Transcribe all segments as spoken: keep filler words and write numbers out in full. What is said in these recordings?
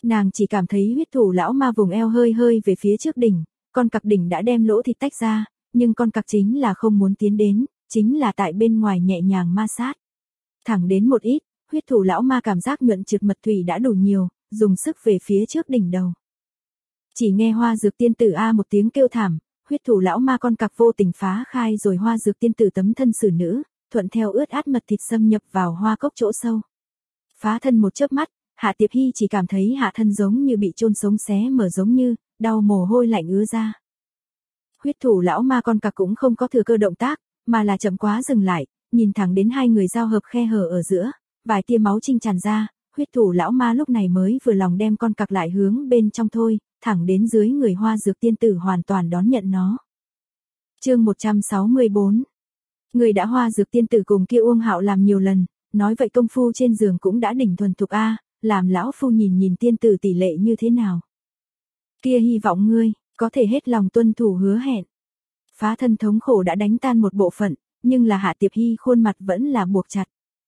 Nàng chỉ cảm thấy huyết thủ lão ma vùng eo hơi hơi về phía trước đỉnh, con cặc đỉnh đã đem lỗ thịt tách ra, nhưng con cặc chính là không muốn tiến đến, chính là tại bên ngoài nhẹ nhàng ma sát. Thẳng đến một ít, huyết thủ lão ma cảm giác nhuận trượt mật thủy đã đủ nhiều, dùng sức về phía trước đỉnh đầu. Chỉ nghe Hoa Dược tiên tử a một tiếng kêu thảm, huyết thủ lão ma con cặc vô tình phá khai rồi Hoa Dược tiên tử tấm thân xử nữ, thuận theo ướt át mật thịt xâm nhập vào hoa cốc chỗ sâu. Phá thân một chớp mắt, Hạ Tiệp Hy chỉ cảm thấy hạ thân giống như bị chôn sống xé mở giống như, đau mồ hôi lạnh ứa ra. Huyết thủ lão ma con cặc cũng không có thừa cơ động tác, mà là chậm quá dừng lại, nhìn thẳng đến hai người giao hợp khe hở ở giữa, vài tia máu trinh tràn ra, huyết thủ lão ma lúc này mới vừa lòng đem con cặc lại hướng bên trong thôi, thẳng đến dưới người Hoa Dược tiên tử hoàn toàn đón nhận nó. Chương một trăm sáu mươi bốn. Người đã Hoa Dược tiên tử cùng kia Uông Hạo làm nhiều lần, nói vậy công phu trên giường cũng đã đỉnh thuần thục a, làm lão phu nhìn nhìn tiên tử tỷ lệ như thế nào. Kia hy vọng ngươi có thể hết lòng tuân thủ hứa hẹn. Phá thân thống khổ đã đánh tan một bộ phận, nhưng là Hạ Tiệp Hy khuôn mặt vẫn là buộc chặt.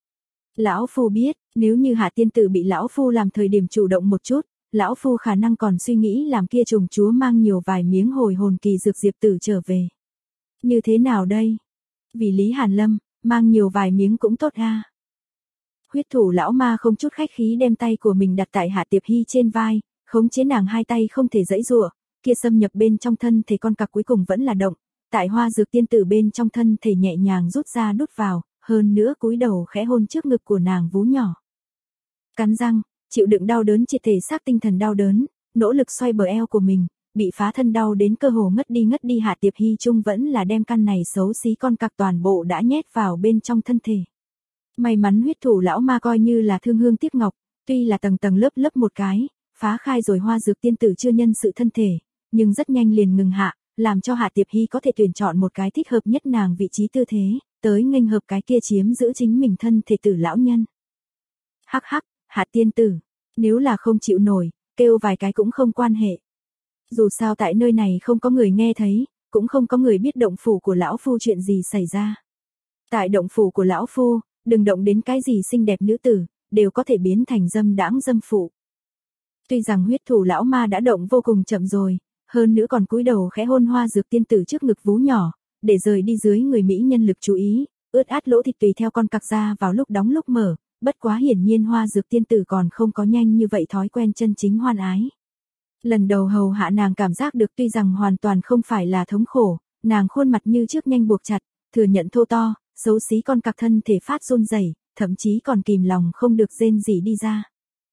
Lão phu biết, nếu như Hạ tiên tử bị lão phu làm thời điểm chủ động một chút, lão phu khả năng còn suy nghĩ làm kia trùng chúa mang nhiều vài miếng hồi hồn kỳ dược diệp tử trở về. Như thế nào đây? Vì Lý Hàn Lâm, mang nhiều vài miếng cũng tốt a. Huyết thủ lão ma không chút khách khí đem tay của mình đặt tại Hạ Tiệp Hy trên vai, khống chế nàng hai tay không thể giãy giụa, kia xâm nhập bên trong thân thể con cặc cuối cùng vẫn là động, tại Hoa Dược tiên tử bên trong thân thể nhẹ nhàng rút ra đút vào, hơn nữa cúi đầu khẽ hôn trước ngực của nàng vú nhỏ. Cắn răng, chịu đựng đau đớn triệt thể xác tinh thần đau đớn, nỗ lực xoay bờ eo của mình, bị phá thân đau đến cơ hồ ngất đi ngất đi Hạ Tiệp Hy chung vẫn là đem căn này xấu xí con cặc toàn bộ đã nhét vào bên trong thân thể. May mắn huyết thủ lão ma coi như là thương hương tiếc ngọc, tuy là tầng tầng lớp lớp một cái, phá khai rồi Hoa Dược tiên tử chưa nhân sự thân thể, nhưng rất nhanh liền ngừng hạ, làm cho Hạ Tiệp Hy có thể tuyển chọn một cái thích hợp nhất nàng vị trí tư thế, tới nghênh hợp cái kia chiếm giữ chính mình thân thể tử lão nhân. Hắc hắc, Hạ tiên tử, nếu là không chịu nổi, kêu vài cái cũng không quan hệ. Dù sao tại nơi này không có người nghe thấy, cũng không có người biết động phủ của lão phu chuyện gì xảy ra. Tại động phủ của lão phu, đừng động đến cái gì xinh đẹp nữ tử, đều có thể biến thành dâm đãng dâm phụ. Tuy rằng huyết thủ lão ma đã động vô cùng chậm rồi, hơn nữa còn cúi đầu khẽ hôn Hoa Dược tiên tử trước ngực vú nhỏ, để rời đi dưới người mỹ nhân lực chú ý, ướt át lỗ thịt tùy theo con cặc ra vào lúc đóng lúc mở, bất quá hiển nhiên Hoa Dược tiên tử còn không có nhanh như vậy thói quen chân chính hoan ái. Lần đầu hầu hạ nàng cảm giác được tuy rằng hoàn toàn không phải là thống khổ, nàng khuôn mặt như trước nhanh buộc chặt, thừa nhận thô to, xấu xí con cặc thân thể phát run rẩy, thậm chí còn kìm lòng không được rên rỉ đi ra.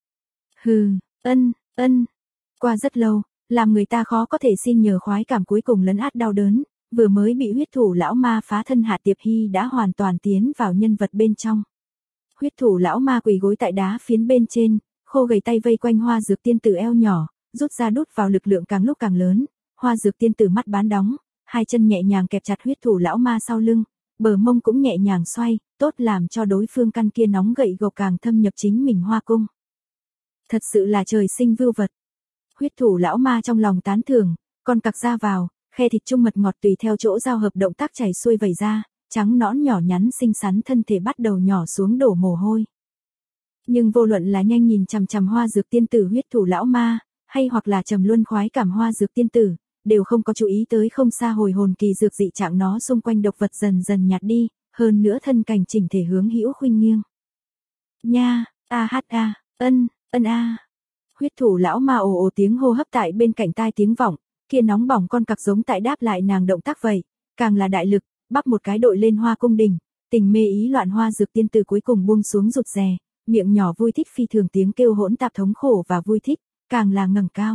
Hừ, ân, ân. Qua rất lâu, làm người ta khó có thể xin nhờ khoái cảm cuối cùng lấn át đau đớn, vừa mới bị huyết thủ lão ma phá thân Hạ Tiệp Hy đã hoàn toàn tiến vào nhân vật bên trong. Huyết thủ lão ma quỳ gối tại đá phiến bên trên, khô gầy tay vây quanh Hoa Dược tiên tử eo nhỏ, rút ra đút vào lực lượng càng lúc càng lớn, Hoa Dược tiên tử mắt bán đóng, hai chân nhẹ nhàng kẹp chặt huyết thủ lão ma sau lưng, bờ mông cũng nhẹ nhàng xoay, tốt làm cho đối phương căn kia nóng gậy gộc càng thâm nhập chính mình hoa cung. Thật sự là trời sinh vưu vật. Huyết thủ lão ma trong lòng tán thưởng, con cặc ra vào, khe thịt chung mật ngọt tùy theo chỗ giao hợp động tác chảy xuôi vẩy ra, trắng nõn nhỏ nhắn xinh xắn thân thể bắt đầu nhỏ xuống đổ mồ hôi. Nhưng vô luận là nhanh nhìn chằm chằm Hoa Dược tiên tử huyết thủ lão ma, hay hoặc là trầm luân khoái cảm Hoa Dược tiên tử, đều không có chú ý tới không xa hồi hồn kỳ dược dị trạng nó xung quanh độc vật dần dần nhạt đi, hơn nữa thân cảnh chỉnh thể hướng hữu khuynh nghiêng. Nha, a hát a, ân, ân a. Huyết thủ lão ma ồ ồ tiếng hô hấp tại bên cạnh tai tiếng vọng, kia nóng bỏng con cặc giống tại đáp lại nàng động tác vậy, càng là đại lực, bắp một cái đội lên hoa cung đỉnh, tình mê ý loạn Hoa Dược tiên tử cuối cùng buông xuống rụt rè, miệng nhỏ vui thích phi thường tiếng kêu hỗn tạp thống khổ và vui thích, càng là ngẩng cao.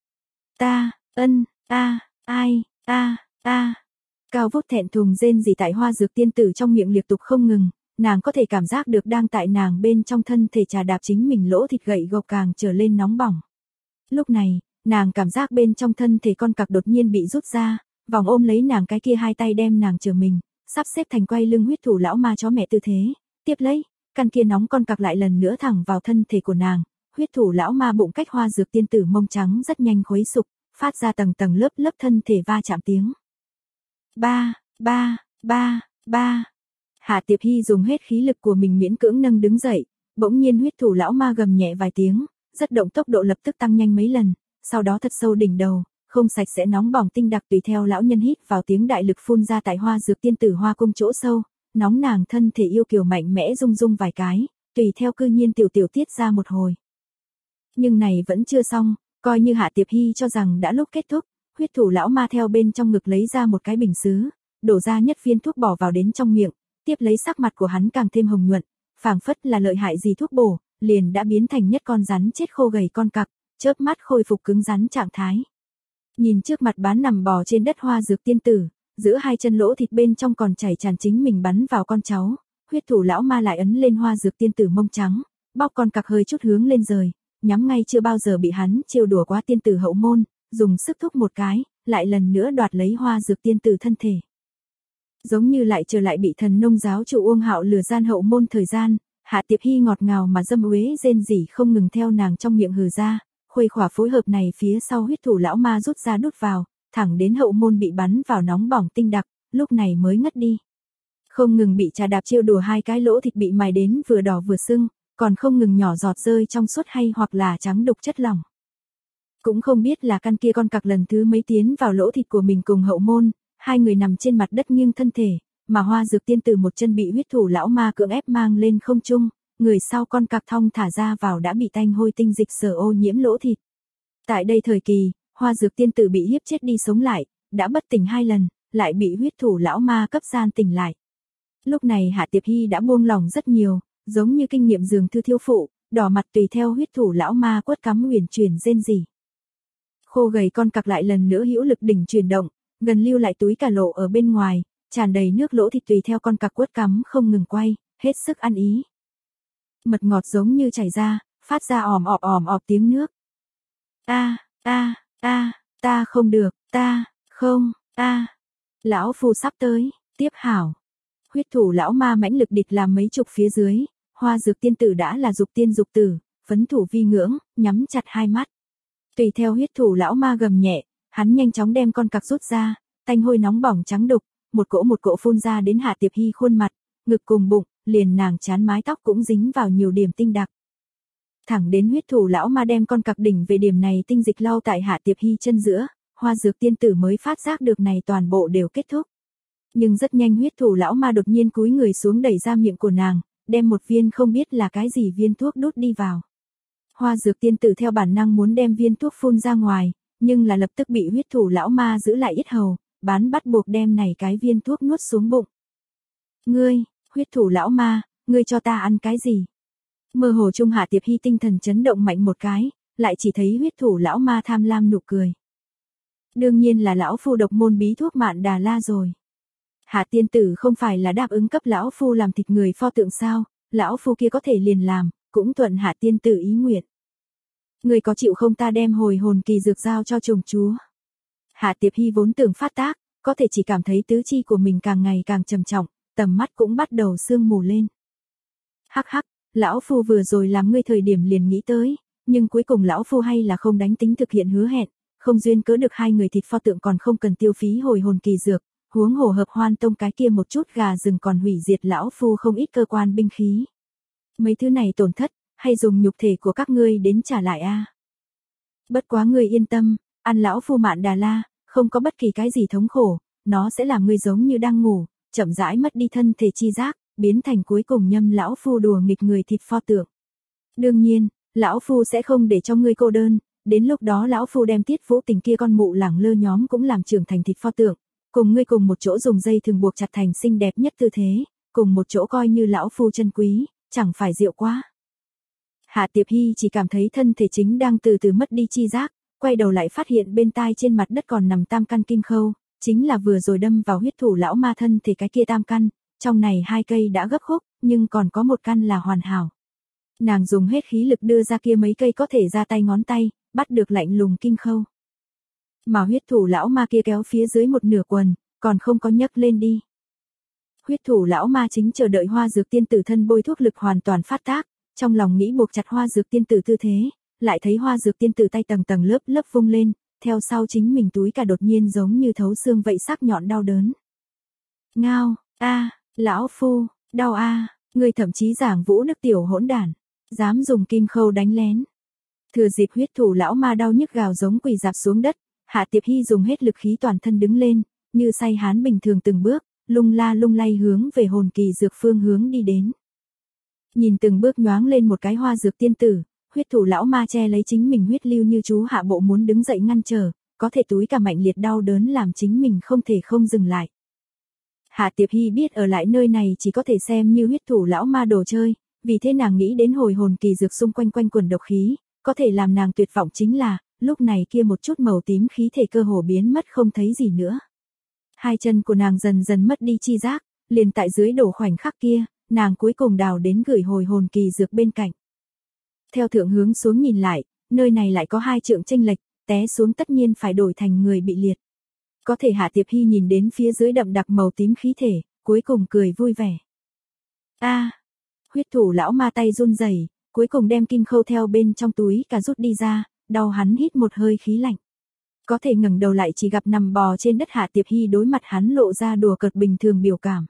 Ta, ân, a, ai, a, a. Cao vút thẹn thùng rên rỉ tại Hoa Dược tiên tử trong miệng liên tục không ngừng, nàng có thể cảm giác được đang tại nàng bên trong thân thể trà đạp chính mình lỗ thịt gậy gộc càng trở lên nóng bỏng. Lúc này, nàng cảm giác bên trong thân thể con cặc đột nhiên bị rút ra, vòng ôm lấy nàng cái kia hai tay đem nàng chờ mình, sắp xếp thành quay lưng huyết thủ lão ma chó mẹ tư thế, tiếp lấy, căn kia nóng con cặc lại lần nữa thẳng vào thân thể của nàng, huyết thủ lão ma bụng cách Hoa Dược tiên tử mông trắng rất nhanh khuấy sục, phát ra tầng tầng lớp lớp thân thể va chạm tiếng. Ba, ba, ba, ba. Hạ Tiệp Hy dùng hết khí lực của mình miễn cưỡng nâng đứng dậy, bỗng nhiên huyết thủ lão ma gầm nhẹ vài tiếng, rất động tốc độ lập tức tăng nhanh mấy lần, sau đó thật sâu đỉnh đầu, không sạch sẽ nóng bỏng tinh đặc tùy theo lão nhân hít vào tiếng đại lực phun ra tại hoa dược tiên tử hoa cung chỗ sâu, nóng nàng thân thể yêu kiều mạnh mẽ rung rung vài cái, tùy theo cư nhiên tiểu tiểu tiết ra một hồi. Nhưng này vẫn chưa xong, coi như Hạ Tiệp Hy cho rằng đã lúc kết thúc, huyết thủ lão ma theo bên trong ngực lấy ra một cái bình sứ, đổ ra nhất viên thuốc bỏ vào đến trong miệng, tiếp lấy sắc mặt của hắn càng thêm hồng nhuận, phảng phất là lợi hại gì thuốc bổ, liền đã biến thành nhất con rắn chết khô gầy con cặc, chớp mắt khôi phục cứng rắn trạng thái. Nhìn trước mặt bán nằm bò trên đất hoa dược tiên tử, giữa hai chân lỗ thịt bên trong còn chảy tràn chính mình bắn vào con cháu, huyết thủ lão ma lại ấn lên hoa dược tiên tử mông trắng, bóc con cặc hơi chút hướng lên rời, nhắm ngay chưa bao giờ bị hắn trêu đùa quá tiên tử hậu môn, dùng sức thúc một cái, lại lần nữa đoạt lấy hoa dược tiên tử thân thể. Giống như lại trở lại bị thần nông giáo chủ Uông Hạo lừa gian hậu môn thời gian, Hạ Tiệp Hy ngọt ngào mà dâm uế rên rỉ không ngừng theo nàng trong miệng hừ ra, khuây khỏa phối hợp này phía sau huyết thủ lão ma rút ra đút vào, thẳng đến hậu môn bị bắn vào nóng bỏng tinh đặc, lúc này mới ngất đi. Không ngừng bị trà đạp trêu đùa hai cái lỗ thịt bị mài đến vừa đỏ vừa sưng, còn không ngừng nhỏ giọt rơi trong suốt hay hoặc là trắng đục chất lỏng. Cũng không biết là căn kia con cặc lần thứ mấy tiến vào lỗ thịt của mình cùng hậu môn, hai người nằm trên mặt đất nghiêng thân thể, mà hoa dược tiên tử một chân bị huyết thủ lão ma cưỡng ép mang lên không trung, người sau con cặc thong thả ra vào đã bị tanh hôi tinh dịch sở ô nhiễm lỗ thịt. Tại đây thời kỳ, hoa dược tiên tử bị hiếp chết đi sống lại, đã bất tỉnh hai lần, lại bị huyết thủ lão ma cấp gian tỉnh lại. Lúc này Hạ Tiệp Hy đã buông lòng rất nhiều, giống như kinh nghiệm dường thư thiếu phụ, đỏ mặt tùy theo huyết thủ lão ma quất cắm huyền chuyển rên rỉ. Khô gầy con cặc lại lần nữa hữu lực đỉnh chuyển động, gần lưu lại túi cà lộ ở bên ngoài, tràn đầy nước lỗ thịt tùy theo con cặc quất cắm không ngừng quay, hết sức ăn ý. Mật ngọt giống như chảy ra, phát ra òm ọp òm ọp tiếng nước. A, a, a, ta không được, ta, không, a. Lão phu sắp tới, tiếp hảo. Huyết thủ lão ma mãnh lực địch làm mấy chục phía dưới, hoa dược tiên tử đã là dục tiên dục tử, phấn thủ vi ngưỡng, nhắm chặt hai mắt. Tùy theo huyết thủ lão ma gầm nhẹ, hắn nhanh chóng đem con cặc rút ra, tanh hôi nóng bỏng trắng đục, một cỗ một cỗ phun ra đến Hạ Tiệp Hy khuôn mặt, ngực cùng bụng, liền nàng chán mái tóc cũng dính vào nhiều điểm tinh đặc. Thẳng đến huyết thủ lão ma đem con cặc đỉnh về điểm này tinh dịch lau tại Hạ Tiệp Hy chân giữa, hoa dược tiên tử mới phát giác được này toàn bộ đều kết thúc. Nhưng rất nhanh huyết thủ lão ma đột nhiên cúi người xuống đẩy ra miệng của nàng, đem một viên không biết là cái gì viên thuốc đút đi vào. Hoa dược tiên tử theo bản năng muốn đem viên thuốc phun ra ngoài, nhưng là lập tức bị huyết thủ lão ma giữ lại yết hầu, bán bắt buộc đem này cái viên thuốc nuốt xuống bụng. Ngươi, huyết thủ lão ma, ngươi cho ta ăn cái gì? Mơ hồ trung Hạ Tiệp Hy tinh thần chấn động mạnh một cái, lại chỉ thấy huyết thủ lão ma tham lam nụ cười. Đương nhiên là lão phu độc môn bí thuốc Mạn Đà La rồi. Hạ tiên tử không phải là đáp ứng cấp lão phu làm thịt người pho tượng sao, lão phu kia có thể liền làm, cũng thuận Hạ tiên tử ý nguyện. Người có chịu không ta đem hồi hồn kỳ dược giao cho chồng chúa. Hạ Tiệp Hy vốn tưởng phát tác, có thể chỉ cảm thấy tứ chi của mình càng ngày càng trầm trọng, tầm mắt cũng bắt đầu sương mù lên. Hắc hắc, lão phu vừa rồi làm ngươi thời điểm liền nghĩ tới, nhưng cuối cùng lão phu hay là không đánh tính thực hiện hứa hẹn, không duyên cớ được hai người thịt pho tượng còn không cần tiêu phí hồi hồn kỳ dược, huống hồ hợp hoan tông cái kia một chút gà rừng còn hủy diệt lão phu không ít cơ quan binh khí. Mấy thứ này tổn thất, hay dùng nhục thể của các ngươi đến trả lại a? Bất quá ngươi yên tâm, ăn lão phu Mạn Đà La, không có bất kỳ cái gì thống khổ, nó sẽ làm ngươi giống như đang ngủ, chậm rãi mất đi thân thể chi giác, biến thành cuối cùng nhâm lão phu đùa nghịch người thịt pho tượng. Đương nhiên, lão phu sẽ không để cho ngươi cô đơn, đến lúc đó lão phu đem Tiết Vũ Tình kia con mụ lẳng lơ nhóm cũng làm trưởng thành thịt pho tượng, cùng ngươi cùng một chỗ dùng dây thường buộc chặt thành xinh đẹp nhất tư thế, cùng một chỗ coi như lão phu chân quý, chẳng phải diệu quá. Hạ Tiệp Hy chỉ cảm thấy thân thể chính đang từ từ mất đi chi giác, quay đầu lại phát hiện bên tai trên mặt đất còn nằm tam căn kim khâu, chính là vừa rồi đâm vào huyết thủ lão ma thân thể cái kia tam căn, trong này hai cây đã gấp khúc, nhưng còn có một căn là hoàn hảo. Nàng dùng hết khí lực đưa ra kia mấy cây có thể ra tay ngón tay, bắt được lạnh lùng kim khâu. Mà huyết thủ lão ma kia kéo phía dưới một nửa quần, còn không có nhấc lên đi. Huyết thủ lão ma chính chờ đợi hoa dược tiên tử thân bôi thuốc lực hoàn toàn phát tác, trong lòng nghĩ buộc chặt hoa dược tiên tử tư thế, lại thấy hoa dược tiên tử tay tầng tầng lớp lớp vung lên, theo sau chính mình túi cả đột nhiên giống như thấu xương vậy sắc nhọn đau đớn. Ngao, a, lão phu, đau a, người thậm chí giảng vũ nước tiểu hỗn đản, dám dùng kim khâu đánh lén. Thừa dịp huyết thủ lão ma đau nhức gào giống quỳ dạp xuống đất, Hạ Tiệp Hy dùng hết lực khí toàn thân đứng lên, như say hán bình thường từng bước, lung la lung lay hướng về hồn kỳ dược phương hướng đi đến. Nhìn từng bước nhoáng lên một cái hoa dược tiên tử, huyết thủ lão ma che lấy chính mình huyết lưu như chú Hạ Bộ muốn đứng dậy ngăn trở, có thể túi cả mạnh liệt đau đớn làm chính mình không thể không dừng lại. Hạ Tiệp Hy biết ở lại nơi này chỉ có thể xem như huyết thủ lão ma đồ chơi, vì thế nàng nghĩ đến hồi hồn kỳ dược xung quanh quanh quần độc khí, có thể làm nàng tuyệt vọng chính là, lúc này kia một chút màu tím khí thể cơ hồ biến mất không thấy gì nữa. Hai chân của nàng dần dần mất đi chi giác, liền tại dưới đổ khoảnh khắc kia, nàng cuối cùng đào đến gửi hồi hồn kỳ dược bên cạnh. Theo thượng hướng xuống nhìn lại, nơi này lại có hai trượng chênh lệch, té xuống tất nhiên phải đổi thành người bị liệt. Có thể Hạ Tiệp Hy nhìn đến phía dưới đậm đặc màu tím khí thể, cuối cùng cười vui vẻ. A, à, huyết thủ lão ma tay run rẩy, cuối cùng đem kim khâu theo bên trong túi cả rút đi ra, đau hắn hít một hơi khí lạnh. Có thể ngẩng đầu lại chỉ gặp nằm bò trên đất Hạ Tiệp Hy đối mặt hắn lộ ra đùa cợt bình thường biểu cảm.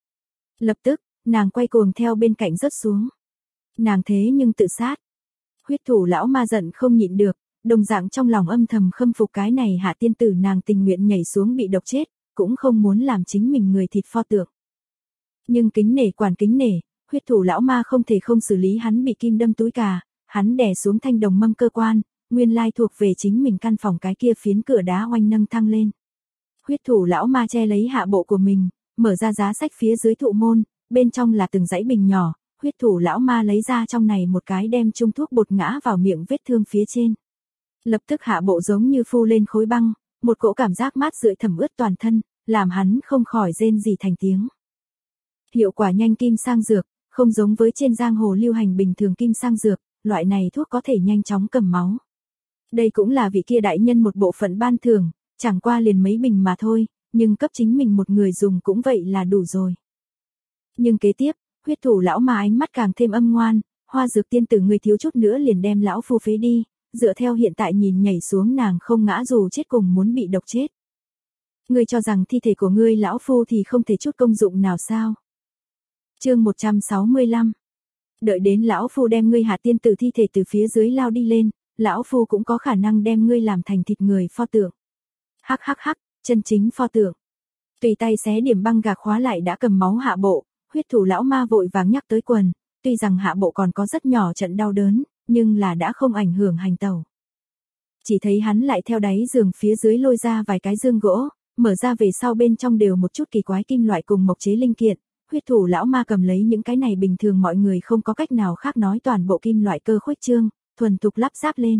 Lập tức, nàng quay cuồng theo bên cạnh rớt xuống. Nàng thế nhưng tự sát. Huyết thủ lão ma giận không nhịn được, đồng dạng trong lòng âm thầm khâm phục cái này Hạ tiên tử nàng tình nguyện nhảy xuống bị độc chết, cũng không muốn làm chính mình người thịt pho tượng. Nhưng kính nể quản kính nể, huyết thủ lão ma không thể không xử lý hắn bị kim đâm túi cà, hắn đè xuống thanh đồng mâm cơ quan, nguyên lai thuộc về chính mình căn phòng cái kia phiến cửa đá oanh nâng thăng lên. Huyết thủ lão ma che lấy Hạ Bộ của mình, mở ra giá sách phía dưới thụ môn, bên trong là từng dãy bình nhỏ, huyết thủ lão ma lấy ra trong này một cái đem chung thuốc bột ngã vào miệng vết thương phía trên. Lập tức Hạ Bộ giống như phu lên khối băng, một cỗ cảm giác mát rượi thẩm ướt toàn thân, làm hắn không khỏi rên rỉ thành tiếng. Hiệu quả nhanh kim sang dược, không giống với trên giang hồ lưu hành bình thường kim sang dược, loại này thuốc có thể nhanh chóng cầm máu. Đây cũng là vị kia đại nhân một bộ phận ban thưởng, chẳng qua liền mấy bình mà thôi, nhưng cấp chính mình một người dùng cũng vậy là đủ rồi. Nhưng kế tiếp, huyết thủ lão ma ánh mắt càng thêm âm ngoan, hoa dược tiên tử người thiếu chút nữa liền đem lão phu phế đi, dựa theo hiện tại nhìn nhảy xuống nàng không ngã dù chết cùng muốn bị độc chết. Ngươi cho rằng thi thể của ngươi lão phu thì không thể chút công dụng nào sao? Chương một trăm sáu mươi lăm. Đợi đến lão phu đem ngươi Hạ tiên tử thi thể từ phía dưới lao đi lên, lão phu cũng có khả năng đem ngươi làm thành thịt người pho tượng. Hắc hắc hắc, chân chính pho tượng. Tùy tay xé điểm băng gạc khóa lại đã cầm máu Hạ Bộ, huyết thủ lão ma vội vàng nhắc tới quần, tuy rằng Hạ Bộ còn có rất nhỏ trận đau đớn, nhưng là đã không ảnh hưởng hành tẩu. Chỉ thấy hắn lại theo đáy giường phía dưới lôi ra vài cái dương gỗ, mở ra về sau bên trong đều một chút kỳ quái kim loại cùng mộc chế linh kiện, huyết thủ lão ma cầm lấy những cái này bình thường mọi người không có cách nào khác nói toàn bộ kim loại cơ khuếch trương, thuần thục lắp ráp lên.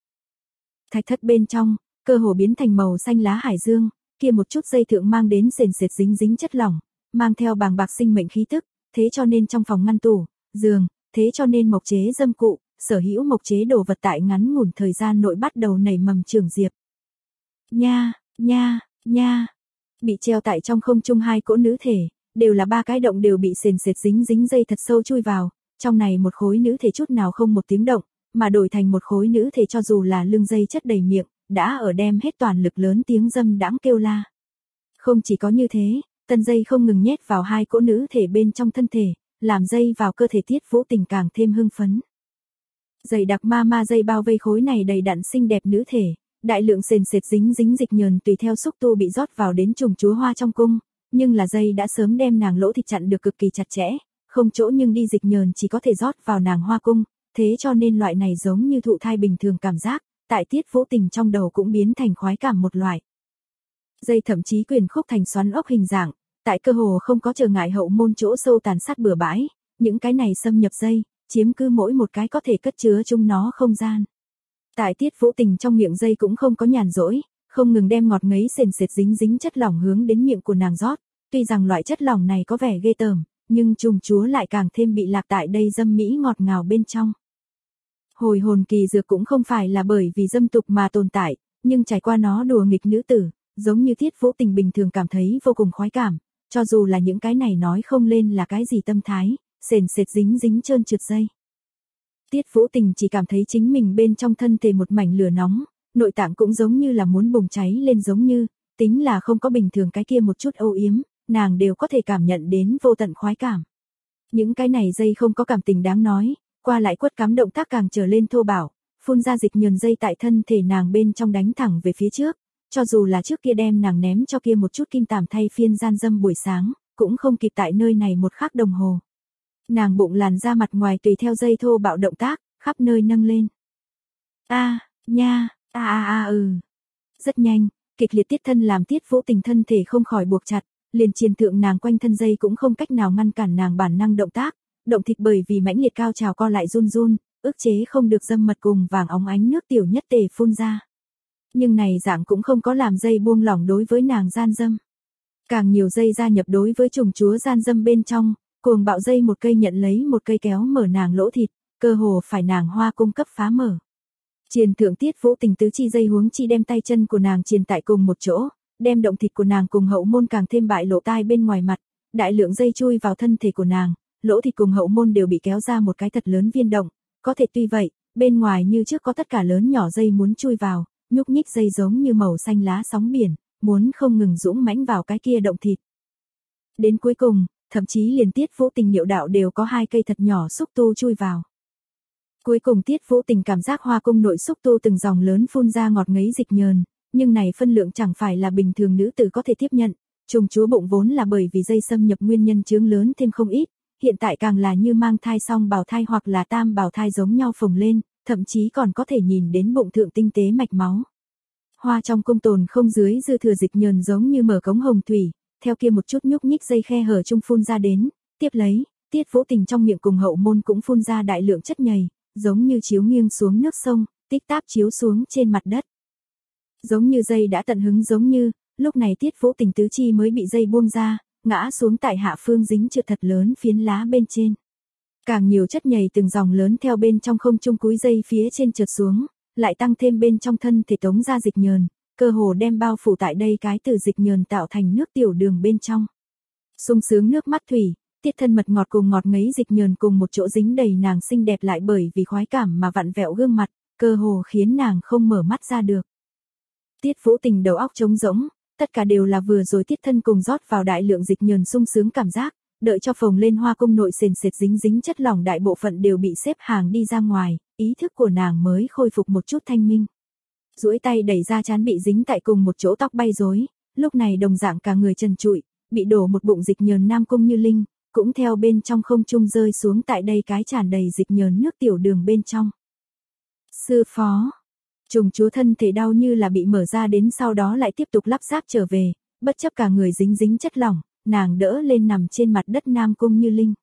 Thạch thất bên trong, cơ hồ biến thành màu xanh lá hải dương, kia một chút dây thượng mang đến sền sệt dính dính chất lỏng, mang theo bàng bạc sinh mệnh khí tức, thế cho nên trong phòng ngăn tủ, giường, thế cho nên mộc chế dâm cụ, sở hữu mộc chế đồ vật tại ngắn ngủn thời gian nội bắt đầu nảy mầm trưởng diệp. Nha, nha, nha, bị treo tại trong không trung hai cỗ nữ thể, đều là ba cái động đều bị sền sệt dính dính dây thật sâu chui vào, trong này một khối nữ thể chút nào không một tiếng động, mà đổi thành một khối nữ thể cho dù là lưng dây chất đầy miệng, đã ở đem hết toàn lực lớn tiếng dâm đãng kêu la. Không chỉ có như thế, tân dây không ngừng nhét vào hai cỗ nữ thể bên trong thân thể, làm dây vào cơ thể Tiết Vũ Tình càng thêm hưng phấn. Dày đặc ma ma dây bao vây khối này đầy đặn xinh đẹp nữ thể, đại lượng sền sệt dính dính dịch nhờn tùy theo xúc tu bị rót vào đến trùng chúa hoa trong cung, nhưng là dây đã sớm đem nàng lỗ thịt chặn được cực kỳ chặt chẽ, không chỗ nhưng đi dịch nhờn chỉ có thể rót vào nàng hoa cung, thế cho nên loại này giống như thụ thai bình thường cảm giác, tại Tiết Vũ Tình trong đầu cũng biến thành khoái cảm một loại. Dây thậm chí quyền khúc thành xoắn ốc hình dạng, tại cơ hồ không có trở ngại hậu môn chỗ sâu tàn sát bừa bãi, những cái này xâm nhập dây, chiếm cứ mỗi một cái có thể cất chứa chung nó không gian. Tại Tiết Vũ Tình trong miệng dây cũng không có nhàn rỗi, không ngừng đem ngọt ngấy sền sệt dính dính chất lỏng hướng đến miệng của nàng rót, tuy rằng loại chất lỏng này có vẻ ghê tởm, nhưng trùng chúa lại càng thêm bị lạc tại đây dâm mỹ ngọt ngào bên trong. Hồi hồn kỳ dược cũng không phải là bởi vì dâm tục mà tồn tại, nhưng trải qua nó đùa nghịch nữ tử, giống như Tiết Vũ Tình bình thường cảm thấy vô cùng khoái cảm, cho dù là những cái này nói không lên là cái gì tâm thái, sền sệt dính dính trơn trượt dây. Tiết Vũ Tình chỉ cảm thấy chính mình bên trong thân thể một mảnh lửa nóng, nội tạng cũng giống như là muốn bùng cháy lên giống như, tính là không có bình thường cái kia một chút âu yếm, nàng đều có thể cảm nhận đến vô tận khoái cảm. Những cái này dây không có cảm tình đáng nói, qua lại quất cắm động tác càng trở lên thô bạo, phun ra dịch nhờn dây tại thân thể nàng bên trong đánh thẳng về phía trước, cho dù là trước kia đem nàng ném cho kia một chút kim tảm thay phiên gian dâm buổi sáng, cũng không kịp tại nơi này một khắc đồng hồ. Nàng bụng làn ra mặt ngoài tùy theo dây thô bạo động tác, khắp nơi nâng lên. A, nha, a a a ừ. Rất nhanh, kịch liệt tiết thân làm Tiết Vũ Tình thân thể không khỏi buộc chặt, liền triền thượng nàng quanh thân dây cũng không cách nào ngăn cản nàng bản năng động tác, động thịt bởi vì mãnh liệt cao trào co lại run run, ức chế không được dâm mật cùng vàng óng ánh nước tiểu nhất tề phun ra. Nhưng này dạng cũng không có làm dây buông lỏng đối với nàng gian dâm. Càng nhiều dây gia nhập đối với trùng chúa gian dâm bên trong, cuồng bạo dây một cây nhận lấy một cây kéo mở nàng lỗ thịt, cơ hồ phải nàng hoa cung cấp phá mở. Triền thượng Tiết Vũ Tình tứ chi dây huống chi đem tay chân của nàng triền tại cùng một chỗ, đem động thịt của nàng cùng hậu môn càng thêm bại lộ tai bên ngoài mặt, đại lượng dây chui vào thân thể của nàng, lỗ thịt cùng hậu môn đều bị kéo ra một cái thật lớn viên động, có thể tuy vậy, bên ngoài như trước có tất cả lớn nhỏ dây muốn chui vào, nhúc nhích dây giống như màu xanh lá sóng biển, muốn không ngừng dũng mãnh vào cái kia động thịt. Đến cuối cùng, thậm chí liền Tiết Vũ Tình niệu đạo đều có hai cây thật nhỏ xúc tu chui vào. Cuối cùng Tiết Vũ Tình cảm giác hoa cung nội xúc tu từng dòng lớn phun ra ngọt ngấy dịch nhờn, nhưng này phân lượng chẳng phải là bình thường nữ tử có thể tiếp nhận, trùng chúa bụng vốn là bởi vì dây xâm nhập nguyên nhân chướng lớn thêm không ít, hiện tại càng là như mang thai song bào thai hoặc là tam bào thai giống nhau phồng lên, thậm chí còn có thể nhìn đến bụng thượng tinh tế mạch máu. Hoa trong cung tồn không dưới dư thừa dịch nhờn giống như mở cống hồng thủy, theo kia một chút nhúc nhích dây khe hở trung phun ra đến, tiếp lấy, Tiết Vũ Tình trong miệng cùng hậu môn cũng phun ra đại lượng chất nhầy, giống như chiếu nghiêng xuống nước sông, tích táp chiếu xuống trên mặt đất. Giống như dây đã tận hứng giống như, lúc này Tiết Vũ Tình tứ chi mới bị dây buông ra, ngã xuống tại hạ phương dính trượt thật lớn phiến lá bên trên. Càng nhiều chất nhầy từng dòng lớn theo bên trong không trung cúi dây phía trên trượt xuống, lại tăng thêm bên trong thân thể tống ra dịch nhờn, cơ hồ đem bao phủ tại đây cái từ dịch nhờn tạo thành nước tiểu đường bên trong. Sung sướng nước mắt thủy, tiết thân mật ngọt cùng ngọt ngấy dịch nhờn cùng một chỗ dính đầy nàng xinh đẹp lại bởi vì khoái cảm mà vặn vẹo gương mặt, cơ hồ khiến nàng không mở mắt ra được. Tiết Vũ Tình đầu óc trống rỗng, tất cả đều là vừa rồi tiết thân cùng rót vào đại lượng dịch nhờn sung sướng cảm giác, đợi cho phồng lên hoa cung nội sền sệt dính dính chất lỏng đại bộ phận đều bị xếp hàng đi ra ngoài, ý thức của nàng mới khôi phục một chút thanh minh. Duỗi tay đẩy ra trán bị dính tại cùng một chỗ tóc bay rối, lúc này đồng dạng cả người trần trụi, bị đổ một bụng dịch nhờn nam cung như linh, cũng theo bên trong không trung rơi xuống tại đây cái tràn đầy dịch nhờn nước tiểu đường bên trong. Sư phó, trùng chúa thân thể đau như là bị mở ra đến sau đó lại tiếp tục lắp ráp trở về, bất chấp cả người dính dính chất lỏng, nàng đỡ lên nằm trên mặt đất nam cung như linh.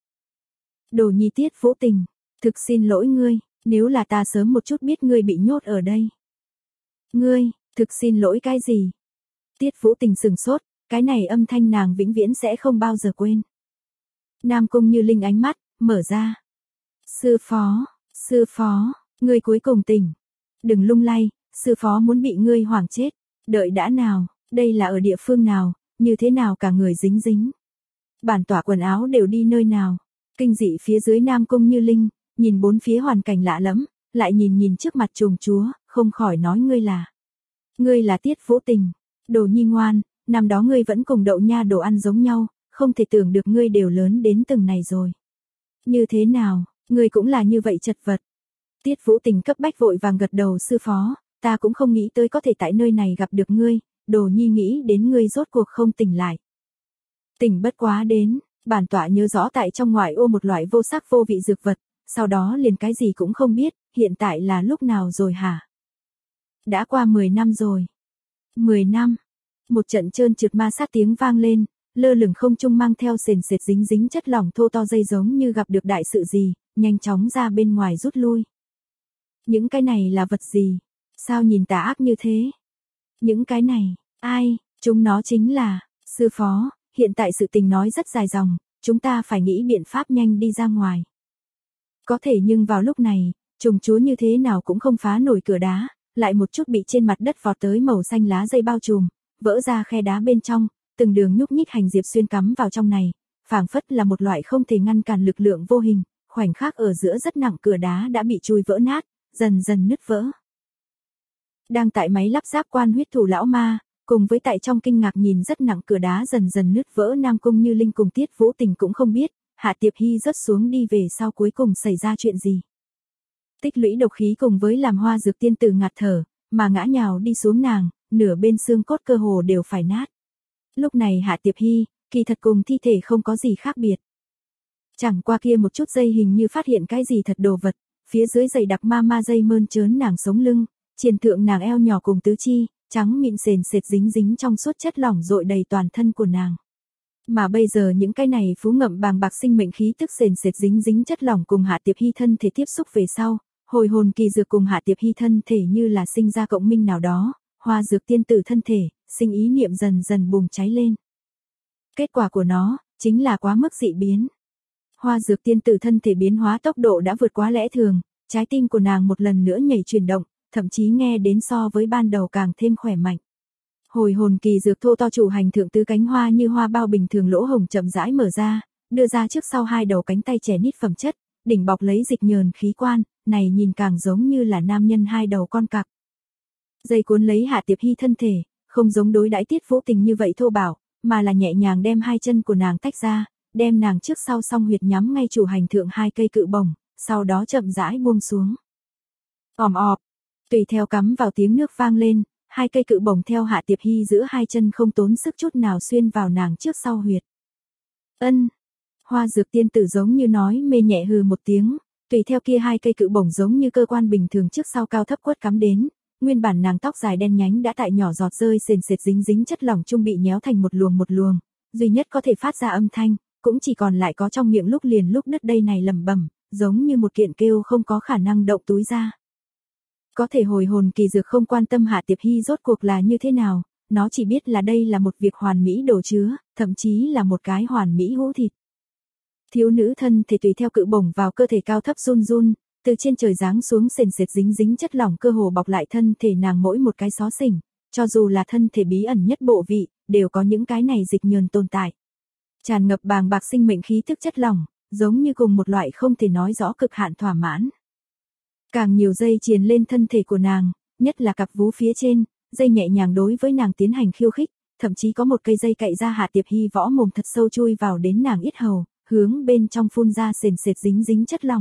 Đồ nhi Tiết Vũ Tình, thực xin lỗi ngươi, nếu là ta sớm một chút biết ngươi bị nhốt ở đây. Ngươi, thực xin lỗi cái gì? Tiết Vũ Tình sừng sốt, cái này âm thanh nàng vĩnh viễn sẽ không bao giờ quên. Nam cung như linh ánh mắt, mở ra. Sư phó, sư phó, ngươi cuối cùng tỉnh. Đừng lung lay, sư phó muốn bị ngươi hoảng chết. Đợi đã nào, đây là ở địa phương nào, như thế nào cả người dính dính. Bản tỏa quần áo đều đi nơi nào. Kinh dị phía dưới Nam cung như linh, nhìn bốn phía hoàn cảnh lạ lẫm, lại nhìn nhìn trước mặt trùng chúa, không khỏi nói ngươi là. Ngươi là Tiết Vũ Tình, đồ nhi ngoan, năm đó ngươi vẫn cùng đậu nha đồ ăn giống nhau, không thể tưởng được ngươi đều lớn đến từng này rồi. Như thế nào, ngươi cũng là như vậy chật vật. Tiết Vũ Tình cấp bách vội vàng gật đầu sư phó, ta cũng không nghĩ tới có thể tại nơi này gặp được ngươi, đồ nhi nghĩ đến ngươi rốt cuộc không tỉnh lại. Tỉnh bất quá đến, bản tỏa nhớ rõ tại trong ngoại ô một loại vô sắc vô vị dược vật, sau đó liền cái gì cũng không biết, hiện tại là lúc nào rồi hả? Đã qua mười năm rồi. mười năm. Một trận trơn trượt ma sát tiếng vang lên, lơ lửng không trung mang theo sền sệt dính dính chất lỏng thô to dây giống như gặp được đại sự gì, nhanh chóng ra bên ngoài rút lui. Những cái này là vật gì? Sao nhìn tà ác như thế? Những cái này, ai? Chúng nó chính là, sư phó, hiện tại sự tình nói rất dài dòng, chúng ta phải nghĩ biện pháp nhanh đi ra ngoài. Có thể nhưng vào lúc này, trùng chúa như thế nào cũng không phá nổi cửa đá, lại một chút bị trên mặt đất vọt tới màu xanh lá dây bao trùm, vỡ ra khe đá bên trong, từng đường nhúc nhích hành diệp xuyên cắm vào trong này, phảng phất là một loại không thể ngăn cản lực lượng vô hình, khoảnh khắc ở giữa rất nặng cửa đá đã bị chui vỡ nát, dần dần nứt vỡ. Đang tại máy lắp ráp quan huyết thủ lão ma, cùng với tại trong kinh ngạc nhìn rất nặng cửa đá dần dần nứt vỡ Nam cung như linh cùng Tiết Vũ Tình cũng không biết, Hạ Tiệp Hy rớt xuống đi về sau cuối cùng xảy ra chuyện gì. Tích lũy độc khí cùng với làm Hoa Dược tiên tử ngạt thở, mà ngã nhào đi xuống nàng, nửa bên xương cốt cơ hồ đều phải nát. Lúc này Hạ Tiệp Hy, kỳ thật cùng thi thể không có gì khác biệt. Chẳng qua kia một chút dây hình như phát hiện cái gì thật đồ vật, phía dưới dày đặc ma ma dây mơn trớn nàng sống lưng, triền thượng nàng eo nhỏ cùng tứ chi, trắng mịn sền sệt dính dính trong suốt chất lỏng dội đầy toàn thân của nàng. Mà bây giờ những cái này phú ngậm bàng bạc sinh mệnh khí tức sền sệt dính dính chất lỏng cùng Hạ Tiệp Hy thân thể tiếp xúc về sau, hồi hồn kỳ dược cùng Hạ Tiệp Hy thân thể như là sinh ra cộng minh nào đó, Hoa Dược tiên tử thân thể, sinh ý niệm dần dần bùng cháy lên. Kết quả của nó, chính là quá mức dị biến. Hoa Dược tiên tử thân thể biến hóa tốc độ đã vượt quá lẽ thường, trái tim của nàng một lần nữa nhảy chuyển động, thậm chí nghe đến so với ban đầu càng thêm khỏe mạnh. Hồi hồn kỳ dược thô to chủ hành thượng tứ cánh hoa như hoa bao bình thường lỗ hồng chậm rãi mở ra, đưa ra trước sau hai đầu cánh tay trẻ nít phẩm chất, đỉnh bọc lấy dịch nhờn khí quan, này nhìn càng giống như là nam nhân hai đầu con cặc. Dây cuốn lấy Hạ Tiệp Hy thân thể, không giống đối đãi Tiết Vũ Tình như vậy thô bạo, mà là nhẹ nhàng đem hai chân của nàng tách ra, đem nàng trước sau song huyệt nhắm ngay chủ hành thượng hai cây cự bổng, sau đó chậm rãi buông xuống. Òm ọp, tùy theo cắm vào tiếng nước vang lên, hai cây cự bổng theo Hạ Tiệp Hy giữa hai chân không tốn sức chút nào xuyên vào nàng trước sau huyệt. Ân, Hoa Dược tiên tử giống như nói mê nhẹ hừ một tiếng, tùy theo kia hai cây cự bổng giống như cơ quan bình thường trước sau cao thấp quất cắm đến, nguyên bản nàng tóc dài đen nhánh đã tại nhỏ giọt rơi sền sệt dính dính chất lỏng trung bị nhéo thành một luồng một luồng, duy nhất có thể phát ra âm thanh, cũng chỉ còn lại có trong miệng lúc liền lúc đứt đây này lẩm bẩm, giống như một kiện kêu không có khả năng động túi ra. Có thể hồi hồn kỳ dược không quan tâm Hạ Tiệp Hy rốt cuộc là như thế nào, nó chỉ biết là đây là một việc hoàn mỹ đồ chứa, thậm chí là một cái hoàn mỹ hũ thịt. Thiếu nữ thân thể tùy theo cự bổng vào cơ thể cao thấp run run, từ trên trời giáng xuống sền sệt dính dính chất lỏng cơ hồ bọc lại thân thể nàng mỗi một cái xó xỉnh, cho dù là thân thể bí ẩn nhất bộ vị, đều có những cái này dịch nhờn tồn tại. Tràn ngập bàng bạc sinh mệnh khí tức chất lỏng, giống như cùng một loại không thể nói rõ cực hạn thỏa mãn. Càng nhiều dây triền lên thân thể của nàng, nhất là cặp vú phía trên, dây nhẹ nhàng đối với nàng tiến hành khiêu khích, thậm chí có một cây dây cậy ra Hạ Tiệp Hy võ mồm thật sâu chui vào đến nàng yết hầu, hướng bên trong phun ra sền sệt dính dính chất lỏng.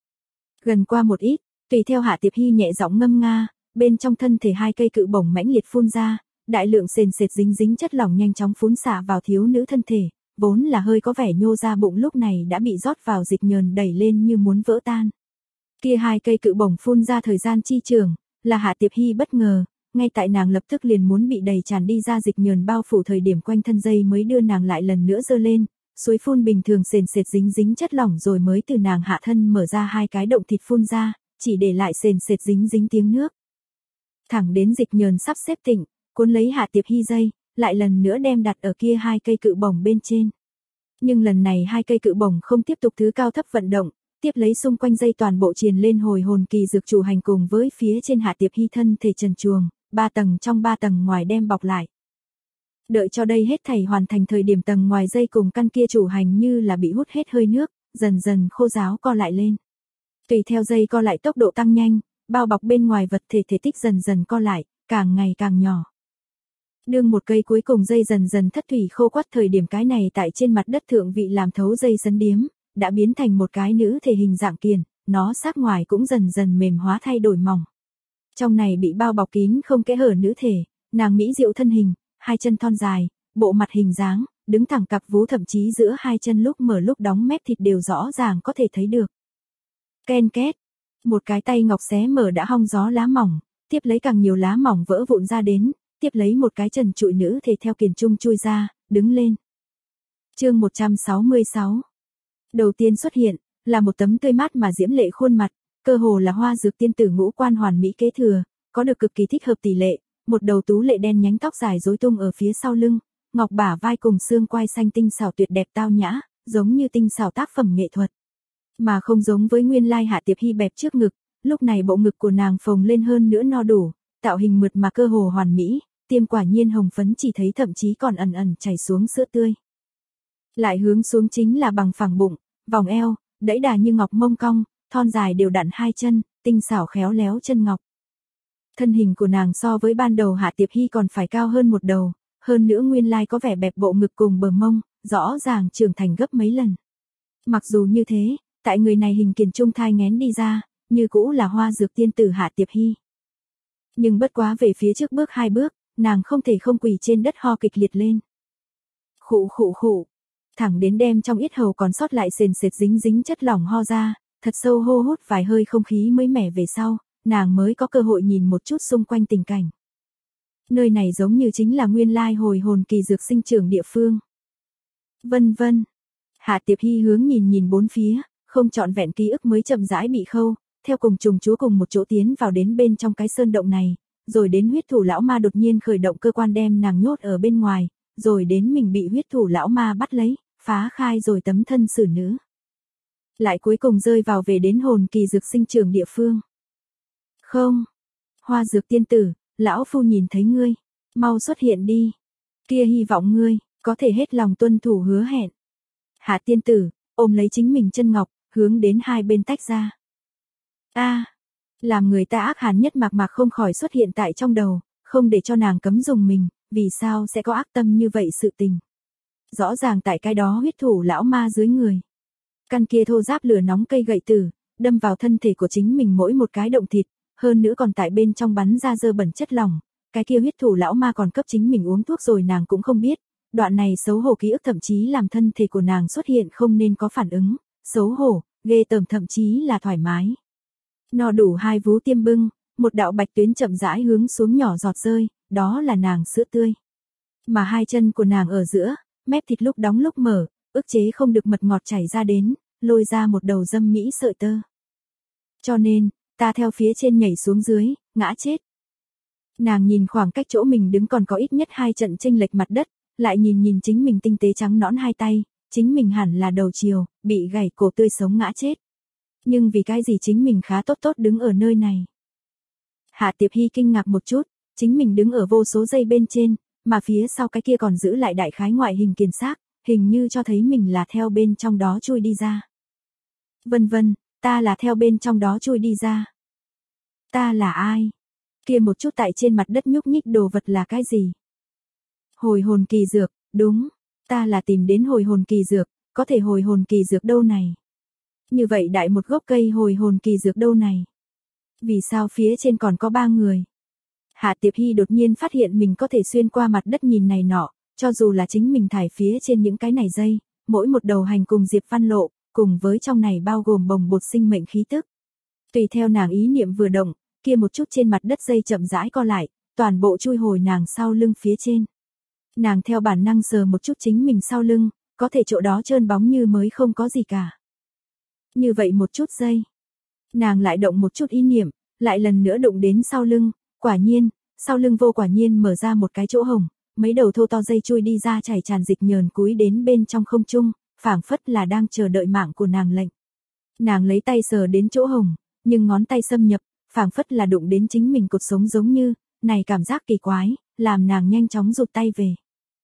Gần qua một ít, tùy theo Hạ Tiệp Hy nhẹ giọng ngâm nga, bên trong thân thể hai cây cự bổng mãnh liệt phun ra, đại lượng sền sệt dính dính chất lỏng nhanh chóng phún xạ vào thiếu nữ thân thể, vốn là hơi có vẻ nhô ra bụng lúc này đã bị rót vào dịch nhờn đẩy lên như muốn vỡ tan. Kia hai cây cự bổng phun ra thời gian chi trường, là Hạ Tiệp Hy bất ngờ, ngay tại nàng lập tức liền muốn bị đầy tràn đi ra dịch nhờn bao phủ thời điểm quanh thân dây mới đưa nàng lại lần nữa giơ lên, suối phun bình thường sền sệt dính dính chất lỏng rồi mới từ nàng hạ thân mở ra hai cái động thịt phun ra, chỉ để lại sền sệt dính dính tiếng nước. Thẳng đến dịch nhờn sắp xếp tịnh, cuốn lấy Hạ Tiệp Hy dây, lại lần nữa đem đặt ở kia hai cây cự bổng bên trên. Nhưng lần này hai cây cự bổng không tiếp tục thứ cao thấp vận động, tiếp lấy xung quanh dây toàn bộ triền lên hồi hồn kỳ dược chủ hành cùng với phía trên Hạ Tiệp Hy thân thể trần truồng, ba tầng trong ba tầng ngoài đem bọc lại. Đợi cho đây hết thảy hoàn thành thời điểm tầng ngoài dây cùng căn kia chủ hành như là bị hút hết hơi nước, dần dần khô ráo co lại lên. Tùy theo dây co lại tốc độ tăng nhanh, bao bọc bên ngoài vật thể thể tích dần dần co lại, càng ngày càng nhỏ. Đương một cây cuối cùng dây dần dần thất thủy khô quắt thời điểm cái này tại trên mặt đất thượng vị làm thấu dây sấn điếm, đã biến thành một cái nữ thể hình dạng kiền, nó xác ngoài cũng dần dần mềm hóa thay đổi mỏng. Trong này bị bao bọc kín không kẽ hở nữ thể, nàng mỹ diệu thân hình, hai chân thon dài, bộ mặt hình dáng, đứng thẳng cặp vú thậm chí giữa hai chân lúc mở lúc đóng mép thịt đều rõ ràng có thể thấy được. Ken két, một cái tay ngọc xé mở đã hong gió lá mỏng, tiếp lấy càng nhiều lá mỏng vỡ vụn ra đến, tiếp lấy một cái trần trụi nữ thể theo kiền trung chui ra, đứng lên. Chương một trăm sáu mươi sáu. Đầu tiên xuất hiện là một tấm tươi mát mà diễm lệ khuôn mặt, cơ hồ là Hoa Dược tiên tử ngũ quan hoàn mỹ kế thừa, có được cực kỳ thích hợp tỷ lệ, một đầu tú lệ đen nhánh tóc dài rối tung ở phía sau lưng, ngọc bả vai cùng xương quai xanh tinh xảo tuyệt đẹp tao nhã, giống như tinh xảo tác phẩm nghệ thuật. Mà không giống với nguyên lai Hạ Tiệp Hy bẹp trước ngực, lúc này bộ ngực của nàng phồng lên hơn nữa no đủ, tạo hình mượt mà cơ hồ hoàn mỹ, tiêm quả nhiên hồng phấn chỉ thấy thậm chí còn ẩn ẩn chảy xuống sữa tươi. Lại hướng xuống chính là bằng phẳng bụng, vòng eo, đẫy đà như ngọc mông cong, thon dài đều đặn hai chân, tinh xảo khéo léo chân ngọc. Thân hình của nàng so với ban đầu Hạ Tiệp Hy còn phải cao hơn một đầu, hơn nữa nguyên lai có vẻ bẹp bộ ngực cùng bờ mông, rõ ràng trưởng thành gấp mấy lần. Mặc dù như thế, tại người này hình kiền trung thai nghén đi ra, như cũ là Hoa Dược tiên tử Hạ Tiệp Hy. Nhưng bất quá về phía trước bước hai bước, nàng không thể không quỳ trên đất ho kịch liệt lên. Khụ khụ khụ, thẳng đến đem trong yết hầu còn sót lại sền sệt dính dính chất lỏng ho ra, thật sâu hô hút vài hơi không khí mới mẻ về sau, nàng mới có cơ hội nhìn một chút xung quanh tình cảnh. Nơi này giống như chính là nguyên lai hồi hồn kỳ dược sinh trưởng địa phương. Vân vân. Hạ Tiệp Hy hướng nhìn nhìn bốn phía, không trọn vẹn ký ức mới chậm rãi bị khâu, theo cùng trùng chúa cùng một chỗ tiến vào đến bên trong cái sơn động này, rồi đến huyết thủ lão ma đột nhiên khởi động cơ quan đem nàng nhốt ở bên ngoài, rồi đến mình bị huyết thủ lão ma bắt lấy, phá khai rồi tấm thân xử nữ. Lại cuối cùng rơi vào về đến hồn kỳ dược sinh trưởng địa phương. Không. Hoa Dược tiên tử, lão phu nhìn thấy ngươi, mau xuất hiện đi. Kia hy vọng ngươi có thể hết lòng tuân thủ hứa hẹn. Hạ tiên tử ôm lấy chính mình chân ngọc, hướng đến hai bên tách ra. A, à, làm người ta ác hàn nhất mạc mạc không khỏi xuất hiện tại trong đầu, không để cho nàng cấm dùng mình, vì sao sẽ có ác tâm như vậy sự tình. Rõ ràng tại cái đó huyết thủ lão ma dưới người. Căn kia thô giáp lửa nóng cây gậy tử, đâm vào thân thể của chính mình mỗi một cái động thịt, hơn nữa còn tại bên trong bắn ra dơ bẩn chất lỏng, cái kia huyết thủ lão ma còn cấp chính mình uống thuốc rồi nàng cũng không biết. Đoạn này xấu hổ ký ức thậm chí làm thân thể của nàng xuất hiện không nên có phản ứng, xấu hổ, ghê tởm thậm chí là thoải mái. No đủ hai vú tiêm bưng, một đạo bạch tuyến chậm rãi hướng xuống nhỏ giọt rơi, đó là nàng sữa tươi. Mà hai chân của nàng ở giữa, mép thịt lúc đóng lúc mở, ức chế không được mật ngọt chảy ra đến, lôi ra một đầu dâm mỹ sợi tơ. Cho nên, ta theo phía trên nhảy xuống dưới, ngã chết. Nàng nhìn khoảng cách chỗ mình đứng còn có ít nhất hai trận chênh lệch mặt đất, lại nhìn nhìn chính mình tinh tế trắng nõn hai tay, chính mình hẳn là đầu chiều, bị gãy cổ tươi sống ngã chết. Nhưng vì cái gì chính mình khá tốt tốt đứng ở nơi này. Hạ Tiệp Hy kinh ngạc một chút, chính mình đứng ở vô số dây bên trên, mà phía sau cái kia còn giữ lại đại khái ngoại hình kiền xác, hình như cho thấy mình là theo bên trong đó chui đi ra. Vân vân, ta là theo bên trong đó chui đi ra. Ta là ai? Kia một chút tại trên mặt đất nhúc nhích đồ vật là cái gì? Hồi hồn kỳ dược, đúng, ta là tìm đến hồi hồn kỳ dược, có thể hồi hồn kỳ dược đâu này? Như vậy đại một gốc cây hồi hồn kỳ dược đâu này? Vì sao phía trên còn có ba người? Hạ Tiệp Hy đột nhiên phát hiện mình có thể xuyên qua mặt đất nhìn này nọ, cho dù là chính mình thải phía trên những cái này dây, mỗi một đầu hành cùng Diệp Văn Lộ, cùng với trong này bao gồm bồng bột sinh mệnh khí tức. Tùy theo nàng ý niệm vừa động, kia một chút trên mặt đất dây chậm rãi co lại, toàn bộ chui hồi nàng sau lưng phía trên. Nàng theo bản năng sờ một chút chính mình sau lưng, có thể chỗ đó trơn bóng như mới không có gì cả. Như vậy một chút giây. Nàng lại động một chút ý niệm, lại lần nữa đụng đến sau lưng, quả nhiên, sau lưng vô quả nhiên mở ra một cái chỗ hồng, mấy đầu thô to dây chui đi ra chảy tràn dịch nhờn cúi đến bên trong không trung, phảng phất là đang chờ đợi mạng của nàng lệnh. Nàng lấy tay sờ đến chỗ hồng, nhưng ngón tay xâm nhập, phảng phất là đụng đến chính mình cột sống giống như, này cảm giác kỳ quái, làm nàng nhanh chóng rụt tay về.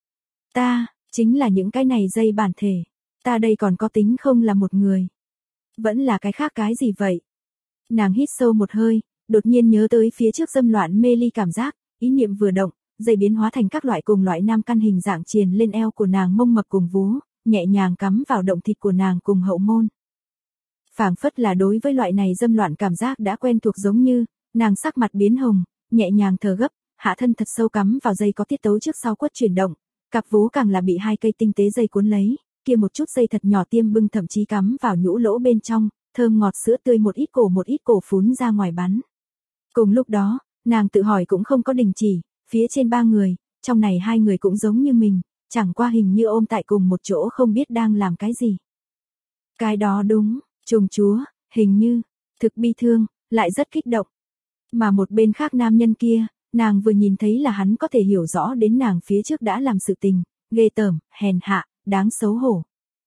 Ta, chính là những cái này dây bản thể, ta đây còn có tính không là một người. Vẫn là cái khác cái gì vậy? Nàng hít sâu một hơi, đột nhiên nhớ tới phía trước dâm loạn mê ly cảm giác, ý niệm vừa động, dây biến hóa thành các loại cùng loại nam căn hình dạng triền lên eo của nàng mông mập cùng vú, nhẹ nhàng cắm vào động thịt của nàng cùng hậu môn. Phảng phất là đối với loại này dâm loạn cảm giác đã quen thuộc giống như, nàng sắc mặt biến hồng, nhẹ nhàng thở gấp, hạ thân thật sâu cắm vào dây có tiết tấu trước sau quất chuyển động, cặp vú càng là bị hai cây tinh tế dây cuốn lấy, kia một chút dây thật nhỏ tiêm bưng thậm chí cắm vào nhũ lỗ bên trong, thơm ngọt sữa tươi một ít cổ một ít cổ phún ra ngoài bắn. Cùng lúc đó, nàng tự hỏi cũng không có đình chỉ, phía trên ba người, trong này hai người cũng giống như mình, chẳng qua hình như ôm tại cùng một chỗ không biết đang làm cái gì. Cái đó đúng, trùng chúa, hình như, thực bi thương, lại rất kích động. Mà một bên khác nam nhân kia, nàng vừa nhìn thấy là hắn có thể hiểu rõ đến nàng phía trước đã làm sự tình, ghê tởm, hèn hạ, đáng xấu hổ.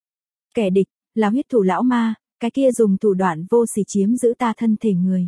Kẻ địch, là huyết thủ lão ma, cái kia dùng thủ đoạn vô sỉ chiếm giữ ta thân thể người.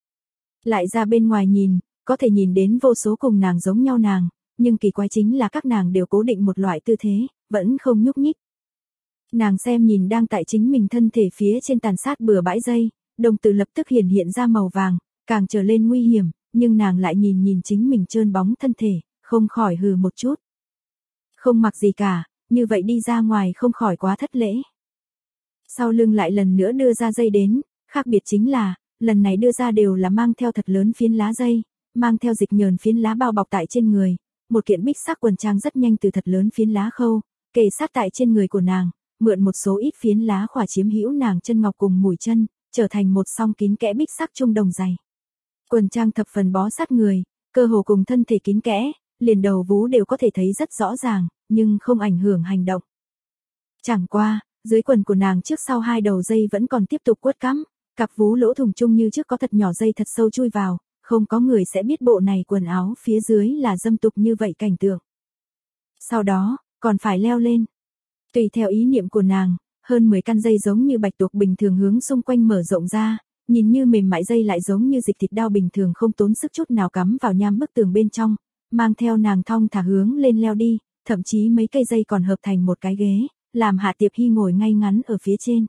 Lại ra bên ngoài nhìn, có thể nhìn đến vô số cùng nàng giống nhau nàng, nhưng kỳ quái chính là các nàng đều cố định một loại tư thế, vẫn không nhúc nhích. Nàng xem nhìn đang tại chính mình thân thể phía trên tàn sát bừa bãi dây, đồng tử lập tức hiển hiện ra màu vàng, càng trở lên nguy hiểm, nhưng nàng lại nhìn nhìn chính mình trơn bóng thân thể, không khỏi hừ một chút. Không mặc gì cả, như vậy đi ra ngoài không khỏi quá thất lễ. Sau lưng lại lần nữa đưa ra dây đến, khác biệt chính là, lần này đưa ra đều là mang theo thật lớn phiến lá dây, mang theo dịch nhờn phiến lá bao bọc tại trên người, một kiện bích sắc quần trang rất nhanh từ thật lớn phiến lá khâu, kề sát tại trên người của nàng, mượn một số ít phiến lá khỏa chiếm hữu nàng chân ngọc cùng mũi chân, trở thành một song kín kẽ bích sắc trung đồng dày. Quần trang thập phần bó sát người, cơ hồ cùng thân thể kín kẽ, liền đầu vú đều có thể thấy rất rõ ràng, nhưng không ảnh hưởng hành động. Chẳng qua, dưới quần của nàng trước sau hai đầu dây vẫn còn tiếp tục quất cắm, cặp vú lỗ thủng chung như trước có thật nhỏ dây thật sâu chui vào, không có người sẽ biết bộ này quần áo phía dưới là dâm tục như vậy cảnh tượng. Sau đó, còn phải leo lên. Tùy theo ý niệm của nàng, hơn mười căn dây giống như bạch tuộc bình thường hướng xung quanh mở rộng ra, nhìn như mềm mại dây lại giống như dịch thịt đao bình thường không tốn sức chút nào cắm vào nham bức tường bên trong, mang theo nàng thong thả hướng lên leo đi, thậm chí mấy cây dây còn hợp thành một cái ghế, làm Hạ Tiệp Hy ngồi ngay ngắn ở phía trên.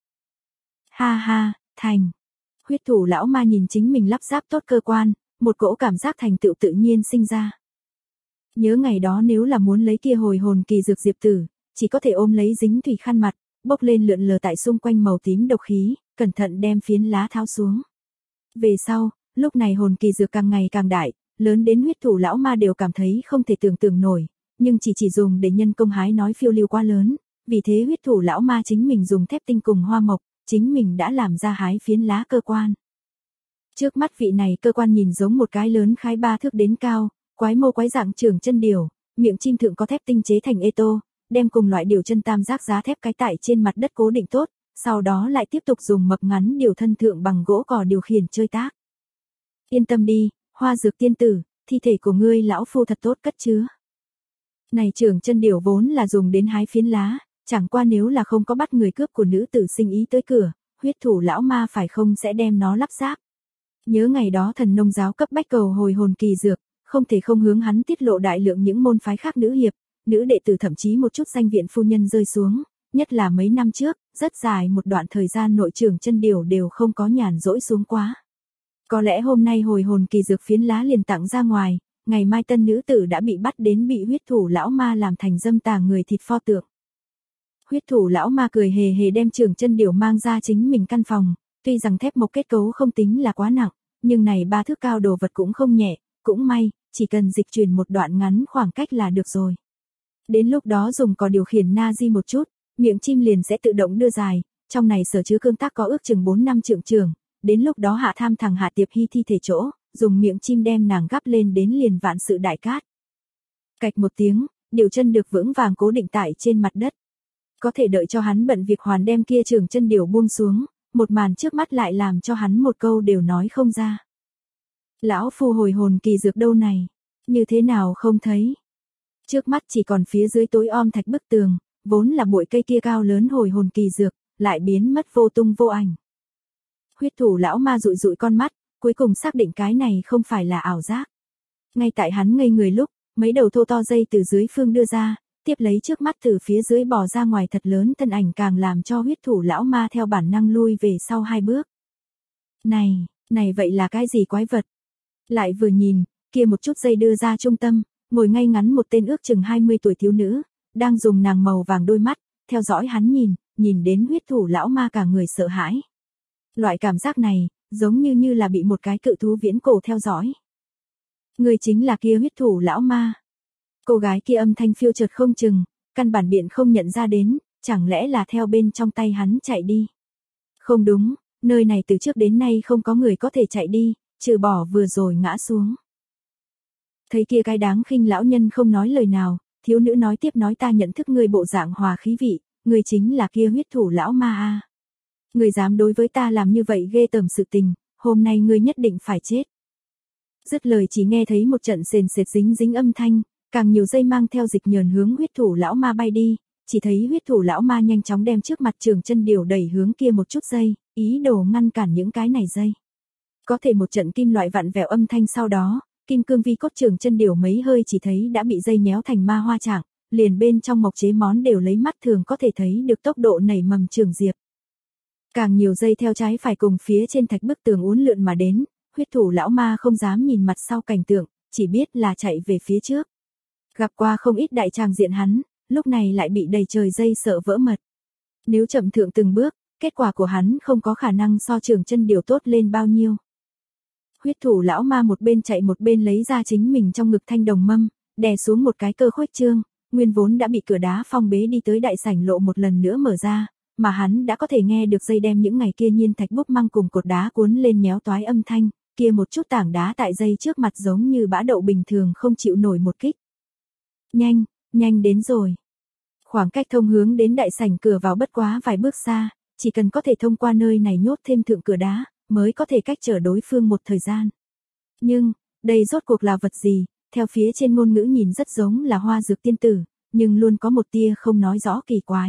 Ha ha, thành. Huyết thủ lão ma nhìn chính mình lắp ráp tốt cơ quan, một cỗ cảm giác thành tựu tự nhiên sinh ra. Nhớ ngày đó nếu là muốn lấy kia hồi hồn kỳ dược diệp tử, chỉ có thể ôm lấy dính thủy khăn mặt, bốc lên lượn lờ tại xung quanh màu tím độc khí, cẩn thận đem phiến lá tháo xuống. Về sau, lúc này hồn kỳ dược càng ngày càng đại, lớn đến huyết thủ lão ma đều cảm thấy không thể tưởng tượng nổi, nhưng chỉ chỉ dùng để nhân công hái nói phiêu lưu quá lớn, vì thế huyết thủ lão ma chính mình dùng thép tinh cùng hoa mộc, chính mình đã làm ra hái phiến lá cơ quan. Trước mắt vị này cơ quan nhìn giống một cái lớn khái ba thước đến cao, quái mô quái dạng trưởng chân điểu, miệng chim thượng có thép tinh chế thành ê tô, đem cùng loại điều chân tam giác giá thép cái tại trên mặt đất cố định tốt, sau đó lại tiếp tục dùng mập ngắn điều thân thượng bằng gỗ cò điều khiển chơi tác. Yên tâm đi, Hoa Dược tiên tử, thi thể của ngươi lão phu thật tốt cất chứa. Này trưởng chân điểu vốn là dùng đến hái phiến lá, chẳng qua nếu là không có bắt người cướp của nữ tử sinh ý tới cửa, huyết thủ lão ma phải không sẽ đem nó lắp ráp. Nhớ ngày đó thần nông giáo cấp bách cầu hồi hồn kỳ dược, không thể không hướng hắn tiết lộ đại lượng những môn phái khác nữ hiệp, nữ đệ tử thậm chí một chút danh viện phu nhân rơi xuống, nhất là mấy năm trước, rất dài một đoạn thời gian nội trưởng chân điểu đều không có nhàn rỗi xuống quá. Có lẽ hôm nay hồi hồn kỳ dược phiến lá liền tặng ra ngoài, ngày mai tân nữ tử đã bị bắt đến bị huyết thủ lão ma làm thành dâm tà người thịt pho tượng. Huyết thủ lão ma cười hề hề đem trưởng chân điểu mang ra chính mình căn phòng, tuy rằng thép mộc kết cấu không tính là quá nặng, nhưng này ba thước cao đồ vật cũng không nhẹ, cũng may, chỉ cần dịch chuyển một đoạn ngắn khoảng cách là được rồi. Đến lúc đó dùng cò điều khiển na di một chút, miệng chim liền sẽ tự động đưa dài, trong này sở chứa cương tác có ước chừng bốn năm trượng trường, đến lúc đó hạ tham thằng Hạ Tiệp Hy thi thể chỗ, dùng miệng chim đem nàng gắp lên đến liền vạn sự đại cát. Cạch một tiếng, điều chân được vững vàng cố định tại trên mặt đất. Có thể đợi cho hắn bận việc hoàn đem kia trường chân điểu buông xuống, một màn trước mắt lại làm cho hắn một câu đều nói không ra. Lão phu hồi hồn kỳ dược đâu này, như thế nào không thấy. Trước mắt chỉ còn phía dưới tối om thạch bức tường, vốn là bụi cây kia cao lớn hồi hồn kỳ dược, lại biến mất vô tung vô ảnh. Huyết thủ lão ma dụi dụi con mắt, cuối cùng xác định cái này không phải là ảo giác. Ngay tại hắn ngây người lúc, mấy đầu thô to dây từ dưới phương đưa ra, tiếp lấy trước mắt từ phía dưới bò ra ngoài thật lớn thân ảnh càng làm cho huyết thủ lão ma theo bản năng lui về sau hai bước. Này, này vậy là cái gì quái vật? Lại vừa nhìn, kia một chút dây đưa ra trung tâm, ngồi ngay ngắn một tên ước chừng hai mươi tuổi thiếu nữ, đang dùng nàng màu vàng đôi mắt, theo dõi hắn nhìn, nhìn đến huyết thủ lão ma cả người sợ hãi. Loại cảm giác này, giống như như là bị một cái cự thú viễn cổ theo dõi. Người chính là kia huyết thủ lão ma. Cô gái kia âm thanh phiêu chợt không chừng, căn bản biện không nhận ra đến, chẳng lẽ là theo bên trong tay hắn chạy đi. Không đúng, nơi này từ trước đến nay không có người có thể chạy đi, trừ bỏ vừa rồi ngã xuống. Thấy kia cái đáng khinh lão nhân không nói lời nào, thiếu nữ nói tiếp nói ta nhận thức người bộ dạng hòa khí vị, người chính là kia huyết thủ lão ma a. Người dám đối với ta làm như vậy ghê tởm sự tình, hôm nay ngươi nhất định phải chết. Dứt lời chỉ nghe thấy một trận sền sệt dính dính âm thanh, càng nhiều dây mang theo dịch nhờn hướng huyết thủ lão ma bay đi, chỉ thấy huyết thủ lão ma nhanh chóng đem trước mặt trường chân điểu đẩy hướng kia một chút dây, ý đồ ngăn cản những cái này dây. Có thể một trận kim loại vặn vẹo âm thanh sau đó, kim cương vi cốt trường chân điểu mấy hơi chỉ thấy đã bị dây nhéo thành ma hoa trạng, liền bên trong mộc chế món đều lấy mắt thường có thể thấy được tốc độ nảy mầm trường diệp. Càng nhiều dây theo trái phải cùng phía trên thạch bức tường uốn lượn mà đến, huyết thủ lão ma không dám nhìn mặt sau cảnh tượng, chỉ biết là chạy về phía trước. Gặp qua không ít đại tràng diện hắn, lúc này lại bị đầy trời dây sợ vỡ mật. Nếu chậm thượng từng bước, kết quả của hắn không có khả năng so Trường Chân Điều tốt lên bao nhiêu. Huyết thủ lão ma một bên chạy một bên lấy ra chính mình trong ngực thanh đồng mâm, đè xuống một cái cơ khuếch trương, nguyên vốn đã bị cửa đá phong bế đi tới đại sảnh lộ một lần nữa mở ra, mà hắn đã có thể nghe được dây đem những ngày kia nhiên thạch búp măng cùng cột đá cuốn lên méo toái âm thanh, kia một chút tảng đá tại dây trước mặt giống như bã đậu bình thường không chịu nổi một kích. Nhanh, nhanh đến rồi. Khoảng cách thông hướng đến đại sảnh cửa vào bất quá vài bước xa, chỉ cần có thể thông qua nơi này nhốt thêm thượng cửa đá, mới có thể cách trở đối phương một thời gian. Nhưng, đây rốt cuộc là vật gì, theo phía trên ngôn ngữ nhìn rất giống là hoa dược tiên tử, nhưng luôn có một tia không nói rõ kỳ quái.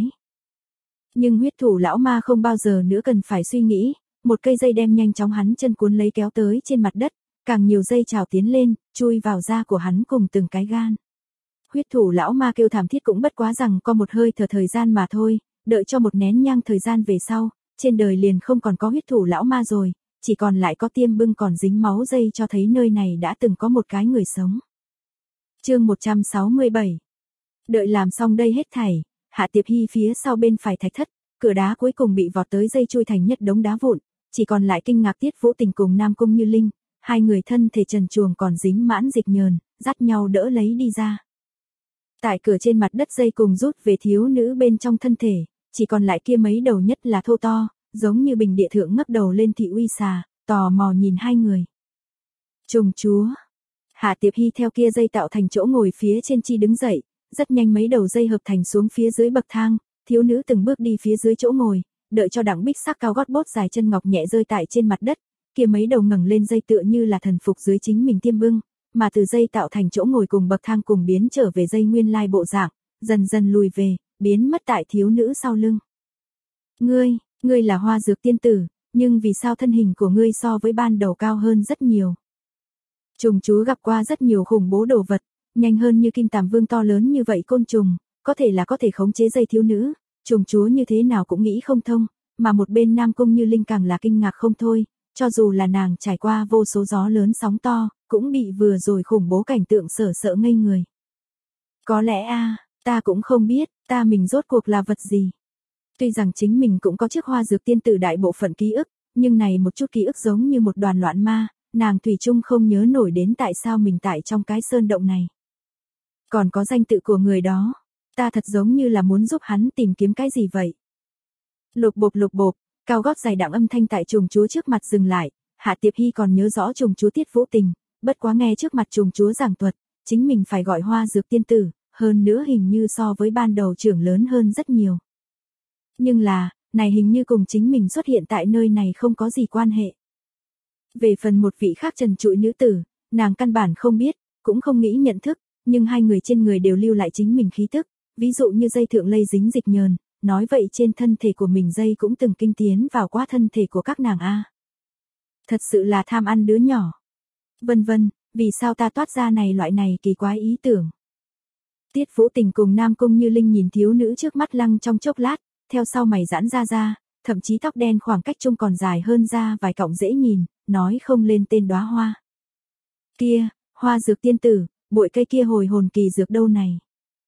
Nhưng huyết thủ lão ma không bao giờ nữa cần phải suy nghĩ, một cây dây đem nhanh chóng hắn chân cuốn lấy kéo tới trên mặt đất, càng nhiều dây trào tiến lên, chui vào da của hắn cùng từng cái gan. Huyết thủ lão ma kêu thảm thiết cũng bất quá rằng có một hơi thở thời gian mà thôi, đợi cho một nén nhang thời gian về sau, trên đời liền không còn có huyết thủ lão ma rồi, chỉ còn lại có tiêm bưng còn dính máu dây cho thấy nơi này đã từng có một cái người sống. Chương một trăm sáu mươi bảy. Đợi làm xong đây hết thảy, Hạ Tiệp Hy phía sau bên phải thạch thất, cửa đá cuối cùng bị vọt tới dây chui thành nhất đống đá vụn, chỉ còn lại Kinh Ngạc Tiết Vũ Tình cùng Nam Cung Như Linh, hai người thân thể trần truồng còn dính mãn dịch nhờn, dắt nhau đỡ lấy đi ra. Tại cửa trên mặt đất dây cùng rút về thiếu nữ bên trong thân thể, chỉ còn lại kia mấy đầu nhất là thô to, giống như bình địa thượng ngấp đầu lên thị uy xà, tò mò nhìn hai người. Trùng chúa. Hạ Tiệp Hy theo kia dây tạo thành chỗ ngồi phía trên chi đứng dậy, rất nhanh mấy đầu dây hợp thành xuống phía dưới bậc thang, thiếu nữ từng bước đi phía dưới chỗ ngồi, đợi cho đặng bích sắc cao gót bốt dài chân ngọc nhẹ rơi tại trên mặt đất, kia mấy đầu ngẩng lên dây tựa như là thần phục dưới chính mình tiêm bưng, mà từ dây tạo thành chỗ ngồi cùng bậc thang cùng biến trở về dây nguyên lai bộ dạng, dần dần lùi về, biến mất tại thiếu nữ sau lưng. Ngươi, ngươi là hoa dược tiên tử, nhưng vì sao thân hình của ngươi so với ban đầu cao hơn rất nhiều? Trùng chúa gặp qua rất nhiều khủng bố đồ vật, nhanh hơn như kim tàm vương to lớn như vậy côn trùng, có thể là có thể khống chế dây thiếu nữ, trùng chúa như thế nào cũng nghĩ không thông, mà một bên Nam Cung Như Linh càng là kinh ngạc không thôi, cho dù là nàng trải qua vô số gió lớn sóng to, cũng bị vừa rồi khủng bố cảnh tượng sợ sợ ngây người. Có lẽ a, ta cũng không biết, ta mình rốt cuộc là vật gì. Tuy rằng chính mình cũng có chiếc hoa dược tiên tử đại bộ phận ký ức, nhưng này một chút ký ức giống như một đoàn loạn ma, nàng thủy chung không nhớ nổi đến tại sao mình tại trong cái sơn động này. Còn có danh tự của người đó, ta thật giống như là muốn giúp hắn tìm kiếm cái gì vậy. Lục bộp lục bộp, cao gót dài đặng âm thanh tại trùng chúa trước mặt dừng lại, Hạ Tiệp Hy còn nhớ rõ trùng chúa Tiết Vũ Tình, bất quá nghe trước mặt trùng chúa giảng thuật, chính mình phải gọi hoa dược tiên tử, hơn nữa hình như so với ban đầu trưởng lớn hơn rất nhiều. Nhưng là, này hình như cùng chính mình xuất hiện tại nơi này không có gì quan hệ. Về phần một vị khác trần trụi nữ tử, nàng căn bản không biết, cũng không nghĩ nhận thức, nhưng hai người trên người đều lưu lại chính mình khí tức, ví dụ như dây thượng lây dính dịch nhờn, nói vậy trên thân thể của mình dây cũng từng kinh tiến vào qua thân thể của các nàng a. Thật sự là tham ăn đứa nhỏ. Vân vân, vì sao ta toát ra này loại này kỳ quái ý tưởng. Tiết Vũ Tình cùng Nam Cung Như Linh nhìn thiếu nữ trước mắt lăng trong chốc lát, theo sau mày giãn ra ra, thậm chí tóc đen khoảng cách chung còn dài hơn ra vài cọng dễ nhìn, nói không lên tên đóa hoa. Kia, hoa dược tiên tử, bụi cây kia hồi hồn kỳ dược đâu này?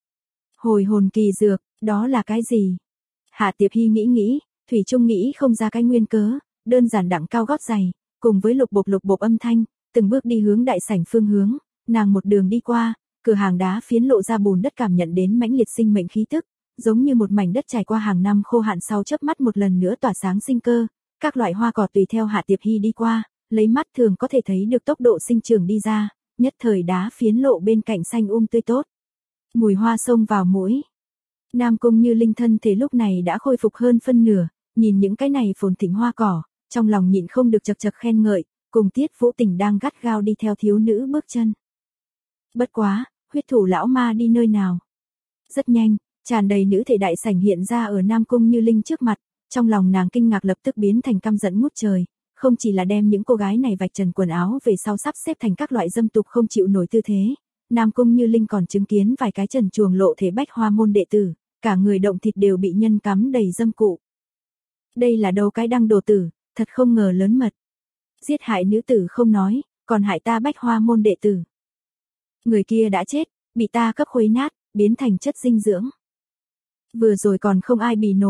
Hồi hồn kỳ dược, đó là cái gì? Hạ Tiệp Hy nghĩ nghĩ, thủy chung nghĩ không ra cái nguyên cớ, đơn giản đặng cao gót giày, cùng với lục bộp lục bộp âm thanh, từng bước đi hướng đại sảnh phương hướng, nàng một đường đi qua, cửa hàng đá phiến lộ ra bùn đất cảm nhận đến mãnh liệt sinh mệnh khí tức, giống như một mảnh đất trải qua hàng năm khô hạn sau chớp mắt một lần nữa tỏa sáng sinh cơ, các loại hoa cỏ tùy theo Hạ Tiệp Hy đi qua, lấy mắt thường có thể thấy được tốc độ sinh trưởng đi ra, nhất thời đá phiến lộ bên cạnh xanh um tươi tốt. Mùi hoa xông vào mũi. Nam Cung Như Linh thân thể lúc này đã khôi phục hơn phân nửa, nhìn những cái này phồn thịnh hoa cỏ, trong lòng nhịn không được chật chật khen ngợi, cùng Tiết Vũ Tình đang gắt gao đi theo thiếu nữ bước chân. Bất quá, huyết thủ lão ma đi nơi nào? Rất nhanh, tràn đầy nữ thể đại sảnh hiện ra ở Nam Cung Như Linh trước mặt, trong lòng nàng kinh ngạc lập tức biến thành căm giận ngút trời, không chỉ là đem những cô gái này vạch trần quần áo về sau sắp xếp thành các loại dâm tục không chịu nổi tư thế, Nam Cung Như Linh còn chứng kiến vài cái trần truồng lộ thể bách hoa môn đệ tử, cả người động thịt đều bị nhân cắm đầy dâm cụ. Đây là đâu cái đăng đồ tử, thật không ngờ lớn mật. Giết hại nữ tử không nói, còn hại ta bách hoa môn đệ tử. Người kia đã chết, bị ta cấp khuấy nát, biến thành chất dinh dưỡng. Vừa rồi còn không ai bì nổi,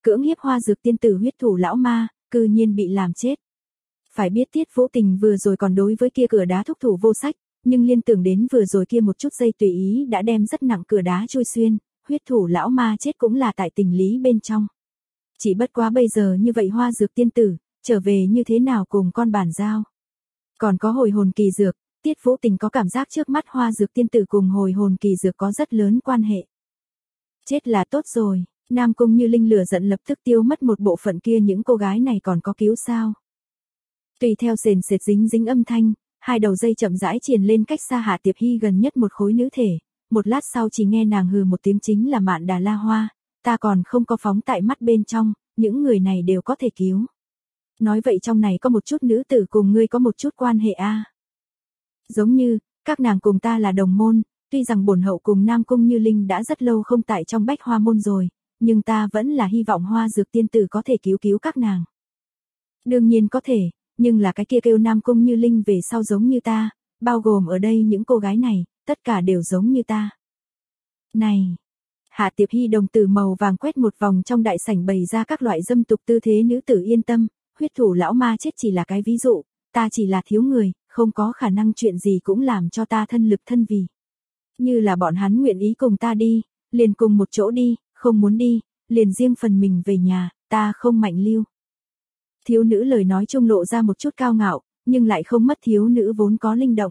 cưỡng hiếp Hoa Dược tiên tử huyết thủ lão ma, cư nhiên bị làm chết. Phải biết Tiết Vũ Tình vừa rồi còn đối với kia cửa đá thúc thủ vô sách, nhưng liên tưởng đến vừa rồi kia một chút giây tùy ý đã đem rất nặng cửa đá chui xuyên, huyết thủ lão ma chết cũng là tại tình lý bên trong. Chỉ bất quá bây giờ như vậy Hoa Dược tiên tử, trở về như thế nào cùng con bản giao. Còn có hồi hồn kỳ dược, Tiết Vũ Tình có cảm giác trước mắt Hoa Dược tiên tử cùng hồi hồn kỳ dược có rất lớn quan hệ. Chết là tốt rồi, Nam Cung Như Linh lửa giận lập tức tiêu mất một bộ phận kia, những cô gái này còn có cứu sao. Tùy theo sền sệt dính dính âm thanh, hai đầu dây chậm rãi triền lên cách xa Hạ Tiệp Hy gần nhất một khối nữ thể, một lát sau chỉ nghe nàng hừ một tiếng chính là Mạn Đà La Hoa, ta còn không có phóng tại mắt bên trong, những người này đều có thể cứu. Nói vậy trong này có một chút nữ tử cùng ngươi có một chút quan hệ a. À. Giống như, các nàng cùng ta là đồng môn, tuy rằng bổn hậu cùng Nam Cung Như Linh đã rất lâu không tại trong Bách Hoa môn rồi, nhưng ta vẫn là hy vọng Hoa Dược tiên tử có thể cứu cứu các nàng. Đương nhiên có thể, nhưng là cái kia kêu Nam Cung Như Linh về sau giống như ta, bao gồm ở đây những cô gái này, tất cả đều giống như ta. Này! Hạ Tiệp Hy đồng tử màu vàng quét một vòng trong đại sảnh bày ra các loại dâm tục tư thế, nữ tử yên tâm, huyết thủ lão ma chết chỉ là cái ví dụ, ta chỉ là thiếu người, không có khả năng chuyện gì cũng làm cho ta thân lực thân vì. Như là bọn hắn nguyện ý cùng ta đi, liền cùng một chỗ đi, không muốn đi, liền riêng phần mình về nhà, ta không mạnh lưu. Thiếu nữ lời nói trung lộ ra một chút cao ngạo, nhưng lại không mất thiếu nữ vốn có linh động.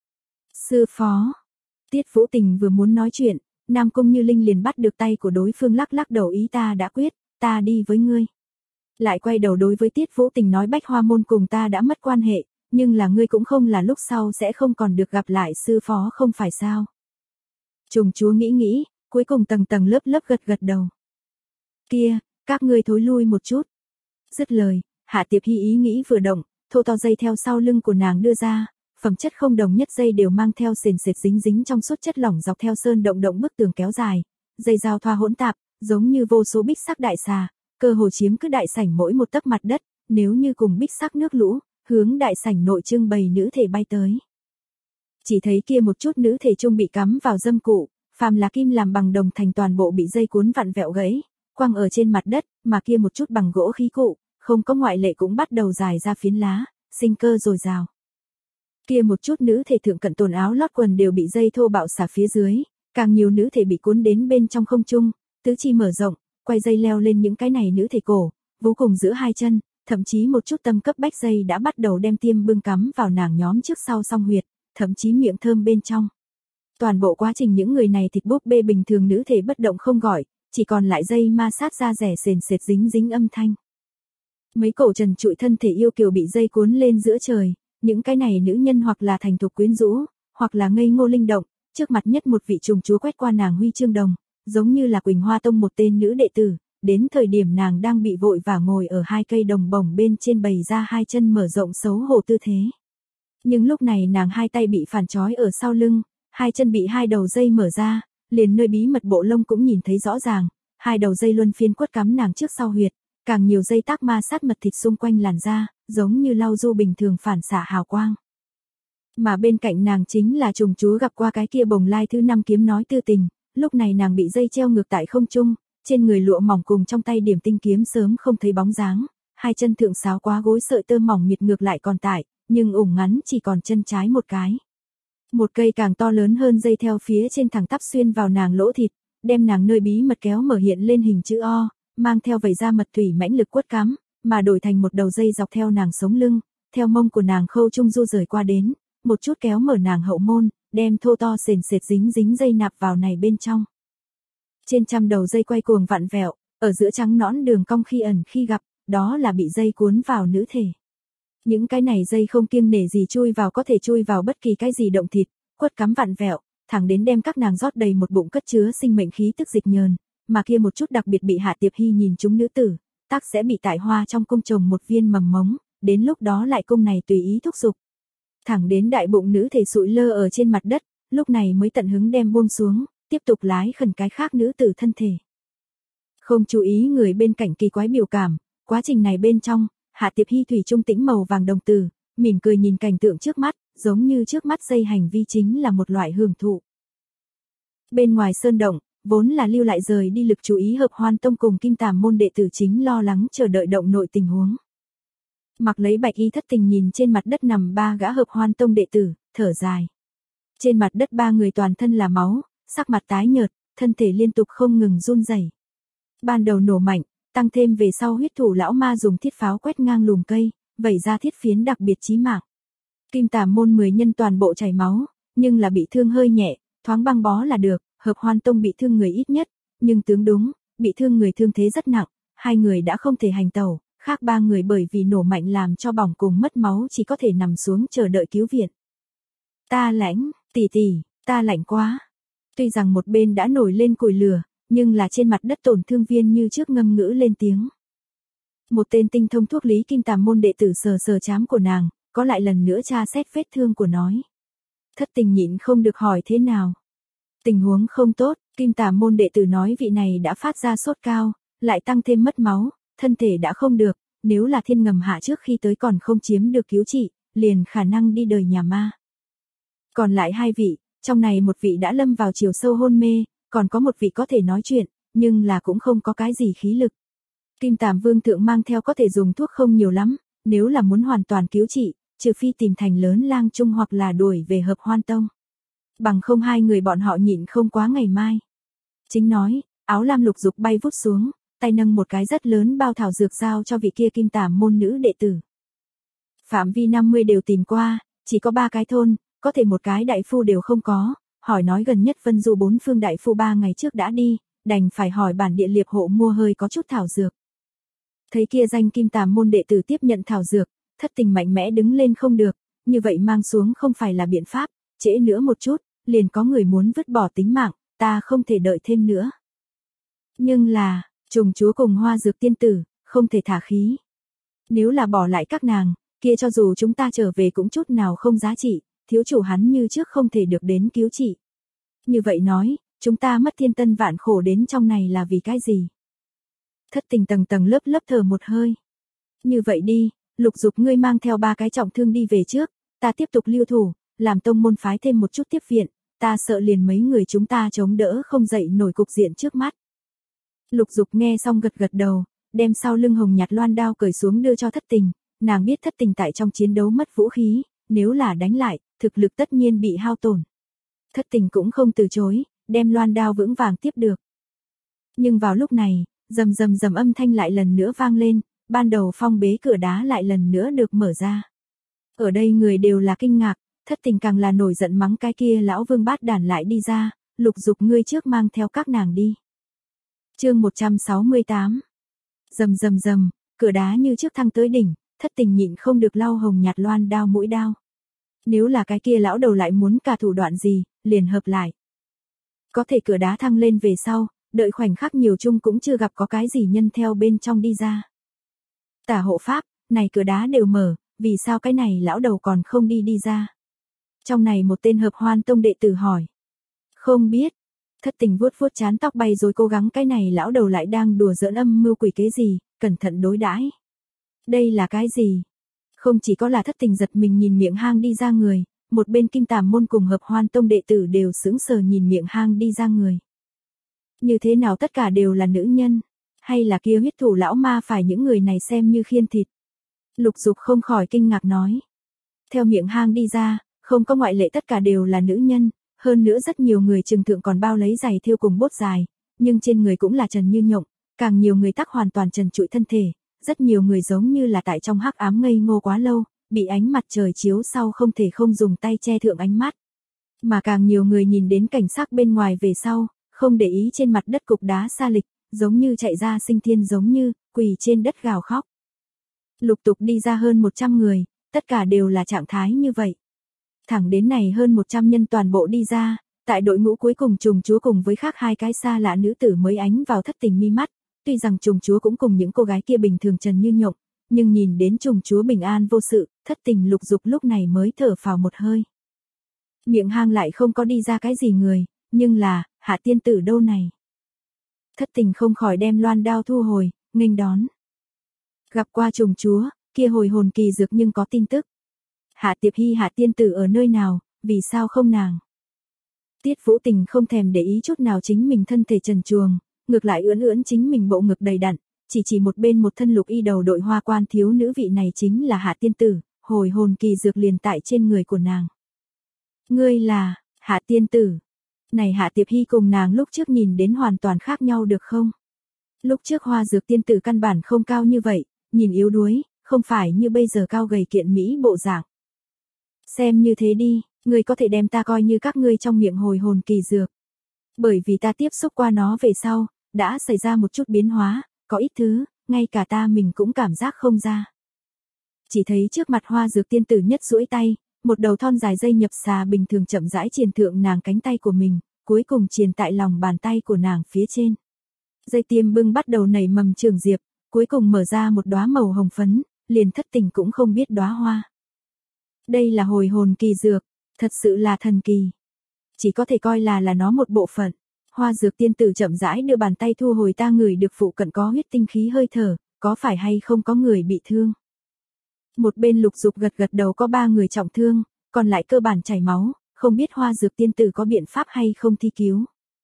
Sư phó. Tiết Vũ Tình vừa muốn nói chuyện, Nam Cung Như Linh liền bắt được tay của đối phương lắc lắc đầu, ý ta đã quyết, ta đi với ngươi. Lại quay đầu đối với Tiết Vũ Tình nói Bách Hoa môn cùng ta đã mất quan hệ, nhưng là ngươi cũng không là lúc sau sẽ không còn được gặp lại sư phó không phải sao. Trùng chúa nghĩ nghĩ, cuối cùng tầng tầng lớp lớp gật gật đầu. Kia, các ngươi thối lui một chút. Dứt lời, Hạ Tiệp Hy ý nghĩ vừa động, thô to dây theo sau lưng của nàng đưa ra, phẩm chất không đồng nhất dây đều mang theo sền sệt dính dính trong suốt chất lỏng dọc theo sơn động động bức tường kéo dài, dây giao thoa hỗn tạp, giống như vô số bích sắc đại xà, cơ hồ chiếm cứ đại sảnh mỗi một tấc mặt đất, nếu như cùng bích sắc nước lũ, hướng đại sảnh nội trưng bày nữ thể bay tới. Chỉ thấy kia một chút nữ thể trung bị cắm vào dâm cụ, phàm là kim làm bằng đồng thành toàn bộ bị dây cuốn vặn vẹo gãy, quăng ở trên mặt đất, mà kia một chút bằng gỗ khí cụ, không có ngoại lệ cũng bắt đầu dài ra phiến lá, sinh cơ dồi dào. Kia một chút nữ thể thượng cận tồn áo lót quần đều bị dây thô bạo xả phía dưới, càng nhiều nữ thể bị cuốn đến bên trong không trung, tứ chi mở rộng, quay dây leo lên những cái này nữ thể cổ, vô cùng giữa hai chân, thậm chí một chút tâm cấp bách dây đã bắt đầu đem tiêm bưng cắm vào nàng nhóm trước sau song huyệt, thậm chí miệng thơm bên trong. Toàn bộ quá trình những người này thịt búp bê bình thường nữ thể bất động không gọi, chỉ còn lại dây ma sát ra rẻ sền sệt dính dính âm thanh. Mấy cổ trần trụi thân thể yêu kiều bị dây cuốn lên giữa trời, những cái này nữ nhân hoặc là thành thục quyến rũ, hoặc là ngây ngô linh động, trước mặt nhất một vị trùng chúa quét qua nàng huy chương đồng, giống như là Quỳnh Hoa Tông một tên nữ đệ tử, đến thời điểm nàng đang bị vội vả ngồi ở hai cây đồng bổng bên trên bày ra hai chân mở rộng xấu hổ tư thế. Nhưng lúc này nàng hai tay bị phản trói ở sau lưng, hai chân bị hai đầu dây mở ra, liền nơi bí mật bộ lông cũng nhìn thấy rõ ràng, hai đầu dây luân phiên quất cắm nàng trước sau huyệt, càng nhiều dây tác ma sát mật thịt xung quanh làn da, giống như lau du bình thường phản xạ hào quang. Mà bên cạnh nàng chính là trùng chúa gặp qua cái kia bồng lai thứ năm kiếm nói tư tình, lúc này nàng bị dây treo ngược tại không trung, trên người lụa mỏng cùng trong tay điểm tinh kiếm sớm không thấy bóng dáng, hai chân thượng sáo quá gối sợi tơ mỏng miệt ngược lại còn tại, nhưng ủng ngắn chỉ còn chân trái một cái. Một cây càng to lớn hơn dây theo phía trên thẳng tắp xuyên vào nàng lỗ thịt, đem nàng nơi bí mật kéo mở hiện lên hình chữ O, mang theo vẩy ra mật thủy mãnh lực quất cắm, mà đổi thành một đầu dây dọc theo nàng sống lưng, theo mông của nàng khâu trung du rời qua đến, một chút kéo mở nàng hậu môn, đem thô to sền sệt dính dính dây nạp vào này bên trong. Trên trăm đầu dây quay cuồng vặn vẹo, ở giữa trắng nõn đường cong khi ẩn khi gặp, đó là bị dây cuốn vào nữ thể. Những cái này dây không kiêng nể gì chui vào, có thể chui vào bất kỳ cái gì động thịt, quất cắm vặn vẹo, thẳng đến đem các nàng rót đầy một bụng cất chứa sinh mệnh khí tức dịch nhờn, mà kia một chút đặc biệt bị Hạ Tiệp Hy nhìn chúng nữ tử, tác sẽ bị tại hoa trong cung trồng một viên mầm mống, đến lúc đó lại cung này tùy ý thúc dục. Thẳng đến đại bụng nữ thể sụi lơ ở trên mặt đất, lúc này mới tận hứng đem buông xuống, tiếp tục lái khẩn cái khác nữ tử thân thể. Không chú ý người bên cạnh kỳ quái biểu cảm, quá trình này bên trong, Hạ Tiệp Hy thủy trung tĩnh màu vàng đồng tử, mỉm cười nhìn cảnh tượng trước mắt, giống như trước mắt dây hành vi chính là một loại hưởng thụ. Bên ngoài sơn động, vốn là lưu lại rời đi lực chú ý Hợp Hoan Tông cùng Kim Tàm môn đệ tử chính lo lắng chờ đợi động nội tình huống. Mặc lấy bạch y Thất Tình nhìn trên mặt đất nằm ba gã Hợp Hoan Tông đệ tử, thở dài. Trên mặt đất ba người toàn thân là máu, sắc mặt tái nhợt, thân thể liên tục không ngừng run rẩy. Ban đầu nổ mạnh, tăng thêm về sau huyết thủ lão ma dùng thiết pháo quét ngang lùm cây, vẩy ra thiết phiến đặc biệt chí mạng. Kim Tàm môn mười nhân toàn bộ chảy máu, nhưng là bị thương hơi nhẹ, thoáng băng bó là được. Hợp Hoan Tông bị thương người ít nhất, nhưng tướng đúng, bị thương người thương thế rất nặng, hai người đã không thể hành tẩu, khác ba người bởi vì nổ mạnh làm cho bỏng cùng mất máu chỉ có thể nằm xuống chờ đợi cứu viện. Ta lạnh, tỷ tỷ, ta lạnh quá. Tuy rằng một bên đã nổi lên củi lửa, nhưng là trên mặt đất tổn thương viên như trước ngâm ngữ lên tiếng. Một tên tinh thông thuốc lý Kim Tàm môn đệ tử sờ sờ trám của nàng, có lại lần nữa tra xét vết thương của nói. Thất Tình nhịn không được hỏi thế nào. Tình huống không tốt, Kim Tàm môn đệ tử nói vị này đã phát ra sốt cao, lại tăng thêm mất máu, thân thể đã không được, nếu là thiên ngầm hạ trước khi tới còn không chiếm được cứu trị, liền khả năng đi đời nhà ma. Còn lại hai vị, trong này một vị đã lâm vào chiều sâu hôn mê, còn có một vị có thể nói chuyện, nhưng là cũng không có cái gì khí lực. Kim Tàm Vương thượng mang theo có thể dùng thuốc không nhiều lắm, nếu là muốn hoàn toàn cứu trị, trừ phi tìm thành lớn lang trung hoặc là đuổi về Hợp Hoan Tông. Bằng không hai người bọn họ nhịn không quá ngày mai. Chính nói, áo lam lục dục bay vút xuống, tay nâng một cái rất lớn bao thảo dược giao cho vị kia Kim Tàm môn nữ đệ tử. Phạm vi năm mươi đều tìm qua, chỉ có ba cái thôn, có thể một cái đại phu đều không có, hỏi nói gần nhất Vân Du bốn phương đại phu ba ngày trước đã đi, đành phải hỏi bản địa liệp hộ mua hơi có chút thảo dược. Thấy kia danh Kim Tàm môn đệ tử tiếp nhận thảo dược, Thất Tình mạnh mẽ đứng lên không được, như vậy mang xuống không phải là biện pháp, trễ nữa một chút, liền có người muốn vứt bỏ tính mạng, ta không thể đợi thêm nữa. Nhưng là, trùng chúa cùng Hoa Dược tiên tử, không thể thả khí. Nếu là bỏ lại các nàng, kia cho dù chúng ta trở về cũng chút nào không giá trị, thiếu chủ hắn như trước không thể được đến cứu trị. Như vậy nói, chúng ta mất thiên tân vạn khổ đến trong này là vì cái gì? Thất Tình tầng tầng lớp lớp thở một hơi. Như vậy đi, Lục Dục ngươi mang theo ba cái trọng thương đi về trước, ta tiếp tục lưu thủ, làm tông môn phái thêm một chút tiếp viện, ta sợ liền mấy người chúng ta chống đỡ không dậy nổi cục diện trước mắt. Lục Dục nghe xong gật gật đầu, đem sau lưng hồng nhạt loan đao cởi xuống đưa cho Thất Tình, nàng biết Thất Tình tại trong chiến đấu mất vũ khí, nếu là đánh lại, thực lực tất nhiên bị hao tổn. Thất Tình cũng không từ chối, đem loan đao vững vàng tiếp được. Nhưng vào lúc này, rầm rầm rầm âm thanh lại lần nữa vang lên, ban đầu phong bế cửa đá lại lần nữa được mở ra. Ở đây người đều là kinh ngạc, Thất Tình càng là nổi giận mắng cái kia lão vương bát đàn lại đi ra, Lục Dục ngươi trước mang theo các nàng đi. Chương một trăm sáu mươi tám. Rầm rầm rầm, cửa đá như trước thăng tới đỉnh, Thất Tình nhịn không được lau hồng nhạt loan đao mũi đao. Nếu là cái kia lão đầu lại muốn cả thủ đoạn gì, liền hợp lại. Có thể cửa đá thăng lên về sau, đợi khoảnh khắc nhiều chung cũng chưa gặp có cái gì nhân theo bên trong đi ra. Tả hộ pháp, này cửa đá đều mở, vì sao cái này lão đầu còn không đi đi ra? Trong này một tên Hợp Hoan Tông đệ tử hỏi. Không biết. Thất Tình vuốt vuốt chán tóc bay rồi cố gắng cái này lão đầu lại đang đùa giỡn âm mưu quỷ kế gì, cẩn thận đối đãi. Đây là cái gì? Không chỉ có là Thất Tình giật mình nhìn miệng hang đi ra người, một bên Kim Tàm môn cùng Hợp Hoan Tông đệ tử đều sững sờ nhìn miệng hang đi ra người. Như thế nào tất cả đều là nữ nhân, hay là kia huyết thủ lão ma phải những người này xem như khiên thịt? Lục Dục không khỏi kinh ngạc nói. Theo miệng hang đi ra, không có ngoại lệ tất cả đều là nữ nhân, hơn nữa rất nhiều người trừng thượng còn bao lấy giày thêu cùng bốt dài, nhưng trên người cũng là trần như nhộng, càng nhiều người tắc hoàn toàn trần trụi thân thể, rất nhiều người giống như là tại trong hắc ám ngây ngô quá lâu, bị ánh mặt trời chiếu sau không thể không dùng tay che thượng ánh mắt. Mà càng nhiều người nhìn đến cảnh sắc bên ngoài về sau, không để ý trên mặt đất cục đá sa lịch, giống như chạy ra sinh thiên giống như, quỳ trên đất gào khóc. Lục tục đi ra hơn một trăm người, tất cả đều là trạng thái như vậy. Thẳng đến này hơn một trăm nhân toàn bộ đi ra, tại đội ngũ cuối cùng trùng chúa cùng với khác hai cái xa lạ nữ tử mới ánh vào Thất Tình mi mắt, tuy rằng trùng chúa cũng cùng những cô gái kia bình thường trần như nhộng, nhưng nhìn đến trùng chúa bình an vô sự, Thất Tình Lục Dục lúc này mới thở phào một hơi. Miệng hang lại không có đi ra cái gì người, nhưng là, Hạ tiên tử đâu này? Thất Tình không khỏi đem loan đao thu hồi, nghênh đón. Gặp qua trùng chúa, kia hồi hồn kỳ dược nhưng có tin tức. Hạ Tiệp Hy Hạ tiên tử ở nơi nào, vì sao không nàng? Tiết Vũ Tình không thèm để ý chút nào chính mình thân thể trần truồng, ngược lại ưỡn ưỡn chính mình bộ ngực đầy đặn, chỉ chỉ một bên một thân lục y đầu đội hoa quan thiếu nữ, vị này chính là Hạ tiên tử, hồi hồn kỳ dược liền tại trên người của nàng. Ngươi là, Hạ tiên tử. Này Hạ Tiệp Hy cùng nàng lúc trước nhìn đến hoàn toàn khác nhau được không? Lúc trước hoa dược tiên tử căn bản không cao như vậy, nhìn yếu đuối, không phải như bây giờ cao gầy kiện mỹ bộ dạng. Xem như thế đi, ngươi có thể đem ta coi như các ngươi trong miệng hồi hồn kỳ dược. Bởi vì ta tiếp xúc qua nó về sau, đã xảy ra một chút biến hóa, có ít thứ, ngay cả ta mình cũng cảm giác không ra. Chỉ thấy trước mặt hoa dược tiên tử nhất duỗi tay, một đầu thon dài dây nhập xà bình thường chậm rãi triền thượng nàng cánh tay của mình, cuối cùng triền tại lòng bàn tay của nàng phía trên. Dây tiêm bưng bắt đầu nảy mầm trường diệp, cuối cùng mở ra một đóa màu hồng phấn, liền thất tình cũng không biết đóa hoa. Đây là hồi hồn kỳ dược, thật sự là thần kỳ. Chỉ có thể coi là là nó một bộ phận. Hoa dược tiên tử chậm rãi đưa bàn tay thu hồi, ta ngửi được phụ cận có huyết tinh khí hơi thở, có phải hay không có người bị thương. Một bên Lục Dục gật gật đầu, có ba người trọng thương, còn lại cơ bản chảy máu, không biết hoa dược tiên tử có biện pháp hay không thi cứu.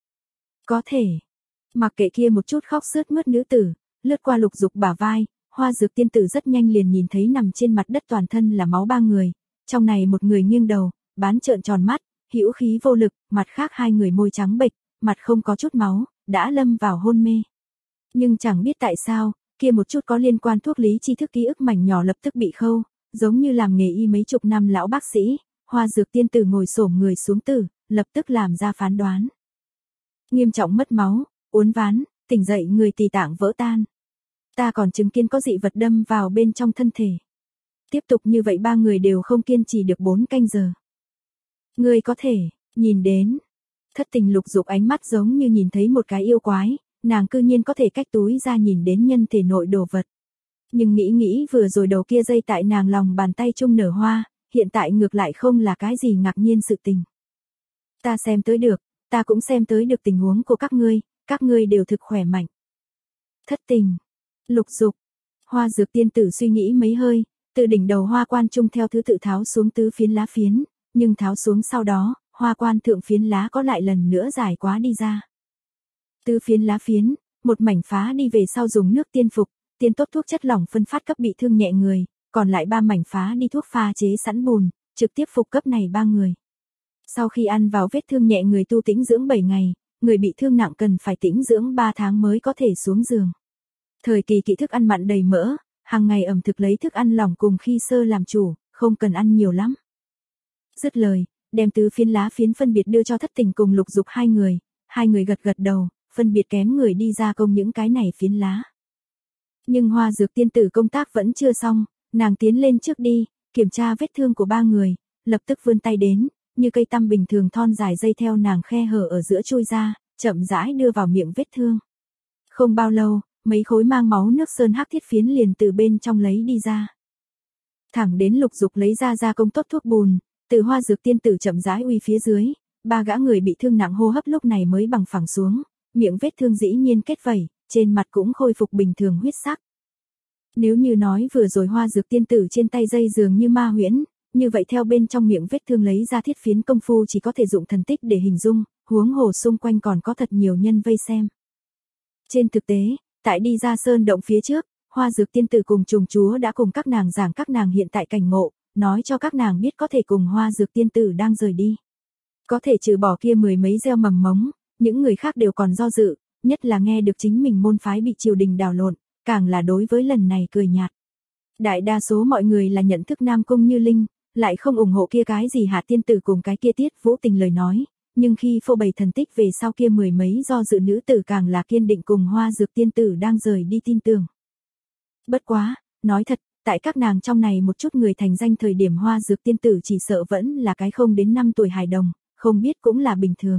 Có thể. Mặc kệ kia một chút khóc sướt mướt nữ tử, lướt qua Lục Dục bả vai, hoa dược tiên tử rất nhanh liền nhìn thấy nằm trên mặt đất toàn thân là máu ba người, trong này một người nghiêng đầu, bán trợn tròn mắt, hữu khí vô lực, mặt khác hai người môi trắng bệch, mặt không có chút máu, đã lâm vào hôn mê. Nhưng chẳng biết tại sao, kia một chút có liên quan thuốc lý tri thức ký ức mảnh nhỏ lập tức bị khâu, giống như làm nghề y mấy chục năm lão bác sĩ, hoa dược tiên tử ngồi xổm người xuống tử, lập tức làm ra phán đoán. Nghiêm trọng mất máu, uốn ván, tỉnh dậy người tỳ tạng vỡ tan. Ta còn chứng kiến có dị vật đâm vào bên trong thân thể. Tiếp tục như vậy ba người đều không kiên trì được bốn canh giờ. Ngươi có thể, nhìn đến. Thất tình Lục Dục ánh mắt giống như nhìn thấy một cái yêu quái, nàng cư nhiên có thể cách túi ra nhìn đến nhân thể nội đồ vật. Nhưng nghĩ nghĩ vừa rồi đầu kia dây tại nàng lòng bàn tay chung nở hoa, hiện tại ngược lại không là cái gì ngạc nhiên sự tình. Ta xem tới được, ta cũng xem tới được tình huống của các ngươi, các ngươi đều thực khỏe mạnh. Thất tình, Lục Dục, hoa dược tiên tử suy nghĩ mấy hơi, từ đỉnh đầu hoa quan trung theo thứ tự tháo xuống tứ phiến lá phiến, nhưng tháo xuống sau đó, hoa quan thượng phiến lá có lại lần nữa dài quá đi ra. Tứ phiến lá phiến, một mảnh phá đi về sau dùng nước tiên phục, tiên tốt thuốc chất lỏng phân phát cấp bị thương nhẹ người, còn lại ba mảnh phá đi thuốc pha chế sẵn bùn, trực tiếp phục cấp này ba người. Sau khi ăn vào vết thương nhẹ người tu tĩnh dưỡng bảy ngày, người bị thương nặng cần phải tĩnh dưỡng ba tháng mới có thể xuống giường. Thời kỳ kỵ thức ăn mặn đầy mỡ, hàng ngày ẩm thực lấy thức ăn lỏng cùng khi sơ làm chủ, không cần ăn nhiều lắm. Dứt lời, đem tứ phiến lá phiến phân biệt đưa cho Thất tình cùng Lục Dục hai người, hai người gật gật đầu, phân biệt kém người đi ra công những cái này phiến lá. Nhưng hoa dược tiên tử công tác vẫn chưa xong, nàng tiến lên trước đi, kiểm tra vết thương của ba người, lập tức vươn tay đến, như cây tăm bình thường thon dài dây theo nàng khe hở ở giữa chui ra, chậm rãi đưa vào miệng vết thương. Không bao lâu, mấy khối mang máu nước sơn hắc thiết phiến liền từ bên trong lấy đi ra. Thẳng đến Lục Dục lấy ra gia công tốt thuốc bùn, từ hoa dược tiên tử chậm rãi uy phía dưới, ba gã người bị thương nặng hô hấp lúc này mới bằng phẳng xuống, miệng vết thương dĩ nhiên kết vảy, trên mặt cũng khôi phục bình thường huyết sắc. Nếu như nói vừa rồi hoa dược tiên tử trên tay dây dường như ma huyễn, như vậy theo bên trong miệng vết thương lấy ra thiết phiến công phu chỉ có thể dụng thần tích để hình dung, huống hồ xung quanh còn có thật nhiều nhân vây xem. Trên thực tế, tại đi ra sơn động phía trước, hoa dược tiên tử cùng trùng chúa đã cùng các nàng giảng các nàng hiện tại cảnh ngộ, nói cho các nàng biết có thể cùng hoa dược tiên tử đang rời đi. Có thể trừ bỏ kia mười mấy gieo mầm mống, những người khác đều còn do dự, nhất là nghe được chính mình môn phái bị triều đình đảo lộn, càng là đối với lần này cười nhạt. Đại đa số mọi người là nhận thức Nam Cung Như Linh, lại không ủng hộ kia cái gì Hạ tiên tử cùng cái kia Tiết Vũ Tình lời nói, nhưng khi phô bày thần tích về sau kia mười mấy do dự nữ tử càng là kiên định cùng hoa dược tiên tử đang rời đi tin tưởng. Bất quá, nói thật, tại các nàng trong này một chút người thành danh thời điểm hoa dược tiên tử chỉ sợ vẫn là cái không đến năm tuổi hài đồng, không biết cũng là bình thường.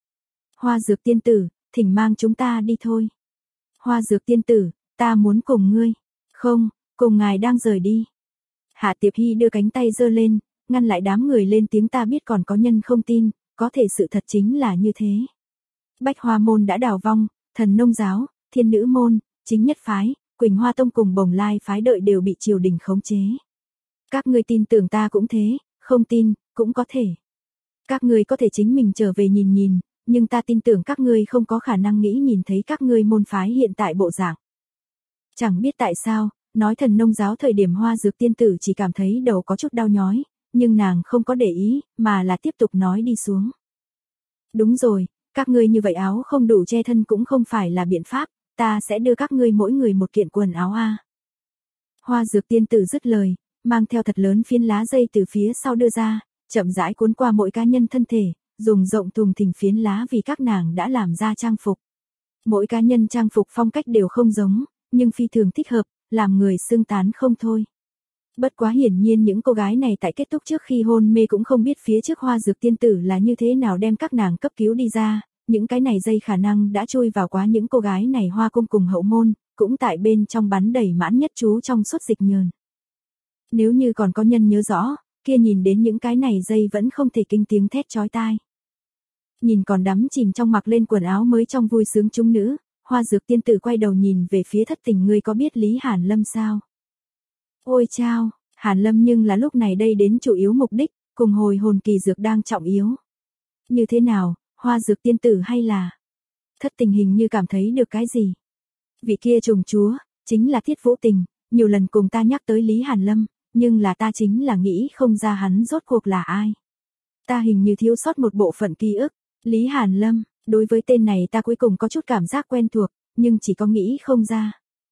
Hoa dược tiên tử, thỉnh mang chúng ta đi thôi. Hoa dược tiên tử, ta muốn cùng ngươi. Không, cùng ngài đang rời đi. Hạ Tiệp Hy đưa cánh tay giơ lên, ngăn lại đám người lên tiếng, ta biết còn có nhân không tin, có thể sự thật chính là như thế. Bách Hoa môn đã đào vong, Thần Nông giáo, Thiên Nữ môn, Chính Nhất phái, Quỳnh Hoa tông cùng Bồng Lai phái đợi đều bị triều đình khống chế. Các ngươi tin tưởng ta cũng thế, không tin, cũng có thể. Các ngươi có thể chính mình trở về nhìn nhìn, nhưng ta tin tưởng các ngươi không có khả năng nghĩ nhìn thấy các ngươi môn phái hiện tại bộ dạng. Chẳng biết tại sao, nói thần nông giáo thời điểm Hoa Dược tiên tử chỉ cảm thấy đầu có chút đau nhói, nhưng nàng không có để ý, mà là tiếp tục nói đi xuống. Đúng rồi, các ngươi như vậy áo không đủ che thân cũng không phải là biện pháp, ta sẽ đưa các ngươi mỗi người một kiện quần áo a. Hoa Dược tiên tử dứt lời, mang theo thật lớn phiến lá dây từ phía sau đưa ra, chậm rãi cuốn qua mỗi cá nhân thân thể, dùng rộng thùng thình phiến lá vì các nàng đã làm ra trang phục. Mỗi cá nhân trang phục phong cách đều không giống, nhưng phi thường thích hợp, làm người xưng tán không thôi. Bất quá hiển nhiên những cô gái này tại kết thúc trước khi hôn mê cũng không biết phía trước Hoa Dược tiên tử là như thế nào đem các nàng cấp cứu đi ra, những cái này dây khả năng đã chui vào quá những cô gái này Hoa cung cùng hậu môn, cũng tại bên trong bắn đầy mãn nhất chú trong suốt dịch nhờn. Nếu như còn có nhân nhớ rõ, kia nhìn đến những cái này dây vẫn không thể kinh tiếng thét chói tai. Nhìn còn đắm chìm trong mặc lên quần áo mới trong vui sướng chúng nữ, Hoa Dược tiên tử quay đầu nhìn về phía Thất Tình, ngươi có biết Lý Hàn Lâm sao? Ôi chao, Hàn Lâm nhưng là lúc này đây đến chủ yếu mục đích, cùng hồi hồn kỳ dược đang trọng yếu. Như thế nào, Hoa Dược tiên tử hay là? Thất Tình hình như cảm thấy được cái gì? Vị kia trùng chúa, chính là Thiết Vũ Tình, nhiều lần cùng ta nhắc tới Lý Hàn Lâm, nhưng là ta chính là nghĩ không ra hắn rốt cuộc là ai. Ta hình như thiếu sót một bộ phận ký ức, Lý Hàn Lâm, đối với tên này ta cuối cùng có chút cảm giác quen thuộc, nhưng chỉ có nghĩ không ra.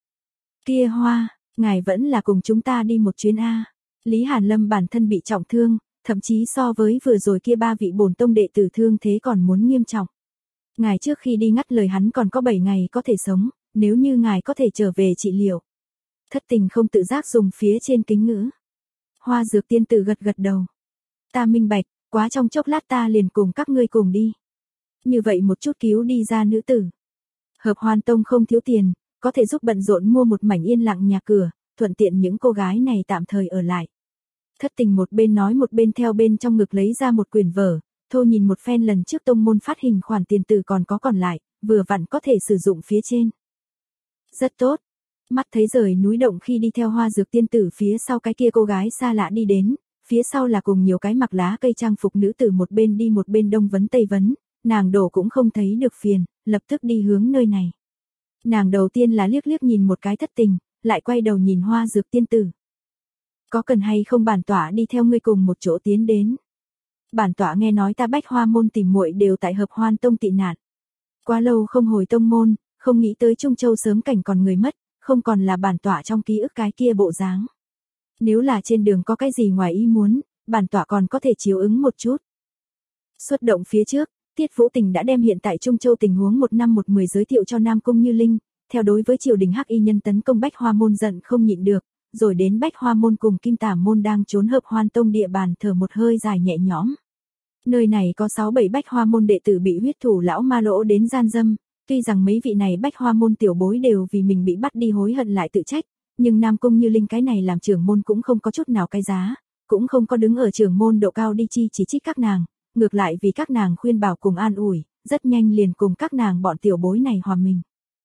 Kia Hoa, ngài vẫn là cùng chúng ta đi một chuyến A. Lý Hàn Lâm bản thân bị trọng thương, thậm chí so với vừa rồi kia ba vị bổn tông đệ tử thương thế còn muốn nghiêm trọng. Ngài trước khi đi ngắt lời hắn còn có bảy ngày có thể sống, nếu như ngài có thể trở về trị liệu. Thất Tình không tự giác dùng phía trên kính ngữ. Hoa Dược tiên tử gật gật đầu. Ta minh bạch, quá trong chốc lát ta liền cùng các ngươi cùng đi. Như vậy một chút cứu đi ra nữ tử. Hợp Hoan Tông không thiếu tiền, có thể giúp bận rộn mua một mảnh yên lặng nhà cửa, thuận tiện những cô gái này tạm thời ở lại. Thất Tình một bên nói một bên theo bên trong ngực lấy ra một quyển vở, thô nhìn một phen lần trước tông môn phát hình khoản tiền tử còn có còn lại, vừa vặn có thể sử dụng phía trên. Rất tốt. Mắt thấy rời núi động khi đi theo Hoa Dược tiên tử phía sau cái kia cô gái xa lạ đi đến, phía sau là cùng nhiều cái mặc lá cây trang phục nữ tử một bên đi một bên đông vấn tây vấn, nàng đổ cũng không thấy được phiền, lập tức đi hướng nơi này. Nàng đầu tiên là liếc liếc nhìn một cái Thất Tình, lại quay đầu nhìn Hoa Dược tiên tử. Có cần hay không bản tỏa đi theo ngươi cùng một chỗ tiến đến? Bản tỏa nghe nói ta Bách Hoa môn tìm muội đều tại Hợp Hoan Tông tị nạn. Quá lâu không hồi tông môn, không nghĩ tới Trung Châu sớm cảnh còn người mất, không còn là bản tỏa trong ký ức cái kia bộ dáng. Nếu là trên đường có cái gì ngoài ý muốn, bản tỏa còn có thể chiếu ứng một chút. Xuất động phía trước, Tiết Vũ Tình đã đem hiện tại Trung Châu tình huống một năm một mười giới thiệu cho Nam Cung Như Linh, theo đối với triều đình Hắc Y nhân tấn công Bách Hoa môn giận không nhịn được, rồi đến Bách Hoa môn cùng Kim Tả môn đang trốn Hợp Hoan Tông địa bàn thở một hơi dài nhẹ nhõm. Nơi này có sáu bảy Bách Hoa môn đệ tử bị huyết thủ lão ma lỗ đến gian dâm, tuy rằng mấy vị này Bách Hoa môn tiểu bối đều vì mình bị bắt đi hối hận lại tự trách, nhưng Nam Cung Như Linh cái này làm trưởng môn cũng không có chút nào cái giá, cũng không có đứng ở trưởng môn độ cao đi chi chỉ trích các nàng, ngược lại vì các nàng khuyên bảo cùng an ủi, rất nhanh liền cùng các nàng bọn tiểu bối này hòa mình.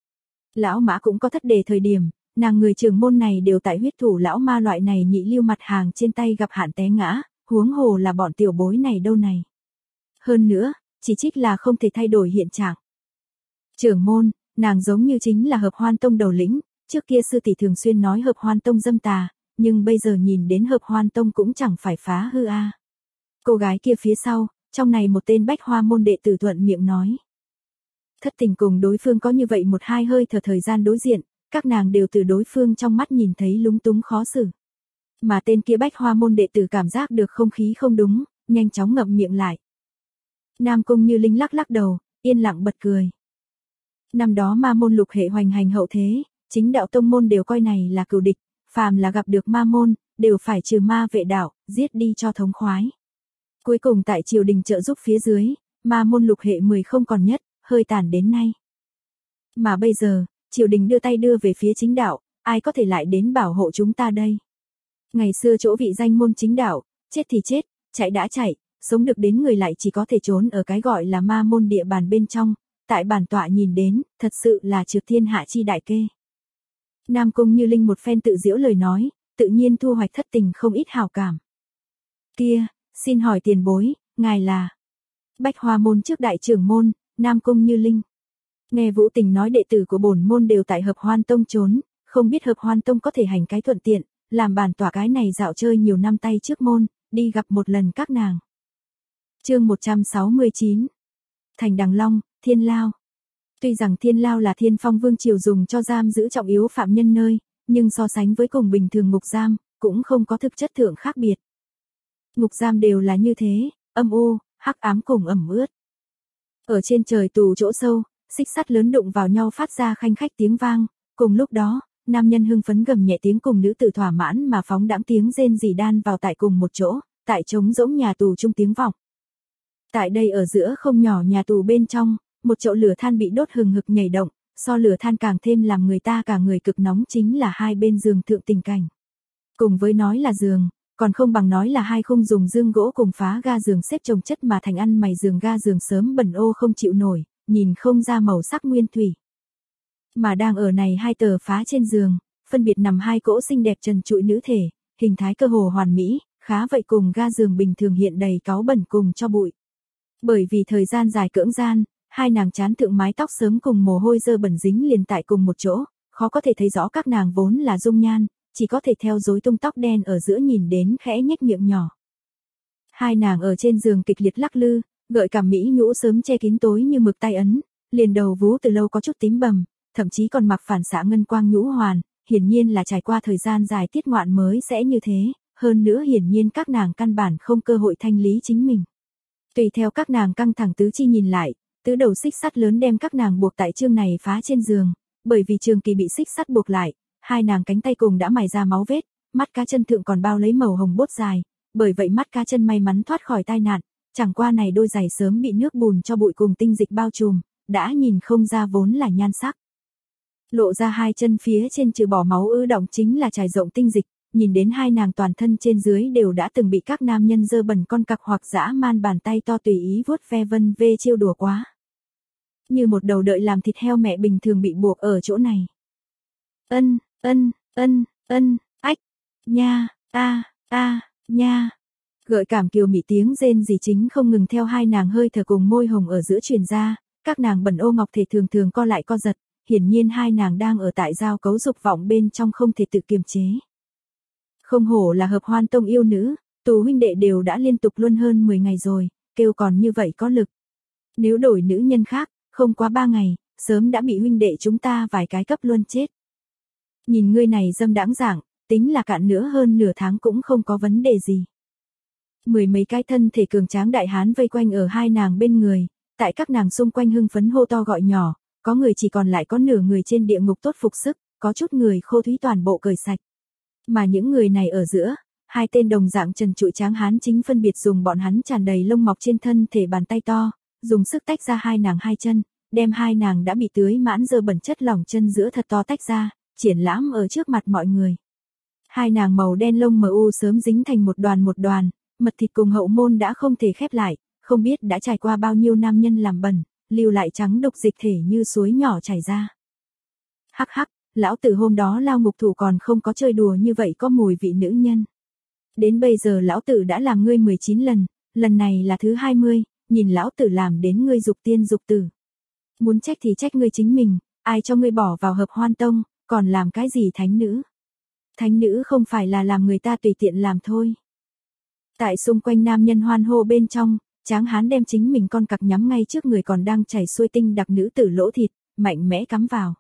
Lão Mã cũng có thất đề thời điểm, nàng người trưởng môn này đều tại huyết thủ lão ma loại này nhị lưu mặt hàng trên tay gặp hạn té ngã, huống hồ là bọn tiểu bối này đâu này. Hơn nữa, chỉ trích là không thể thay đổi hiện trạng. Trưởng môn, nàng giống như chính là Hợp Hoan Tông đầu lĩnh, trước kia sư tỷ thường xuyên nói Hợp Hoan Tông dâm tà, nhưng bây giờ nhìn đến Hợp Hoan Tông cũng chẳng phải phá hư a. Cô gái kia phía sau, trong này một tên Bách Hoa môn đệ tử thuận miệng nói. Thất Tình cùng đối phương có như vậy một hai hơi thở thời gian đối diện, các nàng đều từ đối phương trong mắt nhìn thấy lúng túng khó xử. Mà tên kia Bách Hoa môn đệ tử cảm giác được không khí không đúng, nhanh chóng ngậm miệng lại. Nam Cung Như Linh lắc lắc đầu, yên lặng bật cười. Năm đó ma môn lục hệ hoành hành hậu thế, chính đạo tông môn đều coi này là cừu địch, phàm là gặp được ma môn, đều phải trừ ma vệ đạo, giết đi cho thống khoái. Cuối cùng tại triều đình trợ giúp phía dưới, ma môn lục hệ mười không còn nhất, hơi tàn đến nay. Mà bây giờ, triều đình đưa tay đưa về phía chính đạo, ai có thể lại đến bảo hộ chúng ta đây? Ngày xưa chỗ vị danh môn chính đạo, chết thì chết, chạy đã chạy, sống được đến người lại chỉ có thể trốn ở cái gọi là ma môn địa bàn bên trong, tại bản tọa nhìn đến, thật sự là trừ thiên hạ chi đại kê. Nam Cung Như Linh một phen tự giễu lời nói, tự nhiên thu hoạch Thất Tình không ít hảo cảm. Kia, xin hỏi tiền bối, ngài là, Bách Hoa môn trước đại trưởng môn, Nam Cung Như Linh. Nghe Vũ Tình nói đệ tử của bổn môn đều tại Hợp Hoan Tông trốn, không biết Hợp Hoan Tông có thể hành cái thuận tiện, làm bản tỏa cái này dạo chơi nhiều năm tay trước môn, đi gặp một lần các nàng. Chương một trăm sáu mươi chín. Thành Đằng Long, Thiên Lao. Tuy rằng Thiên Lao là Thiên Phong vương triều dùng cho giam giữ trọng yếu phạm nhân nơi, nhưng so sánh với cùng bình thường ngục giam, cũng không có thực chất thượng khác biệt. Ngục giam đều là như thế, âm u, hắc ám cùng ẩm ướt. Ở trên trời tù chỗ sâu, xích sắt lớn đụng vào nhau phát ra khanh khách tiếng vang, cùng lúc đó, nam nhân hưng phấn gầm nhẹ tiếng cùng nữ tử thỏa mãn mà phóng đãng tiếng rên rỉ đan vào tại cùng một chỗ, tại trống rỗng nhà tù chung tiếng vọng. Tại đây ở giữa không nhỏ nhà tù bên trong, một chậu lửa than bị đốt hừng hực nhảy động, so lửa than càng thêm làm người ta cả người cực nóng chính là hai bên giường thượng tình cảnh. Cùng với nói là giường, còn không bằng nói là hai khung dùng dương gỗ cùng phá ga giường xếp chồng chất mà thành ăn mày giường ga giường sớm bẩn ô không chịu nổi, nhìn không ra màu sắc nguyên thủy. Mà đang ở này hai tờ phá trên giường, phân biệt nằm hai cỗ xinh đẹp trần trụi nữ thể, hình thái cơ hồ hoàn mỹ, khá vậy cùng ga giường bình thường hiện đầy cáu bẩn cùng cho bụi. Bởi vì thời gian dài cưỡng gian, hai nàng chán thượng mái tóc sớm cùng mồ hôi dơ bẩn dính liền tại cùng một chỗ, khó có thể thấy rõ các nàng vốn là dung nhan, chỉ có thể theo rối tung tóc đen ở giữa nhìn đến khẽ nhếch miệng nhỏ. Hai nàng ở trên giường kịch liệt lắc lư, gợi cảm mỹ nhũ sớm che kín tối như mực tay ấn, liền đầu vú từ lâu có chút tím bầm, thậm chí còn mặc phản xạ ngân quang nhũ hoàn, hiển nhiên là trải qua thời gian dài tiết ngoạn mới sẽ như thế, hơn nữa hiển nhiên các nàng căn bản không cơ hội thanh lý chính mình. Tùy theo các nàng căng thẳng tứ chi nhìn lại, tứ đầu xích sắt lớn đem các nàng buộc tại chương này phá trên giường, bởi vì trường kỳ bị xích sắt buộc lại, hai nàng cánh tay cùng đã mài ra máu vết, mắt cá chân thượng còn bao lấy màu hồng bốt dài, bởi vậy mắt cá chân may mắn thoát khỏi tai nạn, chẳng qua này đôi giày sớm bị nước bùn cho bụi cùng tinh dịch bao trùm, đã nhìn không ra vốn là nhan sắc. Lộ ra hai chân phía trên trừ bỏ máu ứ động chính là trải rộng tinh dịch, nhìn đến hai nàng toàn thân trên dưới đều đã từng bị các nam nhân dơ bẩn con cặc hoặc dã man bàn tay to tùy ý vuốt ve vân vê chiêu đùa quá. Như một đầu đợi làm thịt heo mẹ bình thường bị buộc ở chỗ này. Ân, ân, ân, ân, ách, nha, a, a, nha. Gợi cảm kiều mị tiếng rên rỉ chính không ngừng theo hai nàng hơi thở cùng môi hồng ở giữa truyền ra, các nàng bẩn ô ngọc thể thường thường co lại co giật, hiển nhiên hai nàng đang ở tại giao cấu dục vọng bên trong không thể tự kiềm chế. Không hổ là Hợp Hoan Tông yêu nữ, tù huynh đệ đều đã liên tục luân hơn mười ngày rồi, kêu còn như vậy có lực. Nếu đổi nữ nhân khác, không quá ba ngày, sớm đã bị huynh đệ chúng ta vài cái cấp luân chết. Nhìn ngươi này dâm đãng dạng, tính là cạn nữa hơn nửa tháng cũng không có vấn đề gì. Mười mấy cái thân thể cường tráng đại hán vây quanh ở hai nàng bên người, tại các nàng xung quanh hưng phấn hô to gọi nhỏ, có người chỉ còn lại có nửa người trên địa ngục tốt phục sức, có chút người khô thúy toàn bộ cởi sạch. Mà những người này ở giữa, hai tên đồng dạng trần trụi tráng hán chính phân biệt dùng bọn hắn tràn đầy lông mọc trên thân thể bàn tay to, dùng sức tách ra hai nàng hai chân, đem hai nàng đã bị tưới mãn dơ bẩn chất lỏng chân giữa thật to tách ra, triển lãm ở trước mặt mọi người. Hai nàng màu đen lông mờ u sớm dính thành một đoàn một đoàn, mật thịt cùng hậu môn đã không thể khép lại, không biết đã trải qua bao nhiêu nam nhân làm bẩn, lưu lại trắng đục dịch thể như suối nhỏ chảy ra. Hắc hắc, lão tử hôm đó lao ngục thủ còn không có chơi đùa như vậy có mùi vị nữ nhân. Đến bây giờ lão tử đã làm ngươi mười chín lần, lần này là thứ hai mươi, nhìn lão tử làm đến ngươi dục tiên dục tử. Muốn trách thì trách ngươi chính mình, ai cho ngươi bỏ vào Hợp Hoan Tông, còn làm cái gì thánh nữ? Thánh nữ không phải là làm người ta tùy tiện làm thôi. Tại xung quanh nam nhân hoan hô bên trong, tráng hán đem chính mình con cặc nhắm ngay trước người còn đang chảy xuôi tinh đặc nữ tử lỗ thịt, mạnh mẽ cắm vào.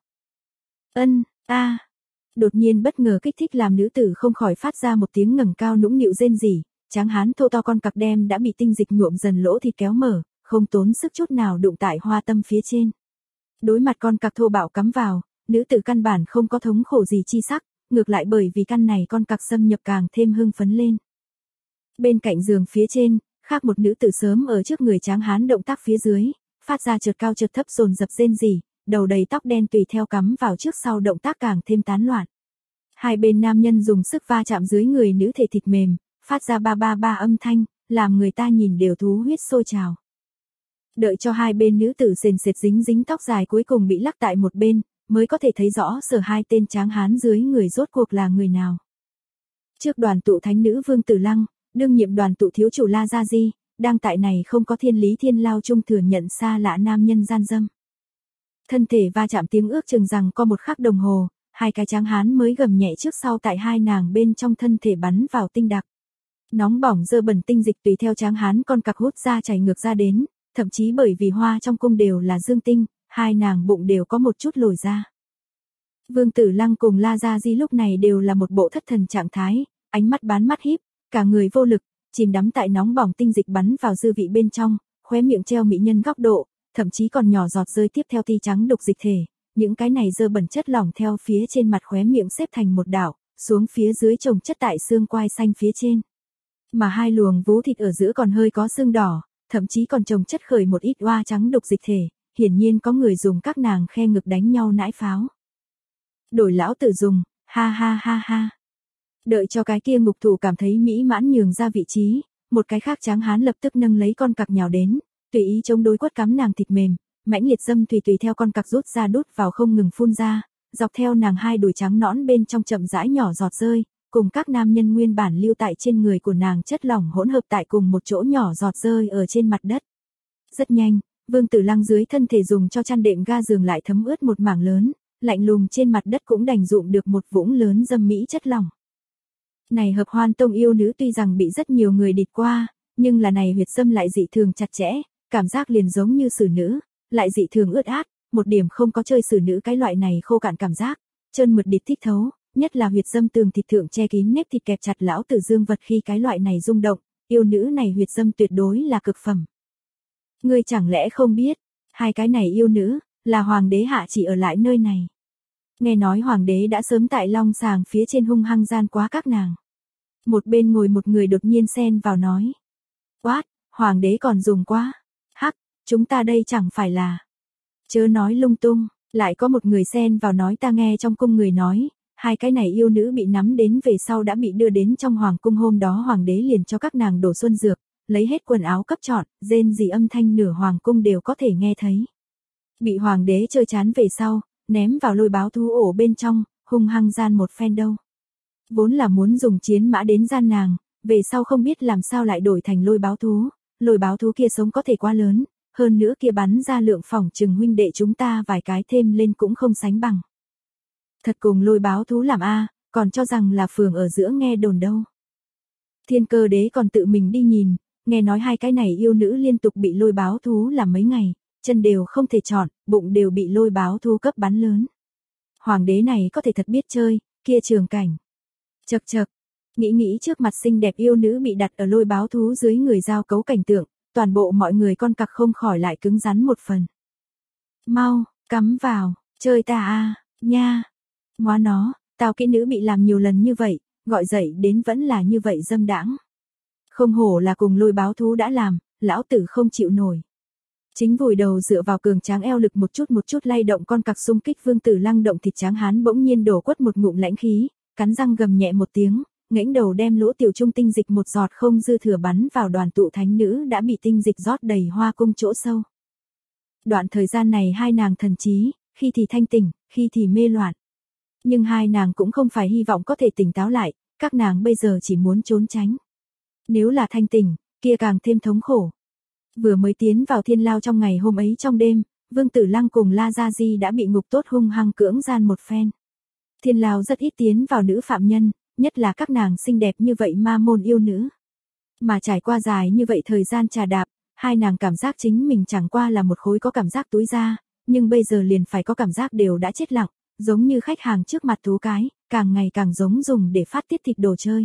Ân, a. Đột nhiên bất ngờ kích thích làm nữ tử không khỏi phát ra một tiếng ngẩng cao nũng nịu rên rỉ, tráng hán thô to con cặc đem đã bị tinh dịch nhuộm dần lỗ thịt kéo mở, không tốn sức chút nào đụng tại hoa tâm phía trên. Đối mặt con cặc thô bạo cắm vào, nữ tử căn bản không có thống khổ gì chi sắc, ngược lại bởi vì căn này con cặc xâm nhập càng thêm hưng phấn lên. Bên cạnh giường phía trên, khác một nữ tử sớm ở trước người tráng hán động tác phía dưới, phát ra chợt cao chợt thấp dồn dập rên rỉ, đầu đầy tóc đen tùy theo cắm vào trước sau động tác càng thêm tán loạn. Hai bên nam nhân dùng sức va chạm dưới người nữ thể thịt mềm, phát ra ba ba ba âm thanh, làm người ta nhìn đều thú huyết sôi trào. Đợi cho hai bên nữ tử sền sệt dính dính tóc dài cuối cùng bị lắc tại một bên, mới có thể thấy rõ sở hai tên tráng hán dưới người rốt cuộc là người nào. Trước đoàn tụ thánh nữ Vương Tử Lăng, đương nhiệm đoàn tụ thiếu chủ La Gia Di, đang tại này không có thiên lý thiên lao chung thừa nhận xa lạ nam nhân gian dâm. Thân thể va chạm tiếng ước chừng rằng có một khắc đồng hồ, hai cái tráng hán mới gầm nhẹ trước sau tại hai nàng bên trong thân thể bắn vào tinh đặc. Nóng bỏng dơ bẩn tinh dịch tùy theo tráng hán con cặc hút ra chảy ngược ra đến, thậm chí bởi vì hoa trong cung đều là dương tinh, hai nàng bụng đều có một chút lồi ra. Vương Tử Lăng cùng La Gia Di lúc này đều là một bộ thất thần trạng thái, ánh mắt bán mắt híp, cả người vô lực, chìm đắm tại nóng bỏng tinh dịch bắn vào dư vị bên trong, khóe miệng treo mỹ nhân góc độ, thậm chí còn nhỏ giọt rơi tiếp theo ti trắng đục dịch thể, những cái này dơ bẩn chất lỏng theo phía trên mặt khóe miệng xếp thành một đảo, xuống phía dưới chồng chất tại xương quai xanh phía trên. Mà hai luồng vú thịt ở giữa còn hơi có xương đỏ, thậm chí còn chồng chất khởi một ít oa trắng đục dịch thể, hiển nhiên có người dùng các nàng khe ngực đánh nhau nãi pháo. Đổi lão tử dùng, ha ha ha ha. Đợi cho cái kia ngục thủ cảm thấy mỹ mãn nhường ra vị trí, một cái khác tráng hán lập tức nâng lấy con cặc nhào đến, tùy ý chống đối quất cắm nàng thịt mềm, mãnh liệt dâm thủy tùy theo con cặc rút ra đút vào không ngừng phun ra, dọc theo nàng hai đùi trắng nõn bên trong chậm rãi nhỏ giọt rơi, cùng các nam nhân nguyên bản lưu tại trên người của nàng chất lỏng hỗn hợp tại cùng một chỗ nhỏ giọt rơi ở trên mặt đất. Rất nhanh, Vương Tử Lăng dưới thân thể dùng cho chăn đệm ga giường lại thấm ướt một mảng lớn, lạnh lùng trên mặt đất cũng đành dụng được một vũng lớn dâm mỹ chất lỏng. Này hợp hoan tông yêu nữ tuy rằng bị rất nhiều người địt qua, nhưng là này huyệt dâm lại dị thường chặt chẽ, cảm giác liền giống như xử nữ, lại dị thường ướt át, một điểm không có chơi xử nữ cái loại này khô cạn cảm giác, trơn mượt địt thích thấu, nhất là huyệt dâm tường thịt thượng che kín nếp thịt kẹp chặt lão tử dương vật khi cái loại này rung động, yêu nữ này huyệt dâm tuyệt đối là cực phẩm. Ngươi chẳng lẽ không biết, hai cái này yêu nữ, là hoàng đế hạ chỉ ở lại nơi này. Nghe nói hoàng đế đã sớm tại long sàng phía trên hung hăng gian quá các nàng. Một bên ngồi một người đột nhiên xen vào nói. Quát, hoàng đế còn dùng quá. Hắc, chúng ta đây chẳng phải là. Chớ nói lung tung, lại có một người xen vào nói ta nghe trong cung người nói. Hai cái này yêu nữ bị nắm đến về sau đã bị đưa đến trong hoàng cung hôm đó hoàng đế liền cho các nàng đổ xuân dược, lấy hết quần áo cấp chọn, rên gì âm thanh nửa hoàng cung đều có thể nghe thấy. Bị hoàng đế chơi chán về sau, ném vào lôi báo thú ổ bên trong, hung hăng gian một phen đâu. Vốn là muốn dùng chiến mã đến gian nàng, về sau không biết làm sao lại đổi thành lôi báo thú, lôi báo thú kia sống có thể quá lớn, hơn nữa kia bắn ra lượng phỏng chừng huynh đệ chúng ta vài cái thêm lên cũng không sánh bằng. Thật cùng lôi báo thú làm a, còn cho rằng là phường ở giữa nghe đồn đâu. Thiên Cơ Đế còn tự mình đi nhìn, nghe nói hai cái này yêu nữ liên tục bị lôi báo thú làm mấy ngày, chân đều không thể chọn, bụng đều bị lôi báo thú cấp bắn lớn. Hoàng đế này có thể thật biết chơi, kia trường cảnh. Chậc chậc, nghĩ nghĩ trước mặt xinh đẹp yêu nữ bị đặt ở lôi báo thú dưới người giao cấu cảnh tượng, toàn bộ mọi người con cặc không khỏi lại cứng rắn một phần. Mau, cắm vào, chơi ta a, nha. Ngoá nó, tao kỹ nữ bị làm nhiều lần như vậy, gọi dậy đến vẫn là như vậy dâm đãng. Không hổ là cùng lôi báo thú đã làm, lão tử không chịu nổi. Chính vùi đầu dựa vào cường tráng eo lực một chút một chút lay động con cặc xung kích Vương Tử Lăng động thịt tráng hán bỗng nhiên đổ quất một ngụm lãnh khí, cắn răng gầm nhẹ một tiếng, ngẩng đầu đem lỗ tiểu trung tinh dịch một giọt không dư thừa bắn vào đoàn tụ thánh nữ đã bị tinh dịch rót đầy hoa cung chỗ sâu. Đoạn thời gian này hai nàng thần trí, khi thì thanh tỉnh, khi thì mê loạn. Nhưng hai nàng cũng không phải hy vọng có thể tỉnh táo lại, các nàng bây giờ chỉ muốn trốn tránh. Nếu là thanh tỉnh, kia càng thêm thống khổ. Vừa mới tiến vào thiên lao trong ngày hôm ấy trong đêm, Vương Tử Lăng cùng La Gia Di đã bị ngục tốt hung hăng cưỡng gian một phen. Thiên lao rất ít tiến vào nữ phạm nhân, nhất là các nàng xinh đẹp như vậy ma môn yêu nữ. Mà trải qua dài như vậy thời gian trà đạp, hai nàng cảm giác chính mình chẳng qua là một khối có cảm giác túi da, nhưng bây giờ liền phải có cảm giác đều đã chết lặng, giống như khách hàng trước mặt thú cái, càng ngày càng giống dùng để phát tiết thịt đồ chơi.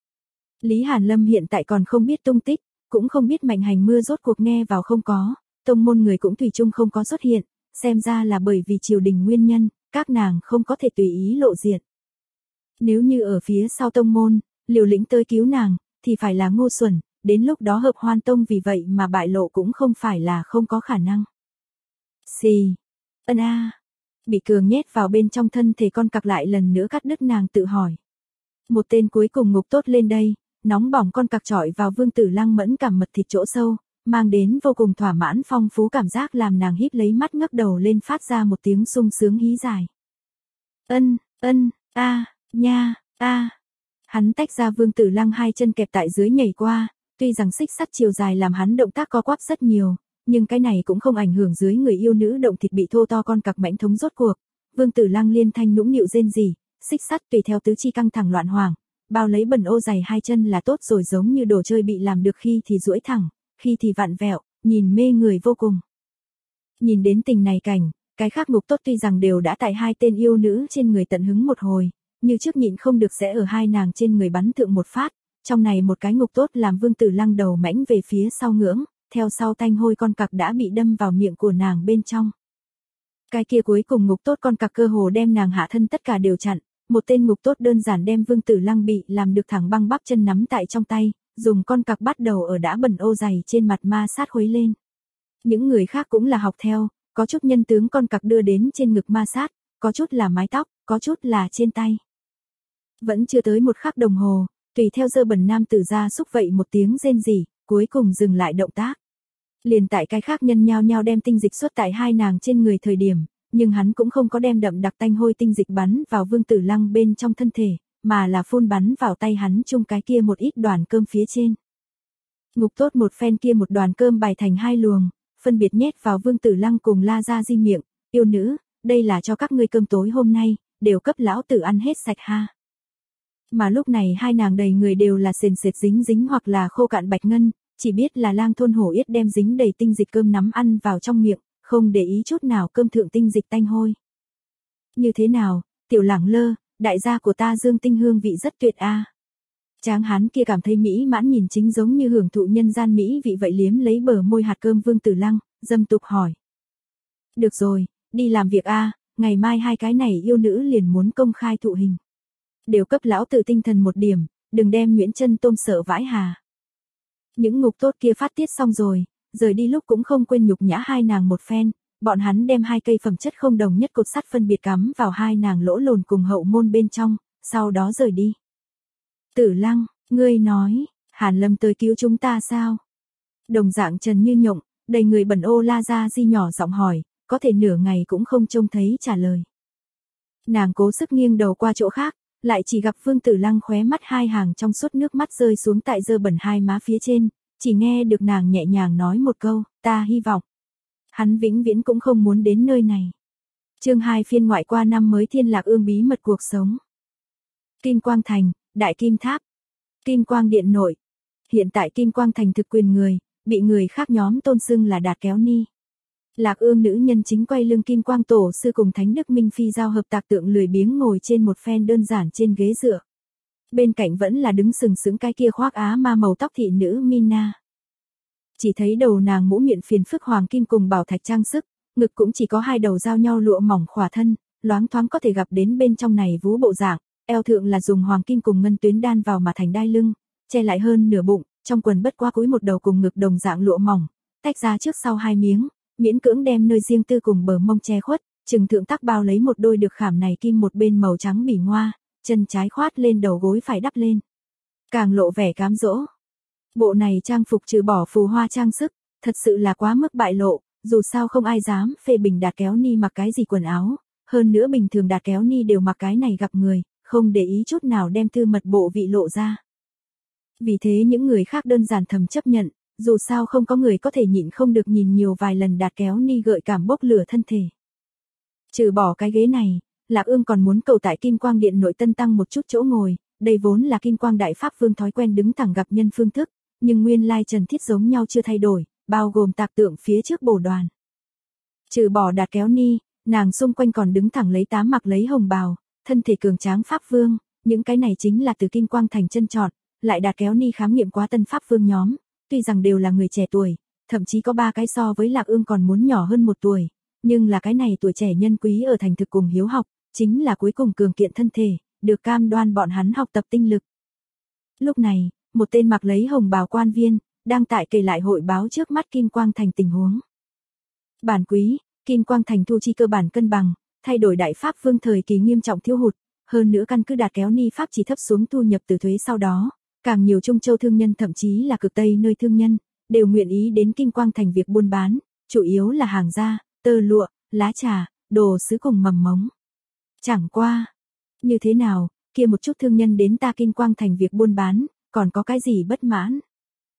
Lý Hàn Lâm hiện tại còn không biết tung tích, cũng không biết Mạnh Hành Mưa rốt cuộc nghe vào không có, tông môn người cũng tùy chung không có xuất hiện, xem ra là bởi vì triều đình nguyên nhân, các nàng không có thể tùy ý lộ diện. Nếu như ở phía sau tông môn, liều lĩnh tới cứu nàng, thì phải là ngu xuẩn, đến lúc đó hợp hoan tông vì vậy mà bại lộ cũng không phải là không có khả năng. Xì, ân a, bị cường nhét vào bên trong thân thể con cặc lại lần nữa cắt đứt nàng tự hỏi. Một tên cuối cùng ngục tốt lên đây, nóng bỏng con cặc chọi vào Vương Tử Lăng mẫn cảm mật thịt chỗ sâu, mang đến vô cùng thỏa mãn phong phú cảm giác làm nàng híp lấy mắt ngước đầu lên phát ra một tiếng sung sướng hí dài. Ân, ân, a, nha, a. Hắn tách ra Vương Tử Lăng hai chân kẹp tại dưới nhảy qua, Tuy rằng xích sắt chiều dài làm hắn động tác co quắp rất nhiều, nhưng cái này cũng không ảnh hưởng dưới người yêu nữ động thịt bị thô to con cặc mãnh thống rốt cuộc. Vương Tử Lăng liên thanh nũng nịu rên rỉ, xích sắt tùy theo tứ chi căng thẳng loạn hoàng, bao lấy bẩn ô dày hai chân là tốt rồi, giống như đồ chơi bị làm được khi thì duỗi thẳng, khi thì vặn vẹo, nhìn mê người vô cùng. Nhìn đến tình này cảnh, cái khác ngục tốt tuy rằng đều đã tại hai tên yêu nữ trên người tận hứng một hồi, như trước nhịn không được sẽ ở hai nàng trên người bắn thượng một phát, trong này một cái ngục tốt làm Vương Tử Lăng đầu mãnh về phía sau ngưỡng, theo sau tanh hôi con cặc đã bị đâm vào miệng của nàng bên trong. Cái kia cuối cùng ngục tốt con cặc cơ hồ đem nàng hạ thân tất cả đều chặn, một tên ngục tốt đơn giản đem Vương Tử Lăng bị làm được thẳng băng bắp chân nắm tại trong tay, dùng con cặc bắt đầu ở đã bẩn ô dày trên mặt ma sát khuấy lên. Những người khác cũng là học theo, có chút nhân tướng con cặc đưa đến trên ngực ma sát, có chút là mái tóc, có chút là trên tay. Vẫn chưa tới một khắc đồng hồ, tùy theo dơ bẩn nam tử ra xúc vậy một tiếng rên rỉ, cuối cùng dừng lại động tác. Liền tại cái khác nhân nhao nhao đem tinh dịch xuất tại hai nàng trên người thời điểm, nhưng hắn cũng không có đem đậm đặc tanh hôi tinh dịch bắn vào Vương Tử Lăng bên trong thân thể, mà là phun bắn vào tay hắn chung cái kia một ít đoàn cơm phía trên. Ngục tốt một phen kia một đoàn cơm bài thành hai luồng, phân biệt nhét vào Vương Tử Lăng cùng La Gia Di miệng, yêu nữ, đây là cho các ngươi cơm tối hôm nay, đều cấp lão tử ăn hết sạch ha. Mà lúc này hai nàng đầy người đều là sền sệt dính dính hoặc là khô cạn bạch ngân, chỉ biết là Lang Thôn Hổ Yết đem dính đầy tinh dịch cơm nắm ăn vào trong miệng, không để ý chút nào cơm thượng tinh dịch tanh hôi. Như thế nào, tiểu lẳng lơ, đại gia của ta dương tinh hương vị rất tuyệt a. Tráng hán kia cảm thấy mỹ mãn nhìn chính giống như hưởng thụ nhân gian mỹ vị vậy, liếm lấy bờ môi hạt cơm Vương Tử Lăng, dâm tục hỏi. Được rồi, đi làm việc a, ngày mai hai cái này yêu nữ liền muốn công khai thụ hình. Đều cấp lão tử tinh thần một điểm, đừng đem Nguyễn Chân tôm sợ vãi hà. Những ngục tốt kia phát tiết xong rồi, rời đi lúc cũng không quên nhục nhã hai nàng một phen, bọn hắn đem hai cây phẩm chất không đồng nhất cột sắt phân biệt cắm vào hai nàng lỗ lồn cùng hậu môn bên trong, sau đó rời đi. Tử Lăng, ngươi nói, Hàn Lâm tới cứu chúng ta sao? Đồng dạng Trần Như Nhộng, đầy người bẩn ô La Gia Di nhỏ giọng hỏi, có thể nửa ngày cũng không trông thấy trả lời. Nàng cố sức nghiêng đầu qua chỗ khác, lại chỉ gặp Vương Tử Lăng khóe mắt hai hàng trong suốt nước mắt rơi xuống tại dơ bẩn hai má phía trên, chỉ nghe được nàng nhẹ nhàng nói một câu, ta hy vọng. Hắn vĩnh viễn cũng không muốn đến nơi này. Chương hai phiên ngoại qua năm mới Thiên Lạc Ương bí mật cuộc sống. Kim Quang Thành, Đại Kim Tháp, Kim Quang Điện nội. Hiện tại Kim Quang Thành thực quyền người, bị người khác nhóm tôn xưng là Đạt Kéo Ni. Lạc Ương nữ nhân chính quay lưng Kim Quang Tổ sư cùng Thánh Đức Minh Phi giao hợp tạc tượng lười biếng ngồi trên một phen đơn giản trên ghế dựa. Bên cạnh vẫn là đứng sừng sững cái kia khoác á ma màu tóc thị nữ Mina. Chỉ thấy đầu nàng mũ miệng phiền phức hoàng kim cùng bảo thạch trang sức, ngực cũng chỉ có hai đầu giao nhau lụa mỏng khỏa thân, loáng thoáng có thể gặp đến bên trong này vú bộ dạng, eo thượng là dùng hoàng kim cùng ngân tuyến đan vào mà thành đai lưng, che lại hơn nửa bụng, trong quần bất qua cúi một đầu cùng ngực đồng dạng lụa mỏng, tách ra trước sau hai miếng, miễn cưỡng đem nơi riêng tư cùng bờ mông che khuất, trừng thượng tắc bao lấy một đôi được khảm này kim một bên màu trắng bỉ ngoa, chân trái khoát lên đầu gối phải đắp lên, càng lộ vẻ cám dỗ. Bộ này trang phục trừ bỏ phù hoa trang sức, thật sự là quá mức bại lộ, dù sao không ai dám phê bình Đạt Kéo Ni mặc cái gì quần áo, hơn nữa bình thường Đạt Kéo Ni đều mặc cái này gặp người, không để ý chút nào đem thư mật bộ vị lộ ra. Vì thế những người khác đơn giản thầm chấp nhận, dù sao không có người có thể nhịn không được nhìn nhiều vài lần Đạt Kéo Ni gợi cảm bốc lửa thân thể. Trừ bỏ cái ghế này, Lạc Ương còn muốn cầu tại Kim Quang Điện nội tân tăng một chút chỗ ngồi, đây vốn là Kim Quang Đại Pháp Vương thói quen đứng thẳng gặp nhân phương thức, nhưng nguyên lai trần thiết giống nhau chưa thay đổi, bao gồm tạc tượng phía trước bổ đoàn. Trừ bỏ Đạt Kéo Ni, nàng xung quanh còn đứng thẳng lấy tám mặc lấy hồng bào, thân thể cường tráng Pháp Vương, những cái này chính là từ Kim Quang Thành chân chọn, lại Đạt Kéo Ni khám nghiệm quá tân Pháp Vương nhóm, tuy rằng đều là người trẻ tuổi, thậm chí có ba cái so với Lạc Ương còn muốn nhỏ hơn một tuổi, nhưng là cái này tuổi trẻ nhân quý ở thành thực cùng hiếu học, chính là cuối cùng cường kiện thân thể, được cam đoan bọn hắn học tập tinh lực. Lúc này, một tên mặc lấy hồng bào quan viên, đang tại kể lại hội báo trước mắt Kim Quang Thành tình huống. Bản quý, Kim Quang Thành thu chi cơ bản cân bằng, thay đổi Đại Pháp Vương thời kỳ nghiêm trọng thiếu hụt, hơn nữa căn cứ Đạt Kéo Ni Pháp chỉ thấp xuống thu nhập từ thuế sau đó, càng nhiều Trung Châu thương nhân thậm chí là cực Tây nơi thương nhân, đều nguyện ý đến Kim Quang Thành việc buôn bán, chủ yếu là hàng da, tơ lụa, lá trà, đồ sứ cùng mầm mống. Chẳng qua, như thế nào, kia một chút thương nhân đến ta Kim Quang Thành việc buôn bán, còn có cái gì bất mãn?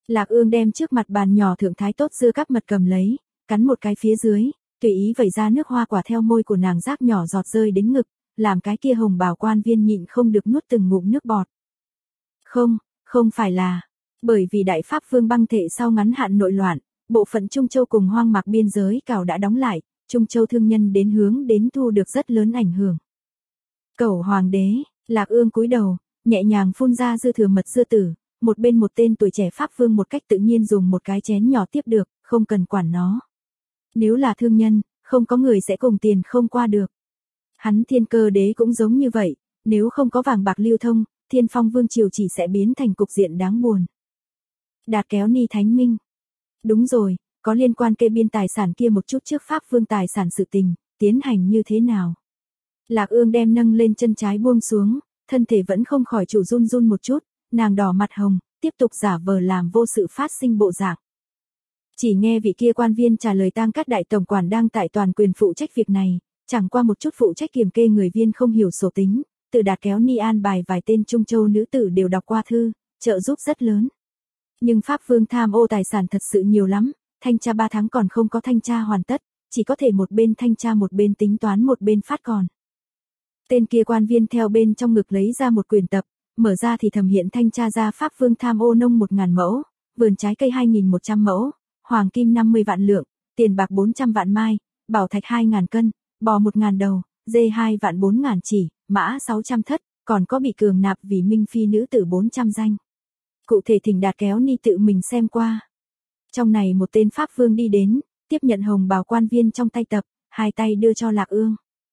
Lạc Ương đem trước mặt bàn nhỏ thượng thái tốt dưa cắp mật cầm lấy, cắn một cái phía dưới, tùy ý vẩy ra nước hoa quả theo môi của nàng rác nhỏ giọt rơi đến ngực, làm cái kia hồng bào quan viên nhịn không được nuốt từng ngụm nước bọt. Không, không phải là, bởi vì Đại Pháp Vương băng thể sau ngắn hạn nội loạn, bộ phận Trung Châu cùng hoang mạc biên giới cào đã đóng lại, Trung Châu thương nhân đến hướng đến thu được rất lớn ảnh hưởng. Cẩu hoàng đế, Lạc Ương cúi đầu, nhẹ nhàng phun ra dư thừa mật dưa tử, một bên một tên tuổi trẻ Pháp Vương một cách tự nhiên dùng một cái chén nhỏ tiếp được, không cần quản nó. Nếu là thương nhân, không có người sẽ cùng tiền không qua được. Hắn Thiên Cơ đế cũng giống như vậy, nếu không có vàng bạc lưu thông, Thiên Phong Vương triều chỉ sẽ biến thành cục diện đáng buồn. Đạt kéo ni thánh minh. Đúng rồi, có liên quan kê biên tài sản kia một chút trước Pháp Vương tài sản sự tình, tiến hành như thế nào? Lạc Ương đem nâng lên chân trái buông xuống, thân thể vẫn không khỏi chủ run run một chút, nàng đỏ mặt hồng, tiếp tục giả vờ làm vô sự phát sinh bộ dạng. Chỉ nghe vị kia quan viên trả lời Tang Cát đại tổng quản đang tại toàn quyền phụ trách việc này, chẳng qua một chút phụ trách kiểm kê người viên không hiểu sổ tính, từ Đạt kéo ni an bài vài tên Trung Châu nữ tử đều đọc qua thư, trợ giúp rất lớn. Nhưng Pháp Vương tham ô tài sản thật sự nhiều lắm, thanh tra ba tháng còn không có thanh tra hoàn tất, chỉ có thể một bên thanh tra một bên tính toán một bên phát còn. Tên kia quan viên theo bên trong ngực lấy ra một quyển tập, mở ra thì thẩm hiện thanh tra ra Pháp Vương tham ô nông một ngàn mẫu, vườn trái cây hai nghìn một trăm mẫu, hoàng kim năm mươi vạn lượng, tiền bạc bốn trăm vạn mai, bảo thạch hai ngàn cân, bò một ngàn đầu, dê hai vạn bốn ngàn chỉ, mã sáu trăm thất, còn có bị cường nạp vì minh phi nữ tử bốn trăm danh. Cụ thể thỉnh Đạt kéo ni tự mình xem qua. Trong này một tên Pháp Vương đi đến, tiếp nhận hồng bào quan viên trong tay tập, hai tay đưa cho Lạc Ương.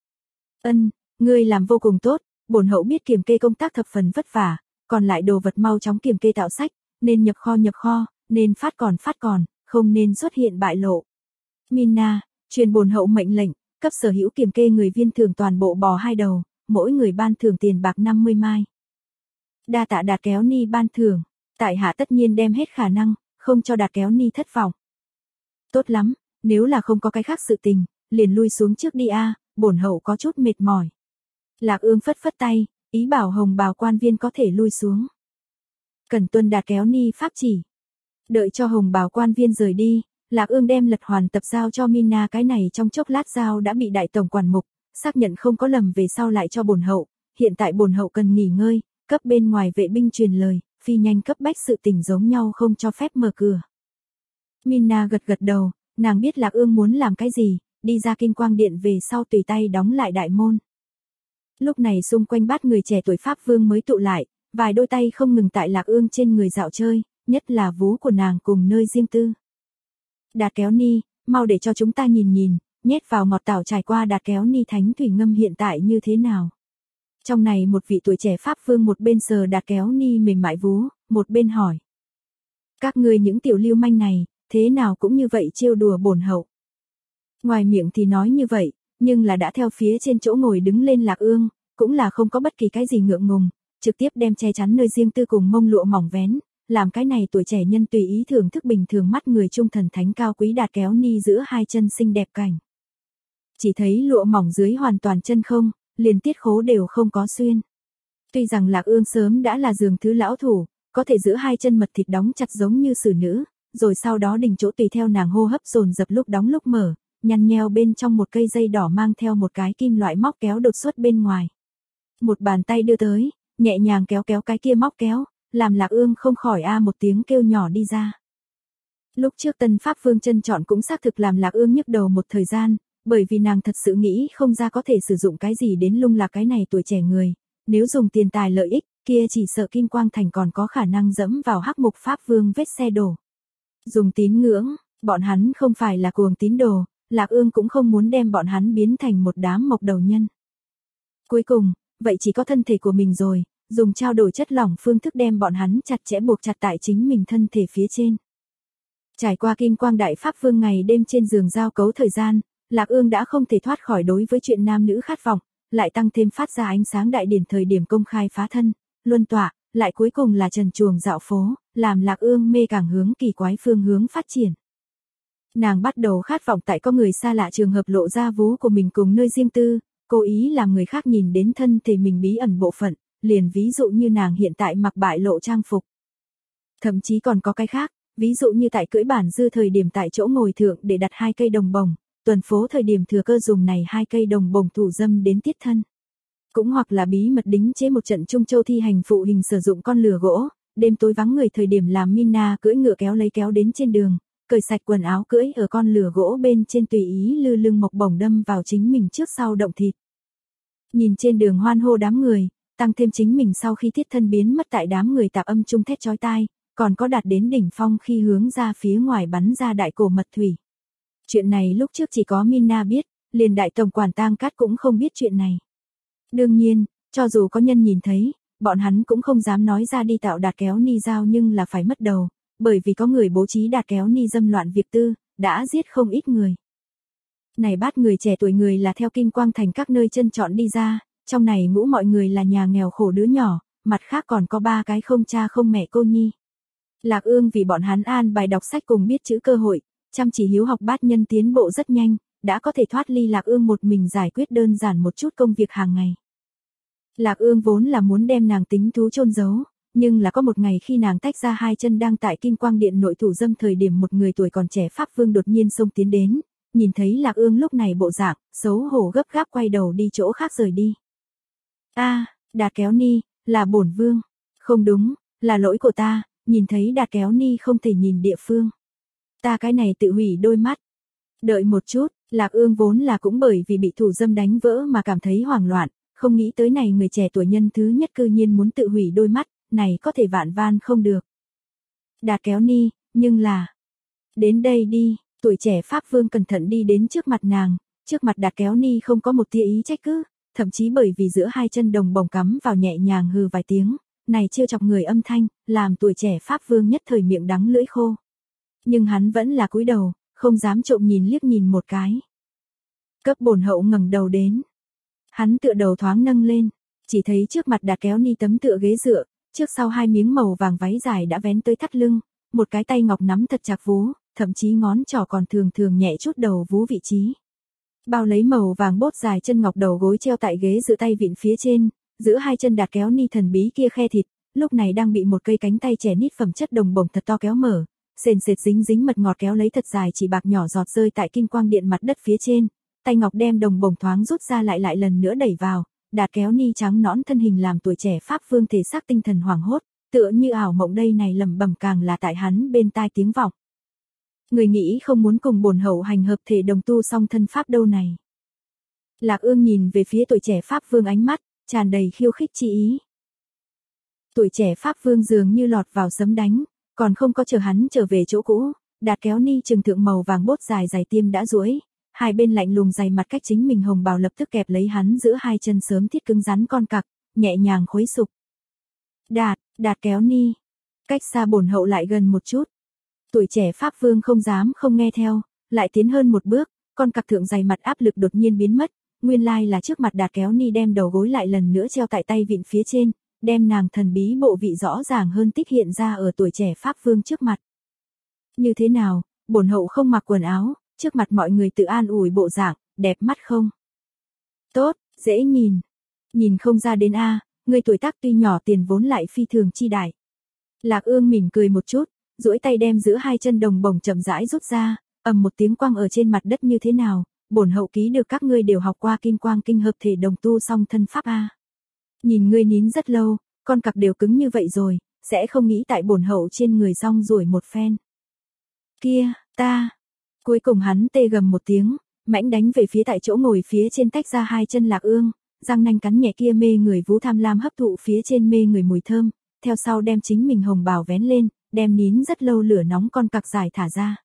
Ân, ngươi làm vô cùng tốt, bổn hậu biết kiểm kê công tác thập phần vất vả, còn lại đồ vật mau chóng kiểm kê tạo sách, nên nhập kho nhập kho, nên phát còn phát còn, không nên xuất hiện bại lộ. Mina, truyền bổn hậu mệnh lệnh, cấp sở hữu kiểm kê người viên thưởng toàn bộ bò hai đầu, mỗi người ban thưởng tiền bạc năm mươi mai. Đa tạ Đạt kéo ni ban thưởng, tại hạ tất nhiên đem hết khả năng, không cho Đạt kéo ni thất vọng. Tốt lắm, nếu là không có cái khác sự tình, liền lui xuống trước đi a, bổn hậu có chút mệt mỏi. Lạc Ương phất phất tay, ý bảo hồng bào quan viên có thể lui xuống. Cần tuân Đạt kéo ni pháp chỉ. Đợi cho hồng bào quan viên rời đi, Lạc Ương đem lật hoàn tập giao cho Mina, cái này trong chốc lát giao đã bị đại tổng quản mục, xác nhận không có lầm về sau lại cho bổn hậu, hiện tại bổn hậu cần nghỉ ngơi, cấp bên ngoài vệ binh truyền lời, phi nhanh cấp bách sự tình giống nhau không cho phép mở cửa. Mina gật gật đầu, nàng biết Lạc Ương muốn làm cái gì, đi ra Kinh Quang Điện về sau tùy tay đóng lại đại môn. Lúc này xung quanh bát người trẻ tuổi Pháp Vương mới tụ lại, vài đôi tay không ngừng tại Lạc Ương trên người dạo chơi, nhất là vú của nàng cùng nơi riêng tư. Đạt kéo ni, mau để cho chúng ta nhìn nhìn, nhét vào ngọt tảo trải qua Đạt kéo ni thánh thủy ngâm hiện tại như thế nào. Trong này một vị tuổi trẻ Pháp Vương một bên sờ Đạt kéo ni mềm mại vú, một bên hỏi. Các ngươi những tiểu lưu manh này, thế nào cũng như vậy trêu đùa bổn hậu. Ngoài miệng thì nói như vậy, nhưng là đã theo phía trên chỗ ngồi đứng lên Lạc Ương, cũng là không có bất kỳ cái gì ngượng ngùng, trực tiếp đem che chắn nơi riêng tư cùng mông lụa mỏng vén, làm cái này tuổi trẻ nhân tùy ý thưởng thức bình thường mắt người trung thần thánh cao quý Đạt kéo ni giữa hai chân xinh đẹp cảnh. Chỉ thấy lụa mỏng dưới hoàn toàn chân không, liền tiết khố đều không có xuyên. Tuy rằng Lạc Ương sớm đã là giường thứ lão thủ, có thể giữa hai chân mật thịt đóng chặt giống như xử nữ, rồi sau đó đình chỗ tùy theo nàng hô hấp dồn dập lúc đóng lúc mở, nhăn nheo bên trong một cây dây đỏ mang theo một cái kim loại móc kéo đột xuất bên ngoài. Một bàn tay đưa tới, nhẹ nhàng kéo kéo cái kia móc kéo, làm Lạc Ương không khỏi a một tiếng kêu nhỏ đi ra. Lúc trước Tân Pháp Vương chân chọn cũng xác thực làm Lạc Ương nhức đầu một thời gian, bởi vì nàng thật sự nghĩ không ra có thể sử dụng cái gì đến lung lạc cái này tuổi trẻ người, nếu dùng tiền tài lợi ích, kia chỉ sợ Kim Quang Thành còn có khả năng dẫm vào hắc mục Pháp Vương vết xe đổ. Dùng tín ngưỡng, bọn hắn không phải là cuồng tín đồ, Lạc Ương cũng không muốn đem bọn hắn biến thành một đám mộc đầu nhân. Cuối cùng, vậy chỉ có thân thể của mình rồi, dùng trao đổi chất lỏng phương thức đem bọn hắn chặt chẽ buộc chặt tại chính mình thân thể phía trên. Trải qua Kim Quang Đại Pháp Vương ngày đêm trên giường giao cấu thời gian, Lạc Ương đã không thể thoát khỏi đối với chuyện nam nữ khát vọng, lại tăng thêm phát ra ánh sáng đại điển thời điểm công khai phá thân, luân tỏa, lại cuối cùng là trần truồng dạo phố, làm Lạc Ương mê càng hướng kỳ quái phương hướng phát triển. Nàng bắt đầu khát vọng tại có người xa lạ trường hợp lộ ra vú của mình cùng nơi riêng tư, cố ý làm người khác nhìn đến thân thể mình bí ẩn bộ phận, liền ví dụ như nàng hiện tại mặc bại lộ trang phục. Thậm chí còn có cái khác, Ví dụ như tại cưỡi bản dư thời điểm tại chỗ ngồi thượng để đặt hai cây đồng bồng, tuần phố thời điểm thừa cơ dùng này hai cây đồng bồng thủ dâm đến tiết thân. Cũng hoặc là bí mật đính chế một trận Trung Châu thi hành phụ hình sử dụng con lừa gỗ, đêm tối vắng người thời điểm làm Mina cưỡi ngựa kéo lấy kéo đến trên đường, cởi sạch quần áo cưỡi ở con lừa gỗ bên trên tùy ý lư lưng mộc bổng đâm vào chính mình trước sau động thịt. Nhìn trên đường hoan hô đám người, tăng thêm chính mình sau khi tiết thân biến mất tại đám người tạp âm trung thét chói tai, còn có đạt đến đỉnh phong khi hướng ra phía ngoài bắn ra đại cổ mật thủy. Chuyện này lúc trước chỉ có Mina biết, liền đại tổng quản Tang Cát cũng không biết chuyện này. Đương nhiên, cho dù có nhân nhìn thấy, bọn hắn cũng không dám nói ra đi tạo Đạt Kéo Ni giao nhưng là phải mất đầu, bởi vì có người bố trí Đạt Kéo Ni dâm loạn việc tư, đã giết không ít người. Này bát người trẻ tuổi người là theo Kim Quang Thành các nơi chân chọn đi ra, trong này ngũ mọi người là nhà nghèo khổ đứa nhỏ, mặt khác còn có ba cái không cha không mẹ cô nhi. Lạc Ương vì bọn hắn an bài đọc sách cùng biết chữ cơ hội, chăm chỉ hiếu học bát nhân tiến bộ rất nhanh, đã có thể thoát ly Lạc Ương một mình giải quyết đơn giản một chút công việc hàng ngày. Lạc Ương vốn là muốn đem nàng tính thú chôn giấu, nhưng là có một ngày khi nàng tách ra hai chân đang tại Kim Quang Điện nội thủ dâm thời điểm một người tuổi còn trẻ Pháp Vương đột nhiên xông tiến đến, nhìn thấy Lạc Ương lúc này bộ dạng, xấu hổ gấp gáp quay đầu đi chỗ khác rời đi. A, à, Đạt Kéo Ni, là bổn vương. Không đúng, là lỗi của ta, nhìn thấy Đạt Kéo Ni không thể nhìn địa phương. Ta cái này tự hủy đôi mắt. Đợi một chút, Lạc Ương vốn là cũng bởi vì bị thủ dâm đánh vỡ mà cảm thấy hoảng loạn, không nghĩ tới này người trẻ tuổi nhân thứ nhất cư nhiên muốn tự hủy đôi mắt, này có thể vạn van không được. Đạt Kéo Ni, nhưng là... Đến đây đi, tuổi trẻ Pháp Vương cẩn thận đi đến trước mặt nàng, trước mặt Đạt Kéo Ni không có một tia ý trách cứ, thậm chí bởi vì giữa hai chân đồng bồng cắm vào nhẹ nhàng hừ vài tiếng, này trêu chọc người âm thanh, làm tuổi trẻ Pháp Vương nhất thời miệng đắng lưỡi khô. Nhưng hắn vẫn là cúi đầu, không dám trộm nhìn liếc nhìn một cái. Cấp bổn hậu ngẩng đầu đến. Hắn tựa đầu thoáng nâng lên, chỉ thấy trước mặt Đạt Kéo Ni tấm tựa ghế dựa, trước sau hai miếng màu vàng váy dài đã vén tới thắt lưng, một cái tay ngọc nắm thật chặt vú, thậm chí ngón trỏ còn thường thường nhẹ chút đầu vú vị trí. Bao lấy màu vàng bốt dài chân ngọc đầu gối treo tại ghế dựa tay vịn phía trên, giữa hai chân Đạt Kéo Ni thần bí kia khe thịt, lúc này đang bị một cây cánh tay trẻ nít phẩm chất đồng bổng thật to kéo mở, sền sệt dính dính mật ngọt kéo lấy thật dài chỉ bạc nhỏ giọt rơi tại Kim Quang Điện mặt đất phía trên, tay ngọc đem đồng bổng thoáng rút ra lại lại lần nữa đẩy vào, Đạt Kéo Ni trắng nõn thân hình làm tuổi trẻ Pháp Vương thể xác tinh thần hoảng hốt, tựa như ảo mộng đây này lẩm bẩm càng là tại hắn bên tai tiếng vọng. Người nghĩ không muốn cùng bổn hậu hành hợp thể đồng tu song thân pháp đâu này. Lạc Ương nhìn về phía tuổi trẻ Pháp Vương ánh mắt, tràn đầy khiêu khích chi ý. Tuổi trẻ Pháp Vương dường như lọt vào sấm đánh, còn không có chờ hắn trở về chỗ cũ, Đạt Kéo Ni trừng thượng màu vàng bốt dài dài tiêm đã duỗi, hai bên lạnh lùng dày mặt cách chính mình hồng bào lập tức kẹp lấy hắn giữa hai chân sớm thiết cứng rắn con cặc, nhẹ nhàng khuấy sục. Đạt, Đạt Kéo Ni, cách xa bổn hậu lại gần một chút. Tuổi trẻ Pháp Vương không dám không nghe theo, lại tiến hơn một bước, con cặc thượng dày mặt áp lực đột nhiên biến mất, nguyên lai là trước mặt Đạt Kéo Ni đem đầu gối lại lần nữa treo tại tay vịn phía trên, đem nàng thần bí bộ vị rõ ràng hơn tích hiện ra ở tuổi trẻ Pháp Vương trước mặt. Như thế nào, bổn hậu không mặc quần áo, trước mặt mọi người tự an ủi bộ dạng, đẹp mắt không? Tốt, dễ nhìn. Nhìn không ra đến a, người tuổi tác tuy nhỏ tiền vốn lại phi thường chi đại. Lạc Ương mỉm cười một chút, duỗi tay đem giữa hai chân đồng bổng chậm rãi rút ra, ầm một tiếng quăng ở trên mặt đất như thế nào, bổn hậu ký được các ngươi đều học qua Kim Quang Kinh hợp thể đồng tu song thân pháp a. Nhìn ngươi nín rất lâu, con cặc đều cứng như vậy rồi, sẽ không nghĩ tại bổn hậu trên người rong ruổi một phen. Kia, ta. Cuối cùng hắn tê gầm một tiếng, mãnh đánh về phía tại chỗ ngồi phía trên tách ra hai chân Lạc Ương, răng nanh cắn nhẹ kia mê người vú tham lam hấp thụ phía trên mê người mùi thơm, theo sau đem chính mình hồng bào vén lên, đem nín rất lâu lửa nóng con cặc dài thả ra.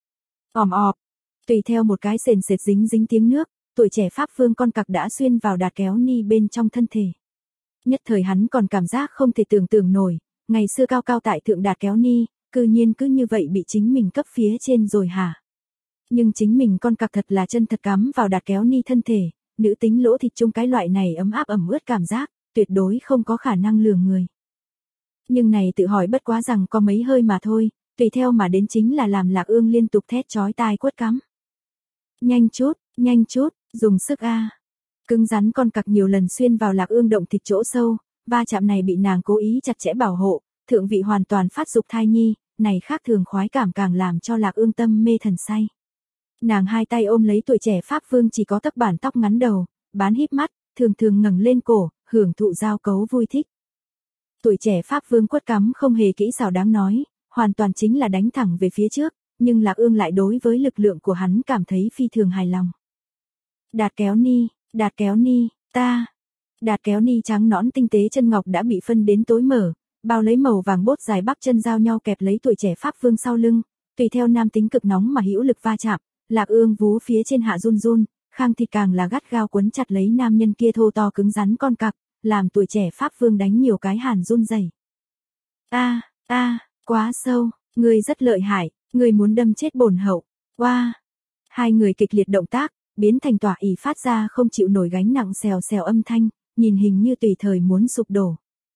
Òm ọp, tùy theo một cái sền sệt dính dính tiếng nước, tuổi trẻ Pháp Vương con cặc đã xuyên vào Đạt Kéo Ni bên trong thân thể. Nhất thời hắn còn cảm giác không thể tưởng tượng nổi, ngày xưa cao cao tại thượng Đạt Kéo Ni, cư nhiên cứ như vậy bị chính mình cấp phía trên rồi hả? Nhưng chính mình con cặc thật là chân thật cắm vào Đạt Kéo Ni thân thể, nữ tính lỗ thịt chung cái loại này ấm áp ẩm ướt cảm giác, tuyệt đối không có khả năng lừa người. Nhưng này tự hỏi bất quá rằng có mấy hơi mà thôi, tùy theo mà đến chính là làm Lạc Ương liên tục thét chói tai quất cắm. Nhanh chút, nhanh chút, dùng sức a. Cứng rắn con cặc nhiều lần xuyên vào Lạc Ương động thịt chỗ sâu, va chạm này bị nàng cố ý chặt chẽ bảo hộ, thượng vị hoàn toàn phát dục thai nhi, này khác thường khoái cảm càng làm cho Lạc Ương tâm mê thần say. Nàng hai tay ôm lấy tuổi trẻ Pháp Vương chỉ có tấc bản tóc ngắn đầu, bán híp mắt, thường thường ngẩng lên cổ, hưởng thụ giao cấu vui thích. Tuổi trẻ Pháp Vương quất cắm không hề kỹ xảo đáng nói, hoàn toàn chính là đánh thẳng về phía trước, nhưng Lạc Ương lại đối với lực lượng của hắn cảm thấy phi thường hài lòng. Đạt kéo ni, đạt kéo ni, ta. Đạt kéo ni trắng nõn tinh tế chân ngọc đã bị phân đến tối mở, bao lấy màu vàng bốt dài bắp chân giao nhau kẹp lấy tuổi trẻ Pháp Vương sau lưng, tùy theo nam tính cực nóng mà hữu lực va chạm, Lạc Ương vú phía trên hạ run run, khang thịt càng là gắt gao quấn chặt lấy nam nhân kia thô to cứng rắn con cặc, làm tuổi trẻ Pháp Vương đánh nhiều cái hàn run rẩy. A, a, quá sâu, ngươi rất lợi hại, ngươi muốn đâm chết bổn hậu. Oa. Wow. Hai người kịch liệt động tác, biến thành tỏa ỉ phát ra không chịu nổi gánh nặng xèo xèo âm thanh, nhìn hình như tùy thời muốn sụp đổ.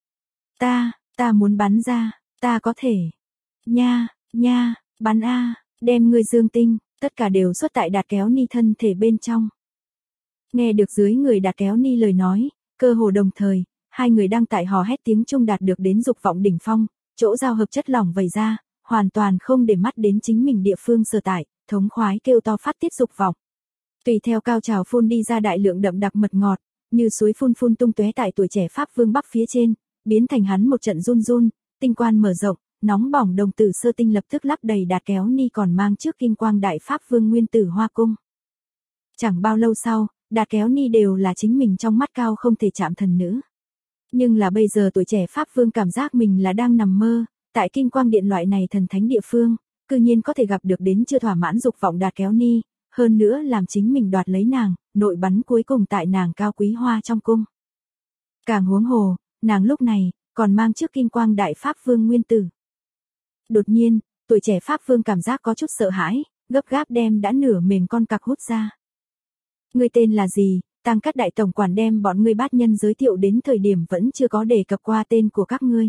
Ta, ta muốn bắn ra, ta có thể. Nha, nha, bắn a, đem ngươi dương tinh, tất cả đều xuất tại Đạt kéo ni thân thể bên trong. Nghe được dưới người Đạt kéo ni lời nói, cơ hồ đồng thời, hai người đang tại hò hét tiếng trung đạt được đến dục vọng đỉnh phong, chỗ giao hợp chất lỏng vẩy ra, hoàn toàn không để mắt đến chính mình địa phương sở tại, thống khoái kêu to phát tiết dục vọng. Tùy theo cao trào phun đi ra đại lượng đậm đặc mật ngọt, như suối phun phun tung tóe tại tuổi trẻ Pháp Vương bắp phía trên, biến thành hắn một trận run run, tinh quan mở rộng, nóng bỏng đồng tử sơ tinh lập tức lấp đầy Đạt kéo ni còn mang trước kim quang đại Pháp Vương nguyên tử hoa cung. Chẳng bao lâu sau, Đạt kéo ni đều là chính mình trong mắt cao không thể chạm thần nữ. Nhưng là bây giờ tuổi trẻ Pháp Vương cảm giác mình là đang nằm mơ, tại kim quang điện loại này thần thánh địa phương, cư nhiên có thể gặp được đến chưa thỏa mãn dục vọng Đạt kéo ni, hơn nữa làm chính mình đoạt lấy nàng, nội bắn cuối cùng tại nàng cao quý hoa trong cung. Càng huống hồ, nàng lúc này, còn mang trước kim quang đại Pháp Vương nguyên tử. Đột nhiên, tuổi trẻ Pháp Vương cảm giác có chút sợ hãi, gấp gáp đem đã nửa mềm con cặc hút ra. Ngươi tên là gì? Tang Cát đại tổng quản đem bọn ngươi bát nhân giới thiệu đến thời điểm vẫn chưa có đề cập qua tên của các ngươi.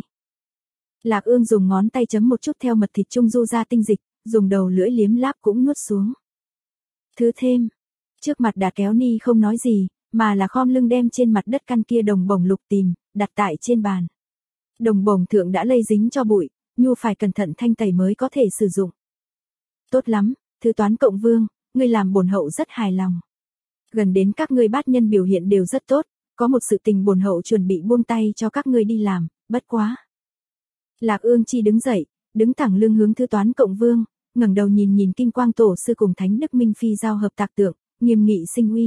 Lạc Ương dùng ngón tay chấm một chút theo mật thịt trung du ra tinh dịch, dùng đầu lưỡi liếm láp cũng nuốt xuống. Thứ thêm, trước mặt Đạt kéo ni không nói gì, mà là khom lưng đem trên mặt đất căn kia đồng bổng lục tìm, đặt tại trên bàn. Đồng bổng thượng đã lây dính cho bụi, nhu phải cẩn thận thanh tẩy mới có thể sử dụng. Tốt lắm, Thư Toán Cộng Vương, ngươi làm bổn hậu rất hài lòng. Gần đến các ngươi bát nhân biểu hiện đều rất tốt, có một sự tình bổn hậu chuẩn bị buông tay cho các ngươi đi làm, bất quá. Lạc Ương Chi đứng dậy, đứng thẳng lưng hướng Thư Toán Cộng Vương, ngẩng đầu nhìn nhìn Kim Quang Tổ sư cùng Thánh Đức Minh Phi giao hợp tạc tượng, nghiêm nghị sinh uy.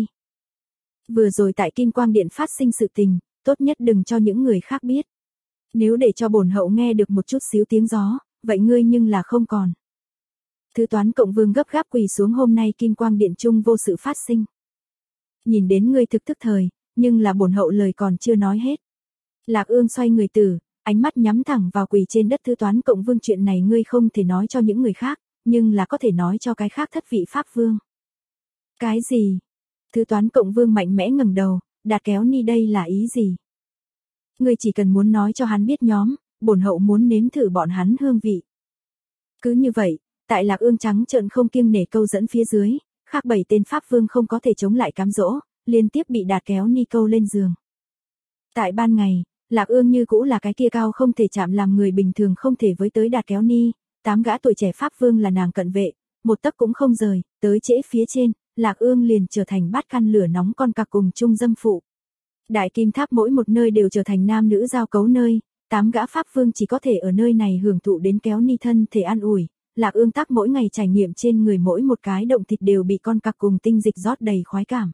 Vừa rồi tại Kim Quang Điện phát sinh sự tình, tốt nhất đừng cho những người khác biết. Nếu để cho bổn hậu nghe được một chút xíu tiếng gió, vậy ngươi nhưng là không còn. Thư Toán Cộng Vương gấp gáp quỳ xuống, hôm nay Kim Quang Điện trung vô sự phát sinh. Nhìn đến ngươi thực tức thời, nhưng là bổn hậu lời còn chưa nói hết. Lạc Ương xoay người từ, ánh mắt nhắm thẳng vào quỳ trên đất Thư Toán Cộng Vương, chuyện này ngươi không thể nói cho những người khác, nhưng là có thể nói cho cái khác thất vị Pháp Vương. Cái gì? Thư Toán Cộng Vương mạnh mẽ ngẩng đầu, Đạt kéo ni đây là ý gì? Ngươi chỉ cần muốn nói cho hắn biết nhóm, bổn hậu muốn nếm thử bọn hắn hương vị. Cứ như vậy, tại Lạc Ương trắng trợn không kiêng nể câu dẫn phía dưới, khác bảy tên Pháp Vương không có thể chống lại cám dỗ, liên tiếp bị Đạt kéo ni câu lên giường. Tại ban ngày, Lạc Ương như cũ là cái kia cao không thể chạm, làm người bình thường không thể với tới Đạt kéo ni, tám gã tuổi trẻ Pháp Vương là nàng cận vệ, một tấc cũng không rời, tới trễ phía trên, Lạc Ương liền trở thành bát căn lửa nóng con cặc cùng chung dâm phụ. Đại Kim Tháp mỗi một nơi đều trở thành nam nữ giao cấu nơi, tám gã Pháp Vương chỉ có thể ở nơi này hưởng thụ đến kéo ni thân thể an ủi. Lạc Ương tác mỗi ngày trải nghiệm trên người mỗi một cái động thịt đều bị con cặc cùng tinh dịch rót đầy khoái cảm.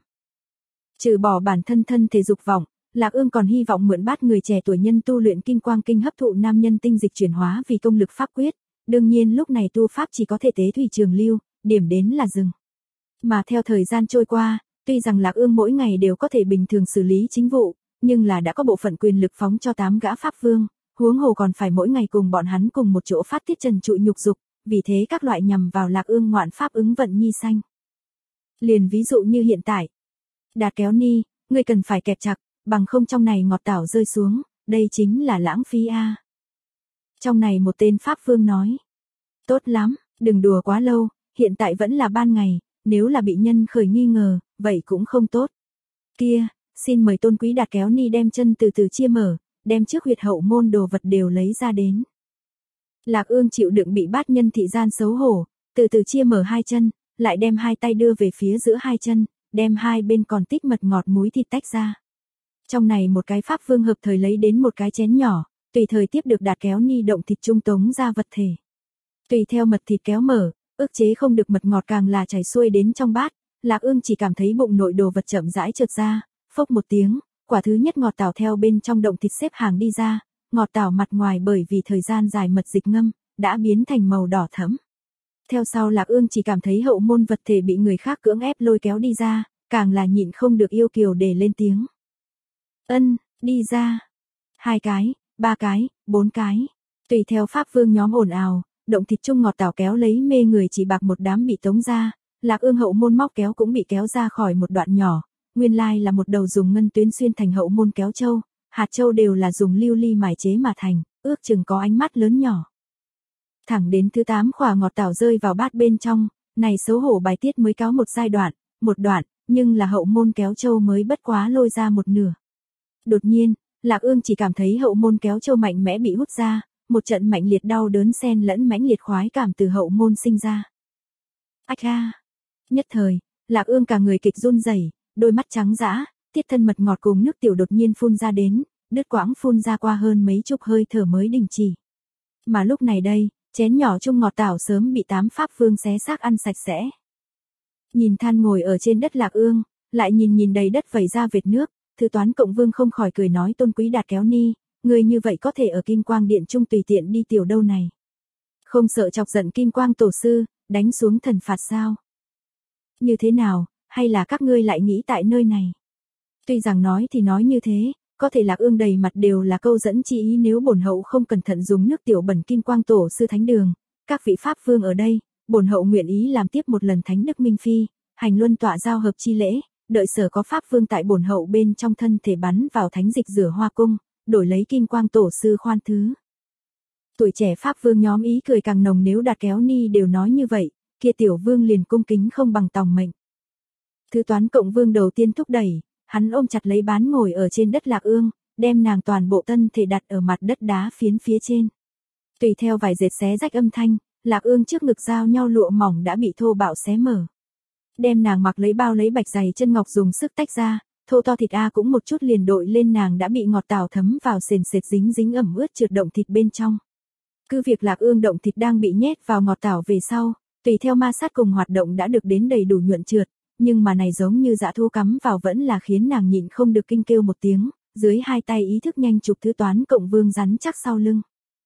Trừ bỏ bản thân thân thể dục vọng, Lạc Ương còn hy vọng mượn bát người trẻ tuổi nhân tu luyện Kim Quang Kinh hấp thụ nam nhân tinh dịch chuyển hóa vì công lực pháp quyết. Đương nhiên lúc này tu pháp chỉ có thể tế thủy trường lưu, điểm đến là dừng. Mà theo thời gian trôi qua, tuy rằng Lạc Ương mỗi ngày đều có thể bình thường xử lý chính vụ, nhưng là đã có bộ phận quyền lực phóng cho tám gã Pháp Vương, huống hồ còn phải mỗi ngày cùng bọn hắn cùng một chỗ phát tiết trần trụi nhục dục, vì thế các loại nhằm vào Lạc Ương ngoạn pháp ứng vận nhi xanh. Liền ví dụ như hiện tại, Đạt kéo ni, ngươi cần phải kẹp chặt, bằng không trong này ngọt tảo rơi xuống, đây chính là lãng phí a. Trong này một tên Pháp Vương nói, tốt lắm, đừng đùa quá lâu, hiện tại vẫn là ban ngày, nếu là bị nhân khởi nghi ngờ, vậy cũng không tốt. Kia, xin mời tôn quý Đạt kéo ni đem chân từ từ chia mở, đem trước huyệt hậu môn đồ vật đều lấy ra đến. Lạc Ương chịu đựng bị bát nhân thị gian xấu hổ, từ từ chia mở hai chân, lại đem hai tay đưa về phía giữa hai chân, đem hai bên còn tích mật ngọt muối thịt tách ra. Trong này một cái pháp vương hợp thời lấy đến một cái chén nhỏ, tùy thời tiếp được Đạt Kéo Ni động thịt trung tống ra vật thể. Tùy theo mật thịt kéo mở, ức chế không được mật ngọt càng là chảy xuôi đến trong bát, Lạc Ương chỉ cảm thấy bụng nội đồ vật chậm rãi trượt ra, phốc một tiếng, quả thứ nhất ngọt tảo theo bên trong động thịt xếp hàng đi ra, ngọt tảo mặt ngoài bởi vì thời gian dài mật dịch ngâm, đã biến thành màu đỏ thẫm. Theo sau Lạc Ương chỉ cảm thấy hậu môn vật thể bị người khác cưỡng ép lôi kéo đi ra, càng là nhịn không được yêu kiều để lên tiếng. Ân, đi ra. Hai cái, ba cái, bốn cái. Tùy theo pháp vương nhóm ồn ào, động thịt trung ngọt tảo kéo lấy mê người chỉ bạc một đám bị tống ra, Lạc Ương hậu môn móc kéo cũng bị kéo ra khỏi một đoạn nhỏ, nguyên lai là một đầu dùng ngân tuyến xuyên thành hậu môn kéo châu, hạt châu đều là dùng lưu ly mài chế mà thành, ước chừng có ánh mắt lớn nhỏ. Thẳng đến thứ tám khỏa ngọt tảo rơi vào bát bên trong, này xấu hổ bài tiết mới cáo một giai đoạn, một đoạn, nhưng là hậu môn kéo châu mới bất quá lôi ra một nửa. Đột nhiên, Lạc Ương chỉ cảm thấy hậu môn kéo châu mạnh mẽ bị hút ra, một trận mạnh liệt đau đớn xen lẫn mãnh liệt khoái cảm từ hậu môn sinh ra. Ách a! Nhất thời, Lạc Ương cả người kịch run rẩy, đôi mắt trắng dã, tiết thân mật ngọt cùng nước tiểu đột nhiên phun ra đến, đứt quãng phun ra qua hơn mấy chục hơi thở mới đình chỉ. Mà lúc này đây, chén nhỏ chung ngọt tảo sớm bị tám pháp vương xé xác ăn sạch sẽ. Nhìn than ngồi ở trên đất Lạc Ương, lại nhìn nhìn đầy đất vẩy ra vệt nước, Thư Toán Cộng Vương không khỏi cười nói tôn quý Đạt Kéo Ni, người như vậy có thể ở Kim Quang Điện trung tùy tiện đi tiểu đâu này. Không sợ chọc giận Kim Quang Tổ sư, đánh xuống thần phạt sao? Như thế nào, hay là các ngươi lại nghĩ tại nơi này? Tuy rằng nói thì nói như thế, có thể Lạc Ương đầy mặt đều là câu dẫn chi ý nếu bổn hậu không cẩn thận dùng nước tiểu bẩn Kim Quang Tổ sư thánh đường, các vị pháp vương ở đây, bổn hậu nguyện ý làm tiếp một lần thánh đức minh phi, hành luân tọa giao hợp chi lễ, đợi sở có pháp vương tại bổn hậu bên trong thân thể bắn vào thánh dịch rửa hoa cung, đổi lấy Kim Quang Tổ sư khoan thứ. Tuổi trẻ pháp vương nhóm ý cười càng nồng nếu Đạt Kéo Ni đều nói như vậy, kia tiểu vương liền cung kính không bằng tòng mệnh. Thư Toán Cộng Vương đầu tiên thúc đẩy, hắn ôm chặt lấy bán ngồi ở trên đất Lạc Ương, đem nàng toàn bộ thân thể đặt ở mặt đất đá phiến phía trên. Tùy theo vài dệt xé rách âm thanh, Lạc Ương trước ngực giao nhau lụa mỏng đã bị thô bạo xé mở. Đem nàng mặc lấy bao lấy bạch giày chân ngọc dùng sức tách ra, thô to thịt A cũng một chút liền đội lên nàng đã bị ngọt tảo thấm vào sền sệt dính dính ẩm ướt trượt động thịt bên trong. Cứ việc Lạc Ương động thịt đang bị nhét vào ngọt tảo về sau, tùy theo ma sát cùng hoạt động đã được đến đầy đủ nhuận trượt, nhưng mà này giống như dã thú cắm vào vẫn là khiến nàng nhịn không được kinh kêu một tiếng, dưới hai tay ý thức nhanh chụp Thư Toán Cộng Vương rắn chắc sau lưng.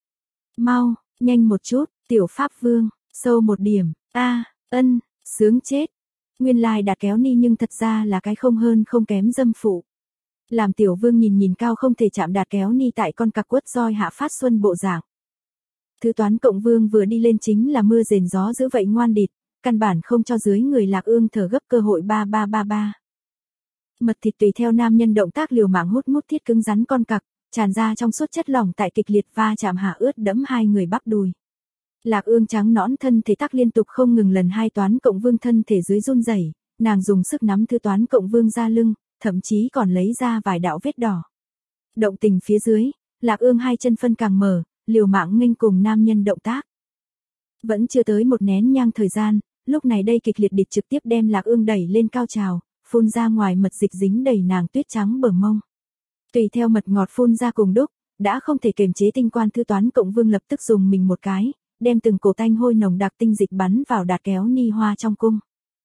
Mau, nhanh một chút, tiểu pháp vương, sâu một điểm, a, ân, sướng chết. Nguyên lai Đạt Kéo Ni nhưng thật ra là cái không hơn không kém dâm phụ. Làm tiểu vương nhìn nhìn cao không thể chạm Đạt Kéo Ni tại con cặc quất roi hạ phát xuân bộ dạng. Thư Toán Cộng Vương vừa đi lên chính là mưa rền gió dữ vậy ngoan địt, căn bản không cho dưới người Lạc Ương thở gấp cơ hội ba ba ba ba. Mật thịt tùy theo nam nhân động tác liều mạng hút mút thiết cứng rắn con cặc, tràn ra trong suốt chất lỏng tại kịch liệt va chạm hạ ướt đẫm hai người bắp đùi. Lạc Ương trắng nõn thân thể tắc liên tục không ngừng lần hai Toán Cộng Vương thân thể dưới run rẩy, nàng dùng sức nắm Thư Toán Cộng Vương ra lưng, thậm chí còn lấy ra vài đạo vết đỏ. Động tình phía dưới, Lạc Ương hai chân phân càng mở, liều mạng nghênh cùng nam nhân động tác. Vẫn chưa tới một nén nhang thời gian, lúc này đây kịch liệt địch trực tiếp đem Lạc Ương đẩy lên cao trào, phun ra ngoài mật dịch dính đầy nàng tuyết trắng bờ mông. Tùy theo mật ngọt phun ra cùng đúc, đã không thể kiềm chế tinh quan Thư Toán Cộng Vương lập tức dùng mình một cái, đem từng cổ tanh hôi nồng đặc tinh dịch bắn vào Đạt Kéo Ni hoa trong cung.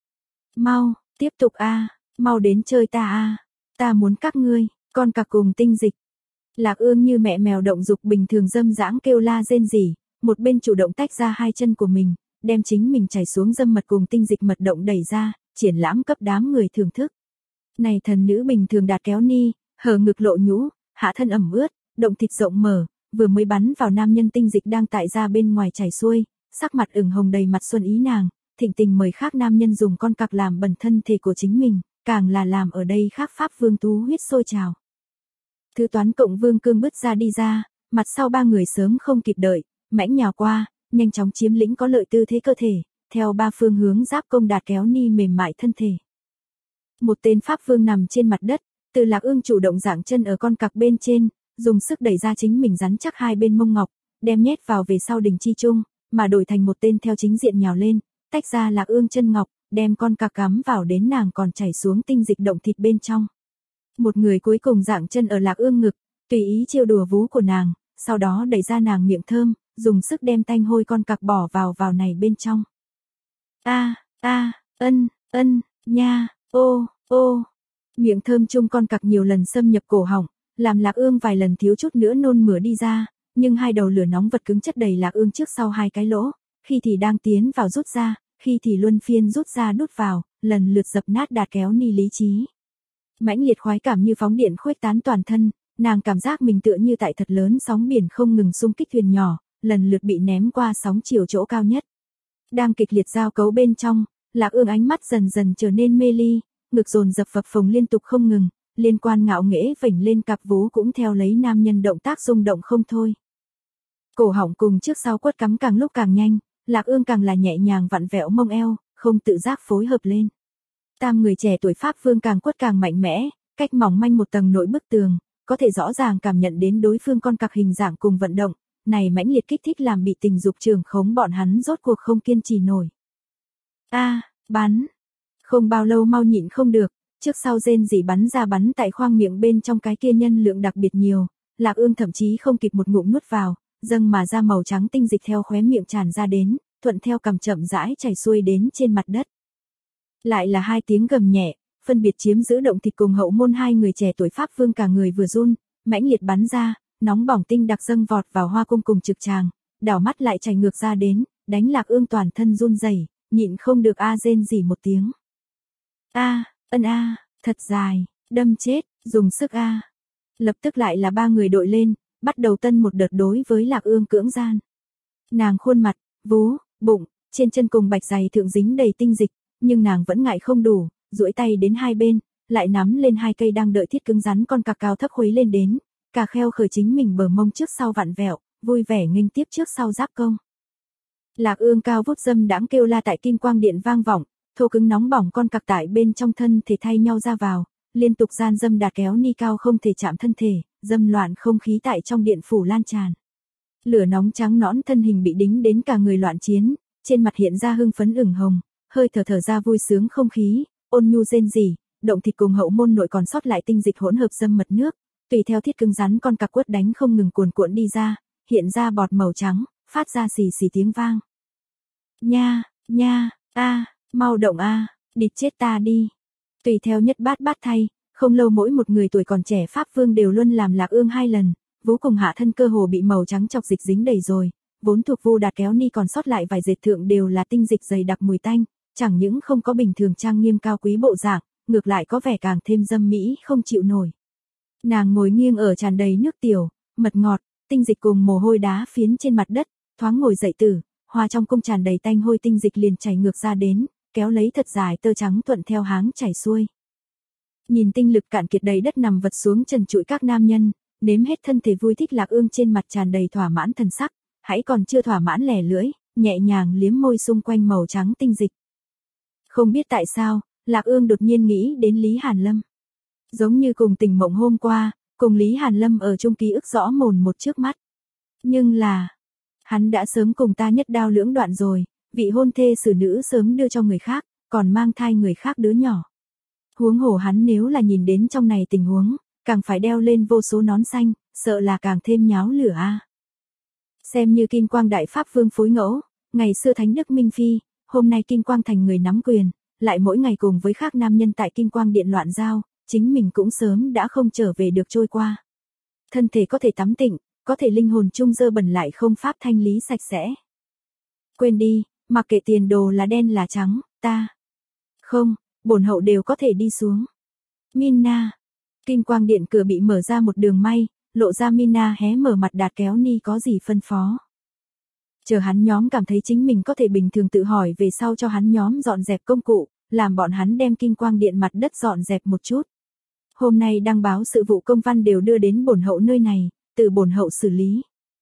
Mau, tiếp tục a, mau đến chơi ta a, ta muốn các ngươi, con cặc cùng tinh dịch. Lạc Ương như mẹ mèo động dục bình thường dâm dãng kêu la rên rỉ, một bên chủ động tách ra hai chân của mình, đem chính mình chảy xuống dâm mật cùng tinh dịch mật động đẩy ra, triển lãm cấp đám người thưởng thức. Này thần nữ bình thường Đạt Kéo Ni, hở ngực lộ nhũ, hạ thân ẩm ướt, động thịt rộng mở, vừa mới bắn vào nam nhân tinh dịch đang tại ra bên ngoài chảy xuôi, sắc mặt ửng hồng đầy mặt xuân ý nàng, thịnh tình mời khác nam nhân dùng con cặc làm bẩn thân thể của chính mình, càng là làm ở đây khác pháp vương tú huyết sôi trào. Thư Toán Cộng Vương cương bứt ra đi ra, mặt sau ba người sớm không kịp đợi, mãnh nhào qua, nhanh chóng chiếm lĩnh có lợi tư thế cơ thể, theo ba phương hướng giáp công Đạt Kéo Ni mềm mại thân thể. Một tên pháp vương nằm trên mặt đất, từ Lạc Ương chủ động giảng chân ở con cặc bên trên, dùng sức đẩy ra chính mình rắn chắc hai bên mông ngọc, đem nhét vào về sau đình chi trung, mà đổi thành một tên theo chính diện nhào lên, tách ra Lạc Ương chân ngọc, đem con cặc cắm vào đến nàng còn chảy xuống tinh dịch động thịt bên trong. Một người cuối cùng dạng chân ở Lạc Ương ngực, tùy ý trêu đùa vú của nàng, sau đó đẩy ra nàng miệng thơm, dùng sức đem tanh hôi con cặc bỏ vào vào này bên trong. A, a, ân, ân, nha, ô, ô. Miệng thơm chung con cặc nhiều lần xâm nhập cổ họng, làm Lạc Ương vài lần thiếu chút nữa nôn mửa đi ra, nhưng hai đầu lửa nóng vật cứng chất đầy Lạc Ương trước sau hai cái lỗ, khi thì đang tiến vào rút ra, khi thì luân phiên rút ra đút vào, lần lượt dập nát Đạt Kéo Ni lý trí. Mãnh liệt khoái cảm như phóng điện khuếch tán toàn thân, nàng cảm giác mình tựa như tại thật lớn sóng biển không ngừng xung kích thuyền nhỏ, lần lượt bị ném qua sóng chiều chỗ cao nhất. Đang kịch liệt giao cấu bên trong, Lạc Ương ánh mắt dần dần trở nên mê ly, ngực dồn dập phập phồng liên tục không ngừng, liên quan ngạo nghễ vểnh lên cặp vú cũng theo lấy nam nhân động tác rung động không thôi. Cổ họng cùng trước sau quất cắm càng lúc càng nhanh, Lạc Ương càng là nhẹ nhàng vặn vẹo mông eo, không tự giác phối hợp lên. Tam người trẻ tuổi Pháp Vương càng quất càng mạnh mẽ, cách mỏng manh một tầng nội bức tường, có thể rõ ràng cảm nhận đến đối phương con cặc hình dạng cùng vận động, này mãnh liệt kích thích làm bị tình dục trường khống bọn hắn rốt cuộc không kiên trì nổi. A, bắn. Không bao lâu mau nhịn không được, trước sau rên rỉ bắn ra bắn tại khoang miệng bên trong cái kia nhân lượng đặc biệt nhiều, Lạc Ương thậm chí không kịp một ngụm nuốt vào, dâng mà ra màu trắng tinh dịch theo khóe miệng tràn ra đến, thuận theo cằm chậm rãi chảy xuôi đến trên mặt đất. Lại là hai tiếng gầm nhẹ, phân biệt chiếm giữ động thịt cùng hậu môn hai người trẻ tuổi Pháp Vương cả người vừa run, mãnh liệt bắn ra, nóng bỏng tinh đặc dâng vọt vào hoa cung cùng trực tràng, đảo mắt lại chảy ngược ra đến, đánh Lạc Ương toàn thân run rẩy, nhịn không được a rên rỉ một tiếng. A, ân a, thật dài, đâm chết, dùng sức a. Lập tức lại là ba người đội lên, bắt đầu tân một đợt đối với Lạc Ương cưỡng gian. Nàng khuôn mặt, vú, bụng, trên chân cùng bạch giày thượng dính đầy tinh dịch, nhưng nàng vẫn ngại không đủ, duỗi tay đến hai bên, lại nắm lên hai cây đang đợi thiết cứng rắn con cặc cao thấp khuấy lên đến, cà kheo khởi chính mình bờ mông trước sau vặn vẹo, vui vẻ nghênh tiếp trước sau giáp công. Lạc Ương cao vút dâm đãng kêu la tại kim quang điện vang vọng, thô cứng nóng bỏng con cặc tại bên trong thân thể thay nhau ra vào, liên tục gian dâm Đạt Kéo Ni cao không thể chạm thân thể, dâm loạn không khí tại trong điện phủ lan tràn. Lửa nóng trắng nõn thân hình bị đính đến cả người loạn chiến, trên mặt hiện ra hưng phấn ửng hồng, hơi thở thở ra vui sướng không khí, ôn nhu rên rỉ, động thịt cùng hậu môn nội còn sót lại tinh dịch hỗn hợp dâm mật nước, tùy theo thiết cứng rắn con cặc quất đánh không ngừng cuồn cuộn đi ra, hiện ra bọt màu trắng, phát ra xì xì tiếng vang. Nha, nha, a, mau động a, địt chết ta đi. Tùy theo nhất bát bát thay, không lâu mỗi một người tuổi còn trẻ Pháp Vương đều luôn làm Lạc Ương hai lần, vú cùng hạ thân cơ hồ bị màu trắng chọc dịch dính đầy rồi, vốn thuộc vu Đạt Kéo Ni còn sót lại vài dệt thượng đều là tinh dịch dày đặc mùi tanh, chẳng những không có bình thường trang nghiêm cao quý bộ dạng, ngược lại có vẻ càng thêm dâm mỹ không chịu nổi. Nàng ngồi nghiêng ở tràn đầy nước tiểu, mật ngọt, tinh dịch cùng mồ hôi đá phiến trên mặt đất, thoáng ngồi dậy tử, hoa trong cung tràn đầy tanh hôi tinh dịch liền chảy ngược ra đến, kéo lấy thật dài tơ trắng thuận theo háng chảy xuôi. Nhìn tinh lực cạn kiệt đầy đất nằm vật xuống trần trụi các nam nhân, nếm hết thân thể vui thích Lạc Ương trên mặt tràn đầy thỏa mãn thần sắc, hãy còn chưa thỏa mãn lẻ lưỡi, nhẹ nhàng liếm môi xung quanh màu trắng tinh dịch. Không biết tại sao, Lạc Ương đột nhiên nghĩ đến Lý Hàn Lâm. Giống như cùng tình mộng hôm qua, cùng Lý Hàn Lâm ở chung ký ức rõ mồn một trước mắt. Nhưng là, hắn đã sớm cùng ta nhất đao lưỡng đoạn rồi, vị hôn thê xử nữ sớm đưa cho người khác, còn mang thai người khác đứa nhỏ. Huống hồ hắn nếu là nhìn đến trong này tình huống, càng phải đeo lên vô số nón xanh, sợ là càng thêm nháo lửa a. Xem như Kim Quang Đại Pháp Vương phối ngẫu, ngày xưa Thánh Đức Minh Phi, hôm nay Kim Quang thành người nắm quyền, lại mỗi ngày cùng với khác nam nhân tại Kim Quang Điện loạn giao, chính mình cũng sớm đã không trở về được trôi qua. Thân thể có thể tắm tịnh, có thể linh hồn chung dơ bẩn lại không pháp thanh lý sạch sẽ. Quên đi, mặc kệ tiền đồ là đen là trắng, ta. Không, bổn hậu đều có thể đi xuống. Mina. Kim Quang Điện cửa bị mở ra một đường may, lộ ra Mina hé mở mặt Đạt Kéo Ni có gì phân phó. Chờ hắn nhóm cảm thấy chính mình có thể bình thường tự hỏi về sau cho hắn nhóm dọn dẹp công cụ, làm bọn hắn đem Kim Quang Điện mặt đất dọn dẹp một chút. Hôm nay đăng báo sự vụ công văn đều đưa đến bổn hậu nơi này, từ bổn hậu xử lý.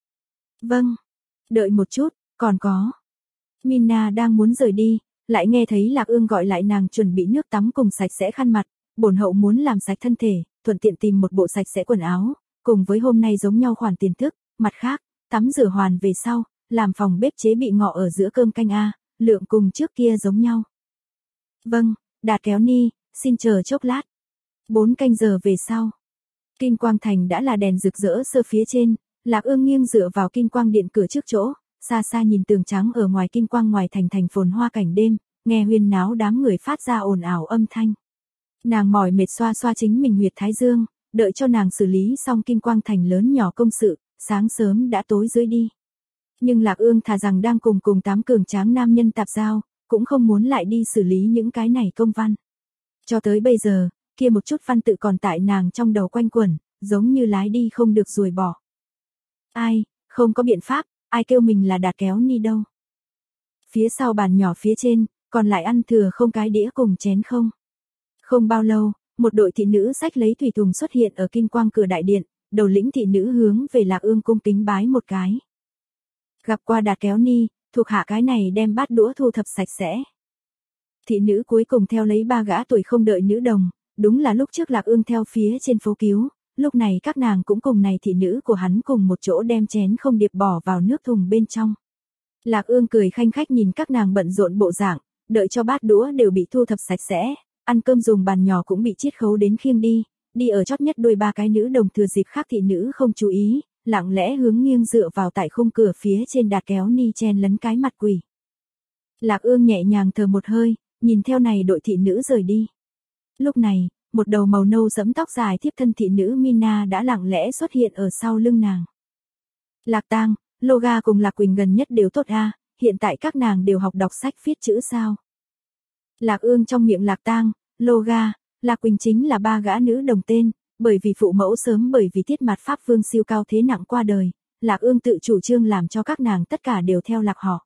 Vâng. Đợi một chút, còn có. Mina đang muốn rời đi, lại nghe thấy Lạc Ương gọi lại nàng chuẩn bị nước tắm cùng sạch sẽ khăn mặt, bổn hậu muốn làm sạch thân thể, thuận tiện tìm một bộ sạch sẽ quần áo, cùng với hôm nay giống nhau khoản tiền thức, mặt khác, tắm rửa hoàn về sau, làm phòng bếp chế bị ngọ ở giữa cơm canh a, lượng cùng trước kia giống nhau. Vâng, Đạt kéo ni, xin chờ chốc lát. Bốn canh giờ về sau. Kim Quang Thành đã là đèn rực rỡ sơ phía trên, Lạc Ương nghiêng dựa vào Kim Quang Điện cửa trước chỗ, xa xa nhìn tường trắng ở ngoài Kim Quang ngoài thành thành phồn hoa cảnh đêm, nghe huyên náo đám người phát ra ồn ào âm thanh. Nàng mỏi mệt xoa xoa chính mình huyệt thái dương, đợi cho nàng xử lý xong Kim Quang Thành lớn nhỏ công sự, sáng sớm đã tối dưới đi. Nhưng Lạc Ương thà rằng đang cùng cùng tám cường tráng nam nhân tạp giao, cũng không muốn lại đi xử lý những cái này công văn. Cho tới bây giờ, kia một chút văn tự còn tại nàng trong đầu quanh quẩn, giống như lái đi không được ruồi bỏ. Ai, không có biện pháp, ai kêu mình là Đạt kéo ni đâu. Phía sau bàn nhỏ phía trên, còn lại ăn thừa không cái đĩa cùng chén không. Không bao lâu, một đội thị nữ xách lấy thủy thùng xuất hiện ở Kim Quang cửa đại điện, đầu lĩnh thị nữ hướng về Lạc Ương cung kính bái một cái. Gặp qua Đạt kéo ni, thuộc hạ cái này đem bát đũa thu thập sạch sẽ. Thị nữ cuối cùng theo lấy ba gã tuổi không đợi nữ đồng, đúng là lúc trước Lạc Ương theo phía trên phố cứu, lúc này các nàng cũng cùng này thị nữ của hắn cùng một chỗ đem chén không điệp bỏ vào nước thùng bên trong. Lạc Ương cười khanh khách nhìn các nàng bận rộn bộ dạng, đợi cho bát đũa đều bị thu thập sạch sẽ, ăn cơm dùng bàn nhỏ cũng bị chiết khấu đến khiêng đi, đi ở chót nhất đôi ba cái nữ đồng thừa dịp khác thị nữ không chú ý, lặng lẽ hướng nghiêng dựa vào tại khung cửa phía trên Đạt kéo ni chen lấn cái mặt quỷ. Lạc Ương nhẹ nhàng thở một hơi, nhìn theo này đội thị nữ rời đi. Lúc này, một đầu màu nâu sẫm tóc dài thiếp thân thị nữ Mina đã lặng lẽ xuất hiện ở sau lưng nàng. Lạc Tang, Loga cùng Lạc Quỳnh gần nhất đều tốt a, hiện tại các nàng đều học đọc sách viết chữ sao? Lạc Ương trong miệng Lạc Tang, Loga, Lạc Quỳnh chính là ba gã nữ đồng tên, bởi vì phụ mẫu sớm bởi vì Thiết Mạt Pháp Vương siêu cao thế nặng qua đời, Lạc Ương tự chủ trương làm cho các nàng tất cả đều theo Lạc họ.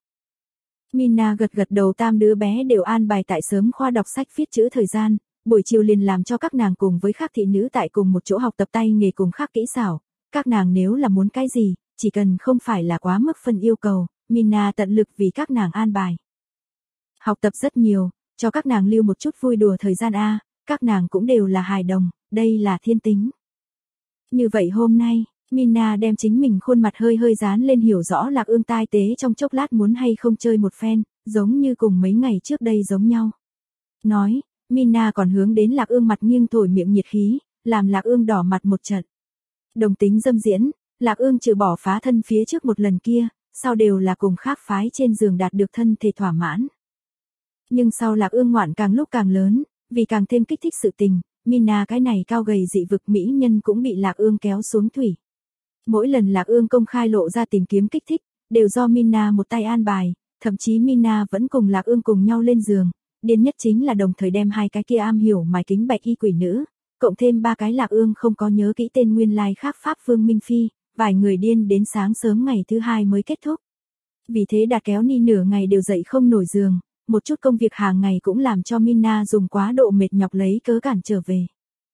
Mina gật gật đầu, tam đứa bé đều an bài tại sớm khoa đọc sách viết chữ thời gian, buổi chiều liền làm cho các nàng cùng với khác thị nữ tại cùng một chỗ học tập tay nghề cùng khác kỹ xảo, các nàng nếu là muốn cái gì, chỉ cần không phải là quá mức phân yêu cầu, Mina tận lực vì các nàng an bài. Học tập rất nhiều, cho các nàng lưu một chút vui đùa thời gian a, các nàng cũng đều là hài đồng, đây là thiên tính. Như vậy hôm nay, Mina đem chính mình khuôn mặt hơi hơi dán lên hiểu rõ Lạc Ương tai tế trong chốc lát muốn hay không chơi một phen, giống như cùng mấy ngày trước đây giống nhau. Nói, Mina còn hướng đến Lạc Ương mặt nghiêng thổi miệng nhiệt khí, làm Lạc Ương đỏ mặt một trận. Đồng tính dâm diễn, Lạc Ương trừ bỏ phá thân phía trước một lần kia, sau đều là cùng khác phái trên giường đạt được thân thể thỏa mãn. Nhưng sau Lạc Ương ngoạn càng lúc càng lớn, vì càng thêm kích thích sự tình, Mina cái này cao gầy dị vực mỹ nhân cũng bị Lạc Ương kéo xuống thủy. Mỗi lần Lạc Ương công khai lộ ra tìm kiếm kích thích, đều do Mina một tay an bài, thậm chí Mina vẫn cùng Lạc Ương cùng nhau lên giường, điên nhất chính là đồng thời đem hai cái kia am hiểu mài kính bạch y quỷ nữ, cộng thêm ba cái Lạc Ương không có nhớ kỹ tên nguyên lai khác Pháp Vương Minh Phi, vài người điên đến sáng sớm ngày thứ hai mới kết thúc. Vì thế Đạt kéo ni nửa ngày đều dậy không nổi giường, một chút công việc hàng ngày cũng làm cho Mina dùng quá độ mệt nhọc lấy cớ cản trở về.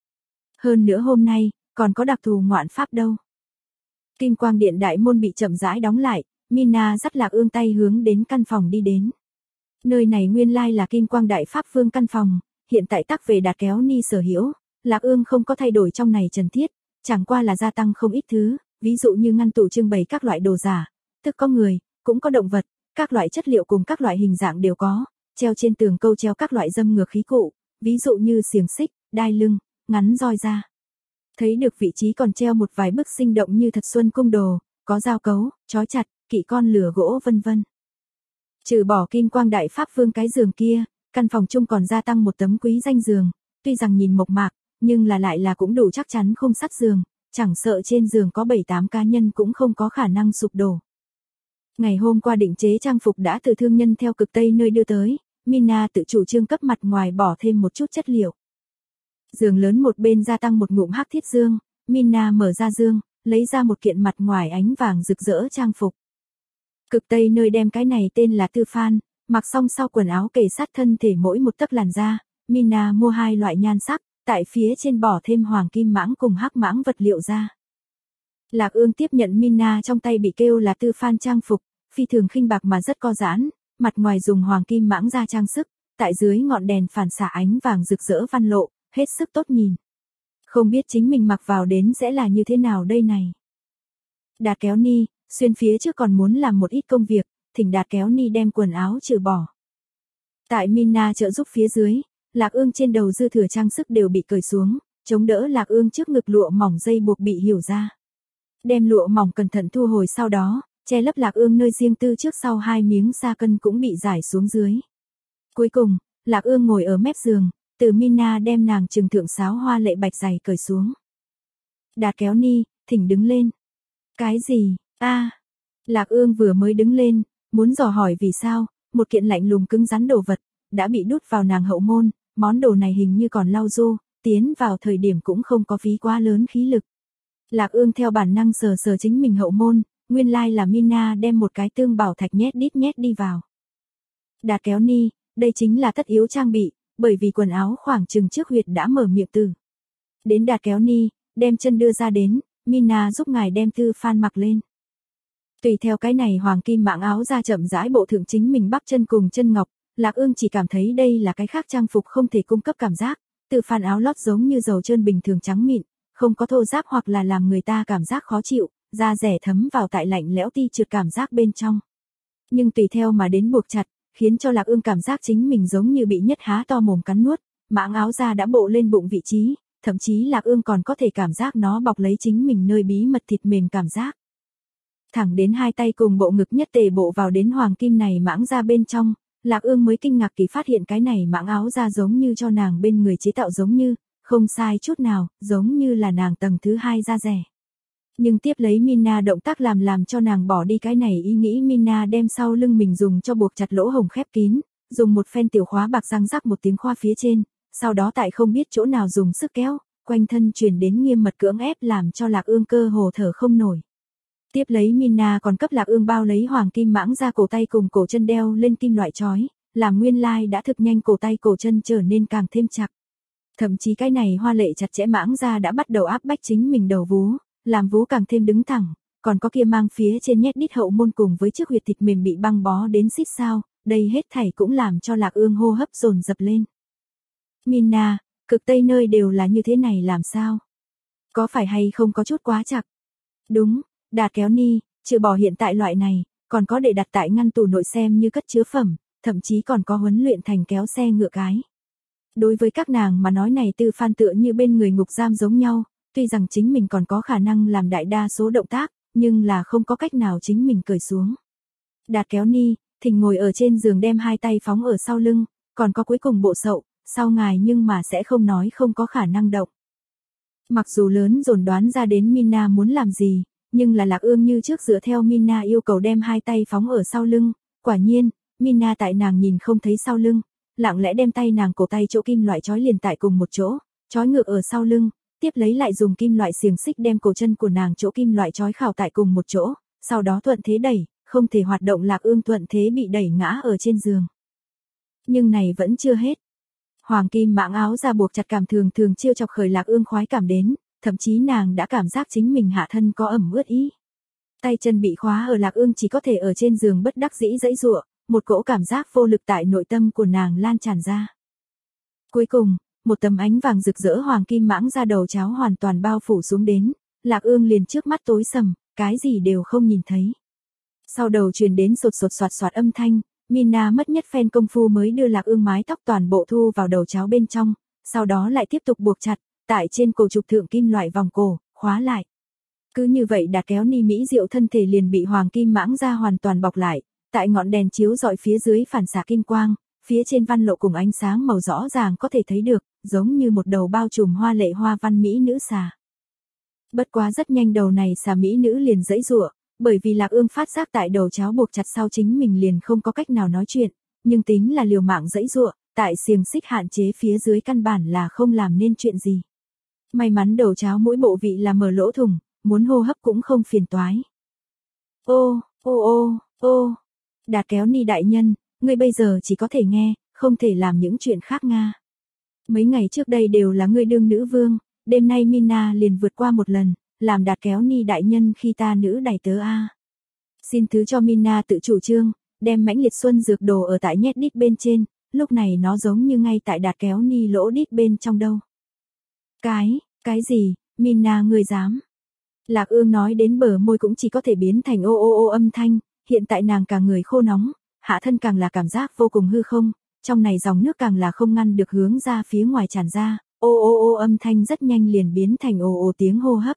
Hơn nữa hôm nay, còn có đặc thù ngoạn pháp đâu. Kim Quang Điện đại môn bị chậm rãi đóng lại, Mina dắt Lạc Ương tay hướng đến căn phòng đi đến. Nơi này nguyên lai là Kim Quang Đại Pháp Vương căn phòng, hiện tại tắc về Đạt kéo ni sở hữu, Lạc Ương không có thay đổi trong này trần thiết, chẳng qua là gia tăng không ít thứ, ví dụ như ngăn tủ trưng bày các loại đồ giả, tức có người, cũng có động vật, các loại chất liệu cùng các loại hình dạng đều có, treo trên tường câu treo các loại dâm ngược khí cụ, ví dụ như xiềng xích, đai lưng, ngắn roi ra. Thấy được vị trí còn treo một vài bức sinh động như thật xuân cung đồ, có dao cấu, trói chặt, kỵ con lửa gỗ vân vân. Trừ bỏ Kim Quang Đại Pháp Vương cái giường kia, căn phòng chung còn gia tăng một tấm quý danh giường, tuy rằng nhìn mộc mạc, nhưng là lại là cũng đủ chắc chắn khung sắt giường, chẳng sợ trên giường có bảy tám cá nhân cũng không có khả năng sụp đổ. Ngày hôm qua định chế trang phục đã từ thương nhân theo cực Tây nơi đưa tới, Mina tự chủ trương cấp mặt ngoài bỏ thêm một chút chất liệu. Giường lớn một bên gia tăng một ngụm hắc thiết dương, Mina mở ra dương, lấy ra một kiện mặt ngoài ánh vàng rực rỡ trang phục. Cực Tây nơi đem cái này tên là Tư Phan, mặc xong sau quần áo kề sát thân thể mỗi một tấc làn da, Mina mua hai loại nhan sắc, tại phía trên bỏ thêm hoàng kim mãng cùng hắc mãng vật liệu ra. Lạc Ương tiếp nhận Mina trong tay bị kêu là Tư Phan trang phục, phi thường khinh bạc mà rất co giãn, mặt ngoài dùng hoàng kim mãng ra trang sức, tại dưới ngọn đèn phản xạ ánh vàng rực rỡ văn lộ, hết sức tốt nhìn. Không biết chính mình mặc vào đến sẽ là như thế nào đây này. Đạt kéo ni, xuyên phía trước còn muốn làm một ít công việc, thỉnh Đạt Kéo Ni đem quần áo trừ bỏ. Tại Mina trợ giúp phía dưới, Lạc Ương trên đầu dư thừa trang sức đều bị cởi xuống, chống đỡ Lạc Ương trước ngực lụa mỏng dây buộc bị hiểu ra. Đem lụa mỏng cẩn thận thu hồi, sau đó, che lấp Lạc Ương nơi riêng tư trước sau hai miếng sa cân cũng bị giải xuống dưới. Cuối cùng, Lạc Ương ngồi ở mép giường, từ Mina đem nàng trừng thượng sáo hoa lệ bạch giày cởi xuống. Đạt Kéo Ni, thỉnh đứng lên. Cái gì, a à, Lạc Ương vừa mới đứng lên, muốn dò hỏi vì sao, một kiện lạnh lùng cứng rắn đồ vật, đã bị đút vào nàng hậu môn, món đồ này hình như còn lau du, tiến vào thời điểm cũng không có phí quá lớn khí lực. Lạc Ương theo bản năng sờ sờ chính mình hậu môn, nguyên lai là Mina đem một cái tương bảo thạch nhét đít nhét đi vào. Đạt Kéo Ni, đây chính là tất yếu trang bị, bởi vì quần áo khoảng chừng trước huyệt đã mở miệng từ. Đến Đạt Kéo Ni, đem chân đưa ra đến, Mina giúp ngài đem tư phan mặc lên. Tùy theo cái này hoàng kim mãng áo ra chậm rãi bộ thượng chính mình bắp chân cùng chân ngọc, Lạc Ương chỉ cảm thấy đây là cái khác trang phục không thể cung cấp cảm giác, tư phan áo lót giống như dầu trơn bình thường trắng mịn, không có thô ráp hoặc là làm người ta cảm giác khó chịu, da rẻ thấm vào tại lạnh lẽo ti trượt cảm giác bên trong. Nhưng tùy theo mà đến buộc chặt, khiến cho Lạc Ương cảm giác chính mình giống như bị nhất há to mồm cắn nuốt, mãng áo da đã bộ lên bụng vị trí, thậm chí Lạc Ương còn có thể cảm giác nó bọc lấy chính mình nơi bí mật thịt mềm cảm giác. Thẳng đến hai tay cùng bộ ngực nhất tề bộ vào đến hoàng kim này mãng da bên trong, Lạc Ương mới kinh ngạc kỳ phát hiện cái này mãng áo da giống như cho nàng bên người chế tạo giống như, không sai chút nào, giống như là nàng tầng thứ hai da rẻ. Nhưng tiếp lấy Mina động tác làm làm cho nàng bỏ đi cái này ý nghĩ. Mina đem sau lưng mình dùng cho buộc chặt lỗ hổng khép kín, dùng một phen tiểu khóa bạc răng rắc một tiếng khoa phía trên, sau đó tại không biết chỗ nào dùng sức kéo, quanh thân truyền đến nghiêm mật cưỡng ép làm cho Lạc Ương cơ hồ thở không nổi. Tiếp lấy Mina còn cấp Lạc Ương bao lấy hoàng kim mãng ra cổ tay cùng cổ chân đeo lên kim loại chói, làm nguyên lai đã thực nhanh cổ tay cổ chân trở nên càng thêm chặt. Thậm chí cái này hoa lệ chặt chẽ mãng ra đã bắt đầu áp bách chính mình đầu vú, làm vú càng thêm đứng thẳng, còn có kia mang phía trên nhét đít hậu môn cùng với chiếc huyệt thịt mềm bị băng bó đến xít sao, đây hết thảy cũng làm cho Lạc Ương hô hấp dồn dập lên. Mina, cực tây nơi đều là như thế này làm sao? Có phải hay không có chút quá chặt? Đúng, Đạt Kéo Ni, trừ bỏ hiện tại loại này, còn có để đặt tại ngăn tủ nội xem như cất chứa phẩm, thậm chí còn có huấn luyện thành kéo xe ngựa cái. Đối với các nàng mà nói này tư phan tựa như bên người ngục giam giống nhau, tuy rằng chính mình còn có khả năng làm đại đa số động tác, nhưng là không có cách nào chính mình cởi xuống. Đạt Kéo Ni, thỉnh ngồi ở trên giường đem hai tay phóng ở sau lưng, còn có cuối cùng bộ sậu, sau ngài nhưng mà sẽ không nói không có khả năng động. Mặc dù lớn dồn đoán ra đến Mina muốn làm gì, nhưng là Lạc Ương như trước dựa theo Mina yêu cầu đem hai tay phóng ở sau lưng, quả nhiên, Mina tại nàng nhìn không thấy sau lưng, lặng lẽ đem tay nàng cổ tay chỗ kim loại chói liền tại cùng một chỗ, chói ngược ở sau lưng, tiếp lấy lại dùng kim loại xiềng xích đem cổ chân của nàng chỗ kim loại chói khảo tại cùng một chỗ, sau đó thuận thế đẩy, không thể hoạt động. Lạc Ương thuận thế bị đẩy ngã ở trên giường. Nhưng này vẫn chưa hết. Hoàng kim mãng áo ra buộc chặt cảm thường thường chiêu chọc khởi Lạc Ương khoái cảm đến, thậm chí nàng đã cảm giác chính mình hạ thân có ẩm ướt ý. Tay chân bị khóa ở Lạc Ương chỉ có thể ở trên giường bất đắc dĩ giãy giụa, một cỗ cảm giác vô lực tại nội tâm của nàng lan tràn ra. Cuối cùng, một tấm ánh vàng rực rỡ hoàng kim mãng ra đầu cháo hoàn toàn bao phủ xuống đến, Lạc Ương liền trước mắt tối sầm, cái gì đều không nhìn thấy. Sau đầu truyền đến sột sột soạt soạt âm thanh, Mina mất nhất phen công phu mới đưa Lạc Ương mái tóc toàn bộ thu vào đầu cháo bên trong, sau đó lại tiếp tục buộc chặt, tại trên cổ trục thượng kim loại vòng cổ, khóa lại. Cứ như vậy Đạt Kéo Ni mỹ diệu thân thể liền bị hoàng kim mãng ra hoàn toàn bọc lại, tại ngọn đèn chiếu dọi phía dưới phản xạ kim quang, phía trên văn lộ cùng ánh sáng màu rõ ràng có thể thấy được, giống như một đầu bao trùm hoa lệ hoa văn mỹ nữ xà. Bất quá rất nhanh đầu này xà mỹ nữ liền giãy giụa, bởi vì Lạc Ương phát giác tại đầu cháo buộc chặt sau chính mình liền không có cách nào nói chuyện, nhưng tính là liều mạng giãy giụa, tại xiềng xích hạn chế phía dưới căn bản là không làm nên chuyện gì. May mắn đầu cháo mỗi bộ vị là mở lỗ thủng, muốn hô hấp cũng không phiền toái. Ô, ô ô, ô, Đạt Kéo Ni đại nhân, ngươi bây giờ chỉ có thể nghe, không thể làm những chuyện khác nga. Mấy ngày trước đây đều là ngươi đương nữ vương, đêm nay Mina liền vượt qua một lần, làm Đạt Kéo Ni đại nhân khi ta nữ đày tớ a. Xin thứ cho Mina tự chủ trương, đem mãnh liệt xuân dược đồ ở tại nhét đít bên trên, lúc này nó giống như ngay tại Đạt Kéo Ni lỗ đít bên trong đâu. Cái, cái gì, Mina ngươi dám? Lạc Ương nói đến bờ môi cũng chỉ có thể biến thành ô ô ô âm thanh, hiện tại nàng cả người khô nóng, hạ thân càng là cảm giác vô cùng hư không, trong này dòng nước càng là không ngăn được hướng ra phía ngoài tràn ra, ô ô ô âm thanh rất nhanh liền biến thành ồ ồ tiếng hô hấp.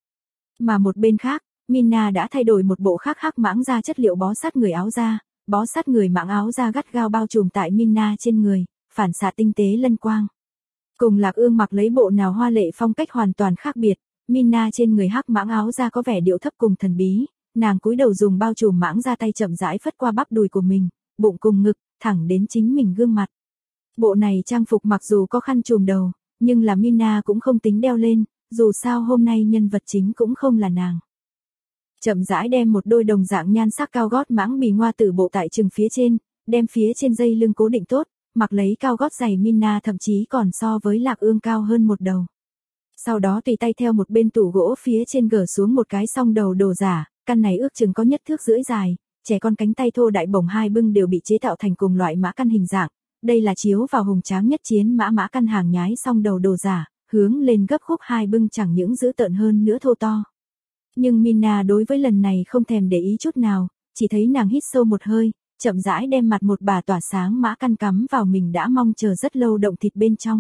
Mà một bên khác, Mina đã thay đổi một bộ khác hắc mãng da chất liệu bó sát người áo da, bó sát người mãng áo da gắt gao bao trùm tại Mina trên người, phản xạ tinh tế lân quang. Cùng Lạc Ương mặc lấy bộ nào hoa lệ phong cách hoàn toàn khác biệt, Mina trên người hắc mãng áo da có vẻ điệu thấp cùng thần bí, nàng cúi đầu dùng bao trùm mãng da tay chậm rãi phất qua bắp đùi của mình, bụng cùng ngực, thẳng đến chính mình gương mặt. Bộ này trang phục mặc dù có khăn trùm đầu, nhưng là Mina cũng không tính đeo lên, dù sao hôm nay nhân vật chính cũng không là nàng. Chậm rãi đem một đôi đồng dạng nhan sắc cao gót mãng bì ngoa tử bộ tại chừng phía trên, đem phía trên dây lưng cố định tốt, mặc lấy cao gót giày Mina thậm chí còn so với Lạc Ương cao hơn một đầu. Sau đó tùy tay theo một bên tủ gỗ phía trên gỡ xuống một cái song đầu đồ giả, căn này ước chừng có nhất thước rưỡi dài, trẻ con cánh tay thô đại bổng hai bưng đều bị chế tạo thành cùng loại mã căn hình dạng, đây là chiếu vào hùng tráng nhất chiến mã mã căn hàng nhái song đầu đồ giả, hướng lên gấp khúc hai bưng chẳng những dữ tợn hơn nữa thô to. Nhưng Mina đối với lần này không thèm để ý chút nào, chỉ thấy nàng hít sâu một hơi, chậm rãi đem mặt một bà tỏa sáng mã căn cắm vào mình đã mong chờ rất lâu động thịt bên trong.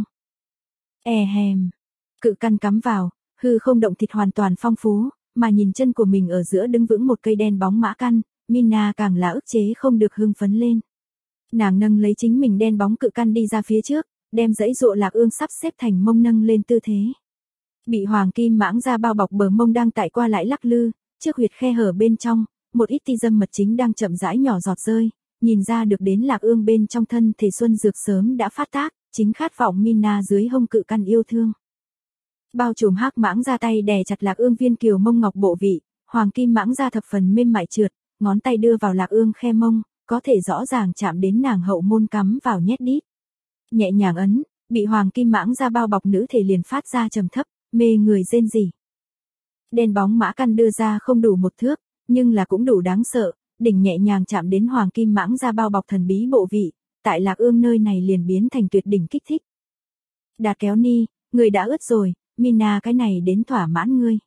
E hèm, cự căn cắm vào, hư không động thịt hoàn toàn phong phú, mà nhìn chân của mình ở giữa đứng vững một cây đen bóng mã căn, Mina càng là ức chế không được hưng phấn lên. Nàng nâng lấy chính mình đen bóng cự căn đi ra phía trước, đem dãy dụa Lạc Ương sắp xếp thành mông nâng lên tư thế. Bị hoàng kim mãng ra bao bọc bờ mông đang tại qua lại lắc lư, trước huyệt khe hở bên trong, một ít ti dâm mật chính đang chậm rãi nhỏ giọt rơi, nhìn ra được đến Lạc Ương bên trong thân thể xuân dược sớm đã phát tác, chính khát vọng Mina dưới hông cự căn yêu thương. Bao trùm hắc mãng ra tay đè chặt Lạc Ương viên kiều mông ngọc bộ vị, hoàng kim mãng ra thập phần mềm mại trượt, ngón tay đưa vào Lạc Ương khe mông, có thể rõ ràng chạm đến nàng hậu môn cắm vào nhét đít. Nhẹ nhàng ấn, bị hoàng kim mãng ra bao bọc nữ thể liền phát ra trầm thấp, mê người rên rỉ. Đen bóng mã căn đưa ra không đủ một thước, nhưng là cũng đủ đáng sợ, đỉnh nhẹ nhàng chạm đến hoàng kim mãng ra bao bọc thần bí bộ vị, tại Lạc Ương nơi này liền biến thành tuyệt đỉnh kích thích. Đạt kéo ni, người đã ướt rồi, Mina cái này đến thỏa mãn ngươi.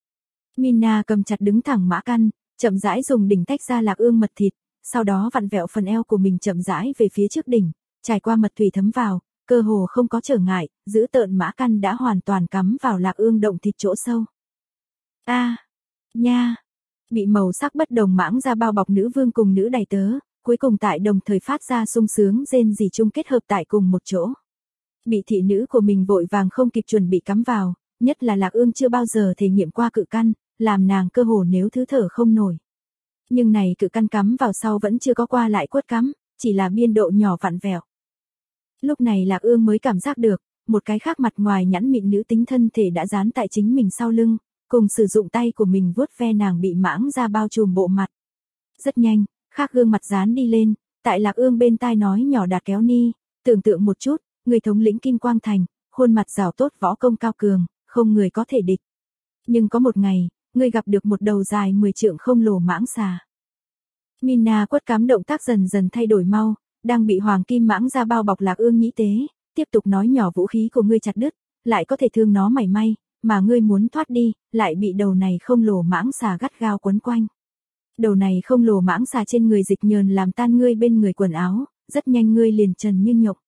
Mina cầm chặt đứng thẳng mã căn, chậm rãi dùng đỉnh tách ra Lạc Ương mật thịt, sau đó vặn vẹo phần eo của mình chậm rãi về phía trước đỉnh, trải qua mật thủy thấm vào, cơ hồ không có trở ngại, giữ tợn mã căn đã hoàn toàn cắm vào Lạc Ương động thịt chỗ sâu. A, à, nha, bị màu sắc bất đồng mãng ra bao bọc nữ vương cùng nữ đầy tớ, cuối cùng tại đồng thời phát ra sung sướng rên rỉ chung kết hợp tại cùng một chỗ. Bị thị nữ của mình vội vàng không kịp chuẩn bị cắm vào, nhất là Lạc Ương chưa bao giờ thể nghiệm qua cự căn, làm nàng cơ hồ nếu thứ thở không nổi. Nhưng này cự căn cắm vào sau vẫn chưa có qua lại quất cắm, chỉ là biên độ nhỏ vặn vẹo. Lúc này Lạc Ương mới cảm giác được, một cái khác mặt ngoài nhẵn mịn nữ tính thân thể đã dán tại chính mình sau lưng, cùng sử dụng tay của mình vuốt ve nàng bị mãng ra bao trùm bộ mặt. Rất nhanh, khác gương mặt dán đi lên, tại Lạc Ương bên tai nói nhỏ Đạt kéo ni, tưởng tượng một chút, người thống lĩnh Kim Quang Thành, khuôn mặt rào tốt võ công cao cường, không người có thể địch. Nhưng có một ngày, ngươi gặp được một đầu dài mười trượng không lồ mãng xà. Mina quất cắm động tác dần dần thay đổi mau, đang bị hoàng kim mãng ra bao bọc Lạc Ương nhĩ tế, tiếp tục nói nhỏ vũ khí của ngươi chặt đứt, lại có thể thương nó mảy may, mà ngươi muốn thoát đi, lại bị đầu này không lồ mãng xà gắt gao quấn quanh. Đầu này không lồ mãng xà trên người dịch nhờn làm tan ngươi bên người quần áo, rất nhanh ngươi liền trần như nhộng.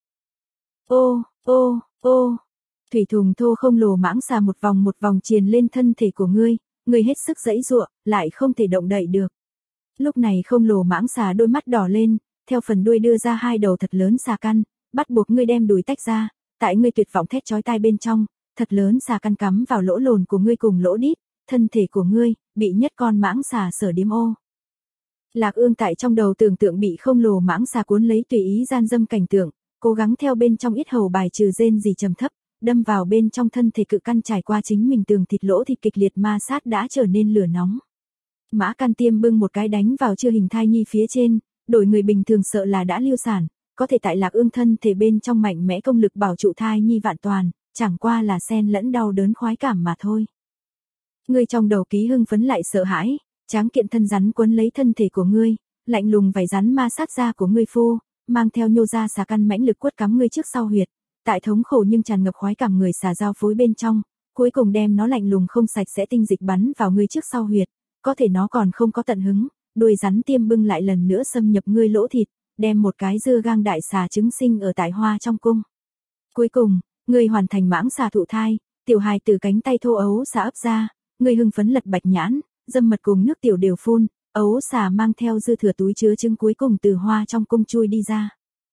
Ô, ô, ô, thủy thùng thô không lồ mãng xà một vòng một vòng triền lên thân thể của ngươi, ngươi hết sức giãy giụa, lại không thể động đậy được. Lúc này không lồ mãng xà đôi mắt đỏ lên, theo phần đuôi đưa ra hai đầu thật lớn xà căn, bắt buộc ngươi đem đùi tách ra, tại ngươi tuyệt vọng thét chói tai bên trong, thật lớn xà căn cắm vào lỗ lồn của ngươi cùng lỗ đít, thân thể của ngươi bị nhất con mãng xà sở điếm ô. Lạc Ương tại trong đầu tưởng tượng bị không lồ mãng xà cuốn lấy tùy ý gian dâm cảnh tượng, cố gắng theo bên trong yết hầu bài trừ rên rỉ trầm thấp, đâm vào bên trong thân thể cự căn trải qua chính mình tường thịt lỗ thịt kịch liệt ma sát đã trở nên lửa nóng. Mã can tiêm bưng một cái đánh vào chưa hình thai nhi phía trên, đổi người bình thường sợ là đã lưu sản, có thể tại Lạc Ương thân thể bên trong mạnh mẽ công lực bảo trụ thai nhi vạn toàn, chẳng qua là xen lẫn đau đớn khoái cảm mà thôi. Ngươi trong đầu ký hưng phấn lại sợ hãi, tráng kiện thân rắn quấn lấy thân thể của ngươi, lạnh lùng vảy rắn ma sát da của ngươi phô, mang theo nhô ra xà căn mãnh lực quất cắm ngươi trước sau huyệt, tại thống khổ nhưng tràn ngập khoái cảm người xà giao phối bên trong, cuối cùng đem nó lạnh lùng không sạch sẽ tinh dịch bắn vào ngươi trước sau huyệt, có thể nó còn không có tận hứng, đuôi rắn tiêm bưng lại lần nữa xâm nhập ngươi lỗ thịt, đem một cái dưa gang đại xà trứng sinh ở tại hoa trong cung. Cuối cùng, ngươi hoàn thành mãng xà thụ thai, tiểu hài từ cánh tay thô ấu xà ấp ra, ngươi hưng phấn lật bạch nhãn, dâm mật cùng nước tiểu đều phun, ấu xà mang theo dư thừa túi chứa trứng cuối cùng từ hoa trong cung chui đi ra.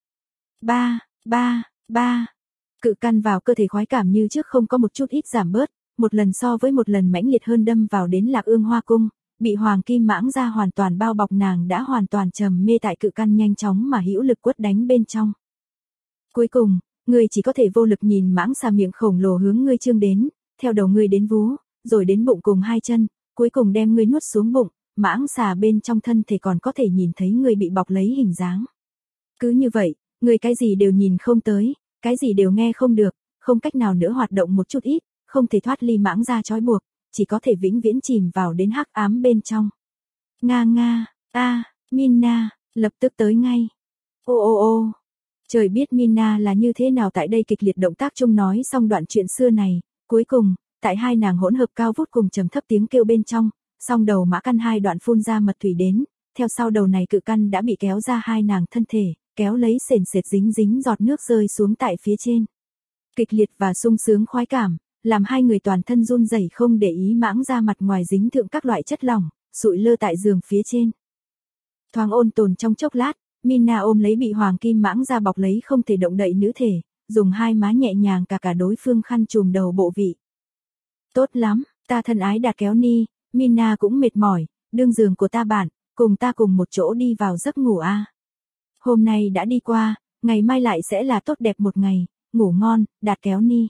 Ba, ba, ba. Cự căn vào cơ thể khoái cảm như trước không có một chút ít giảm bớt, một lần so với một lần mãnh liệt hơn đâm vào đến Lạc Ương hoa cung, bị hoàng kim mãng ra hoàn toàn bao bọc, nàng đã hoàn toàn trầm mê tại cự căn nhanh chóng mà hữu lực quất đánh bên trong. Cuối cùng, ngươi chỉ có thể vô lực nhìn mãng xà miệng khổng lồ hướng ngươi trương đến, theo đầu ngươi đến vú, rồi đến bụng cùng hai chân, cuối cùng đem ngươi nuốt xuống bụng, mãng xà bên trong thân thể còn có thể nhìn thấy ngươi bị bọc lấy hình dáng. Cứ như vậy, ngươi cái gì đều nhìn không tới, cái gì đều nghe không được, không cách nào nữa hoạt động một chút ít, không thể thoát ly mãng ra trói buộc, chỉ có thể vĩnh viễn chìm vào đến hắc ám bên trong. Nga nga, a, Mina, lập tức tới ngay. Ô ô ô, trời biết Mina là như thế nào tại đây kịch liệt động tác chung nói xong đoạn chuyện xưa này, cuối cùng, tại hai nàng hỗn hợp cao vút cùng trầm thấp tiếng kêu bên trong, song đầu mã căn hai đoạn phun ra mật thủy đến, theo sau đầu này cự căn đã bị kéo ra hai nàng thân thể, kéo lấy sền sệt dính dính giọt nước rơi xuống tại phía trên. Kịch liệt và sung sướng khoái cảm, làm hai người toàn thân run rẩy không để ý mãng ra mặt ngoài dính thượng các loại chất lỏng, sụi lơ tại giường phía trên. Thoáng ôn tồn trong chốc lát, Mina ôm lấy bị hoàng kim mãng ra bọc lấy không thể động đậy nữ thể, dùng hai má nhẹ nhàng cả cả đối phương khăn trùm đầu bộ vị. Tốt lắm, ta thân ái Đạt Kéo Ni, Mina cũng mệt mỏi, đương giường của ta bạn, cùng ta cùng một chỗ đi vào giấc ngủ a. Hôm nay đã đi qua, ngày mai lại sẽ là tốt đẹp một ngày, ngủ ngon, Đạt Kéo Ni.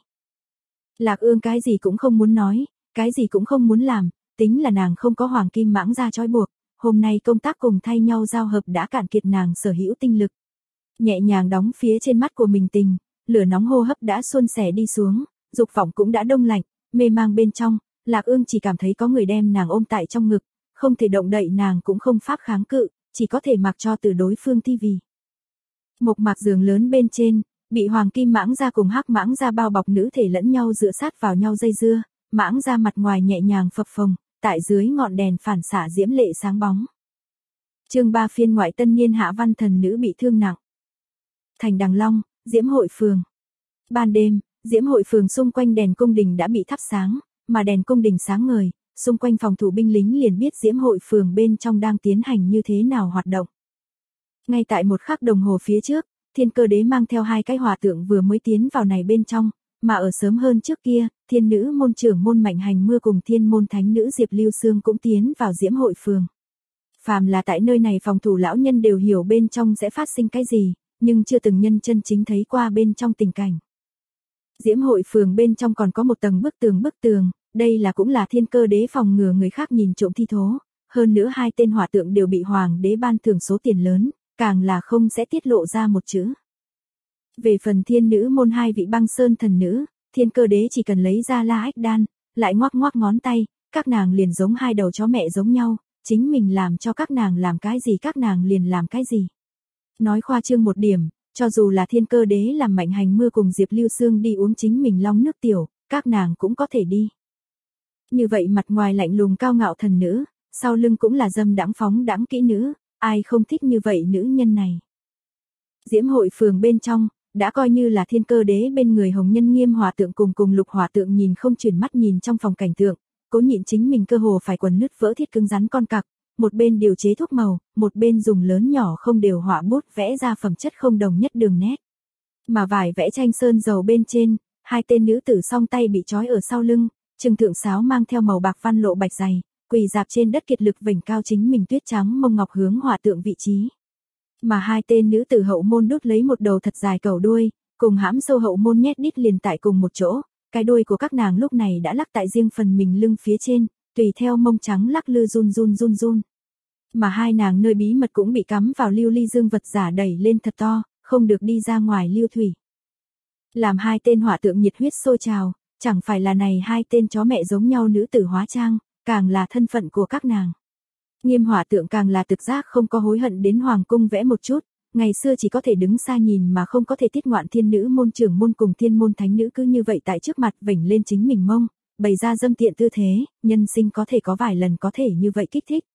Lạc Ương cái gì cũng không muốn nói, cái gì cũng không muốn làm, tính là nàng không có hoàng kim mãng ra trói buộc, hôm nay công tác cùng thay nhau giao hợp đã cạn kiệt nàng sở hữu tinh lực. Nhẹ nhàng đóng phía trên mắt của mình tình, lửa nóng hô hấp đã suôn sẻ đi xuống, dục vọng cũng đã đông lạnh, mê mang bên trong, Lạc Ương chỉ cảm thấy có người đem nàng ôm tại trong ngực, không thể động đậy nàng cũng không pháp kháng cự, chỉ có thể mặc cho từ đối phương tivi. Một mạc giường lớn bên trên, bị hoàng kim mãng ra cùng hắc mãng ra bao bọc nữ thể lẫn nhau dựa sát vào nhau dây dưa, mãng ra mặt ngoài nhẹ nhàng phập phồng, tại dưới ngọn đèn phản xạ diễm lệ sáng bóng. Chương ba phiên ngoại tân niên hạ văn thần nữ bị thương nặng. Thành Đằng Long, Diễm Hội Phường. Ban đêm, Diễm Hội Phường xung quanh đèn cung đình đã bị thắp sáng, mà đèn cung đình sáng ngời, xung quanh phòng thủ binh lính liền biết Diễm Hội Phường bên trong đang tiến hành như thế nào hoạt động. Ngay tại một khắc đồng hồ phía trước, Thiên Cơ Đế mang theo hai cái hòa tượng vừa mới tiến vào này bên trong, mà ở sớm hơn trước kia, Thiên Nữ môn trưởng môn Mạnh Hành Mưa cùng Thiên môn thánh nữ Diệp Lưu Sương cũng tiến vào Diễm Hội Phường. Phàm là tại nơi này phòng thủ lão nhân đều hiểu bên trong sẽ phát sinh cái gì, nhưng chưa từng nhân chân chính thấy qua bên trong tình cảnh. Diễm Hội Phường bên trong còn có một tầng bức tường bức tường, đây là cũng là Thiên Cơ Đế phòng ngừa người khác nhìn trộm thi thố, hơn nữa hai tên hỏa tượng đều bị hoàng đế ban thưởng số tiền lớn, càng là không sẽ tiết lộ ra một chữ. Về phần Thiên Nữ môn hai vị băng sơn thần nữ, Thiên Cơ Đế chỉ cần lấy ra la ách đan, lại ngoắc ngoắc ngón tay, các nàng liền giống hai đầu chó mẹ giống nhau, chính mình làm cho các nàng làm cái gì các nàng liền làm cái gì. Nói khoa trương một điểm, cho dù là Thiên Cơ Đế làm Mạnh Hành Mưa cùng Diệp Lưu Sương đi uống chính mình long nước tiểu, các nàng cũng có thể đi. Như vậy mặt ngoài lạnh lùng cao ngạo thần nữ, sau lưng cũng là dâm đãng phóng đãng kỹ nữ, ai không thích như vậy nữ nhân này. Diễm Hội Phường bên trong, đã coi như là Thiên Cơ Đế bên người Hồng Nhân Nghiêm hòa tượng cùng cùng Lục hòa tượng nhìn không chuyển mắt nhìn trong phòng cảnh tượng, cố nhịn chính mình cơ hồ phải quần nứt vỡ thiết cứng rắn con cặc, một bên điều chế thuốc màu, một bên dùng lớn nhỏ không đều họa bút vẽ ra phẩm chất không đồng nhất đường nét. Mà vải vẽ tranh sơn dầu bên trên, hai tên nữ tử song tay bị trói ở sau lưng, Trừng Thượng Sáo mang theo màu bạc văn lộ bạch dày, quỳ dạp trên đất kiệt lực vểnh cao chính mình tuyết trắng mông ngọc hướng hỏa tượng vị trí. Mà hai tên nữ tử hậu môn đút lấy một đầu thật dài cầu đuôi, cùng hãm sâu hậu môn nhét đít liền tại cùng một chỗ, cái đuôi của các nàng lúc này đã lắc tại riêng phần mình lưng phía trên, tùy theo mông trắng lắc lư run run run run. Mà hai nàng nơi bí mật cũng bị cắm vào lưu ly dương vật giả đẩy lên thật to, không được đi ra ngoài lưu thủy. Làm hai tên hỏa tượng nhiệt huyết sôi trào, chẳng phải là này hai tên chó mẹ giống nhau nữ tử hóa trang, càng là thân phận của các nàng. Nghiêm hỏa tượng càng là thực giác không có hối hận đến hoàng cung vẽ một chút, ngày xưa chỉ có thể đứng xa nhìn mà không có thể tiết ngoạn Thiên Nữ môn trưởng môn cùng Thiên môn thánh nữ cứ như vậy tại trước mặt vểnh lên chính mình mông, bày ra dâm tiện tư thế, nhân sinh có thể có vài lần có thể như vậy kích thích.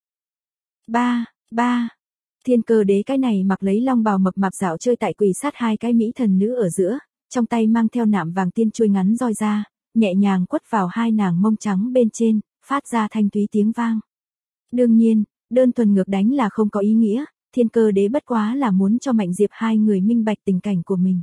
Ba, ba. Thiên Cơ Đế cái này mặc lấy long bào mập mạp dạo chơi tại quỳ sát hai cái mỹ thần nữ ở giữa, trong tay mang theo nạm vàng tiên chuôi ngắn roi ra, nhẹ nhàng quất vào hai nàng mông trắng bên trên, phát ra thanh thúy tiếng vang. Đương nhiên, đơn thuần ngược đánh là không có ý nghĩa, Thiên Cơ Đế bất quá là muốn cho Mạnh Diệp hai người minh bạch tình cảnh của mình.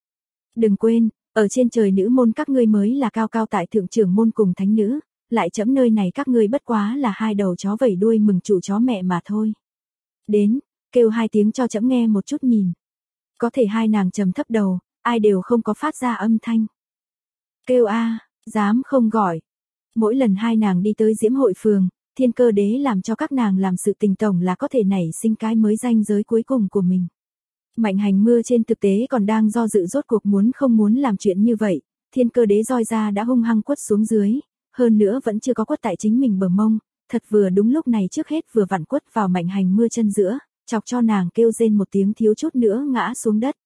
Đừng quên, ở trên trời nữ môn các ngươi mới là cao cao tại thượng trưởng môn cùng thánh nữ, lại chấm nơi này các ngươi bất quá là hai đầu chó vẩy đuôi mừng chủ chó mẹ mà thôi. Đến, kêu hai tiếng cho chấm nghe một chút nhìn. Có thể hai nàng trầm thấp đầu, ai đều không có phát ra âm thanh. Kêu a, dám không gọi. Mỗi lần hai nàng đi tới Diễm Hội Phường, Thiên Cơ Đế làm cho các nàng làm sự tình tổng là có thể nảy sinh cái mới ranh giới cuối cùng của mình. Mạnh Hành Mưa trên thực tế còn đang do dự rốt cuộc muốn không muốn làm chuyện như vậy, Thiên Cơ Đế roi ra đã hung hăng quất xuống dưới, hơn nữa vẫn chưa có quất tại chính mình bờ mông, thật vừa đúng lúc này trước hết vừa vặn quất vào Mạnh Hành Mưa chân giữa, chọc cho nàng kêu rên một tiếng thiếu chút nữa ngã xuống đất.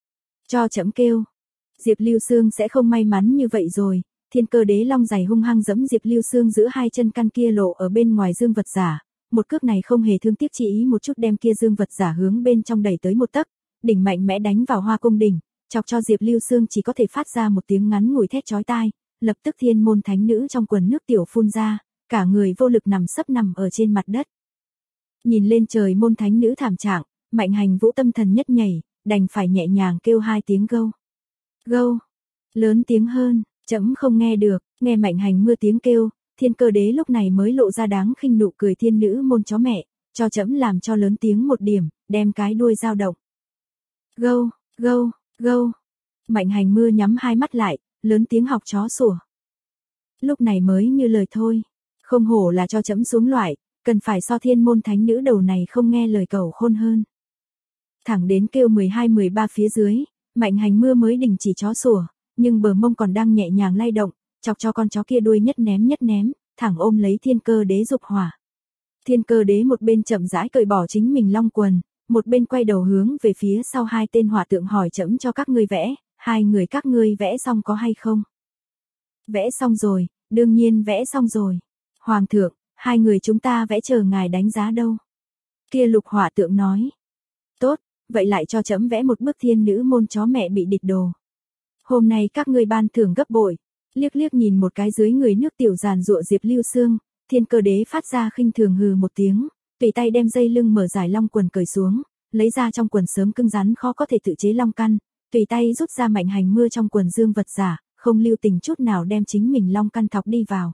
Cho chấm kêu. Diệp Lưu Sương sẽ không may mắn như vậy rồi, Thiên Cơ Đế long giày hung hăng giẫm Diệp Lưu Sương giữa hai chân căn kia lộ ở bên ngoài dương vật giả, một cước này không hề thương tiếc chỉ ý một chút đem kia dương vật giả hướng bên trong đẩy tới một tấc, đỉnh mạnh mẽ đánh vào hoa cung đỉnh, chọc cho Diệp Lưu Sương chỉ có thể phát ra một tiếng ngắn ngủi thét chói tai, lập tức thiên môn thánh nữ trong quần nước tiểu phun ra, cả người vô lực nằm sấp nằm ở trên mặt đất. Nhìn lên trời môn thánh nữ thảm trạng, Mạnh Hành Vũ tâm thần nhất nhảy, đành phải nhẹ nhàng kêu hai tiếng gâu. Gâu, lớn tiếng hơn, chấm không nghe được, nghe Mạnh Hành Mưa tiếng kêu, Thiên Cơ Đế lúc này mới lộ ra đáng khinh nụ cười thiên nữ môn chó mẹ, cho chấm làm cho lớn tiếng một điểm, đem cái đuôi dao động. Gâu, gâu, gâu. Mạnh Hành Mưa nhắm hai mắt lại, lớn tiếng học chó sủa. Lúc này mới như lời thôi, không hổ là cho chấm xuống loại, cần phải so thiên môn thánh nữ đầu này không nghe lời cầu khôn hơn. Thẳng đến kêu mười hai mười ba phía dưới, Mạnh Hành Mưa mới đình chỉ chó sủa, nhưng bờ mông còn đang nhẹ nhàng lay động, chọc cho con chó kia đuôi nhất ném nhất ném, thẳng ôm lấy Thiên Cơ Đế dục hỏa. Thiên Cơ Đế một bên chậm rãi cởi bỏ chính mình long quần, một bên quay đầu hướng về phía sau hai tên hỏa tượng hỏi chấm cho các ngươi vẽ, hai người các ngươi vẽ xong có hay không? Vẽ xong rồi, đương nhiên vẽ xong rồi. Hoàng thượng, hai người chúng ta vẽ chờ ngài đánh giá đâu. Kia lục hỏa tượng nói. Tốt, vậy lại cho chấm vẽ một bức thiên nữ môn chó mẹ bị địch đồ. Hôm nay các ngươi ban thưởng gấp bội. Liếc liếc nhìn một cái dưới người nước tiểu giàn rụa Diệp Lưu Sương, Thiên Cơ Đế phát ra khinh thường hừ một tiếng, tùy tay đem dây lưng mở giải long quần cởi xuống, lấy ra trong quần sớm cứng rắn khó có thể tự chế long căn, tùy tay rút ra Mạnh Hành Mưa trong quần dương vật giả, không lưu tình chút nào đem chính mình long căn thọc đi vào.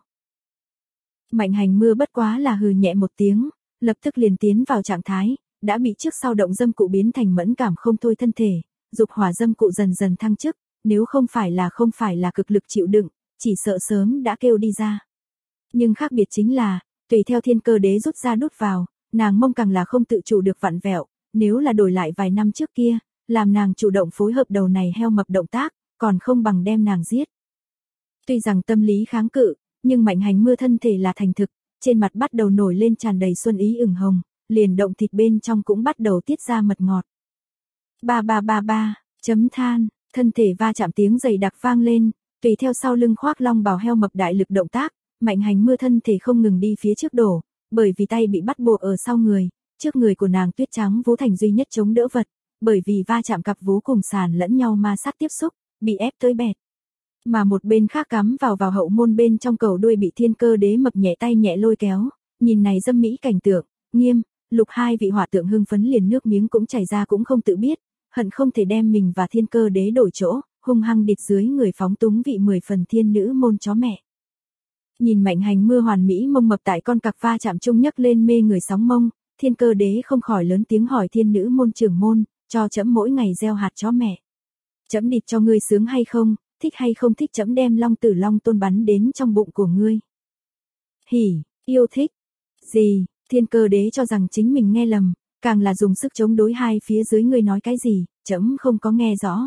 Mạnh Hành Mưa bất quá là hừ nhẹ một tiếng, lập tức liền tiến vào trạng thái, đã bị trước sau động dâm cụ biến thành mẫn cảm không thôi thân thể, dục hỏa dâm cụ dần dần thăng chức, nếu không phải là không phải là cực lực chịu đựng, chỉ sợ sớm đã kêu đi ra. Nhưng khác biệt chính là, tùy theo Thiên Cơ Đế rút ra đút vào, nàng mông càng là không tự chủ được vặn vẹo, nếu là đổi lại vài năm trước kia, làm nàng chủ động phối hợp đầu này heo mập động tác, còn không bằng đem nàng giết. Tuy rằng tâm lý kháng cự, nhưng Mạnh Hành Mưa thân thể là thành thực, trên mặt bắt đầu nổi lên tràn đầy xuân ý ửng hồng, liền động thịt bên trong cũng bắt đầu tiết ra mật ngọt. Ba ba ba ba, chấm than, thân thể va chạm tiếng dày đặc vang lên, tùy theo sau lưng khoác long bào heo mập đại lực động tác, Mạnh Hành Mưa thân thể không ngừng đi phía trước đổ, bởi vì tay bị bắt buộc ở sau người, trước người của nàng tuyết trắng vú thành duy nhất chống đỡ vật, bởi vì va chạm cặp vú cùng sàn lẫn nhau ma sát tiếp xúc, bị ép tới bẹt. Mà một bên khác cắm vào vào hậu môn bên trong cầu đuôi bị Thiên Cơ Đế mập nhẹ tay nhẹ lôi kéo, nhìn này dâm mỹ cảnh tượng, nghiêm, lục hai vị hỏa tượng hưng phấn liền nước miếng cũng chảy ra cũng không tự biết, hận không thể đem mình và Thiên Cơ Đế đổi chỗ, hung hăng địt dưới người phóng túng vị mười phần thiên nữ môn chó mẹ. Nhìn Mạnh Hành Mưa hoàn mỹ mông mập tại con cặc va chạm chung nhấc lên mê người sóng mông, Thiên Cơ Đế không khỏi lớn tiếng hỏi thiên nữ môn trưởng môn, cho chấm mỗi ngày gieo hạt chó mẹ. Chấm địt cho ngươi sướng hay không, thích hay không thích chấm đem long tử long tôn bắn đến trong bụng của ngươi. Hỉ, yêu thích. Gì, Thiên Cơ Đế cho rằng chính mình nghe lầm, càng là dùng sức chống đối hai phía dưới ngươi nói cái gì, chấm không có nghe rõ.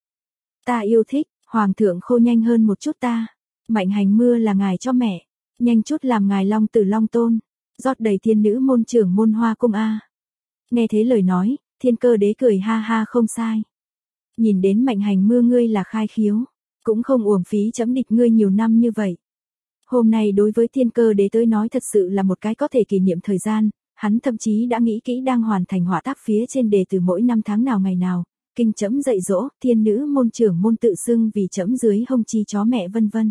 Ta yêu thích, hoàng thượng khô nhanh hơn một chút ta. Mạnh Hành Mưa là ngài cho mẹ, nhanh chút làm ngài long tử long tôn, rót đầy thiên nữ môn trưởng môn hoa cung a. Nghe thế lời nói, Thiên Cơ Đế cười ha ha không sai. Nhìn đến Mạnh Hành Mưa ngươi là khai khiếu, cũng không uổng phí chấm địch ngươi nhiều năm như vậy. Hôm nay đối với Thiên Cơ Đế tới nói thật sự là một cái có thể kỷ niệm thời gian, hắn thậm chí đã nghĩ kỹ đang hoàn thành họa tác phía trên đề từ mỗi năm tháng nào ngày nào, kinh trẫm dạy dỗ, thiên nữ môn trưởng môn tự xưng vì trẫm dưới hông chi chó mẹ vân vân.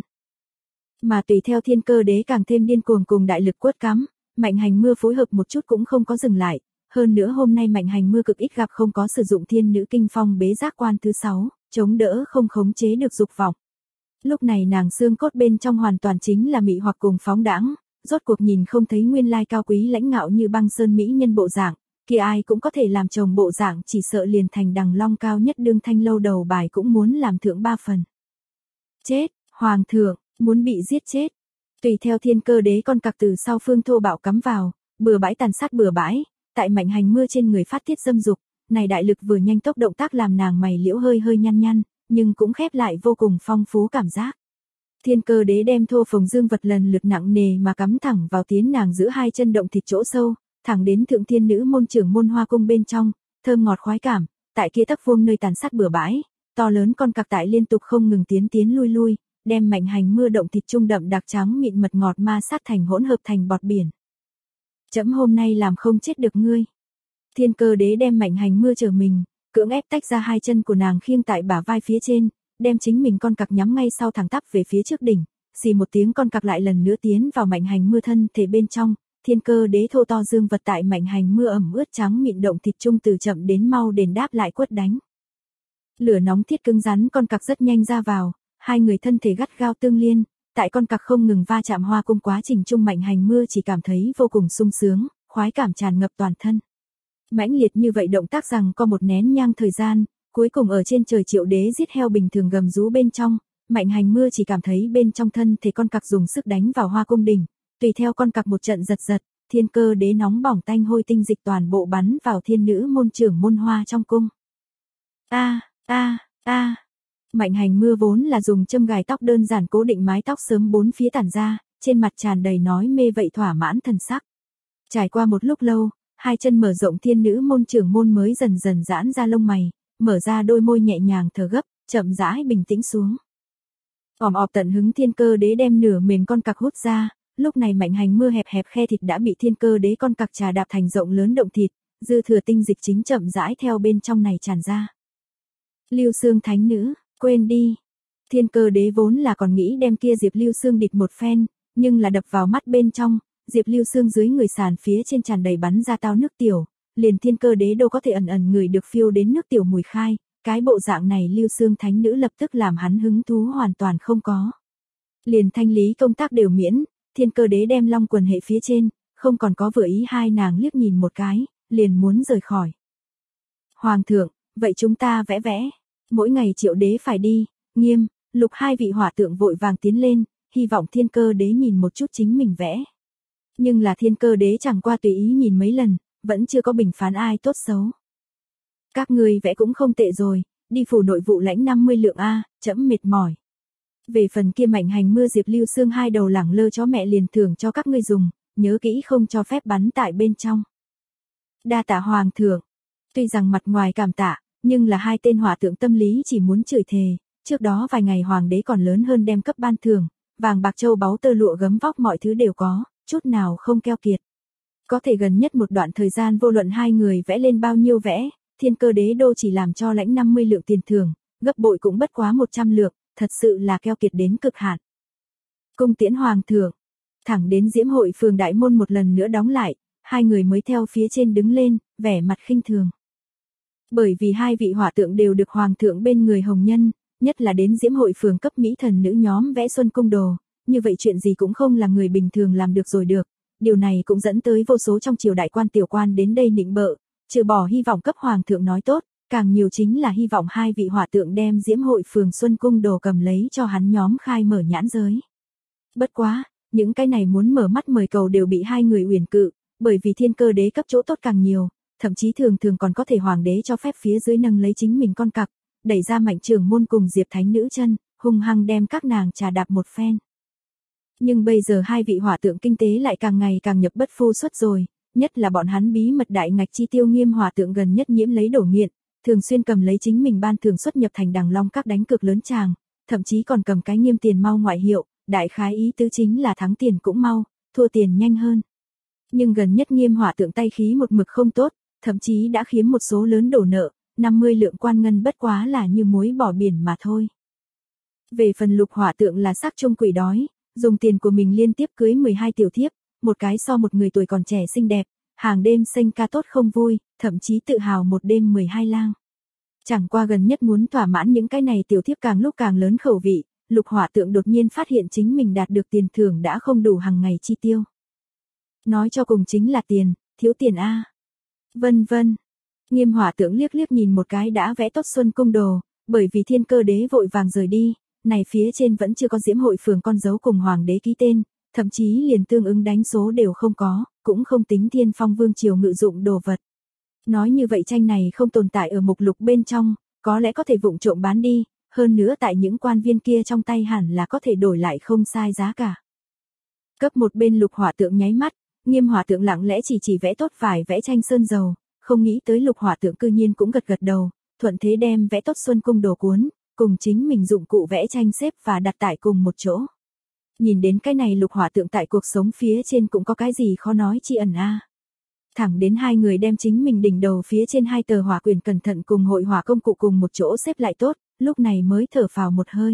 Mà tùy theo Thiên Cơ Đế càng thêm điên cuồng cùng đại lực quất cắm, Mạnh Hành Mưa phối hợp một chút cũng không có dừng lại, hơn nữa hôm nay Mạnh Hành Mưa cực ít gặp không có sử dụng thiên nữ kinh phong bế giác quan thứ sáu, chống đỡ không khống chế được dục vọng. Lúc này nàng xương cốt bên trong hoàn toàn chính là mị hoặc cùng phóng đãng, rốt cuộc nhìn không thấy nguyên lai cao quý lãnh ngạo như băng sơn mỹ nhân bộ dạng, kia ai cũng có thể làm chồng bộ dạng, chỉ sợ liền thành đằng long cao nhất đương thanh lâu đầu bài cũng muốn làm thượng ba phần. Chết, hoàng thượng, muốn bị giết chết. Tùy theo Thiên Cơ Đế con cặc từ sau phương thô bạo cắm vào, bừa bãi tàn sát bừa bãi, tại Mạnh Hành Mưa trên người phát tiết dâm dục, này đại lực vừa nhanh tốc động tác làm nàng mày liễu hơi hơi nhăn nhăn, nhưng cũng khép lại vô cùng phong phú cảm giác. Thiên Cơ Đế đem thô phồng dương vật lần lượt nặng nề mà cắm thẳng vào tiến nàng giữa hai chân động thịt chỗ sâu, thẳng đến thượng thiên nữ môn trưởng môn hoa cung bên trong, thơm ngọt khoái cảm, tại kia tấc vuông nơi tàn sát bừa bãi, to lớn con cặc tại liên tục không ngừng tiến tiến lui lui, đem Mạnh Hành Mưa động thịt trung đậm đặc trắng mịn mật ngọt ma sát thành hỗn hợp thành bọt biển. Chấm hôm nay làm không chết được ngươi. Thiên Cơ Đế đem Mạnh Hành Mưa trở mình, cưỡng ép tách ra hai chân của nàng khiêng tại bả vai phía trên, đem chính mình con cặc nhắm ngay sau thẳng tắp về phía trước đỉnh, xì một tiếng con cặc lại lần nữa tiến vào Mạnh Hành Mưa thân thể bên trong, Thiên Cơ Đế thô to dương vật tại Mạnh Hành Mưa ẩm ướt trắng mịn động thịt trung từ chậm đến mau đền đáp lại quất đánh. Lửa nóng thiết cứng rắn con cặc rất nhanh ra vào, hai người thân thể gắt gao tương liên, tại con cặc không ngừng va chạm hoa cung quá trình trung Mạnh Hành Mưa chỉ cảm thấy vô cùng sung sướng, khoái cảm tràn ngập toàn thân. Mãnh liệt như vậy động tác rằng có một nén nhang thời gian, cuối cùng ở trên trời Triệu Đế giết heo bình thường gầm rú bên trong, Mạnh Hành Mưa chỉ cảm thấy bên trong thân thể con cặc dùng sức đánh vào hoa cung đỉnh, tùy theo con cặc một trận giật giật, Thiên Cơ Đế nóng bỏng tanh hôi tinh dịch toàn bộ bắn vào thiên nữ môn trưởng môn hoa trong cung. A a a. Mạnh Hành Mưa vốn là dùng châm gài tóc đơn giản cố định mái tóc sớm bốn phía tản ra, trên mặt tràn đầy nói mê vậy thỏa mãn thần sắc. Trải qua một lúc lâu, hai chân mở rộng thiên nữ môn trưởng môn mới dần dần giãn ra lông mày, mở ra đôi môi nhẹ nhàng thở gấp, chậm rãi bình tĩnh xuống. Ỏm ọp tận hứng Thiên Cơ Đế đem nửa mềm con cặc hút ra, lúc này Mạnh Hành Mưa hẹp hẹp khe thịt đã bị Thiên Cơ Đế con cặc trà đạp thành rộng lớn động thịt, dư thừa tinh dịch chính chậm rãi theo bên trong này tràn ra. Lưu Xương thánh nữ, quên đi. Thiên Cơ Đế vốn là còn nghĩ đem kia Diệp Lưu Xương địch một phen, nhưng là đập vào mắt bên trong, Diệp Lưu Xương dưới người sàn phía trên tràn đầy bắn ra tao nước tiểu, liền Thiên Cơ Đế đâu có thể ẩn ẩn người được phiêu đến nước tiểu mùi khai, cái bộ dạng này Lưu Xương thánh nữ lập tức làm hắn hứng thú hoàn toàn không có. Liền thanh lý công tác đều miễn, Thiên Cơ Đế đem long quần hệ phía trên, không còn có vừa ý hai nàng liếc nhìn một cái, liền muốn rời khỏi. Hoàng thượng, vậy chúng ta vẽ vẽ, mỗi ngày Triệu Đế phải đi, Nghiêm, Lục hai vị hỏa tượng vội vàng tiến lên, hy vọng Thiên Cơ Đế nhìn một chút chính mình vẽ. Nhưng là Thiên Cơ Đế chẳng qua tùy ý nhìn mấy lần, vẫn chưa có bình phán ai tốt xấu. Các ngươi vẽ cũng không tệ rồi, đi phủ nội vụ lãnh năm mươi lượng a, trẫm mệt mỏi. Về phần kia Mạnh Hành Mưa Diệp Lưu Xương hai đầu lẳng lơ chó mẹ liền thưởng cho các ngươi dùng, nhớ kỹ không cho phép bắn tại bên trong. Đa tạ hoàng thượng. Tuy rằng mặt ngoài cảm tạ, nhưng là hai tên hỏa tượng tâm lý chỉ muốn chửi thề, trước đó vài ngày hoàng đế còn lớn hơn đem cấp ban thưởng, vàng bạc châu báu tơ lụa gấm vóc mọi thứ đều có, chút nào không keo kiệt. Có thể gần nhất một đoạn thời gian vô luận hai người vẽ lên bao nhiêu vẽ, Thiên Cơ Đế đô chỉ làm cho lãnh năm mươi lượng tiền thưởng, gấp bội cũng bất quá một trăm lượng, thật sự là keo kiệt đến cực hạn. Cung tiễn hoàng thượng, thẳng đến Diễm hội phường đại môn một lần nữa đóng lại, hai người mới theo phía trên đứng lên, vẻ mặt khinh thường. Bởi vì hai vị hỏa tượng đều được hoàng thượng bên người hồng nhân, nhất là đến Diễm hội phường cấp mỹ thần nữ nhóm vẽ xuân cung đồ, như vậy chuyện gì cũng không là người bình thường làm được rồi được. Điều này cũng dẫn tới vô số trong triều đại quan tiểu quan đến đây nịnh bợ, trừ bỏ hy vọng cấp hoàng thượng nói tốt, càng nhiều chính là hy vọng hai vị hỏa tượng đem Diễm hội phường xuân cung đồ cầm lấy cho hắn nhóm khai mở nhãn giới. Bất quá, những cái này muốn mở mắt mời cầu đều bị hai người uyển cự, bởi vì Thiên Cơ Đế cấp chỗ tốt càng nhiều, thậm chí thường thường còn có thể hoàng đế cho phép phía dưới nâng lấy chính mình con cặc, đẩy ra Mạnh trưởng môn cùng Diệp thánh nữ chân, hung hăng đem các nàng trà đạp một phen. Nhưng bây giờ hai vị hỏa tượng kinh tế lại càng ngày càng nhập bất phu xuất rồi, nhất là bọn hắn bí mật đại ngạch chi tiêu Nghiêm hỏa tượng gần nhất nhiễm lấy đổ nghiện, thường xuyên cầm lấy chính mình ban thường xuất nhập thành đằng long các đánh cực lớn chàng, thậm chí còn cầm cái Nghiêm tiền mau ngoại hiệu, đại khái ý tứ chính là thắng tiền cũng mau, thua tiền nhanh hơn. Nhưng gần nhất Nghiêm Hỏa Tượng tay khí một mực không tốt, thậm chí đã khiếm một số lớn đổ nợ, năm mươi lượng quan ngân bất quá là như muối bỏ biển mà thôi. Về phần Lục Hỏa Tượng là sắc chung quỷ đói, dùng tiền của mình liên tiếp cưới mười hai tiểu thiếp, một cái so một người tuổi còn trẻ xinh đẹp, hàng đêm xanh ca tốt không vui, thậm chí tự hào một đêm mười hai lang. Chẳng qua gần nhất muốn thỏa mãn những cái này tiểu thiếp càng lúc càng lớn khẩu vị, Lục Hỏa Tượng đột nhiên phát hiện chính mình đạt được tiền thưởng đã không đủ hàng ngày chi tiêu. Nói cho cùng chính là tiền, thiếu tiền a. Vân vân. Nghiêm Hỏa Tượng liếc liếc nhìn một cái đã vẽ tốt Xuân Cung đồ, bởi vì Thiên Cơ Đế vội vàng rời đi, này phía trên vẫn chưa có Diễm Hội Phường con dấu cùng hoàng đế ký tên, thậm chí liền tương ứng đánh số đều không có, cũng không tính Thiên Phong Vương triều ngự dụng đồ vật. Nói như vậy tranh này không tồn tại ở mục lục bên trong, có lẽ có thể vụng trộm bán đi, hơn nữa tại những quan viên kia trong tay hẳn là có thể đổi lại không sai giá cả. Cấp một bên Lục Hỏa Tượng nháy mắt, Nghiêm Hỏa Tượng lặng lẽ chỉ chỉ vẽ tốt vài vẽ tranh sơn dầu, không nghĩ tới Lục Hỏa Tượng cư nhiên cũng gật gật đầu, thuận thế đem vẽ tốt Xuân Cung đồ cuốn, cùng chính mình dụng cụ vẽ tranh xếp và đặt tại cùng một chỗ. Nhìn đến cái này Lục Hỏa Tượng tại cuộc sống phía trên cũng có cái gì khó nói chi ẩn a. Thẳng đến hai người đem chính mình đỉnh đầu phía trên hai tờ hỏa quyền cẩn thận cùng hội hỏa công cụ cùng một chỗ xếp lại tốt, lúc này mới thở phào một hơi.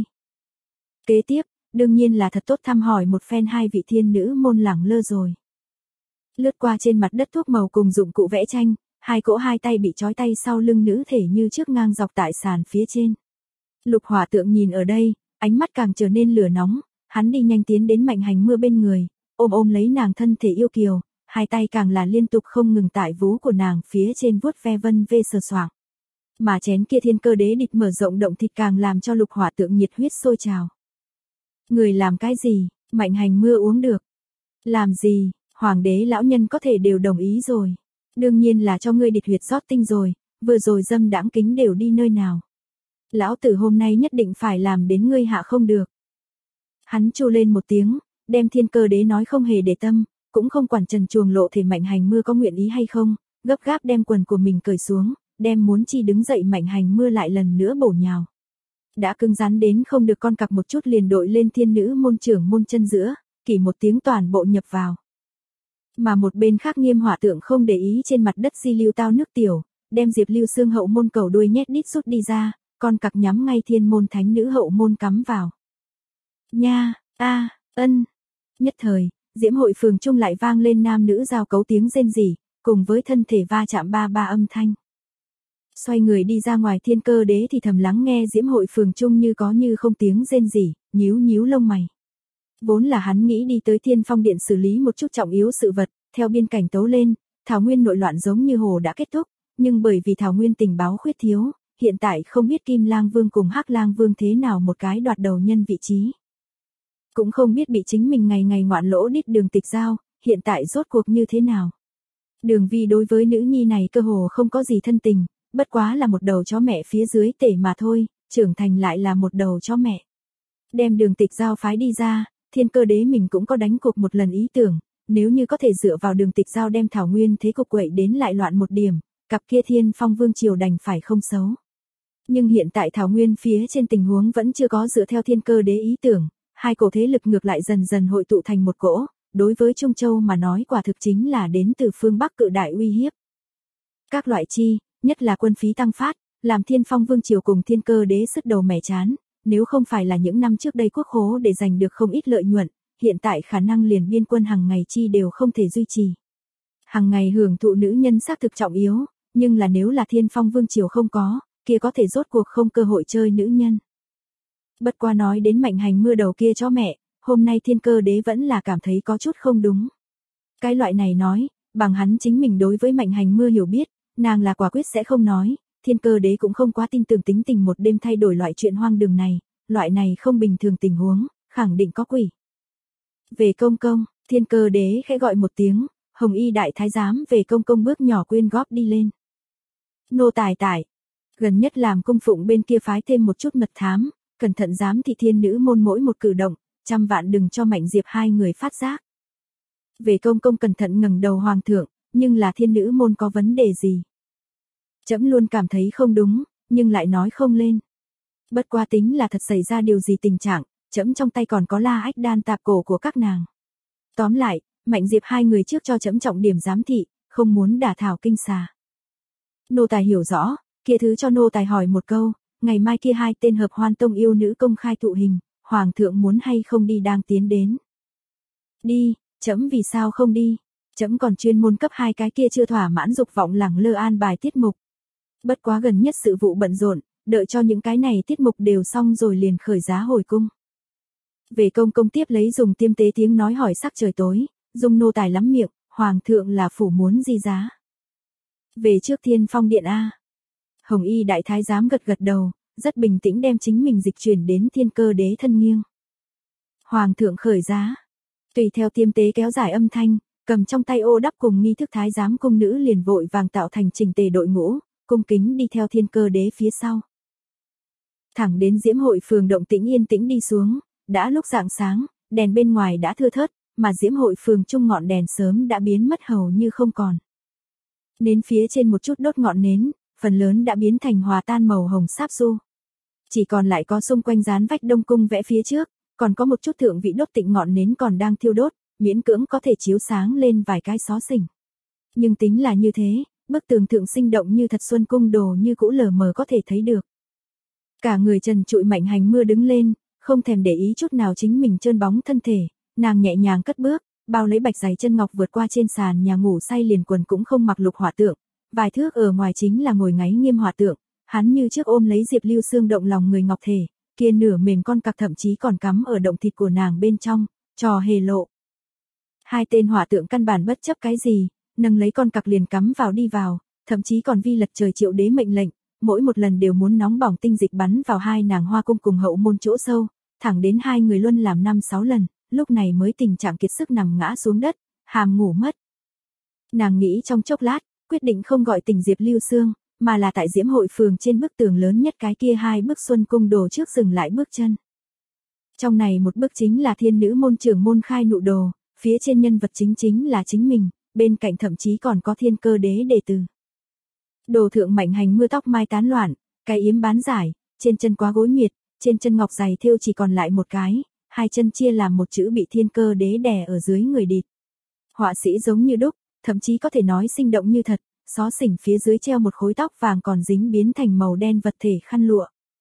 Kế tiếp, đương nhiên là thật tốt thăm hỏi một phen hai vị thiên nữ môn lẳng lơ rồi. Lướt qua trên mặt đất thuốc màu cùng dụng cụ vẽ tranh, hai cỗ hai tay bị trói tay sau lưng nữ thể như trước ngang dọc tại sàn phía trên. Lục Hỏa Tượng nhìn ở đây, ánh mắt càng trở nên lửa nóng, hắn đi nhanh tiến đến Mạnh Hành Mưa bên người, ôm ôm lấy nàng thân thể yêu kiều, hai tay càng là liên tục không ngừng tại vú của nàng phía trên vuốt ve vân vê sờ soạng. Mà chén kia Thiên Cơ Đế địch mở rộng động thịt càng làm cho Lục Hỏa Tượng nhiệt huyết sôi trào. Người làm cái gì, Mạnh Hành Mưa uống được. Làm gì, hoàng đế lão nhân có thể đều đồng ý rồi. Đương nhiên là cho ngươi địch huyệt rót tinh rồi, vừa rồi dâm đãng kính đều đi nơi nào. Lão tử hôm nay nhất định phải làm đến ngươi hạ không được. Hắn chu lên một tiếng, đem Thiên Cơ Đế nói không hề để tâm, cũng không quản trần truồng lộ thể Mạnh Hành Mưa có nguyện ý hay không, gấp gáp đem quần của mình cởi xuống, đem muốn chi đứng dậy Mạnh Hành Mưa lại lần nữa bổ nhào. Đã cứng rắn đến không được con cặc một chút liền đội lên thiên nữ môn trưởng môn chân giữa, kỳ một tiếng toàn bộ nhập vào. Mà một bên khác Nghiêm Hỏa Tượng không để ý trên mặt đất di lưu tao nước tiểu, đem Diệp Lưu Xương hậu môn cầu đuôi nhét đít rút đi ra, con cặc nhắm ngay thiên môn thánh nữ hậu môn cắm vào. Nha, a, ân. Nhất thời, Diễm Hội Phường trung lại vang lên nam nữ giao cấu tiếng rên rỉ, cùng với thân thể va chạm ba ba âm thanh. Xoay người đi ra ngoài Thiên Cơ Đế thì thầm lắng nghe Diễm Hội Phường trung như có như không tiếng rên rỉ, nhíu nhíu lông mày. Vốn là hắn nghĩ đi tới Thiên Phong Điện xử lý một chút trọng yếu sự vật, theo biên cảnh tấu lên, Thảo Nguyên nội loạn giống như hồ đã kết thúc, nhưng bởi vì Thảo Nguyên tình báo khuyết thiếu, hiện tại không biết Kim Lang Vương cùng Hắc Lang Vương thế nào một cái đoạt đầu nhân vị trí. Cũng không biết bị chính mình ngày ngày ngoạn lỗ đít Đường Tịch giao, hiện tại rốt cuộc như thế nào. Đường Vi đối với nữ nhi này cơ hồ không có gì thân tình, bất quá là một đầu chó mẹ phía dưới tể mà thôi, trưởng thành lại là một đầu chó mẹ. Đem Đường Tịch giao phái đi ra, Thiên Cơ Đế mình cũng có đánh cuộc một lần ý tưởng, nếu như có thể dựa vào Đường Tịch giao đem Thảo Nguyên thế cục quậy đến lại loạn một điểm, cặp kia Thiên Phong Vương triều đành phải không xấu. Nhưng hiện tại Thảo Nguyên phía trên tình huống vẫn chưa có dựa theo Thiên Cơ Đế ý tưởng, hai cổ thế lực ngược lại dần dần hội tụ thành một cỗ, đối với Trung Châu mà nói quả thực chính là đến từ phương Bắc cự đại uy hiếp. Các loại chi, nhất là quân phí tăng phát, làm Thiên Phong Vương triều cùng Thiên Cơ Đế sứt đầu mẻ chán, nếu không phải là những năm trước đây quốc khố để giành được không ít lợi nhuận, hiện tại khả năng liền biên quân hàng ngày chi đều không thể duy trì. Hàng ngày hưởng thụ nữ nhân xác thực trọng yếu, nhưng là nếu là Thiên Phong Vương triều không có, kia có thể rốt cuộc không cơ hội chơi nữ nhân. Bất qua nói đến Mạnh Hành Mưa đầu kia cho mẹ, hôm nay Thiên Cơ Đế vẫn là cảm thấy có chút không đúng. Cái loại này nói, bằng hắn chính mình đối với Mạnh Hành Mưa hiểu biết, nàng là quả quyết sẽ không nói, Thiên Cơ Đế cũng không quá tin tưởng tính tình một đêm thay đổi loại chuyện hoang đường này, loại này không bình thường tình huống, khẳng định có quỷ. Về công công, Thiên Cơ Đế khẽ gọi một tiếng, Hồng Y đại thái giám về công công bước nhỏ quyên góp đi lên. Nô tài tải, gần nhất làm cung phụng bên kia phái thêm một chút mật thám, cẩn thận giám thị thiên nữ môn mỗi một cử động, trăm vạn đừng cho Mạnh Diệp hai người phát giác. Về công công cẩn thận ngẩng đầu hoàng thượng, nhưng là thiên nữ môn có vấn đề gì? Trẫm luôn cảm thấy không đúng, nhưng lại nói không lên. Bất qua tính là thật xảy ra điều gì tình trạng, trẫm trong tay còn có la ách đan tạp cổ của các nàng. Tóm lại, Mạnh Diệp hai người trước cho trẫm trọng điểm giám thị, không muốn đả thảo kinh xà. Nô tài hiểu rõ, kia thứ cho nô tài hỏi một câu, ngày mai kia hai tên Hợp Hoan Tông yêu nữ công khai tụ hình, hoàng thượng muốn hay không đi đang tiến đến. Đi, trẫm vì sao không đi? Trẫm còn chuyên môn cấp hai cái kia chưa thỏa mãn dục vọng lẳng lơ an bài tiết mục. Bất quá gần nhất sự vụ bận rộn, đợi cho những cái này tiết mục đều xong rồi liền khởi giá hồi cung. Về công công tiếp lấy dùng tiêm tế tiếng nói hỏi sắc trời tối, dùng nô tài lắm miệng, hoàng thượng là phủ muốn gì giá. Về trước Thiên Phong điện a. Hồng Y đại thái giám gật gật đầu, rất bình tĩnh đem chính mình dịch chuyển đến Thiên Cơ Đế thân nghiêng. Hoàng thượng khởi giá. Tùy theo tiêm tế kéo dài âm thanh, cầm trong tay ô đắp cùng nghi thức thái giám cung nữ liền vội vàng tạo thành chỉnh tề đội ngũ, cung kính đi theo Thiên Cơ Đế phía sau. Thẳng đến Diễm Hội phường động tĩnh yên tĩnh đi xuống, đã lúc rạng sáng, đèn bên ngoài đã thưa thớt, mà Diễm Hội phường chung ngọn đèn sớm đã biến mất hầu như không còn. Nến phía trên một chút đốt ngọn nến, phần lớn đã biến thành hòa tan màu hồng sáp du. Chỉ còn lại có xung quanh dán vách Đông cung vẽ phía trước, còn có một chút thượng vị đốt tịnh ngọn nến còn đang thiêu đốt, miễn cưỡng có thể chiếu sáng lên vài cái xó xỉnh. Nhưng tính là như thế, bức tường thượng sinh động như thật xuân cung đồ như cũ lờ mờ có thể thấy được. Cả người trần trụi Mạnh Hành Mưa đứng lên, không thèm để ý chút nào chính mình trơn bóng thân thể, nàng nhẹ nhàng cất bước, bao lấy bạch giày chân ngọc vượt qua trên sàn nhà ngủ say liền quần cũng không mặc lục hỏa tượng, vài thước ở ngoài chính là ngồi ngáy nghiêm hỏa tượng, hắn như trước ôm lấy Diệp Lưu Xương động lòng người ngọc thể, kia nửa mềm con cặc thậm chí còn cắm ở động thịt của nàng bên trong, trò hề lộ. Hai tên hỏa tượng căn bản bất chấp cái gì, nâng lấy con cặc liền cắm vào đi vào, thậm chí còn vi lật trời triệu đế mệnh lệnh, mỗi một lần đều muốn nóng bỏng tinh dịch bắn vào hai nàng hoa cung cùng hậu môn chỗ sâu, thẳng đến hai người luân làm năm sáu lần, lúc này mới tình trạng kiệt sức nằm ngã xuống đất, hàm ngủ mất. Nàng nghĩ trong chốc lát, quyết định không gọi tỉnh Diệp Lưu Xương, mà là tại Diễm Hội phường trên bức tường lớn nhất cái kia hai bức xuân cung đồ trước dừng lại bước chân. Trong này một bức chính là thiên nữ môn trưởng môn khai nụ đồ, phía trên nhân vật chính chính là chính mình, bên cạnh thậm chí còn có Thiên Cơ Đế đệ tử. Đồ thượng Mạnh Hành Mưa tóc mai tán loạn, cái yếm bán giải, trên chân quá gối miệt, trên chân ngọc giày thêu chỉ còn lại một cái, hai chân chia làm một chữ bị Thiên Cơ Đế đè ở dưới người địt. Họa sĩ giống như đúc, thậm chí có thể nói sinh động như thật, xó xỉnh phía dưới treo một khối tóc vàng còn dính biến thành màu đen vật thể khăn lụa.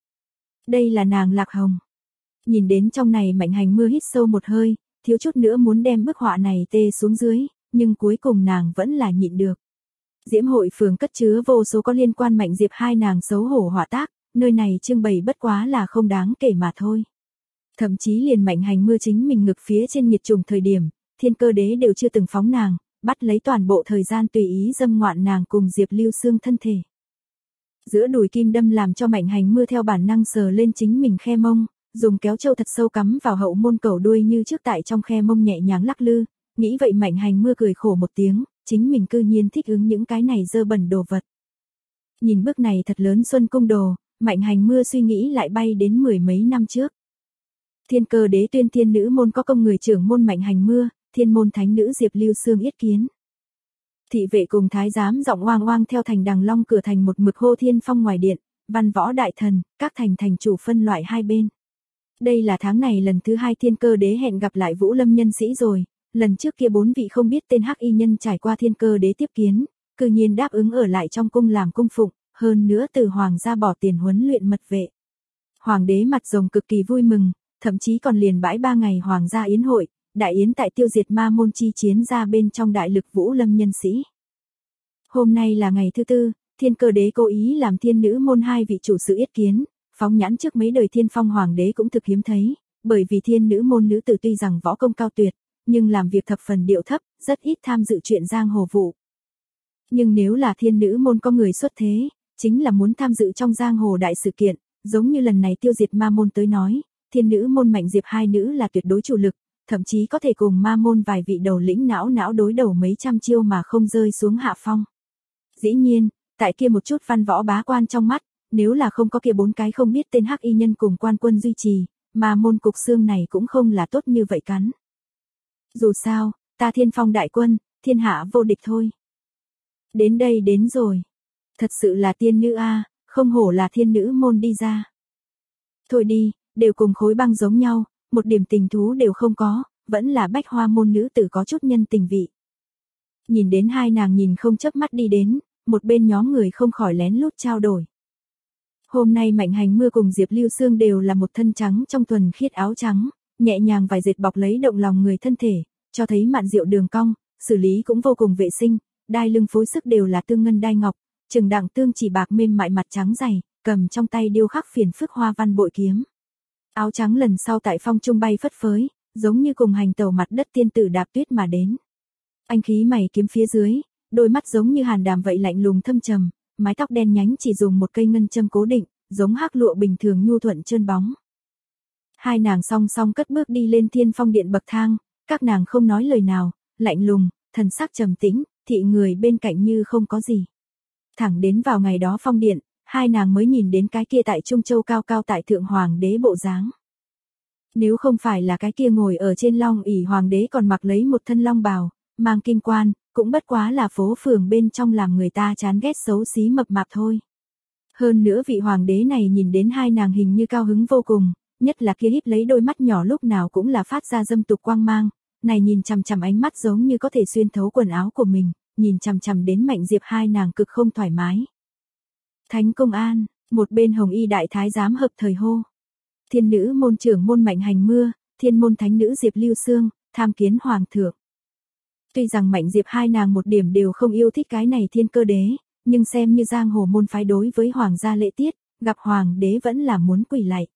Đây là nàng Lạc Hồng. Nhìn đến trong này Mạnh Hành Mưa hít sâu một hơi, thiếu chút nữa muốn đem bức họa này tê xuống dưới, nhưng cuối cùng nàng vẫn là nhịn được. Diễm Hội phường cất chứa vô số có liên quan Mạnh Diệp hai nàng xấu hổ họa tác, nơi này trưng bày bất quá là không đáng kể mà thôi. Thậm chí liền Mạnh Hành Mưa chính mình ngực phía trên nhiệt trùng thời điểm, Thiên Cơ Đế đều chưa từng phóng nàng, bắt lấy toàn bộ thời gian tùy ý dâm ngoạn nàng cùng Diệp Lưu Xương thân thể. Giữa đùi kim đâm làm cho Mạnh Hành Mưa theo bản năng sờ lên chính mình khe mông, dùng kéo trâu thật sâu cắm vào hậu môn cầu đuôi như trước tại trong khe mông nhẹ nhàng lắc lư, nghĩ vậy Mạnh Hành Mưa cười khổ một tiếng, chính mình cư nhiên thích ứng những cái này dơ bẩn đồ vật. Nhìn bước này thật lớn xuân cung đồ, Mạnh Hành Mưa suy nghĩ lại bay đến mười mấy năm trước. Thiên Cơ Đế tuyên thiên nữ môn có công người trưởng môn Mạnh Hành Mưa, thiên môn thánh nữ Diệp Lưu Xương yết kiến. Thị vệ cùng thái giám giọng oang oang theo thành Đằng Long cửa thành một mực hô Thiên Phong ngoài điện, văn võ đại thần, các thành thành chủ phân loại hai bên. Đây là tháng này lần thứ hai Thiên Cơ Đế hẹn gặp lại Vũ Lâm nhân sĩ rồi, lần trước kia bốn vị không biết tên hắc y nhân trải qua Thiên Cơ Đế tiếp kiến, cư nhiên đáp ứng ở lại trong cung làm cung phụng, hơn nữa từ hoàng gia bỏ tiền huấn luyện mật vệ. Hoàng đế mặt rồng cực kỳ vui mừng, thậm chí còn liền bãi ba ngày hoàng gia yến hội, đại yến tại tiêu diệt ma môn chi chiến ra bên trong đại lực Vũ Lâm nhân sĩ. Hôm nay là ngày thứ tư, Thiên Cơ Đế cố ý làm thiên nữ môn hai vị chủ sự yết kiến, phóng nhãn trước mấy đời Thiên Phong hoàng đế cũng thực hiếm thấy, bởi vì thiên nữ môn nữ tử tuy rằng võ công cao tuyệt, nhưng làm việc thập phần điệu thấp, rất ít tham dự chuyện giang hồ vụ. Nhưng nếu là thiên nữ môn có người xuất thế, chính là muốn tham dự trong giang hồ đại sự kiện, giống như lần này tiêu diệt ma môn tới nói, thiên nữ môn Mạnh Diệp hai nữ là tuyệt đối chủ lực, thậm chí có thể cùng ma môn vài vị đầu lĩnh não não đối đầu mấy trăm chiêu mà không rơi xuống hạ phong. Dĩ nhiên, tại kia một chút văn võ bá quan trong mắt, nếu là không có kia bốn cái không biết tên hắc y nhân cùng quan quân duy trì, mà môn cục xương này cũng không là tốt như vậy cắn. Dù sao, ta Thiên Phong đại quân, thiên hạ vô địch thôi. Đến đây đến rồi. Thật sự là tiên nữ a, không hổ là thiên nữ môn đi ra. Thôi đi, đều cùng khối băng giống nhau, một điểm tình thú đều không có, vẫn là bách hoa môn nữ tử có chút nhân tình vị. Nhìn đến hai nàng nhìn không chớp mắt đi đến, một bên nhóm người không khỏi lén lút trao đổi. Hôm nay Mạnh Hành Mưa cùng Diệp Lưu Sương đều là một thân trắng trong thuần khiết áo trắng, nhẹ nhàng vài dệt bọc lấy động lòng người thân thể, cho thấy mạn diệu đường cong, xử lý cũng vô cùng vệ sinh, đai lưng phối sức đều là tương ngân đai ngọc, trừng đặng tương chỉ bạc mềm mại mặt trắng dày, cầm trong tay điêu khắc phiền phức hoa văn bội kiếm. Áo trắng lần sau tại phong trung bay phất phới, giống như cùng hành tẩu mặt đất tiên tử đạp tuyết mà đến. Anh khí mày kiếm phía dưới, đôi mắt giống như hàn đàm vậy lạnh lùng thâm trầm, mái tóc đen nhánh chỉ dùng một cây ngân châm cố định, giống hắc lụa bình thường nhu thuận trơn bóng. Hai nàng song song cất bước đi lên Thiên Phong điện bậc thang, các nàng không nói lời nào, lạnh lùng, thần sắc trầm tĩnh, thị người bên cạnh như không có gì. Thẳng đến vào ngày đó phong điện, hai nàng mới nhìn đến cái kia tại Trung Châu cao cao tại thượng hoàng đế bộ dáng. Nếu không phải là cái kia ngồi ở trên long ỷ hoàng đế còn mặc lấy một thân long bào, mang kim quan, cũng bất quá là phố phường bên trong làm người ta chán ghét xấu xí mập mạp thôi. Hơn nữa vị hoàng đế này nhìn đến hai nàng hình như cao hứng vô cùng, nhất là kia híp lấy đôi mắt nhỏ lúc nào cũng là phát ra dâm tục quang mang, này nhìn chằm chằm ánh mắt giống như có thể xuyên thấu quần áo của mình, nhìn chằm chằm đến Mạnh Diệp hai nàng cực không thoải mái. Thánh Công An, một bên Hồng Y đại thái giám hợp thời hô. Thiên nữ môn trưởng môn Mạnh Hành Mưa, thiên môn thánh nữ Diệp Lưu Sương, tham kiến hoàng thượng. Tuy rằng Mạnh Diệp hai nàng một điểm đều không yêu thích cái này thiên cơ đế, nhưng xem như giang hồ môn phái đối với hoàng gia lễ tiết, gặp hoàng đế vẫn là muốn quỳ lạy.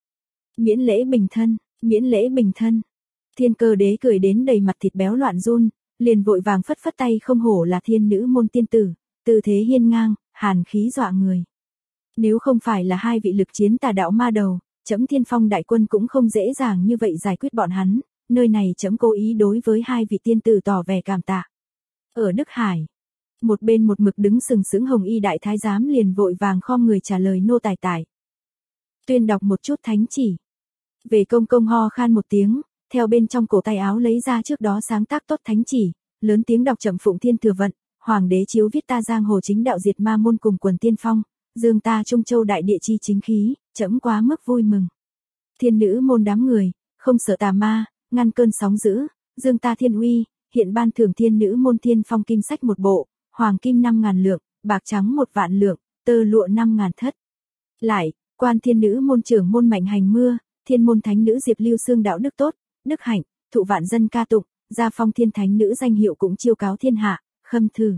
Miễn lễ bình thân, miễn lễ bình thân. Thiên cơ đế cười đến đầy mặt thịt béo loạn run, liền vội vàng phất phất tay không hổ là thiên nữ môn tiên tử, tư thế hiên ngang, hàn khí dọa người. Nếu không phải là hai vị lực chiến tà đạo ma đầu, trẫm Thiên Phong đại quân cũng không dễ dàng như vậy giải quyết bọn hắn, nơi này trẫm cố ý đối với hai vị tiên tử tỏ vẻ cảm tạ. Ở Đức Hải, một bên một mực đứng sừng sững Hồng Y đại thái giám liền vội vàng khom người trả lời nô tài tài. Tuyên đọc một chút thánh chỉ. Về công công ho khan một tiếng, theo bên trong cổ tay áo lấy ra trước đó sáng tác tốt thánh chỉ, lớn tiếng đọc chậm phụng thiên thừa vận, hoàng đế chiếu viết ta giang hồ chính đạo diệt ma môn cùng quần tiên phong, dương ta Trung Châu đại địa chi chính khí, trẫm quá mức vui mừng. Thiên nữ môn đám người, không sợ tà ma, ngăn cơn sóng dữ, dương ta thiên uy, hiện ban thưởng thiên nữ môn thiên phong kim sách một bộ, hoàng kim năm ngàn lượng, bạc trắng một vạn lượng, tơ lụa năm ngàn thất. Lại, quan thiên nữ môn trưởng môn Mạnh Hành Mưa, thiên môn thánh nữ Diệp Lưu Sương đạo đức tốt, đức hạnh, thụ vạn dân ca tụng, gia phong thiên thánh nữ danh hiệu cũng chiêu cáo thiên hạ, khâm thử.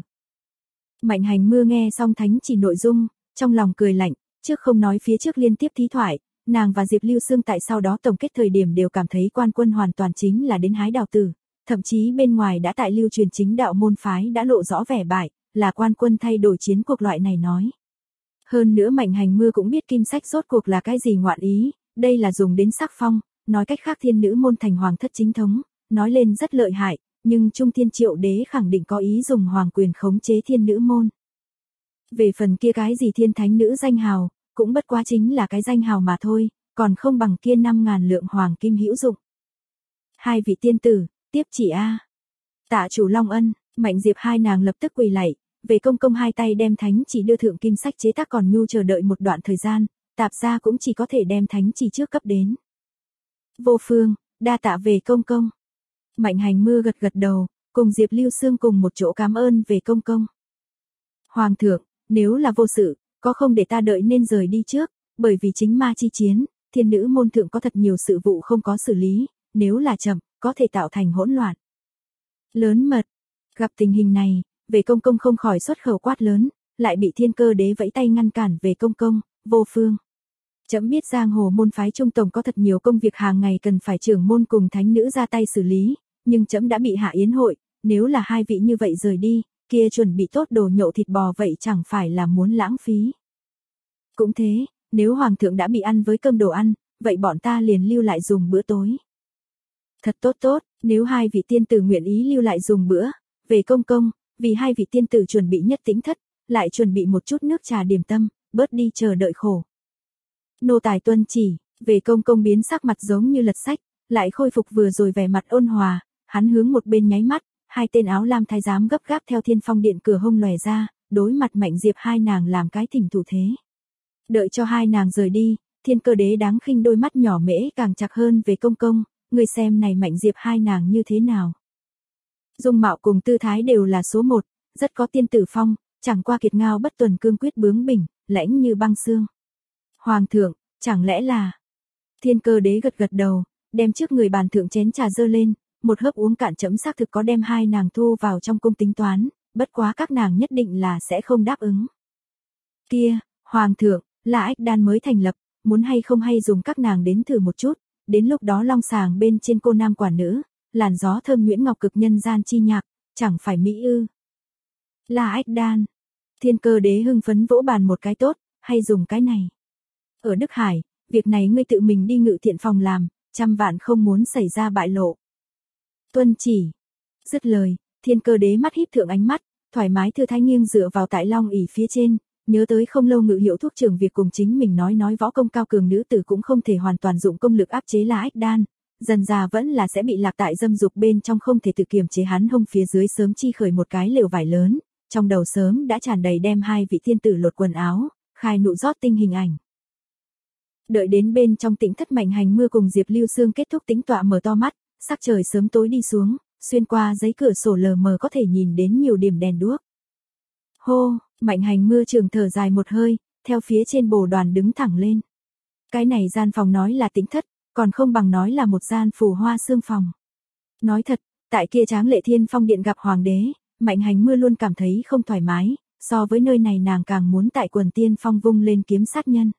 Mạnh Hành Mưa nghe xong thánh chỉ nội dung, trong lòng cười lạnh, trước không nói phía trước liên tiếp thí thoại, nàng và Diệp Lưu Sương tại sau đó tổng kết thời điểm đều cảm thấy quan quân hoàn toàn chính là đến hái đào tử, thậm chí bên ngoài đã tại lưu truyền chính đạo môn phái đã lộ rõ vẻ bại, là quan quân thay đổi chiến cuộc loại này nói. Hơn nữa Mạnh Hành Mưa cũng biết kim sách rốt cuộc là cái gì ngoạn ý, đây là dùng đến sắc phong, nói cách khác thiên nữ môn thành hoàng thất chính thống, nói lên rất lợi hại, nhưng Trung Thiên Triệu Đế khẳng định có ý dùng hoàng quyền khống chế thiên nữ môn. Về phần kia cái gì thiên thánh nữ danh hào, cũng bất quá chính là cái danh hào mà thôi, còn không bằng kia năm ngàn lượng hoàng kim hữu dụng. Hai vị tiên tử, tiếp chỉ a. Tạ chủ Long Ân, Mạnh Diệp hai nàng lập tức quỳ lạy, về công công hai tay đem thánh chỉ đưa thượng kim sách chế tác còn nhu chờ đợi một đoạn thời gian, tạp gia cũng chỉ có thể đem thánh chỉ trước cấp đến. Vô Phương, đa tạ về công công. Mạnh Hành Mưa gật gật đầu, cùng Diệp Lưu Sương cùng một chỗ cảm ơn về công công. Hoàng thượng, nếu là vô sự, có không để ta đợi nên rời đi trước, bởi vì chính ma chi chiến, thiên nữ môn thượng có thật nhiều sự vụ không có xử lý, nếu là chậm, có thể tạo thành hỗn loạn. Lớn mật, gặp tình hình này, về công công không khỏi xuất khẩu quát lớn, lại bị thiên cơ đế vẫy tay ngăn cản về công công, Vô Phương. Chấm biết giang hồ môn phái trung tổng có thật nhiều công việc hàng ngày cần phải trưởng môn cùng thánh nữ ra tay xử lý, nhưng chấm đã bị hạ yến hội, nếu là hai vị như vậy rời đi, kia chuẩn bị tốt đồ nhậu thịt bò vậy chẳng phải là muốn lãng phí. Cũng thế, nếu hoàng thượng đã bị ăn với cơm đồ ăn, vậy bọn ta liền lưu lại dùng bữa tối. Thật tốt tốt, nếu hai vị tiên tử nguyện ý lưu lại dùng bữa, về công công, vì hai vị tiên tử chuẩn bị nhất tĩnh thất, lại chuẩn bị một chút nước trà điểm tâm, bớt đi chờ đợi khổ. Nô tài tuân chỉ, về công công biến sắc mặt giống như lật sách, lại khôi phục vừa rồi vẻ mặt ôn hòa, hắn hướng một bên nháy mắt, hai tên áo lam thái giám gấp gáp theo Thiên Phong điện cửa hông lòe ra, đối mặt Mạnh Diệp hai nàng làm cái thỉnh thủ thế. Đợi cho hai nàng rời đi, Thiên Cơ Đế đáng khinh đôi mắt nhỏ mễ càng chặt hơn về công công, người xem này Mạnh Diệp hai nàng như thế nào. Dung mạo cùng tư thái đều là số một, rất có tiên tử phong, chẳng qua kiệt ngao bất tuần cương quyết bướng bỉnh, lãnh như băng xương. Hoàng thượng, chẳng lẽ là... Thiên Cơ Đế gật gật đầu, đem trước người bàn thượng chén trà dơ lên, một hớp uống cạn chấm xác thực có đem hai nàng thu vào trong cung tính toán, bất quá các nàng nhất định là sẽ không đáp ứng. Kia, Hoàng thượng, là ách đan mới thành lập, muốn hay không hay dùng các nàng đến thử một chút, đến lúc đó long sàng bên trên cô nam quả nữ, làn gió thơm Nguyễn Ngọc cực nhân gian chi nhạc, chẳng phải mỹ ư. Là ách đan. Thiên Cơ Đế hưng phấn vỗ bàn một cái tốt, hay dùng cái này. Ở Đức Hải, việc này ngươi tự mình đi ngự thiện phòng làm, trăm vạn không muốn xảy ra bại lộ. Tuân chỉ. Dứt lời, Thiên Cơ Đế mắt híp thượng ánh mắt, thoải mái thư thái nghiêng dựa vào tại long ỷ phía trên, nhớ tới không lâu ngự hiệu thuốc trưởng việc cùng chính mình nói nói võ công cao cường nữ tử cũng không thể hoàn toàn dụng công lực áp chế La Ách Đan, dần già vẫn là sẽ bị lạc tại dâm dục bên trong không thể tự kiềm chế hắn hông phía dưới sớm chi khởi một cái lều vải lớn, trong đầu sớm đã tràn đầy đem hai vị thiên tử lột quần áo, khai nụ rót tinh hình ảnh. Đợi đến bên trong Tĩnh Thất Mạnh Hành Mưa cùng Diệp Lưu Xương kết thúc tính tọa mở to mắt, sắc trời sớm tối đi xuống, xuyên qua giấy cửa sổ lờ mờ có thể nhìn đến nhiều điểm đèn đuốc. Hô, Mạnh Hành Mưa trường thở dài một hơi, theo phía trên bồ đoàn đứng thẳng lên. Cái này gian phòng nói là Tĩnh Thất, còn không bằng nói là một gian phù hoa sương phòng. Nói thật, tại kia Tráng Lệ Thiên Phong điện gặp hoàng đế, Mạnh Hành Mưa luôn cảm thấy không thoải mái, so với nơi này nàng càng muốn tại Quần Tiên Phong vung lên kiếm sát nhân.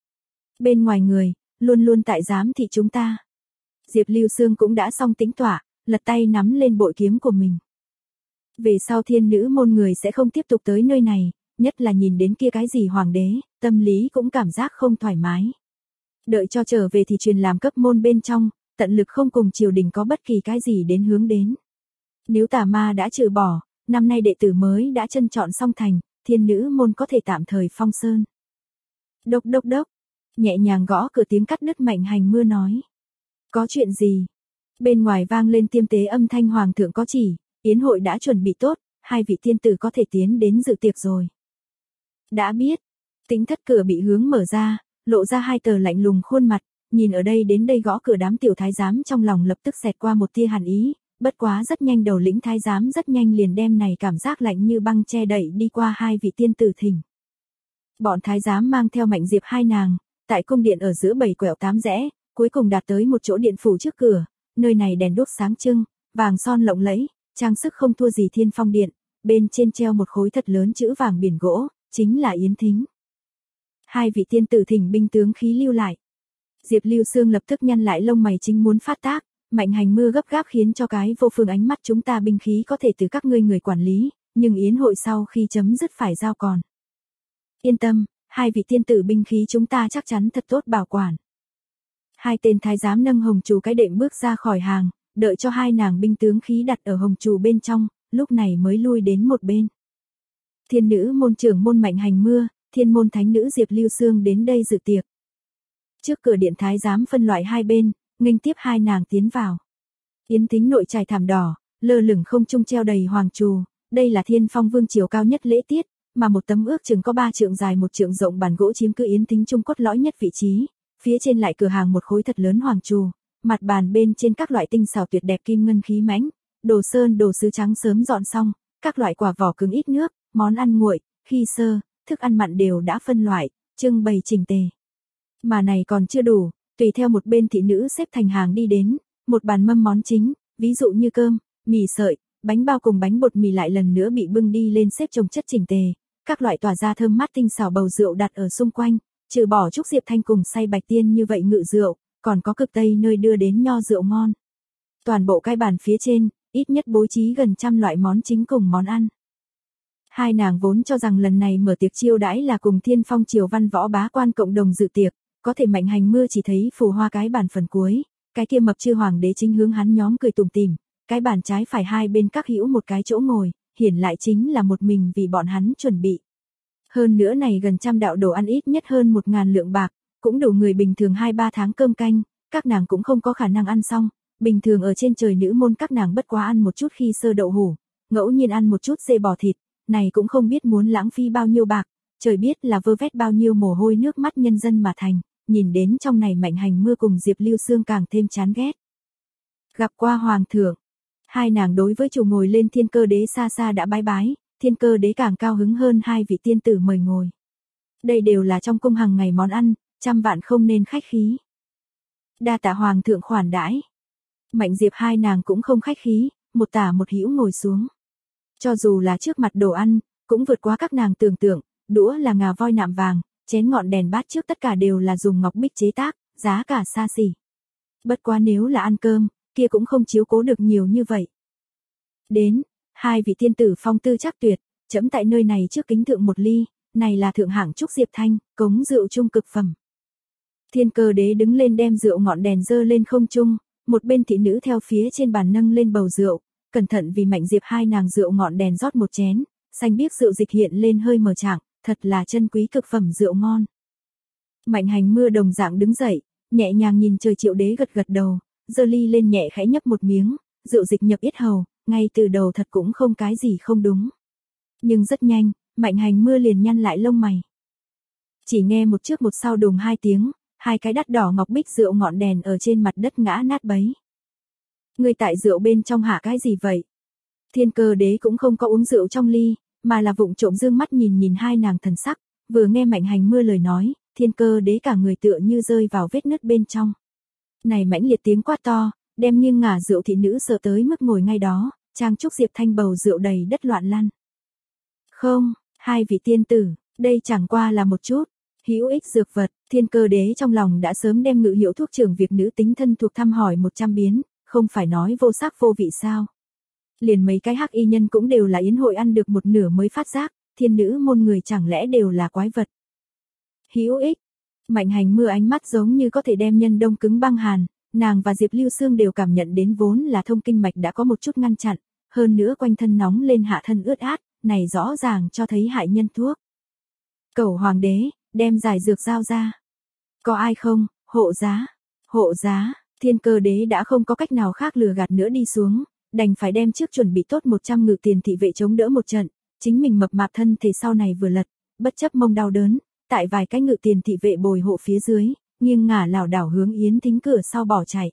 Bên ngoài người, luôn luôn tại giám thị chúng ta. Diệp Lưu Xương cũng đã xong tính tỏa, lật tay nắm lên bội kiếm của mình. Về sau thiên nữ môn người sẽ không tiếp tục tới nơi này, nhất là nhìn đến kia cái gì hoàng đế, tâm lý cũng cảm giác không thoải mái. Đợi cho trở về thì truyền làm cấp môn bên trong, tận lực không cùng triều đình có bất kỳ cái gì đến hướng đến. Nếu tà ma đã trừ bỏ, năm nay đệ tử mới đã chân chọn xong thành, thiên nữ môn có thể tạm thời phong sơn. Đốc đốc đốc, nhẹ nhàng gõ cửa tiếng cắt đứt Mạnh Hành Mưa nói. Có chuyện gì? Bên ngoài vang lên tiêm tế âm thanh hoàng thượng có chỉ, yến hội đã chuẩn bị tốt, hai vị tiên tử có thể tiến đến dự tiệc rồi. Đã biết, Tĩnh Thất cửa bị hướng mở ra, lộ ra hai tờ lạnh lùng khuôn mặt, nhìn ở đây đến đây gõ cửa đám tiểu thái giám trong lòng lập tức xẹt qua một tia hàn ý, bất quá rất nhanh đầu lĩnh thái giám rất nhanh liền đem này cảm giác lạnh như băng che đậy đi qua hai vị tiên tử thỉnh. Bọn thái giám mang theo Mạnh Diệp hai nàng, tại cung điện ở giữa bảy quẹo tám rẽ, cuối cùng đạt tới một chỗ điện phủ trước cửa, nơi này đèn đuốc sáng trưng, vàng son lộng lẫy, trang sức không thua gì Thiên Phong điện, bên trên treo một khối thật lớn chữ vàng biển gỗ, chính là yến thính. Hai vị tiên tử thỉnh binh tướng khí lưu lại. Diệp Lưu Xương lập tức nhăn lại lông mày chính muốn phát tác, Mạnh Hành Mưa gấp gáp khiến cho cái vô phương ánh mắt chúng ta binh khí có thể từ các ngươi người quản lý, nhưng yến hội sau khi chấm dứt phải giao còn. Yên tâm, hai vị tiên tử binh khí chúng ta chắc chắn thật tốt bảo quản. Hai tên thái giám nâng hồng trù cái đệm bước ra khỏi hàng, đợi cho hai nàng binh tướng khí đặt ở hồng trù bên trong, lúc này mới lui đến một bên. Thiên nữ môn trưởng môn Mạnh Hành Mưa, thiên môn thánh nữ Diệp Lưu Xương đến đây dự tiệc. Trước cửa điện thái giám phân loại hai bên, nghênh tiếp hai nàng tiến vào. Yến thính nội trải thảm đỏ, lơ lửng không trung treo đầy hoàng trù, đây là Thiên Phong vương triều cao nhất lễ tiết, mà một tấm ước chừng có ba trượng dài một trượng rộng bàn gỗ chiếm cứ yến thính trung cốt lõi nhất vị trí, phía trên lại cửa hàng một khối thật lớn hoàng trù, mặt bàn bên trên các loại tinh xảo tuyệt đẹp kim ngân khí mãnh, đồ sơn đồ sứ trắng sớm dọn xong, các loại quả vỏ cứng ít nước, món ăn nguội, khi sơ, thức ăn mặn đều đã phân loại, trưng bày chỉnh tề. Mà này còn chưa đủ, tùy theo một bên thị nữ xếp thành hàng đi đến, một bàn mâm món chính, ví dụ như cơm, mì sợi, bánh bao cùng bánh bột mì lại lần nữa bị bưng đi lên xếp chồng chất chỉnh tề, các loại tỏa ra thơm mát tinh xảo bầu rượu đặt ở xung quanh, trừ bỏ Trúc Diệp Thanh cùng say Bạch Tiên như vậy ngự rượu, còn có cực Tây nơi đưa đến nho rượu ngon. Toàn bộ cái bàn phía trên, ít nhất bố trí gần trăm loại món chính cùng món ăn. Hai nàng vốn cho rằng lần này mở tiệc chiêu đãi là cùng Thiên Phong triều văn võ bá quan cộng đồng dự tiệc, có thể Mạnh Hành Mưa chỉ thấy phù hoa cái bàn phần cuối, cái kia mập chư hoàng đế chính hướng hắn nhóm cười tủm tỉm, cái bàn trái phải hai bên các hữu một cái chỗ ngồi, hiển lại chính là một mình vì bọn hắn chuẩn bị. Hơn nữa này gần trăm đạo đồ ăn ít nhất hơn một ngàn lượng bạc, cũng đủ người bình thường hai ba tháng cơm canh, các nàng cũng không có khả năng ăn xong, bình thường ở trên trời nữ môn các nàng bất quá ăn một chút khi sơ đậu hủ, ngẫu nhiên ăn một chút dê bò thịt, này cũng không biết muốn lãng phí bao nhiêu bạc, trời biết là vơ vét bao nhiêu mồ hôi nước mắt nhân dân mà thành, nhìn đến trong này Mạnh Hành Mưa cùng Diệp Lưu Xương càng thêm chán ghét. Gặp qua hoàng thượng, hai nàng đối với chủ ngồi lên Thiên Cơ Đế xa xa đã bái bái, Thiên Cơ Đế càng cao hứng hơn hai vị tiên tử mời ngồi. Đây đều là trong cung hàng ngày món ăn, trăm vạn không nên khách khí. Đa tạ hoàng thượng khoản đãi. Mạnh Diệp hai nàng cũng không khách khí, một tả một hữu ngồi xuống. Cho dù là trước mặt đồ ăn, cũng vượt quá các nàng tưởng tượng, đũa là ngà voi nạm vàng, chén ngọn đèn bát trước tất cả đều là dùng ngọc bích chế tác, giá cả xa xỉ. Bất quá nếu là ăn cơm, kia cũng không chiếu cố được nhiều như vậy. Đến, hai vị tiên tử phong tư chắc tuyệt, chấm tại nơi này trước kính thượng một ly, này là thượng hạng trúc diệp thanh, cống rượu trung cực phẩm. Thiên Cơ Đế đứng lên đem rượu ngọn đèn dơ lên không trung, một bên thị nữ theo phía trên bàn nâng lên bầu rượu, cẩn thận vì Mạnh Diệp hai nàng rượu ngọn đèn rót một chén, xanh biếc rượu dịch hiện lên hơi mờ trạng, thật là chân quý cực phẩm rượu ngon. Mạnh Hành Mưa đồng dạng đứng dậy, nhẹ nhàng nhìn trời Triệu Đế gật gật đầu, giơ ly lên nhẹ khẽ nhấp một miếng, rượu dịch nhập yết hầu, ngay từ đầu thật cũng không cái gì không đúng. Nhưng rất nhanh, Mạnh Hành Mưa liền nhăn lại lông mày. Chỉ nghe một trước một sau đùng hai tiếng, hai cái đắt đỏ ngọc bích rượu ngọn đèn ở trên mặt đất ngã nát bấy. Người tại rượu bên trong hạ cái gì vậy? Thiên Cơ Đế cũng không có uống rượu trong ly, mà là vụng trộm dương mắt nhìn nhìn hai nàng thần sắc, vừa nghe Mạnh Hành Mưa lời nói, Thiên Cơ Đế cả người tựa như rơi vào vết nứt bên trong. Này mãnh liệt tiếng quát to, đem nghiêng ngả rượu thị nữ sợ tới mức ngồi ngay đó, trang trúc diệp thanh bầu rượu đầy đất loạn lăn. Không, hai vị tiên tử, đây chẳng qua là một chút hữu ích dược vật. Thiên Cơ Đế trong lòng đã sớm đem ngự hiệu thuốc trưởng việc nữ tính thân thuộc thăm hỏi một trăm biến, không phải nói vô sắc vô vị sao. Liền mấy cái hắc y nhân cũng đều là yến hội ăn được một nửa mới phát giác, thiên nữ môn người chẳng lẽ đều là quái vật. Hữu ích. Mạnh Hành Mưa ánh mắt giống như có thể đem nhân đông cứng băng hàn, nàng và Diệp Lưu Xương đều cảm nhận đến vốn là thông kinh mạch đã có một chút ngăn chặn, hơn nữa quanh thân nóng lên hạ thân ướt át, này rõ ràng cho thấy hại nhân thuốc. Cẩu hoàng đế, đem giải dược giao ra. Có ai không, hộ giá, hộ giá, Thiên Cơ Đế đã không có cách nào khác lừa gạt nữa đi xuống, đành phải đem trước chuẩn bị tốt một trăm ngự tiền thị vệ chống đỡ một trận, chính mình mập mạp thân thể sau này vừa lật, bất chấp mông đau đớn, tại vài cái ngự tiền thị vệ bồi hộ phía dưới, nghiêng ngả lảo đảo hướng Yến Thính cửa sau bỏ chạy.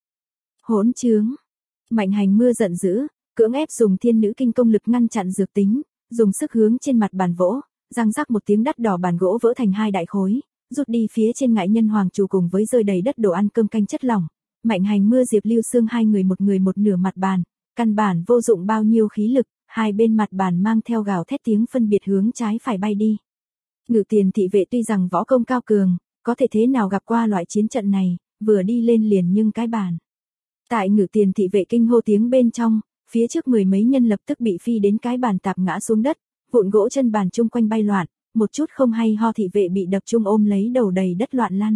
Hỗn trướng. Mạnh Hành Mưa giận dữ, cưỡng ép dùng thiên nữ kinh công lực ngăn chặn dược tính, dùng sức hướng trên mặt bàn vỗ, răng rắc một tiếng đắt đỏ bàn gỗ vỡ thành hai đại khối, rút đi phía trên ngải nhân hoàng chủ cùng với rơi đầy đất đồ ăn cơm canh chất lỏng. Mạnh Hành Mưa Diệp Lưu Xương hai người một người một nửa mặt bàn, căn bản vô dụng bao nhiêu khí lực, hai bên mặt bàn mang theo gào thét tiếng phân biệt hướng trái phải bay đi. Ngự tiền thị vệ tuy rằng võ công cao cường, có thể thế nào gặp qua loại chiến trận này, vừa đi lên liền nhưng cái bàn. Tại ngự tiền thị vệ kinh hô tiếng bên trong, phía trước mười mấy nhân lập tức bị phi đến cái bàn tạp ngã xuống đất, vụn gỗ chân bàn chung quanh bay loạn, một chút không hay ho thị vệ bị đập chung ôm lấy đầu đầy đất loạn lăn.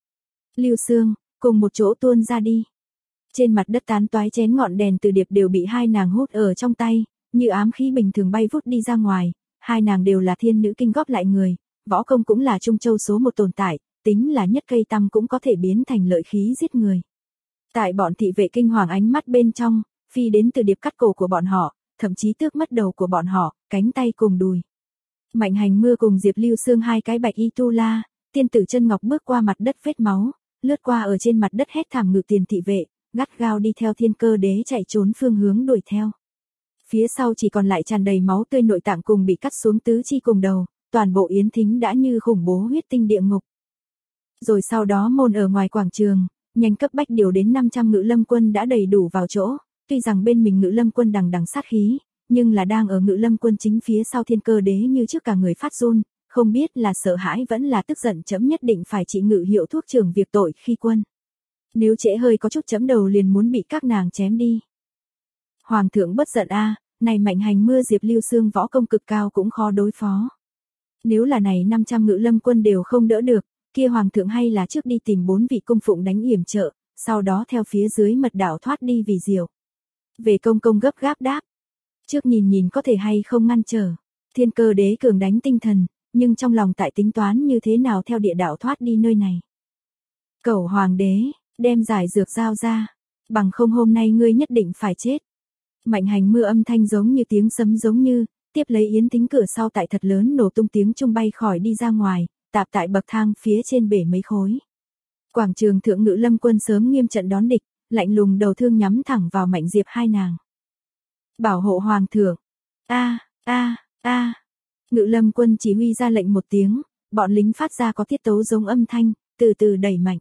Lưu Xương, cùng một chỗ tuôn ra đi. Trên mặt đất tán toái chén ngọn đèn từ điệp đều bị hai nàng hút ở trong tay, như ám khí bình thường bay vút đi ra ngoài, hai nàng đều là thiên nữ kinh góp lại người, võ công cũng là trung châu số một tồn tại, tính là nhất cây tăm cũng có thể biến thành lợi khí giết người. Tại bọn thị vệ kinh hoàng ánh mắt bên trong, phi đến từ điệp cắt cổ của bọn họ, thậm chí tước mất đầu của bọn họ, cánh tay cùng đùi. Mạnh Hành Mưa cùng Diệp Lưu Xương hai cái bạch y tu la, tiên tử chân ngọc bước qua mặt đất vết máu, lướt qua ở trên mặt đất hét thảm ngự tiền thị vệ, gắt gao đi theo Thiên Cơ Đế chạy trốn phương hướng đuổi theo. Phía sau chỉ còn lại tràn đầy máu tươi nội tạng cùng bị cắt xuống tứ chi cùng đầu, toàn bộ Yến Thính đã như khủng bố huyết tinh địa ngục. Rồi sau đó môn ở ngoài quảng trường, nhanh cấp bách điều đến năm trăm ngự lâm quân đã đầy đủ vào chỗ, tuy rằng bên mình ngự lâm quân đằng đằng sát khí, nhưng là đang ở ngự lâm quân chính phía sau Thiên Cơ Đế như trước cả người phát run, không biết là sợ hãi vẫn là tức giận chấm nhất định phải trị ngự hiệu thuốc trưởng việc tội khi quân. Nếu trễ hơi có chút chấm đầu liền muốn bị các nàng chém đi. Hoàng thượng bất giận a, này Mạnh Hành Mưa Diệp Lưu Xương võ công cực cao cũng khó đối phó. Nếu là này năm trăm ngự lâm quân đều không đỡ được, kia hoàng thượng hay là trước đi tìm bốn vị cung phụng đánh yểm trợ, sau đó theo phía dưới mật đảo thoát đi vì diều. Về công công gấp gáp đáp. Trước nhìn nhìn có thể hay không ngăn trở. Thiên Cơ Đế cường đánh tinh thần, nhưng trong lòng tại tính toán như thế nào theo địa đạo thoát đi nơi này. Cẩu hoàng đế, đem giải dược giao ra, bằng không hôm nay ngươi nhất định phải chết. Mạnh Hành Mưa âm thanh giống như tiếng sấm giống như, tiếp lấy Yến Thính cửa sau tại thật lớn nổ tung tiếng trung bay khỏi đi ra ngoài, tạp tại bậc thang phía trên bể mấy khối. Quảng trường thượng Ngự Lâm quân sớm nghiêm trận đón địch, lạnh lùng đầu thương nhắm thẳng vào Mạnh Diệp hai nàng. Bảo hộ hoàng thượng. A, a, a. Ngự Lâm quân chỉ huy ra lệnh một tiếng, bọn lính phát ra có tiết tấu giống âm thanh, từ từ đẩy mạnh.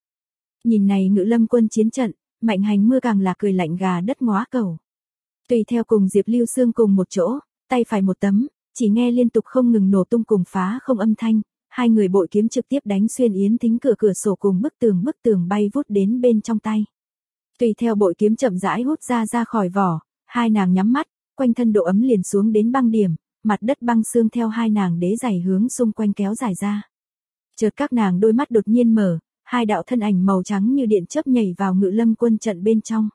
Nhìn này Ngự Lâm quân chiến trận, Mạnh Hành Mưa càng là cười lạnh gà đất ngóa cẩu. Tùy theo cùng Diệp Lưu Xương cùng một chỗ, tay phải một tấm, chỉ nghe liên tục không ngừng nổ tung cùng phá không âm thanh, hai người bội kiếm trực tiếp đánh xuyên yến thính cửa cửa sổ cùng bức tường bức tường bay vút đến bên trong tay. Tùy theo bội kiếm chậm rãi hút ra ra khỏi vỏ, hai nàng nhắm mắt, quanh thân độ ấm liền xuống đến băng điểm, mặt đất băng xương theo hai nàng đế giày hướng xung quanh kéo dài ra. Chợt các nàng đôi mắt đột nhiên mở, hai đạo thân ảnh màu trắng như điện chớp nhảy vào Ngự Lâm quân trận bên trong.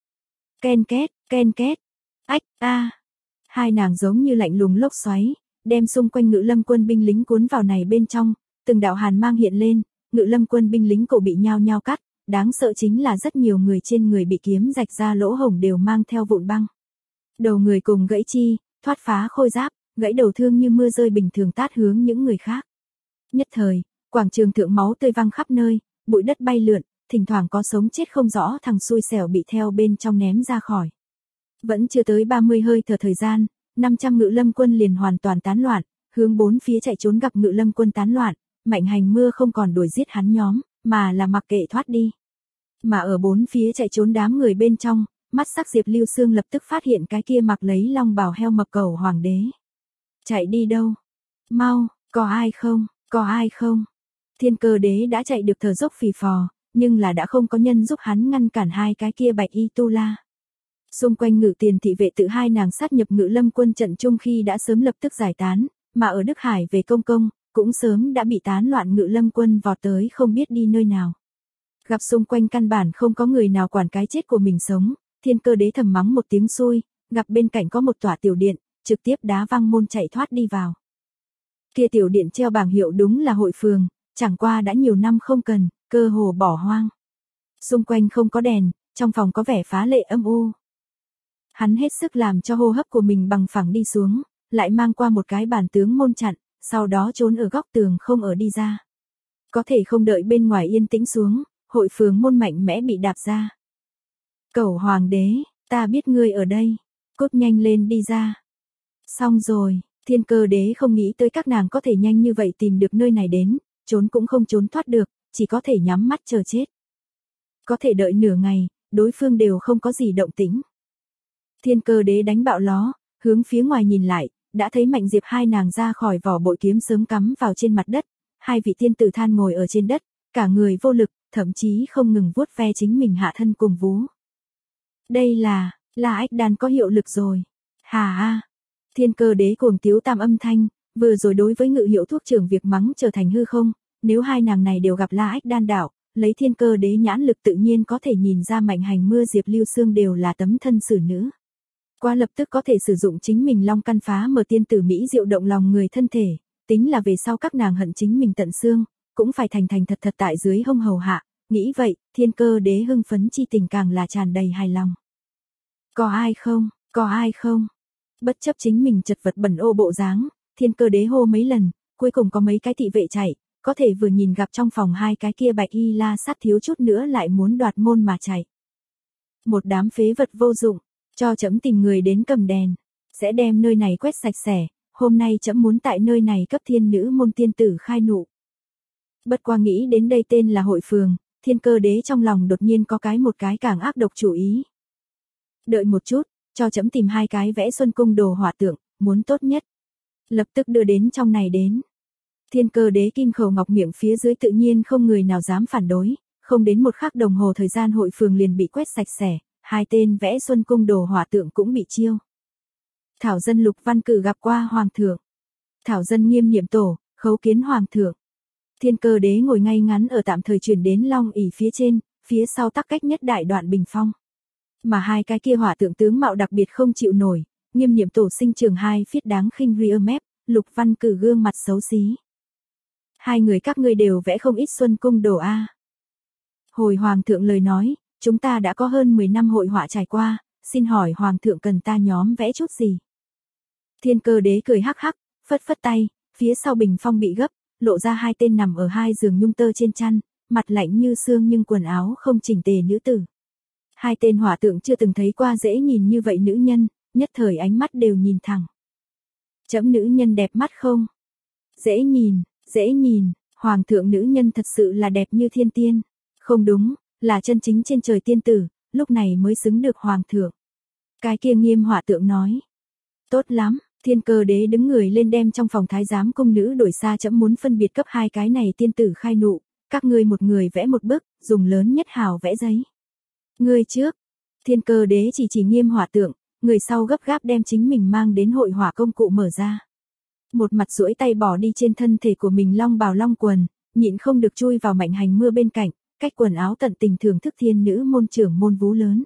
Ken két, ken két, ách, a. Hai nàng giống như lạnh lùng lốc xoáy, đem xung quanh Ngự Lâm quân binh lính cuốn vào này bên trong, từng đạo hàn mang hiện lên, Ngự Lâm quân binh lính cổ bị nhao nhao cắt, đáng sợ chính là rất nhiều người trên người bị kiếm rạch ra lỗ hổng đều mang theo vụn băng. Đầu người cùng gãy chi, thoát phá khôi giáp, gãy đầu thương như mưa rơi bình thường tát hướng những người khác. Nhất thời, quảng trường thượng máu tươi văng khắp nơi, bụi đất bay lượn, thỉnh thoảng có sống chết không rõ thằng xui xẻo bị theo bên trong ném ra khỏi. Vẫn chưa tới ba mươi hơi thở thời gian, năm trăm Ngự Lâm quân liền hoàn toàn tán loạn, hướng bốn phía chạy trốn gặp Ngự Lâm quân tán loạn, Mạnh Hành Mưa không còn đuổi giết hắn nhóm, mà là mặc kệ thoát đi. Mà ở bốn phía chạy trốn đám người bên trong, mắt sắc Diệp Lưu Xương lập tức phát hiện cái kia mặc lấy long bào heo mập cẩu hoàng đế. Chạy đi đâu? Mau, có ai không, có ai không? Thiên Cơ đế đã chạy được thở dốc phì phò, nhưng là đã không có nhân giúp hắn ngăn cản hai cái kia bạch y tu la. Xung quanh Ngự Tiền thị vệ tự hai nàng sát nhập Ngự Lâm quân trận chung khi đã sớm lập tức giải tán, mà ở Đức Hải về công công, cũng sớm đã bị tán loạn Ngự Lâm quân vọt tới không biết đi nơi nào. Gặp xung quanh căn bản không có người nào quản cái chết của mình sống, Thiên Cơ đế thầm mắng một tiếng xui, gặp bên cạnh có một tòa tiểu điện, trực tiếp đá văng môn chạy thoát đi vào. Kia tiểu điện treo bảng hiệu đúng là hội phường, chẳng qua đã nhiều năm không cần, cơ hồ bỏ hoang. Xung quanh không có đèn, trong phòng có vẻ phá lệ âm u. Hắn hết sức làm cho hô hấp của mình bằng phẳng đi xuống, lại mang qua một cái bàn tướng môn chặn, sau đó trốn ở góc tường không ở đi ra. Có thể không đợi bên ngoài yên tĩnh xuống, hội phường môn mạnh mẽ bị đạp ra. Cẩu hoàng đế, ta biết ngươi ở đây, cút nhanh lên đi ra. Xong rồi, Thiên Cơ đế không nghĩ tới các nàng có thể nhanh như vậy tìm được nơi này đến, trốn cũng không trốn thoát được, chỉ có thể nhắm mắt chờ chết. Có thể đợi nửa ngày, đối phương đều không có gì động tĩnh. Thiên Cơ đế đánh bạo ló, hướng phía ngoài nhìn lại, đã thấy Mạnh Diệp hai nàng ra khỏi vỏ bội kiếm sớm cắm vào trên mặt đất, hai vị tiên tử than ngồi ở trên đất, cả người vô lực, thậm chí không ngừng vuốt ve chính mình hạ thân cùng vú. Đây là, là ách đàn có hiệu lực rồi. Hà a. Thiên Cơ đế cuồng tiếu tam âm thanh, vừa rồi đối với Ngự Hiệu thuốc trưởng việc mắng trở thành hư không, nếu hai nàng này đều gặp La Ách đan đạo, lấy Thiên Cơ đế nhãn lực tự nhiên có thể nhìn ra Mạnh Hành Mưa Diệp Lưu Xương đều là tấm thân xử nữ. Qua lập tức có thể sử dụng chính mình long căn phá mở tiên tử Mỹ diệu động lòng người thân thể, tính là về sau các nàng hận chính mình tận xương, cũng phải thành thành thật thật tại dưới hông hầu hạ, nghĩ vậy, Thiên Cơ đế hưng phấn chi tình càng là tràn đầy hài lòng. Có ai không, có ai không? Bất chấp chính mình chật vật bẩn ô bộ dáng, Thiên Cơ đế hô mấy lần, cuối cùng có mấy cái thị vệ chạy, có thể vừa nhìn gặp trong phòng hai cái kia bạch y la sát thiếu chút nữa lại muốn đoạt môn mà chạy. Một đám phế vật vô dụng, cho trẫm tìm người đến cầm đèn, sẽ đem nơi này quét sạch sẽ, hôm nay trẫm muốn tại nơi này cấp thiên nữ môn tiên tử khai nụ. Bất qua nghĩ đến đây tên là hội phường, Thiên Cơ đế trong lòng đột nhiên có cái một cái càng ác độc chủ ý. Đợi một chút, cho trẫm tìm hai cái vẽ Xuân Cung đồ hỏa tượng, muốn tốt nhất. Lập tức đưa đến trong này đến. Thiên Cơ đế kim khẩu ngọc miệng phía dưới tự nhiên không người nào dám phản đối, không đến một khắc đồng hồ thời gian hội phường liền bị quét sạch sẽ, hai tên vẽ Xuân Cung đồ hỏa tượng cũng bị chiêu. Thảo dân Lục Văn Cử gặp qua hoàng thượng. Thảo dân Nghiêm Niệm tổ, khấu kiến hoàng thượng. Thiên Cơ đế ngồi ngay ngắn ở tạm thời chuyển đến long ỷ phía trên, phía sau tắc cách nhất đại đoạn bình phong. Mà hai cái kia hỏa tượng tướng mạo đặc biệt không chịu nổi, Nghiêm Niệm tổ sinh trường hai phiết đáng khinh rear mép, Lục Văn Cử gương mặt xấu xí. Hai người các ngươi đều vẽ không ít Xuân Cung đồ a. Hồi hoàng thượng lời nói, chúng ta đã có hơn mười năm hội họa trải qua, xin hỏi hoàng thượng cần ta nhóm vẽ chút gì? Thiên Cơ đế cười hắc hắc, phất phất tay, phía sau bình phong bị gấp, lộ ra hai tên nằm ở hai giường nhung tơ trên chăn, mặt lạnh như xương nhưng quần áo không chỉnh tề nữ tử. Hai tên hỏa tượng chưa từng thấy qua dễ nhìn như vậy nữ nhân, nhất thời ánh mắt đều nhìn thẳng. Trẫm nữ nhân đẹp mắt không? Dễ nhìn, dễ nhìn, hoàng thượng nữ nhân thật sự là đẹp như thiên tiên. Không đúng, là chân chính trên trời tiên tử, lúc này mới xứng được hoàng thượng. Cái kia Nghiêm hỏa tượng nói. Tốt lắm, Thiên Cơ Đế đứng người lên đem trong phòng thái giám cung nữ đổi xa, trẫm muốn phân biệt cấp hai cái này tiên tử khai nụ, các ngươi một người vẽ một bức, dùng lớn nhất hào vẽ giấy. Ngươi trước. Thiên Cơ Đế chỉ chỉ Nghiêm hỏa tượng, người sau gấp gáp đem chính mình mang đến hội hỏa công cụ mở ra. Một mặt duỗi tay bỏ đi trên thân thể của mình long bào long quần, nhịn không được chui vào Mạnh Hành Mưa bên cạnh, cách quần áo tận tình thưởng thức thiên nữ môn trưởng môn vú lớn.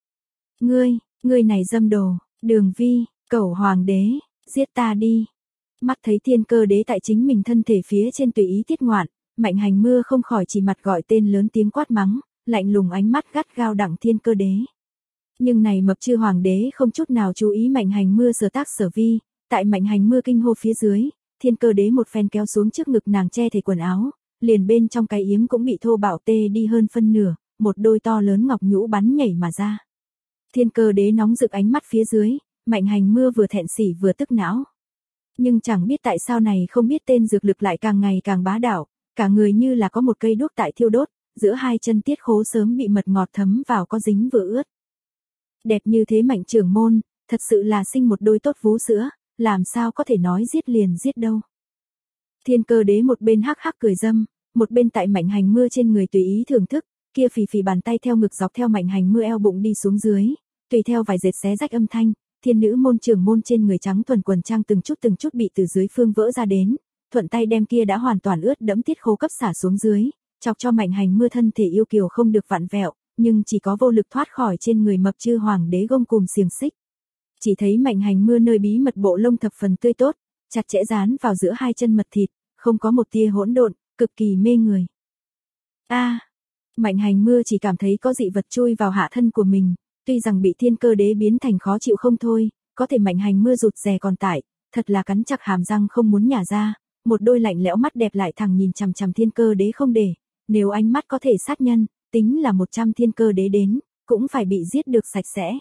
Ngươi, ngươi này dâm đồ, Đường Vi, Cẩu Hoàng đế, giết ta đi. Mắt thấy Thiên Cơ Đế tại chính mình thân thể phía trên tùy ý tiết ngoạn, Mạnh Hành Mưa không khỏi chỉ mặt gọi tên lớn tiếng quát mắng, lạnh lùng ánh mắt gắt gao đặng Thiên Cơ Đế. Nhưng này mập chư hoàng đế không chút nào chú ý Mạnh Hành Mưa sở tác sở vi, tại Mạnh Hành Mưa kinh hô phía dưới, Thiên Cơ Đế một phen kéo xuống trước ngực nàng che thể quần áo, liền bên trong cái yếm cũng bị thô bạo tê đi hơn phân nửa, một đôi to lớn ngọc nhũ bắn nhảy mà ra. Thiên Cơ Đế nóng rực ánh mắt phía dưới, Mạnh Hành Mưa vừa thẹn sỉ vừa tức não. Nhưng chẳng biết tại sao này không biết tên dược lực lại càng ngày càng bá đạo, cả người như là có một cây đuốc tại thiêu đốt, giữa hai chân tiết khố sớm bị mật ngọt thấm vào có dính vừa ướt. Đẹp như thế Mạnh trưởng môn, thật sự là sinh một đôi tốt vú sữa, làm sao có thể nói giết liền giết đâu. Thiên Cơ Đế một bên hắc hắc cười dâm, một bên tại Mạnh Hành Mưa trên người tùy ý thưởng thức, kia phì phì bàn tay theo ngực dọc theo Mạnh Hành Mưa eo bụng đi xuống dưới, tùy theo vài dệt xé rách âm thanh, thiên nữ môn trưởng môn trên người trắng thuần quần trang từng chút từng chút bị từ dưới phương vỡ ra đến, thuận tay đem kia đã hoàn toàn ướt đẫm tiết khố cấp xả xuống dưới, chọc cho Mạnh Hành Mưa thân thể yêu kiều không được vặn vẹo, nhưng chỉ có vô lực thoát khỏi trên người mập chư hoàng đế gông cùm xiềng xích. Chỉ thấy Mạnh Hành Mưa nơi bí mật bộ lông thập phần tươi tốt, chặt chẽ dán vào giữa hai chân mật thịt, không có một tia hỗn độn, cực kỳ mê người. A, à, Mạnh Hành Mưa chỉ cảm thấy có dị vật chui vào hạ thân của mình, tuy rằng bị Thiên Cơ Đế biến thành khó chịu không thôi, có thể Mạnh Hành Mưa rụt rè còn tại, thật là cắn chặt hàm răng không muốn nhả ra, một đôi lạnh lẽo mắt đẹp lại thẳng nhìn chằm chằm Thiên Cơ Đế không để, nếu ánh mắt có thể sát nhân, tính là một trăm Thiên Cơ Đế đến, cũng phải bị giết được sạch sẽ.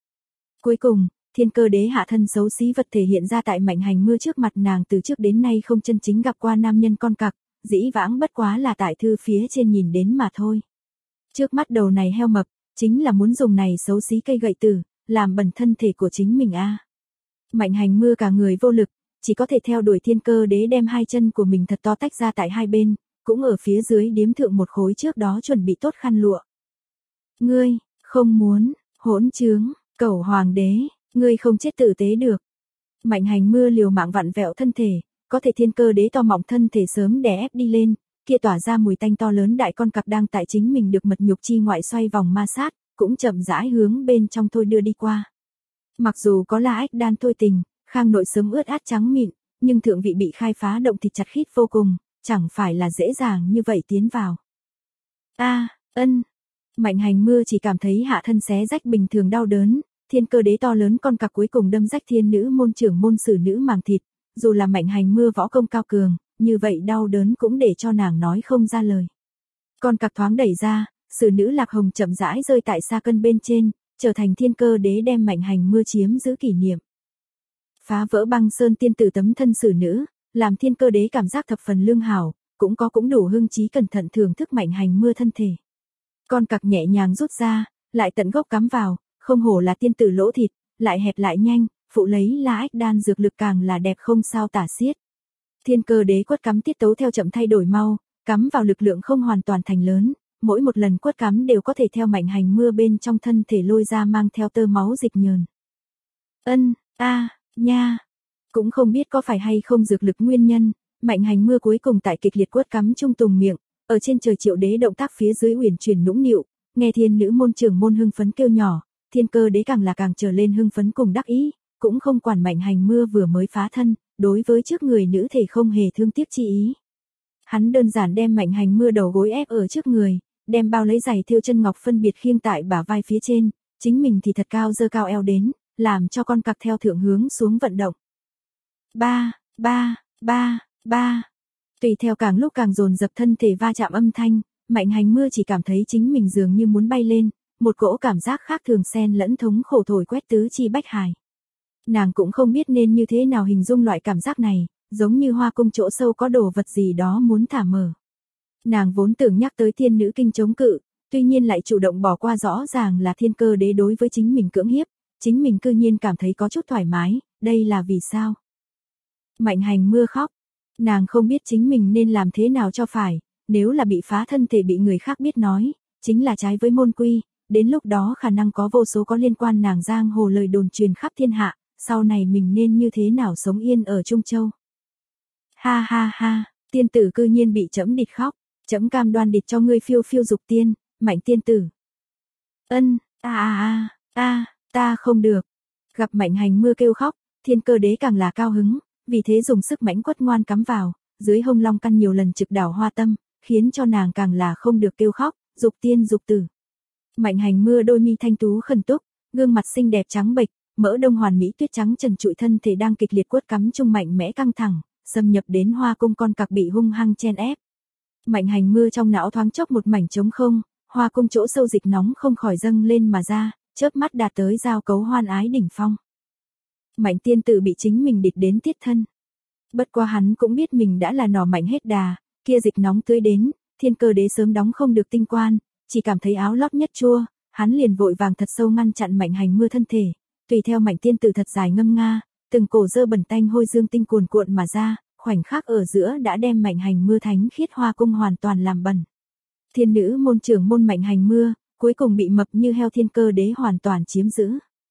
Cuối cùng, Thiên Cơ Đế hạ thân xấu xí vật thể hiện ra tại Mạnh Hành Mưa trước mặt nàng từ trước đến nay không chân chính gặp qua nam nhân con cặc, dĩ vãng bất quá là tại thư phía trên nhìn đến mà thôi. Trước mắt đầu này heo mập, chính là muốn dùng này xấu xí cây gậy tử, làm bẩn thân thể của chính mình a. À. Mạnh Hành Mưa cả người vô lực, chỉ có thể theo đuổi Thiên Cơ Đế đem hai chân của mình thật to tách ra tại hai bên, cũng ở phía dưới điếm thượng một khối trước đó chuẩn bị tốt khăn lụa. Ngươi, không muốn, hỗn trướng, Cẩu Hoàng đế, ngươi không chết tử tế được. Mạnh Hành Mưa liều mạng vặn vẹo thân thể, có thể Thiên Cơ Đế to mọng thân thể sớm đè ép đi lên, kia tỏa ra mùi tanh to lớn đại con cặc đang tại chính mình được mật nhục chi ngoại xoay vòng ma sát, cũng chậm rãi hướng bên trong thôi đưa đi qua. Mặc dù có La Ách Đan thôi tình, khang nội sớm ướt át trắng mịn, nhưng thượng vị bị khai phá động thịt chặt khít vô cùng, chẳng phải là dễ dàng như vậy tiến vào. A, à, ân. Mạnh Hành Mưa chỉ cảm thấy hạ thân xé rách bình thường đau đớn, Thiên Cơ Đế to lớn con cặc cuối cùng đâm rách thiên nữ môn trưởng môn sử nữ màng thịt, dù là Mạnh Hành Mưa võ công cao cường, như vậy đau đớn cũng để cho nàng nói không ra lời. Con cặc thoáng đẩy ra, sử nữ Lạc Hồng chậm rãi rơi tại xa cân bên trên, trở thành Thiên Cơ Đế đem Mạnh Hành Mưa chiếm giữ kỷ niệm. Phá vỡ băng sơn tiên tử tấm thân sử nữ, làm Thiên Cơ Đế cảm giác thập phần lương hảo, cũng có cũng đủ hưng trí cẩn thận thưởng thức Mạnh Hành Mưa thân thể. Con cặc nhẹ nhàng rút ra, lại tận gốc cắm vào, không hổ là tiên tử lỗ thịt, lại hẹp lại nhanh, phụ lấy La Ách Đan dược lực càng là đẹp không sao tả xiết. Thiên Cơ Đế quất cắm tiết tấu theo chậm thay đổi mau, cắm vào lực lượng không hoàn toàn thành lớn, mỗi một lần quất cắm đều có thể theo Mạnh Hành Mưa bên trong thân thể lôi ra mang theo tơ máu dịch nhờn. Ân, a, à, nha, cũng không biết có phải hay không dược lực nguyên nhân, Mạnh Hành Mưa cuối cùng tại kịch liệt quất cắm trung tùng miệng, ở trên trời Triệu Đế động tác phía dưới uyển chuyển nũng nịu, nghe thiên nữ môn trưởng môn hưng phấn kêu nhỏ, Thiên Cơ Đế càng là càng trở lên hưng phấn cùng đắc ý, cũng không quản Mạnh Hành Mưa vừa mới phá thân, đối với trước người nữ thể không hề thương tiếc chi ý. Hắn đơn giản đem Mạnh Hành Mưa đầu gối ép ở trước người, đem bao lấy giày thêu chân ngọc phân biệt khiêng tại bả vai phía trên, chính mình thì thật cao dơ cao eo đến, làm cho con cặc theo thượng hướng xuống vận động. Ba, ba, ba, ba. Tùy theo càng lúc càng dồn dập thân thể va chạm âm thanh, Mạnh Hành Mưa chỉ cảm thấy chính mình dường như muốn bay lên, một cỗ cảm giác khác thường xen lẫn thống khổ thổi quét tứ chi bách hải. Nàng cũng không biết nên như thế nào hình dung loại cảm giác này, giống như hoa cung chỗ sâu có đồ vật gì đó muốn thả mở. Nàng vốn tưởng nhắc tới thiên nữ kinh chống cự, tuy nhiên lại chủ động bỏ qua rõ ràng là thiên cơ đế đối với chính mình cưỡng hiếp, chính mình cư nhiên cảm thấy có chút thoải mái, đây là vì sao? Mạnh Hành Mưa khóc, nàng không biết chính mình nên làm thế nào cho phải, nếu là bị phá thân thể bị người khác biết nói, chính là trái với môn quy, đến lúc đó khả năng có vô số có liên quan nàng giang hồ lời đồn truyền khắp thiên hạ, sau này mình nên như thế nào sống yên ở Trung Châu. Ha ha ha, tiên tử cư nhiên bị trẫm địt khóc, trẫm cam đoan địt cho ngươi phiêu phiêu dục tiên, Mạnh tiên tử. Ân, a a a, a, ta không được. Gặp Mạnh Hành Mưa kêu khóc, thiên cơ đế càng là cao hứng, vì thế dùng sức mãnh quất ngoan cắm vào, dưới hông long căn nhiều lần trực đảo hoa tâm, khiến cho nàng càng là không được kêu khóc, dục tiên dục tử. Mạnh Hành Mưa đôi mi thanh tú khẩn túc, gương mặt xinh đẹp trắng bệch, mỡ đông hoàn mỹ tuyết trắng trần trụi thân thể đang kịch liệt quất cắm chung mạnh mẽ căng thẳng, xâm nhập đến hoa cung con cặc bị hung hăng chen ép. Mạnh Hành Mưa trong não thoáng chốc một mảnh trống không, hoa cung chỗ sâu dịch nóng không khỏi dâng lên mà ra, chớp mắt đạt tới giao cấu hoan ái đỉnh phong. Mạnh tiên tử bị chính mình địt đến tiết thân. Bất quá hắn cũng biết mình đã là nỏ mạnh hết đà, kia dịch nóng tưới đến, thiên cơ đế sớm đóng không được tinh quan, chỉ cảm thấy áo lót nhất chua, hắn liền vội vàng thật sâu ngăn chặn Mạnh Hành Mưa thân thể, tùy theo Mạnh tiên tử thật dài ngâm nga, từng cổ dơ bẩn tanh hôi dương tinh cuồn cuộn mà ra, khoảnh khắc ở giữa đã đem Mạnh Hành Mưa thánh khiết hoa cung hoàn toàn làm bẩn. Thiên nữ môn trưởng môn Mạnh Hành Mưa, cuối cùng bị mập như heo thiên cơ đế hoàn toàn chiếm giữ.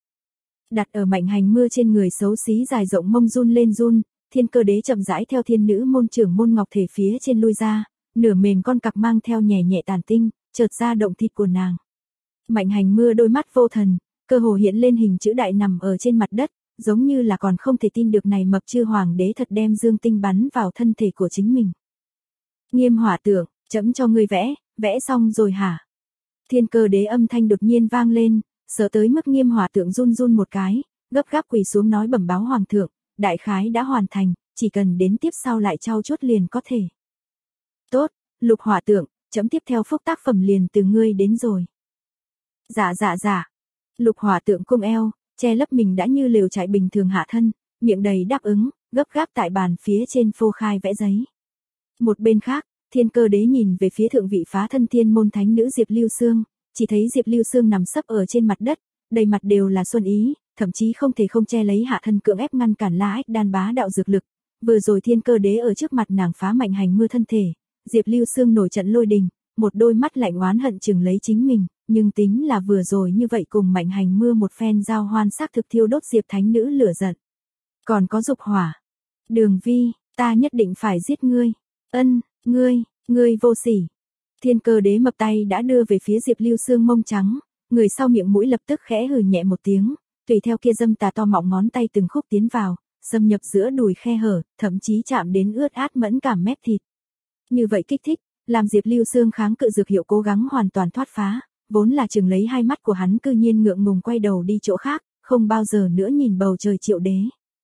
Đặt ở Mạnh Hành Mưa trên người xấu xí dài rộng mông run lên run, thiên cơ đế chậm rãi theo thiên nữ môn trưởng môn ngọc thể phía trên lui ra, nửa mềm con cặc mang theo nhẹ nhẹ tàn tinh, chợt ra động thịt của nàng. Mạnh Hành Mưa đôi mắt vô thần, cơ hồ hiện lên hình chữ đại nằm ở trên mặt đất, giống như là còn không thể tin được này mập chư hoàng đế thật đem dương tinh bắn vào thân thể của chính mình. Nghiêm hỏa tượng, chấm cho ngươi vẽ, vẽ xong rồi hả? Thiên cơ đế âm thanh đột nhiên vang lên, sợ tới mức Nghiêm hỏa tượng run run một cái, gấp gáp quỳ xuống nói bẩm báo hoàng thượng, đại khái đã hoàn thành, chỉ cần đến tiếp sau lại trau chuốt liền có thể. Tốt, Lục hỏa tượng, chấm tiếp theo phúc tác phẩm liền từ ngươi đến rồi. Dạ dạ dạ. Lục hỏa tượng cung eo, che lấp mình đã như lều trại bình thường hạ thân, miệng đầy đáp ứng, gấp gáp tại bàn phía trên phô khai vẽ giấy. Một bên khác, thiên cơ đế nhìn về phía thượng vị phá thân thiên môn thánh nữ Diệp Lưu Sương, chỉ thấy Diệp Lưu Sương nằm sấp ở trên mặt đất, đầy mặt đều là xuân ý, thậm chí không thể không che lấy hạ thân cưỡng ép ngăn cản La Ách đan bá đạo dược lực. Vừa rồi thiên cơ đế ở trước mặt nàng phá Mạnh Hành Mưa thân thể, Diệp Lưu Sương nổi trận lôi đình, một đôi mắt lạnh oán hận chừng lấy chính mình, nhưng tính là vừa rồi như vậy cùng Mạnh Hành Mưa một phen giao hoan xác thực thiêu đốt Diệp thánh nữ lửa giận. Còn có dục hỏa. Đường Vi, ta nhất định phải giết ngươi. Ân, ngươi, ngươi vô sỉ. Thiên cơ đế mập tay đã đưa về phía Diệp Lưu Sương mông trắng, người sau miệng mũi lập tức khẽ hừ nhẹ một tiếng, tùy theo kia dâm tà to mọng ngón tay từng khúc tiến vào, xâm nhập giữa đùi khe hở, thậm chí chạm đến ướt át mẫn cảm mép thịt. Như vậy kích thích, làm Diệp Lưu Sương kháng cự dược hiệu cố gắng hoàn toàn thoát phá, vốn là chừng lấy hai mắt của hắn cư nhiên ngượng ngùng quay đầu đi chỗ khác, không bao giờ nữa nhìn bầu trời Triệu đế.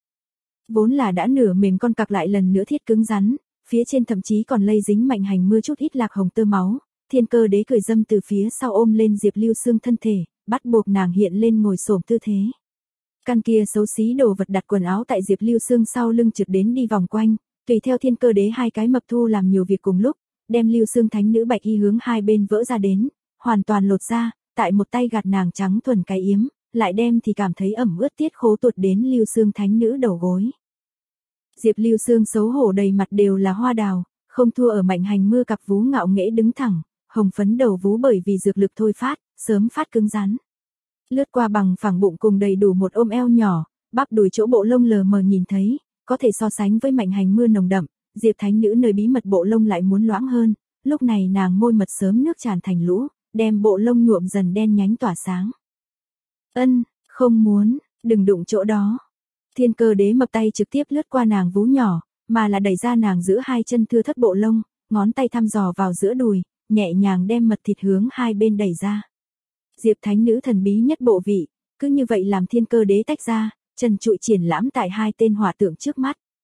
Vốn là đã nửa mềm con cặc lại lần nữa thiết cứng rắn, phía trên thậm chí còn lây dính Mạnh Hành Mưa chút ít lạc hồng tơ máu, thiên cơ đế cười dâm từ phía sau ôm lên Diệp Lưu Sương thân thể, bắt buộc nàng hiện lên ngồi xổm tư thế. Căn kia xấu xí đồ vật đặt quần áo tại Diệp Lưu Sương sau lưng trượt đến đi vòng quanh, tùy theo thiên cơ đế hai cái mập thu làm nhiều việc cùng lúc, đem Lưu Sương thánh nữ bạch y hướng hai bên vỡ ra đến, hoàn toàn lột ra, tại một tay gạt nàng trắng thuần cái yếm, lại đem thì cảm thấy ẩm ướt tiết khố tuột đến Lưu Sương thánh nữ đầu gối. Diệp Lưu Sương xấu hổ đầy mặt đều là hoa đào, không thua ở Mạnh Hành Mưa cặp vú ngạo nghễ đứng thẳng, hồng phấn đầu vú bởi vì dược lực thôi phát, sớm phát cứng rắn. Lướt qua bằng phẳng bụng cùng đầy đủ một ôm eo nhỏ, bắp đùi chỗ bộ lông lờ mờ nhìn thấy, có thể so sánh với Mạnh Hành Mưa nồng đậm, Diệp thánh nữ nơi bí mật bộ lông lại muốn loãng hơn, lúc này nàng môi mật sớm nước tràn thành lũ, đem bộ lông nhuộm dần đen nhánh tỏa sáng. Ân, không muốn, đừng đụng chỗ đó. Thiên cơ đế mập tay trực tiếp lướt qua nàng vú nhỏ, mà là đẩy ra nàng giữa hai chân thưa thất bộ lông, ngón tay thăm dò vào giữa đùi, nhẹ nhàng đem mật thịt hướng hai bên đẩy ra. Diệp thánh nữ thần bí nhất bộ vị, cứ như vậy làm thiên cơ đế tách ra, trần trụi triển lãm tại hai tên hỏa tượng trước mắt.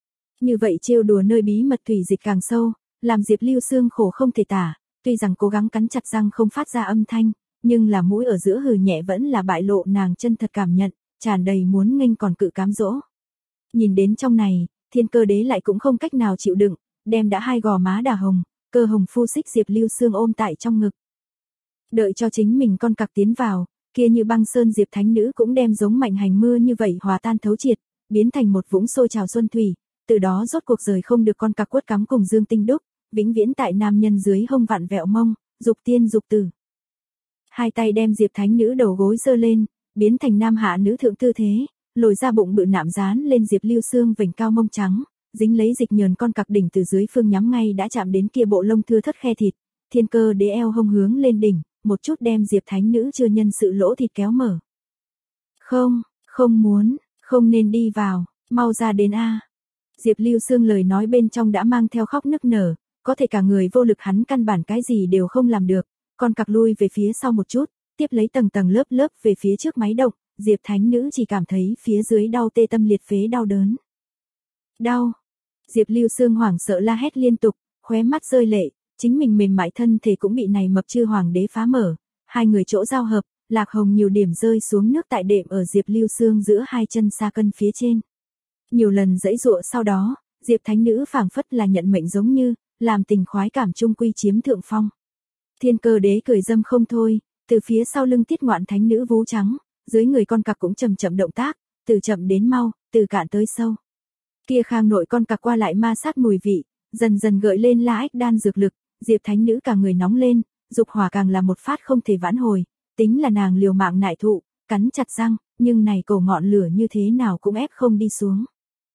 Như vậy trêu đùa nơi bí mật thủy dịch càng sâu, làm Diệp Lưu Sương khổ không thể tả, tuy rằng cố gắng cắn chặt răng không phát ra âm thanh, nhưng là mũi ở giữa hừ nhẹ vẫn là bại lộ nàng chân thật cảm nhận, tràn đầy muốn nghênh còn cự cám dỗ. Nhìn đến trong này, Thiên Cơ Đế lại cũng không cách nào chịu đựng, đem đã hai gò má đỏ hồng, cơ hồng phu xích Diệp Lưu Sương ôm tại trong ngực. Đợi cho chính mình con cặc tiến vào, kia như băng sơn Diệp Thánh Nữ cũng đem giống mạnh hành mưa như vậy hòa tan thấu triệt, biến thành một vũng sôi trào xuân thủy, từ đó rốt cuộc rời không được con cặc quất cắm cùng Dương Tinh Đúc, vĩnh viễn tại nam nhân dưới hông vặn vẹo mông, dục tiên dục tử. Hai tay đem Diệp Thánh Nữ đầu gối giơ lên, biến thành nam hạ nữ thượng tư thế, lồi ra bụng bự nạm dán lên Diệp Lưu Sương vành cao mông trắng, dính lấy dịch nhờn con cặc đỉnh từ dưới phương nhắm ngay đã chạm đến kia bộ lông thưa thất khe thịt, Thiên Cơ Đế eo hông hướng lên đỉnh, một chút đem Diệp Thánh Nữ chưa nhân sự lỗ thịt kéo mở. Không, không muốn, không nên đi vào, mau ra đến a. Diệp Lưu Sương lời nói bên trong đã mang theo khóc nức nở, có thể cả người vô lực hắn căn bản cái gì đều không làm được, con cặc lui về phía sau một chút, tiếp lấy tầng tầng lớp lớp về phía trước máy động, Diệp Thánh Nữ chỉ cảm thấy phía dưới đau tê tâm liệt phế đau đớn. Đau. Diệp Lưu Sương hoảng sợ la hét liên tục, khóe mắt rơi lệ, chính mình mềm mại thân thể cũng bị này mập chư hoàng đế phá mở, hai người chỗ giao hợp, lạc hồng nhiều điểm rơi xuống nước tại đệm ở Diệp Lưu Sương giữa hai chân xa cân phía trên. Nhiều lần giãy giụa sau đó, Diệp Thánh Nữ phảng phất là nhận mệnh giống như, làm tình khoái cảm trung quy chiếm thượng phong. Thiên Cơ Đế cười dâm không thôi, từ phía sau lưng tiết ngoạn Thánh Nữ vú trắng, dưới người con cặc cũng chậm chậm động tác, từ chậm đến mau, từ cạn tới sâu. Kia khang nội con cặc qua lại ma sát mùi vị, dần dần gợi lên la ách đan dược lực, Diệp Thánh Nữ cả người nóng lên, dục hỏa càng là một phát không thể vãn hồi, tính là nàng liều mạng nại thụ, cắn chặt răng, nhưng này cổ ngọn lửa như thế nào cũng ép không đi xuống.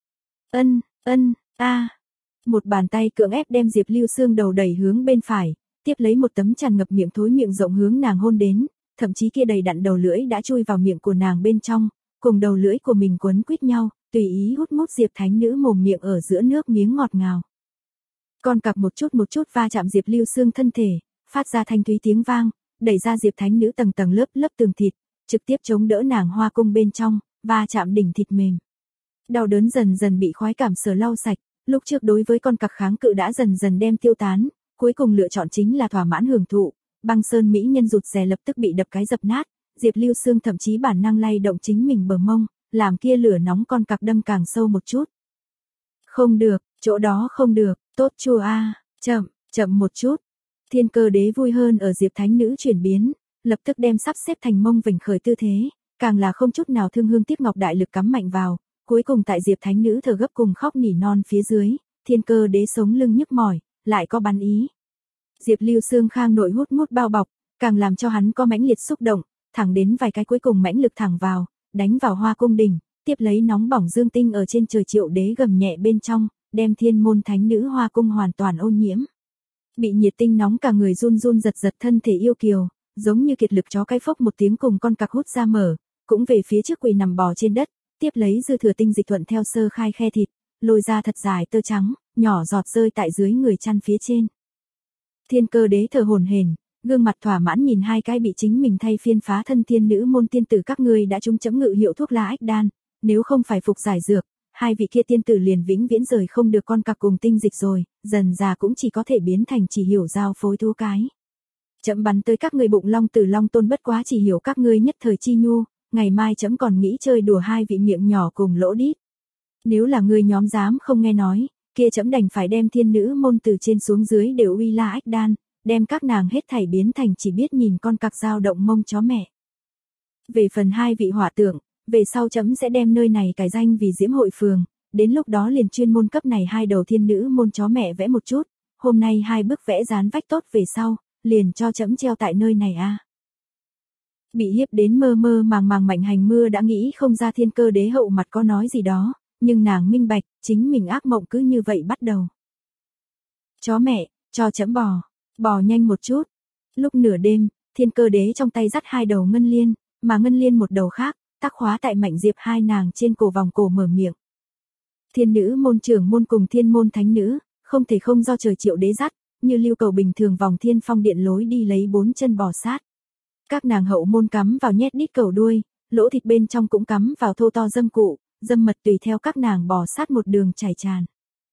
Ân, ân, a. Một bàn tay cưỡng ép đem Diệp Lưu Sương đầu đẩy hướng bên phải, tiếp lấy một tấm tràn ngập miệng thối miệng rộng hướng nàng hôn đến, thậm chí kia đầy đặn đầu lưỡi đã chui vào miệng của nàng bên trong, cùng đầu lưỡi của mình quấn quýt nhau, tùy ý hút mút Diệp Thánh Nữ mồm miệng ở giữa nước miếng ngọt ngào. Con cặc một chút một chút va chạm Diệp Lưu Sương thân thể, phát ra thanh thúy tiếng vang, đẩy ra Diệp Thánh Nữ tầng tầng lớp lớp tường thịt, trực tiếp chống đỡ nàng hoa cung bên trong, va chạm đỉnh thịt mềm. Đau đớn dần dần bị khoái cảm sờ lau sạch, lúc trước đối với con cặc kháng cự đã dần dần đem tiêu tán, cuối cùng lựa chọn chính là thỏa mãn hưởng thụ, băng sơn mỹ nhân rụt rè lập tức bị đập cái dập nát, Diệp Lưu Sương thậm chí bản năng lay động chính mình bờ mông, làm kia lửa nóng con cặc đâm càng sâu một chút. Không được, chỗ đó không được, tốt chua a, chậm, chậm một chút. Thiên Cơ Đế vui hơn ở Diệp Thánh Nữ chuyển biến, lập tức đem sắp xếp thành mông vểnh khởi tư thế, càng là không chút nào thương hương tiếc ngọc đại lực cắm mạnh vào, cuối cùng tại Diệp Thánh Nữ thở gấp cùng khóc nỉ non phía dưới, Thiên Cơ Đế sống lưng nhức mỏi, lại có bắn ý. Diệp Lưu Sương khang nội hút mút bao bọc, càng làm cho hắn có mãnh liệt xúc động, thẳng đến vài cái cuối cùng mãnh lực thẳng vào, đánh vào hoa cung đỉnh, tiếp lấy nóng bỏng dương tinh ở trên trời Triệu Đế gầm nhẹ bên trong, đem Thiên Môn Thánh Nữ hoa cung hoàn toàn ô nhiễm. Bị nhiệt tinh nóng cả người run run giật giật thân thể yêu kiều, giống như kiệt lực chó cái phốc một tiếng cùng con cặc hút ra mở, cũng về phía trước quỳ nằm bò trên đất, tiếp lấy dư thừa tinh dịch thuận theo sơ khai khe thịt, lôi ra thật dài tơ trắng, nhỏ giọt rơi tại dưới người chăn phía trên. Thiên Cơ Đế thở hổn hển, gương mặt thỏa mãn nhìn hai cái bị chính mình thay phiên phá thân thiên nữ môn tiên tử các ngươi đã trúng chấm ngự hiệu thuốc la ách đan, nếu không phải phục giải dược, hai vị kia tiên tử liền vĩnh viễn rời không được con cặc cùng tinh dịch rồi, dần già cũng chỉ có thể biến thành chỉ hiểu giao phối thú cái. Chấm bắn tới các ngươi bụng long tử long tôn bất quá chỉ hiểu các ngươi nhất thời chi nhu, ngày mai chấm còn nghĩ chơi đùa hai vị miệng nhỏ cùng lỗ đít. Nếu là ngươi nhóm dám không nghe nói, kia chấm đành phải đem thiên nữ môn từ trên xuống dưới đều uy la ách đan, đem các nàng hết thảy biến thành chỉ biết nhìn con cặc dao động mông chó mẹ. Về phần hai vị hỏa tượng, về sau chấm sẽ đem nơi này cải danh vì Diễm Hội Phường, đến lúc đó liền chuyên môn cấp này hai đầu thiên nữ môn chó mẹ vẽ một chút, hôm nay hai bức vẽ dán vách tốt về sau, liền cho chấm treo tại nơi này a. À. Bị hiếp đến mơ mơ màng màng Mạnh Hành Mưa đã nghĩ không ra Thiên Cơ Đế hậu mặt có nói gì đó, nhưng nàng minh bạch, chính mình ác mộng cứ như vậy bắt đầu. Chó mẹ, cho chấm bò, bò nhanh một chút. Lúc nửa đêm, Thiên Cơ Đế trong tay dắt hai đầu ngân liên, mà ngân liên một đầu khác, tác khóa tại Mạnh Diệp hai nàng trên cổ vòng cổ mở miệng. Thiên nữ môn trưởng môn cùng thiên môn thánh nữ, không thể không do trời Triệu Đế dắt, như lưu cầu bình thường vòng thiên phong điện lối đi lấy bốn chân bò sát. Các nàng hậu môn cắm vào nhét đít cầu đuôi, lỗ thịt bên trong cũng cắm vào thô to dâm cụ, dâm mật tùy theo các nàng bò sát một đường chảy tràn.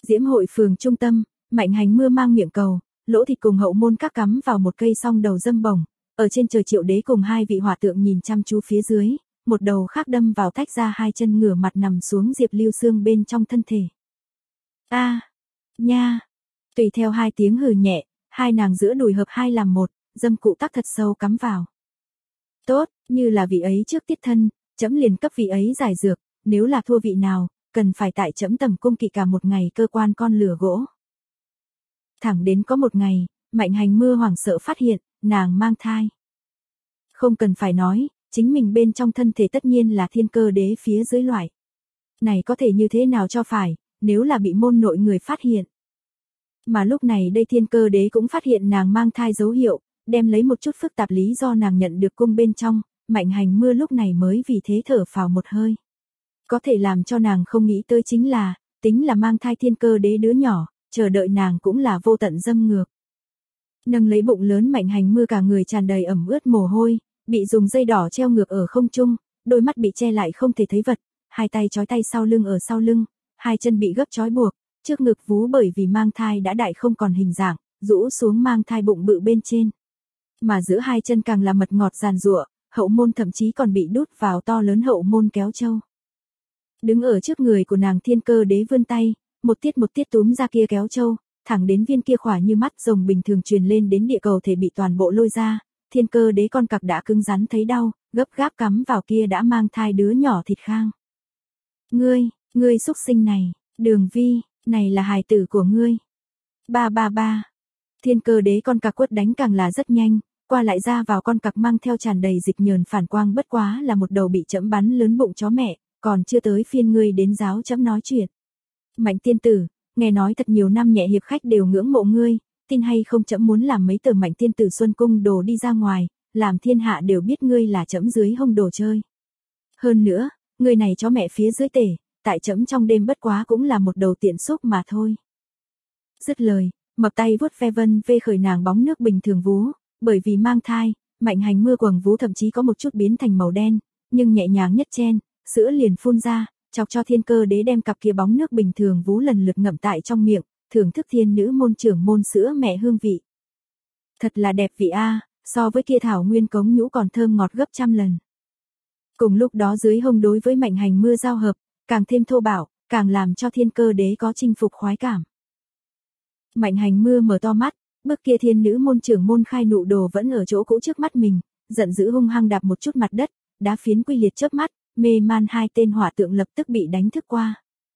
Diễm hội phường trung tâm, Mạnh Hành Mưa mang miệng cầu, lỗ thịt cùng hậu môn các cắm vào một cây song đầu dâm bổng, ở trên trời Triệu Đế cùng hai vị hỏa tượng nhìn chăm chú phía dưới, một đầu khác đâm vào tách ra hai chân ngửa mặt nằm xuống Diệp Lưu Sương bên trong thân thể. A, nha. Tùy theo hai tiếng hừ nhẹ, hai nàng giữa đùi hợp hai làm một, dâm cụ tắc thật sâu cắm vào. Tốt, như là vị ấy trước tiết thân, trẫm liền cấp vị ấy giải dược, nếu là thua vị nào, cần phải tại trẫm tầm cung kỵ cả một ngày cơ quan con lửa gỗ. Thẳng đến có một ngày, Mạnh Hành Mưa hoảng sợ phát hiện, nàng mang thai. Không cần phải nói, chính mình bên trong thân thể tất nhiên là thiên cơ đế phía dưới loại. Này có thể như thế nào cho phải, nếu là bị môn nội người phát hiện. Mà lúc này đây thiên cơ đế cũng phát hiện nàng mang thai dấu hiệu, đem lấy một chút phức tạp lý do nàng nhận được cung bên trong, Mạnh Hành Mưa lúc này mới vì thế thở phào một hơi. Có thể làm cho nàng không nghĩ tới chính là, tính là mang thai thiên cơ đế đứa nhỏ, chờ đợi nàng cũng là vô tận dâm ngược. Nâng lấy bụng lớn Mạnh Hành Mưa cả người tràn đầy ẩm ướt mồ hôi, bị dùng dây đỏ treo ngược ở không trung, đôi mắt bị che lại không thể thấy vật, hai tay trói tay sau lưng ở sau lưng, hai chân bị gấp trói buộc, trước ngực vú bởi vì mang thai đã đại không còn hình dạng, rũ xuống mang thai bụng bự bên trên. Mà giữa hai chân càng là mật ngọt giàn giụa, hậu môn thậm chí còn bị đút vào to lớn hậu môn kéo trâu. Đứng ở trước người của nàng thiên cơ đế vươn tay, một tiết một tiết túm ra kia kéo trâu, thẳng đến viên kia khỏa như mắt rồng bình thường truyền lên đến địa cầu thể bị toàn bộ lôi ra, thiên cơ đế con cặc đã cứng rắn thấy đau, gấp gáp cắm vào kia đã mang thai đứa nhỏ thịt khang. Ngươi, ngươi xúc sinh này, Đường Vi, này là hài tử của ngươi. Ba ba ba. Thiên cơ đế con cặc quất đánh càng là rất nhanh, qua lại ra vào con cặc mang theo tràn đầy dịch nhờn phản quang bất quá là một đầu bị chẫm bắn lớn bụng chó mẹ, còn chưa tới phiên ngươi đến giáo chẫm nói chuyện. Mạnh tiên tử, nghe nói thật nhiều năm nhẹ hiệp khách đều ngưỡng mộ ngươi, tin hay không chẫm muốn làm mấy tờ Mạnh tiên tử xuân cung đồ đi ra ngoài, làm thiên hạ đều biết ngươi là chẫm dưới hông đồ chơi. Hơn nữa, ngươi này chó mẹ phía dưới tể, tại chẫm trong đêm bất quá cũng là một đầu tiện xúc mà thôi. Dứt lời, mập tay vuốt ve vân vê khởi nàng bóng nước bình thường vú, bởi vì mang thai, Mạnh Hành Mưa quầng vú thậm chí có một chút biến thành màu đen, nhưng nhẹ nhàng nhất chen, sữa liền phun ra, chọc cho thiên cơ đế đem cặp kia bóng nước bình thường vú lần lượt ngậm tại trong miệng, thưởng thức thiên nữ môn trưởng môn sữa mẹ hương vị. Thật là đẹp vị a, so với kia thảo nguyên cống nhũ còn thơm ngọt gấp trăm lần. Cùng lúc đó dưới hông đối với Mạnh Hành Mưa giao hợp, càng thêm thô bạo, càng làm cho thiên cơ đế có chinh phục khoái cảm. Mạnh Hành Mưa mở to mắt, bước kia thiên nữ môn trưởng môn khai nụ đồ vẫn ở chỗ cũ trước mắt mình, giận dữ hung hăng đạp một chút mặt đất, đá phiến quy liệt chớp mắt, mê man hai tên hỏa tượng lập tức bị đánh thức qua.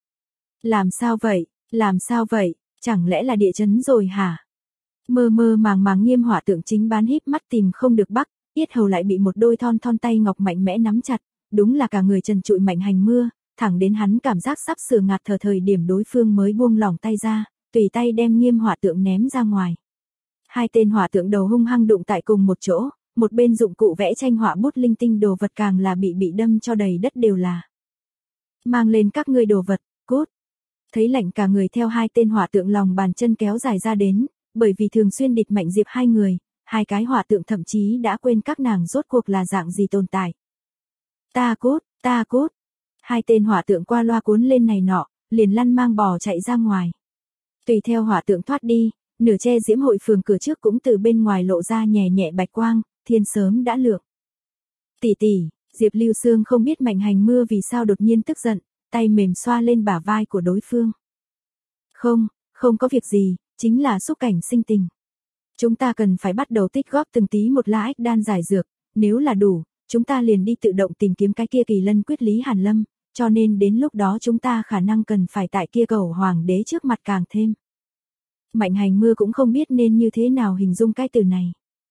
Làm sao vậy, làm sao vậy, chẳng lẽ là địa chấn rồi hả? Mơ mơ màng màng Nghiêm hỏa tượng chính bán híp mắt tìm không được bắc, yết hầu lại bị một đôi thon thon tay ngọc mạnh mẽ nắm chặt, đúng là cả người trần trụi Mạnh Hành Mưa, thẳng đến hắn cảm giác sắp sửa ngạt thở thời điểm đối phương mới buông lỏng tay ra, tùy tay đem Nghiêm hỏa tượng ném ra ngoài. Hai tên hỏa tượng đầu hung hăng đụng tại cùng một chỗ, một bên dụng cụ vẽ tranh họa bút linh tinh đồ vật càng là bị bị đâm cho đầy đất đều là. Mang lên các ngươi đồ vật, cút. Thấy lạnh cả người theo hai tên hỏa tượng lòng bàn chân kéo dài ra đến, bởi vì thường xuyên địch Mạnh Diệp hai người, hai cái hỏa tượng thậm chí đã quên các nàng rốt cuộc là dạng gì tồn tại. Ta cút, ta cút. Hai tên hỏa tượng qua loa cuốn lên này nọ, liền lăn mang bò chạy ra ngoài. Tùy theo hỏa tượng thoát đi, nửa che diễm hội phường cửa trước cũng từ bên ngoài lộ ra nhẹ nhẹ bạch quang, thiên sớm đã lượng. Tỷ tỷ, Diệp Lưu Sương không biết Mạnh Hành Mưa vì sao đột nhiên tức giận, tay mềm xoa lên bả vai của đối phương. Không, không có việc gì, chính là xúc cảnh sinh tình. Chúng ta cần phải bắt đầu tích góp từng tí một la ách đan giải dược, nếu là đủ, chúng ta liền đi tự động tìm kiếm cái kia kỳ lân quyết lý Hàn Lâm, cho nên đến lúc đó chúng ta khả năng cần phải tại kia cầu hoàng đế trước mặt càng thêm. Mạnh Hành Mưa cũng không biết nên như thế nào hình dung cái từ này.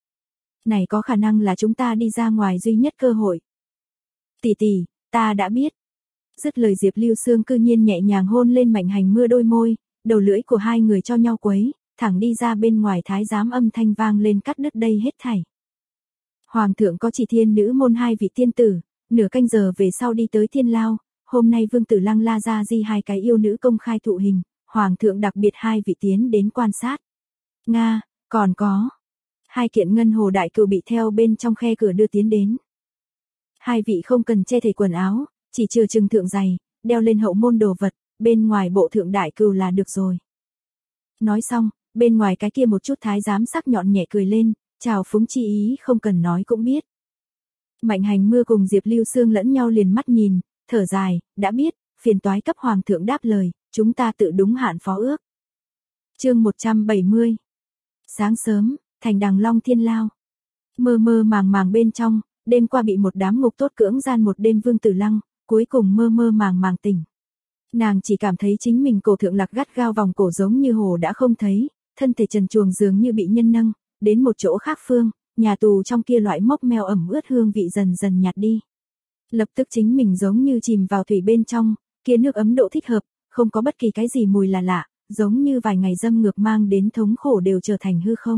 Này có khả năng là chúng ta đi ra ngoài duy nhất cơ hội. Tỷ tỷ, ta đã biết. Dứt lời Diệp Lưu Sương cư nhiên nhẹ nhàng hôn lên Mạnh Hành Mưa đôi môi, đầu lưỡi của hai người cho nhau quấy, thẳng đi ra bên ngoài thái giám âm thanh vang lên cắt đứt đây hết thảy. Hoàng thượng có chỉ thiên nữ môn hai vị tiên tử, nửa canh giờ về sau đi tới thiên lao, hôm nay vương tử Lăng La Gia Di hai cái yêu nữ công khai thụ hình, hoàng thượng đặc biệt hai vị tiến đến quan sát. Nga, còn có hai kiện ngân hồ đại cừu bị theo bên trong khe cửa đưa tiến đến. Hai vị không cần che thể quần áo, chỉ chừa chừng thượng giày, đeo lên hậu môn đồ vật, bên ngoài bộ thượng đại cừu là được rồi. Nói xong, bên ngoài cái kia một chút thái giám sắc nhọn nhẹ cười lên, chào phúng chi ý không cần nói cũng biết. Mạnh Hành Mưa cùng Diệp Lưu Sương lẫn nhau liền mắt nhìn, thở dài, đã biết, phiền toái cấp hoàng thượng đáp lời, chúng ta tự đúng hạn phó ước. Chương một trăm bảy mươi. Sáng sớm, thành Đằng Long Thiên Lao. Mơ mơ màng màng bên trong, đêm qua bị một đám ngục tốt cưỡng gian một đêm Vương Tử Lăng, cuối cùng mơ mơ màng màng tỉnh. Nàng chỉ cảm thấy chính mình cổ thượng lạc gắt gao vòng cổ giống như hồ đã không thấy, thân thể trần truồng dường như bị nhân nâng, đến một chỗ khác phương, nhà tù trong kia loại mốc meo ẩm ướt hương vị dần dần nhạt đi. Lập tức chính mình giống như chìm vào thủy bên trong, kia nước ấm độ thích hợp, không có bất kỳ cái gì mùi là lạ, giống như vài ngày dâm ngược mang đến thống khổ đều trở thành hư không.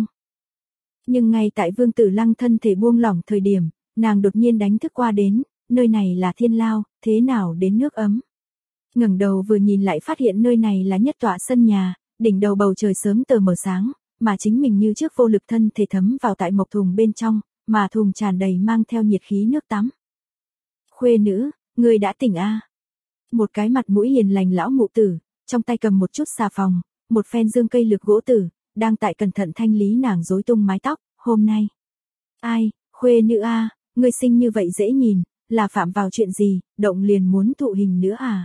Nhưng ngay tại Vương Tử Lăng thân thể buông lỏng thời điểm, nàng đột nhiên đánh thức qua đến, nơi này là Thiên Lao, thế nào đến nước ấm. Ngẩng đầu vừa nhìn lại phát hiện nơi này là nhất tọa sân nhà, đỉnh đầu bầu trời sớm tờ mờ sáng, mà chính mình như trước vô lực thân thể thấm vào tại mộc thùng bên trong, mà thùng tràn đầy mang theo nhiệt khí nước tắm. Khuê nữ, người đã tỉnh a? À? Một cái mặt mũi hiền lành lão mụ tử, trong tay cầm một chút xà phòng, một phen dương cây lược gỗ tử, đang tại cẩn thận thanh lý nàng rối tung mái tóc, hôm nay. Ai, khuê nữ a, à, ngươi sinh như vậy dễ nhìn, là phạm vào chuyện gì, động liền muốn thụ hình nữa à?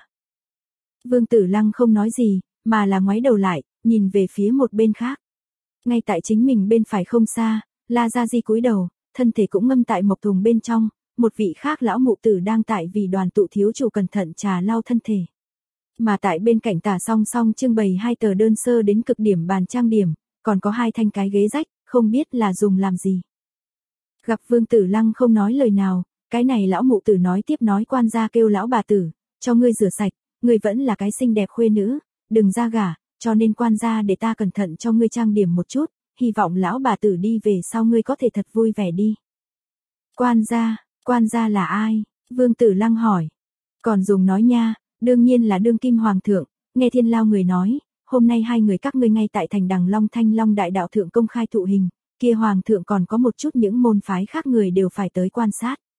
Vương Tử Lăng không nói gì, mà là ngoái đầu lại, nhìn về phía một bên khác. Ngay tại chính mình bên phải không xa, La Gia Di cúi đầu, thân thể cũng ngâm tại mộc thùng bên trong, một vị khác lão mụ tử đang tại vì đoàn tụ thiếu chủ cẩn thận trà lau thân thể. Mà tại bên cạnh tả song song trưng bày hai tờ đơn sơ đến cực điểm bàn trang điểm, còn có hai thanh cái ghế rách, không biết là dùng làm gì. Gặp Vương Tử Lăng không nói lời nào, cái này lão mụ tử nói tiếp nói quan gia kêu lão bà tử, cho ngươi rửa sạch, ngươi vẫn là cái xinh đẹp khuê nữ, đừng ra gả, cho nên quan gia để ta cẩn thận cho ngươi trang điểm một chút, hy vọng lão bà tử đi về sau ngươi có thể thật vui vẻ đi. Quan gia, quan gia là ai? Vương Tử Lăng hỏi. Còn dùng nói nha, đương nhiên là đương kim hoàng thượng, nghe Thiên Lao người nói, hôm nay hai người các ngươi ngay tại thành Đằng Long Thanh Long đại đạo thượng công khai thụ hình, kia hoàng thượng còn có một chút những môn phái khác người đều phải tới quan sát.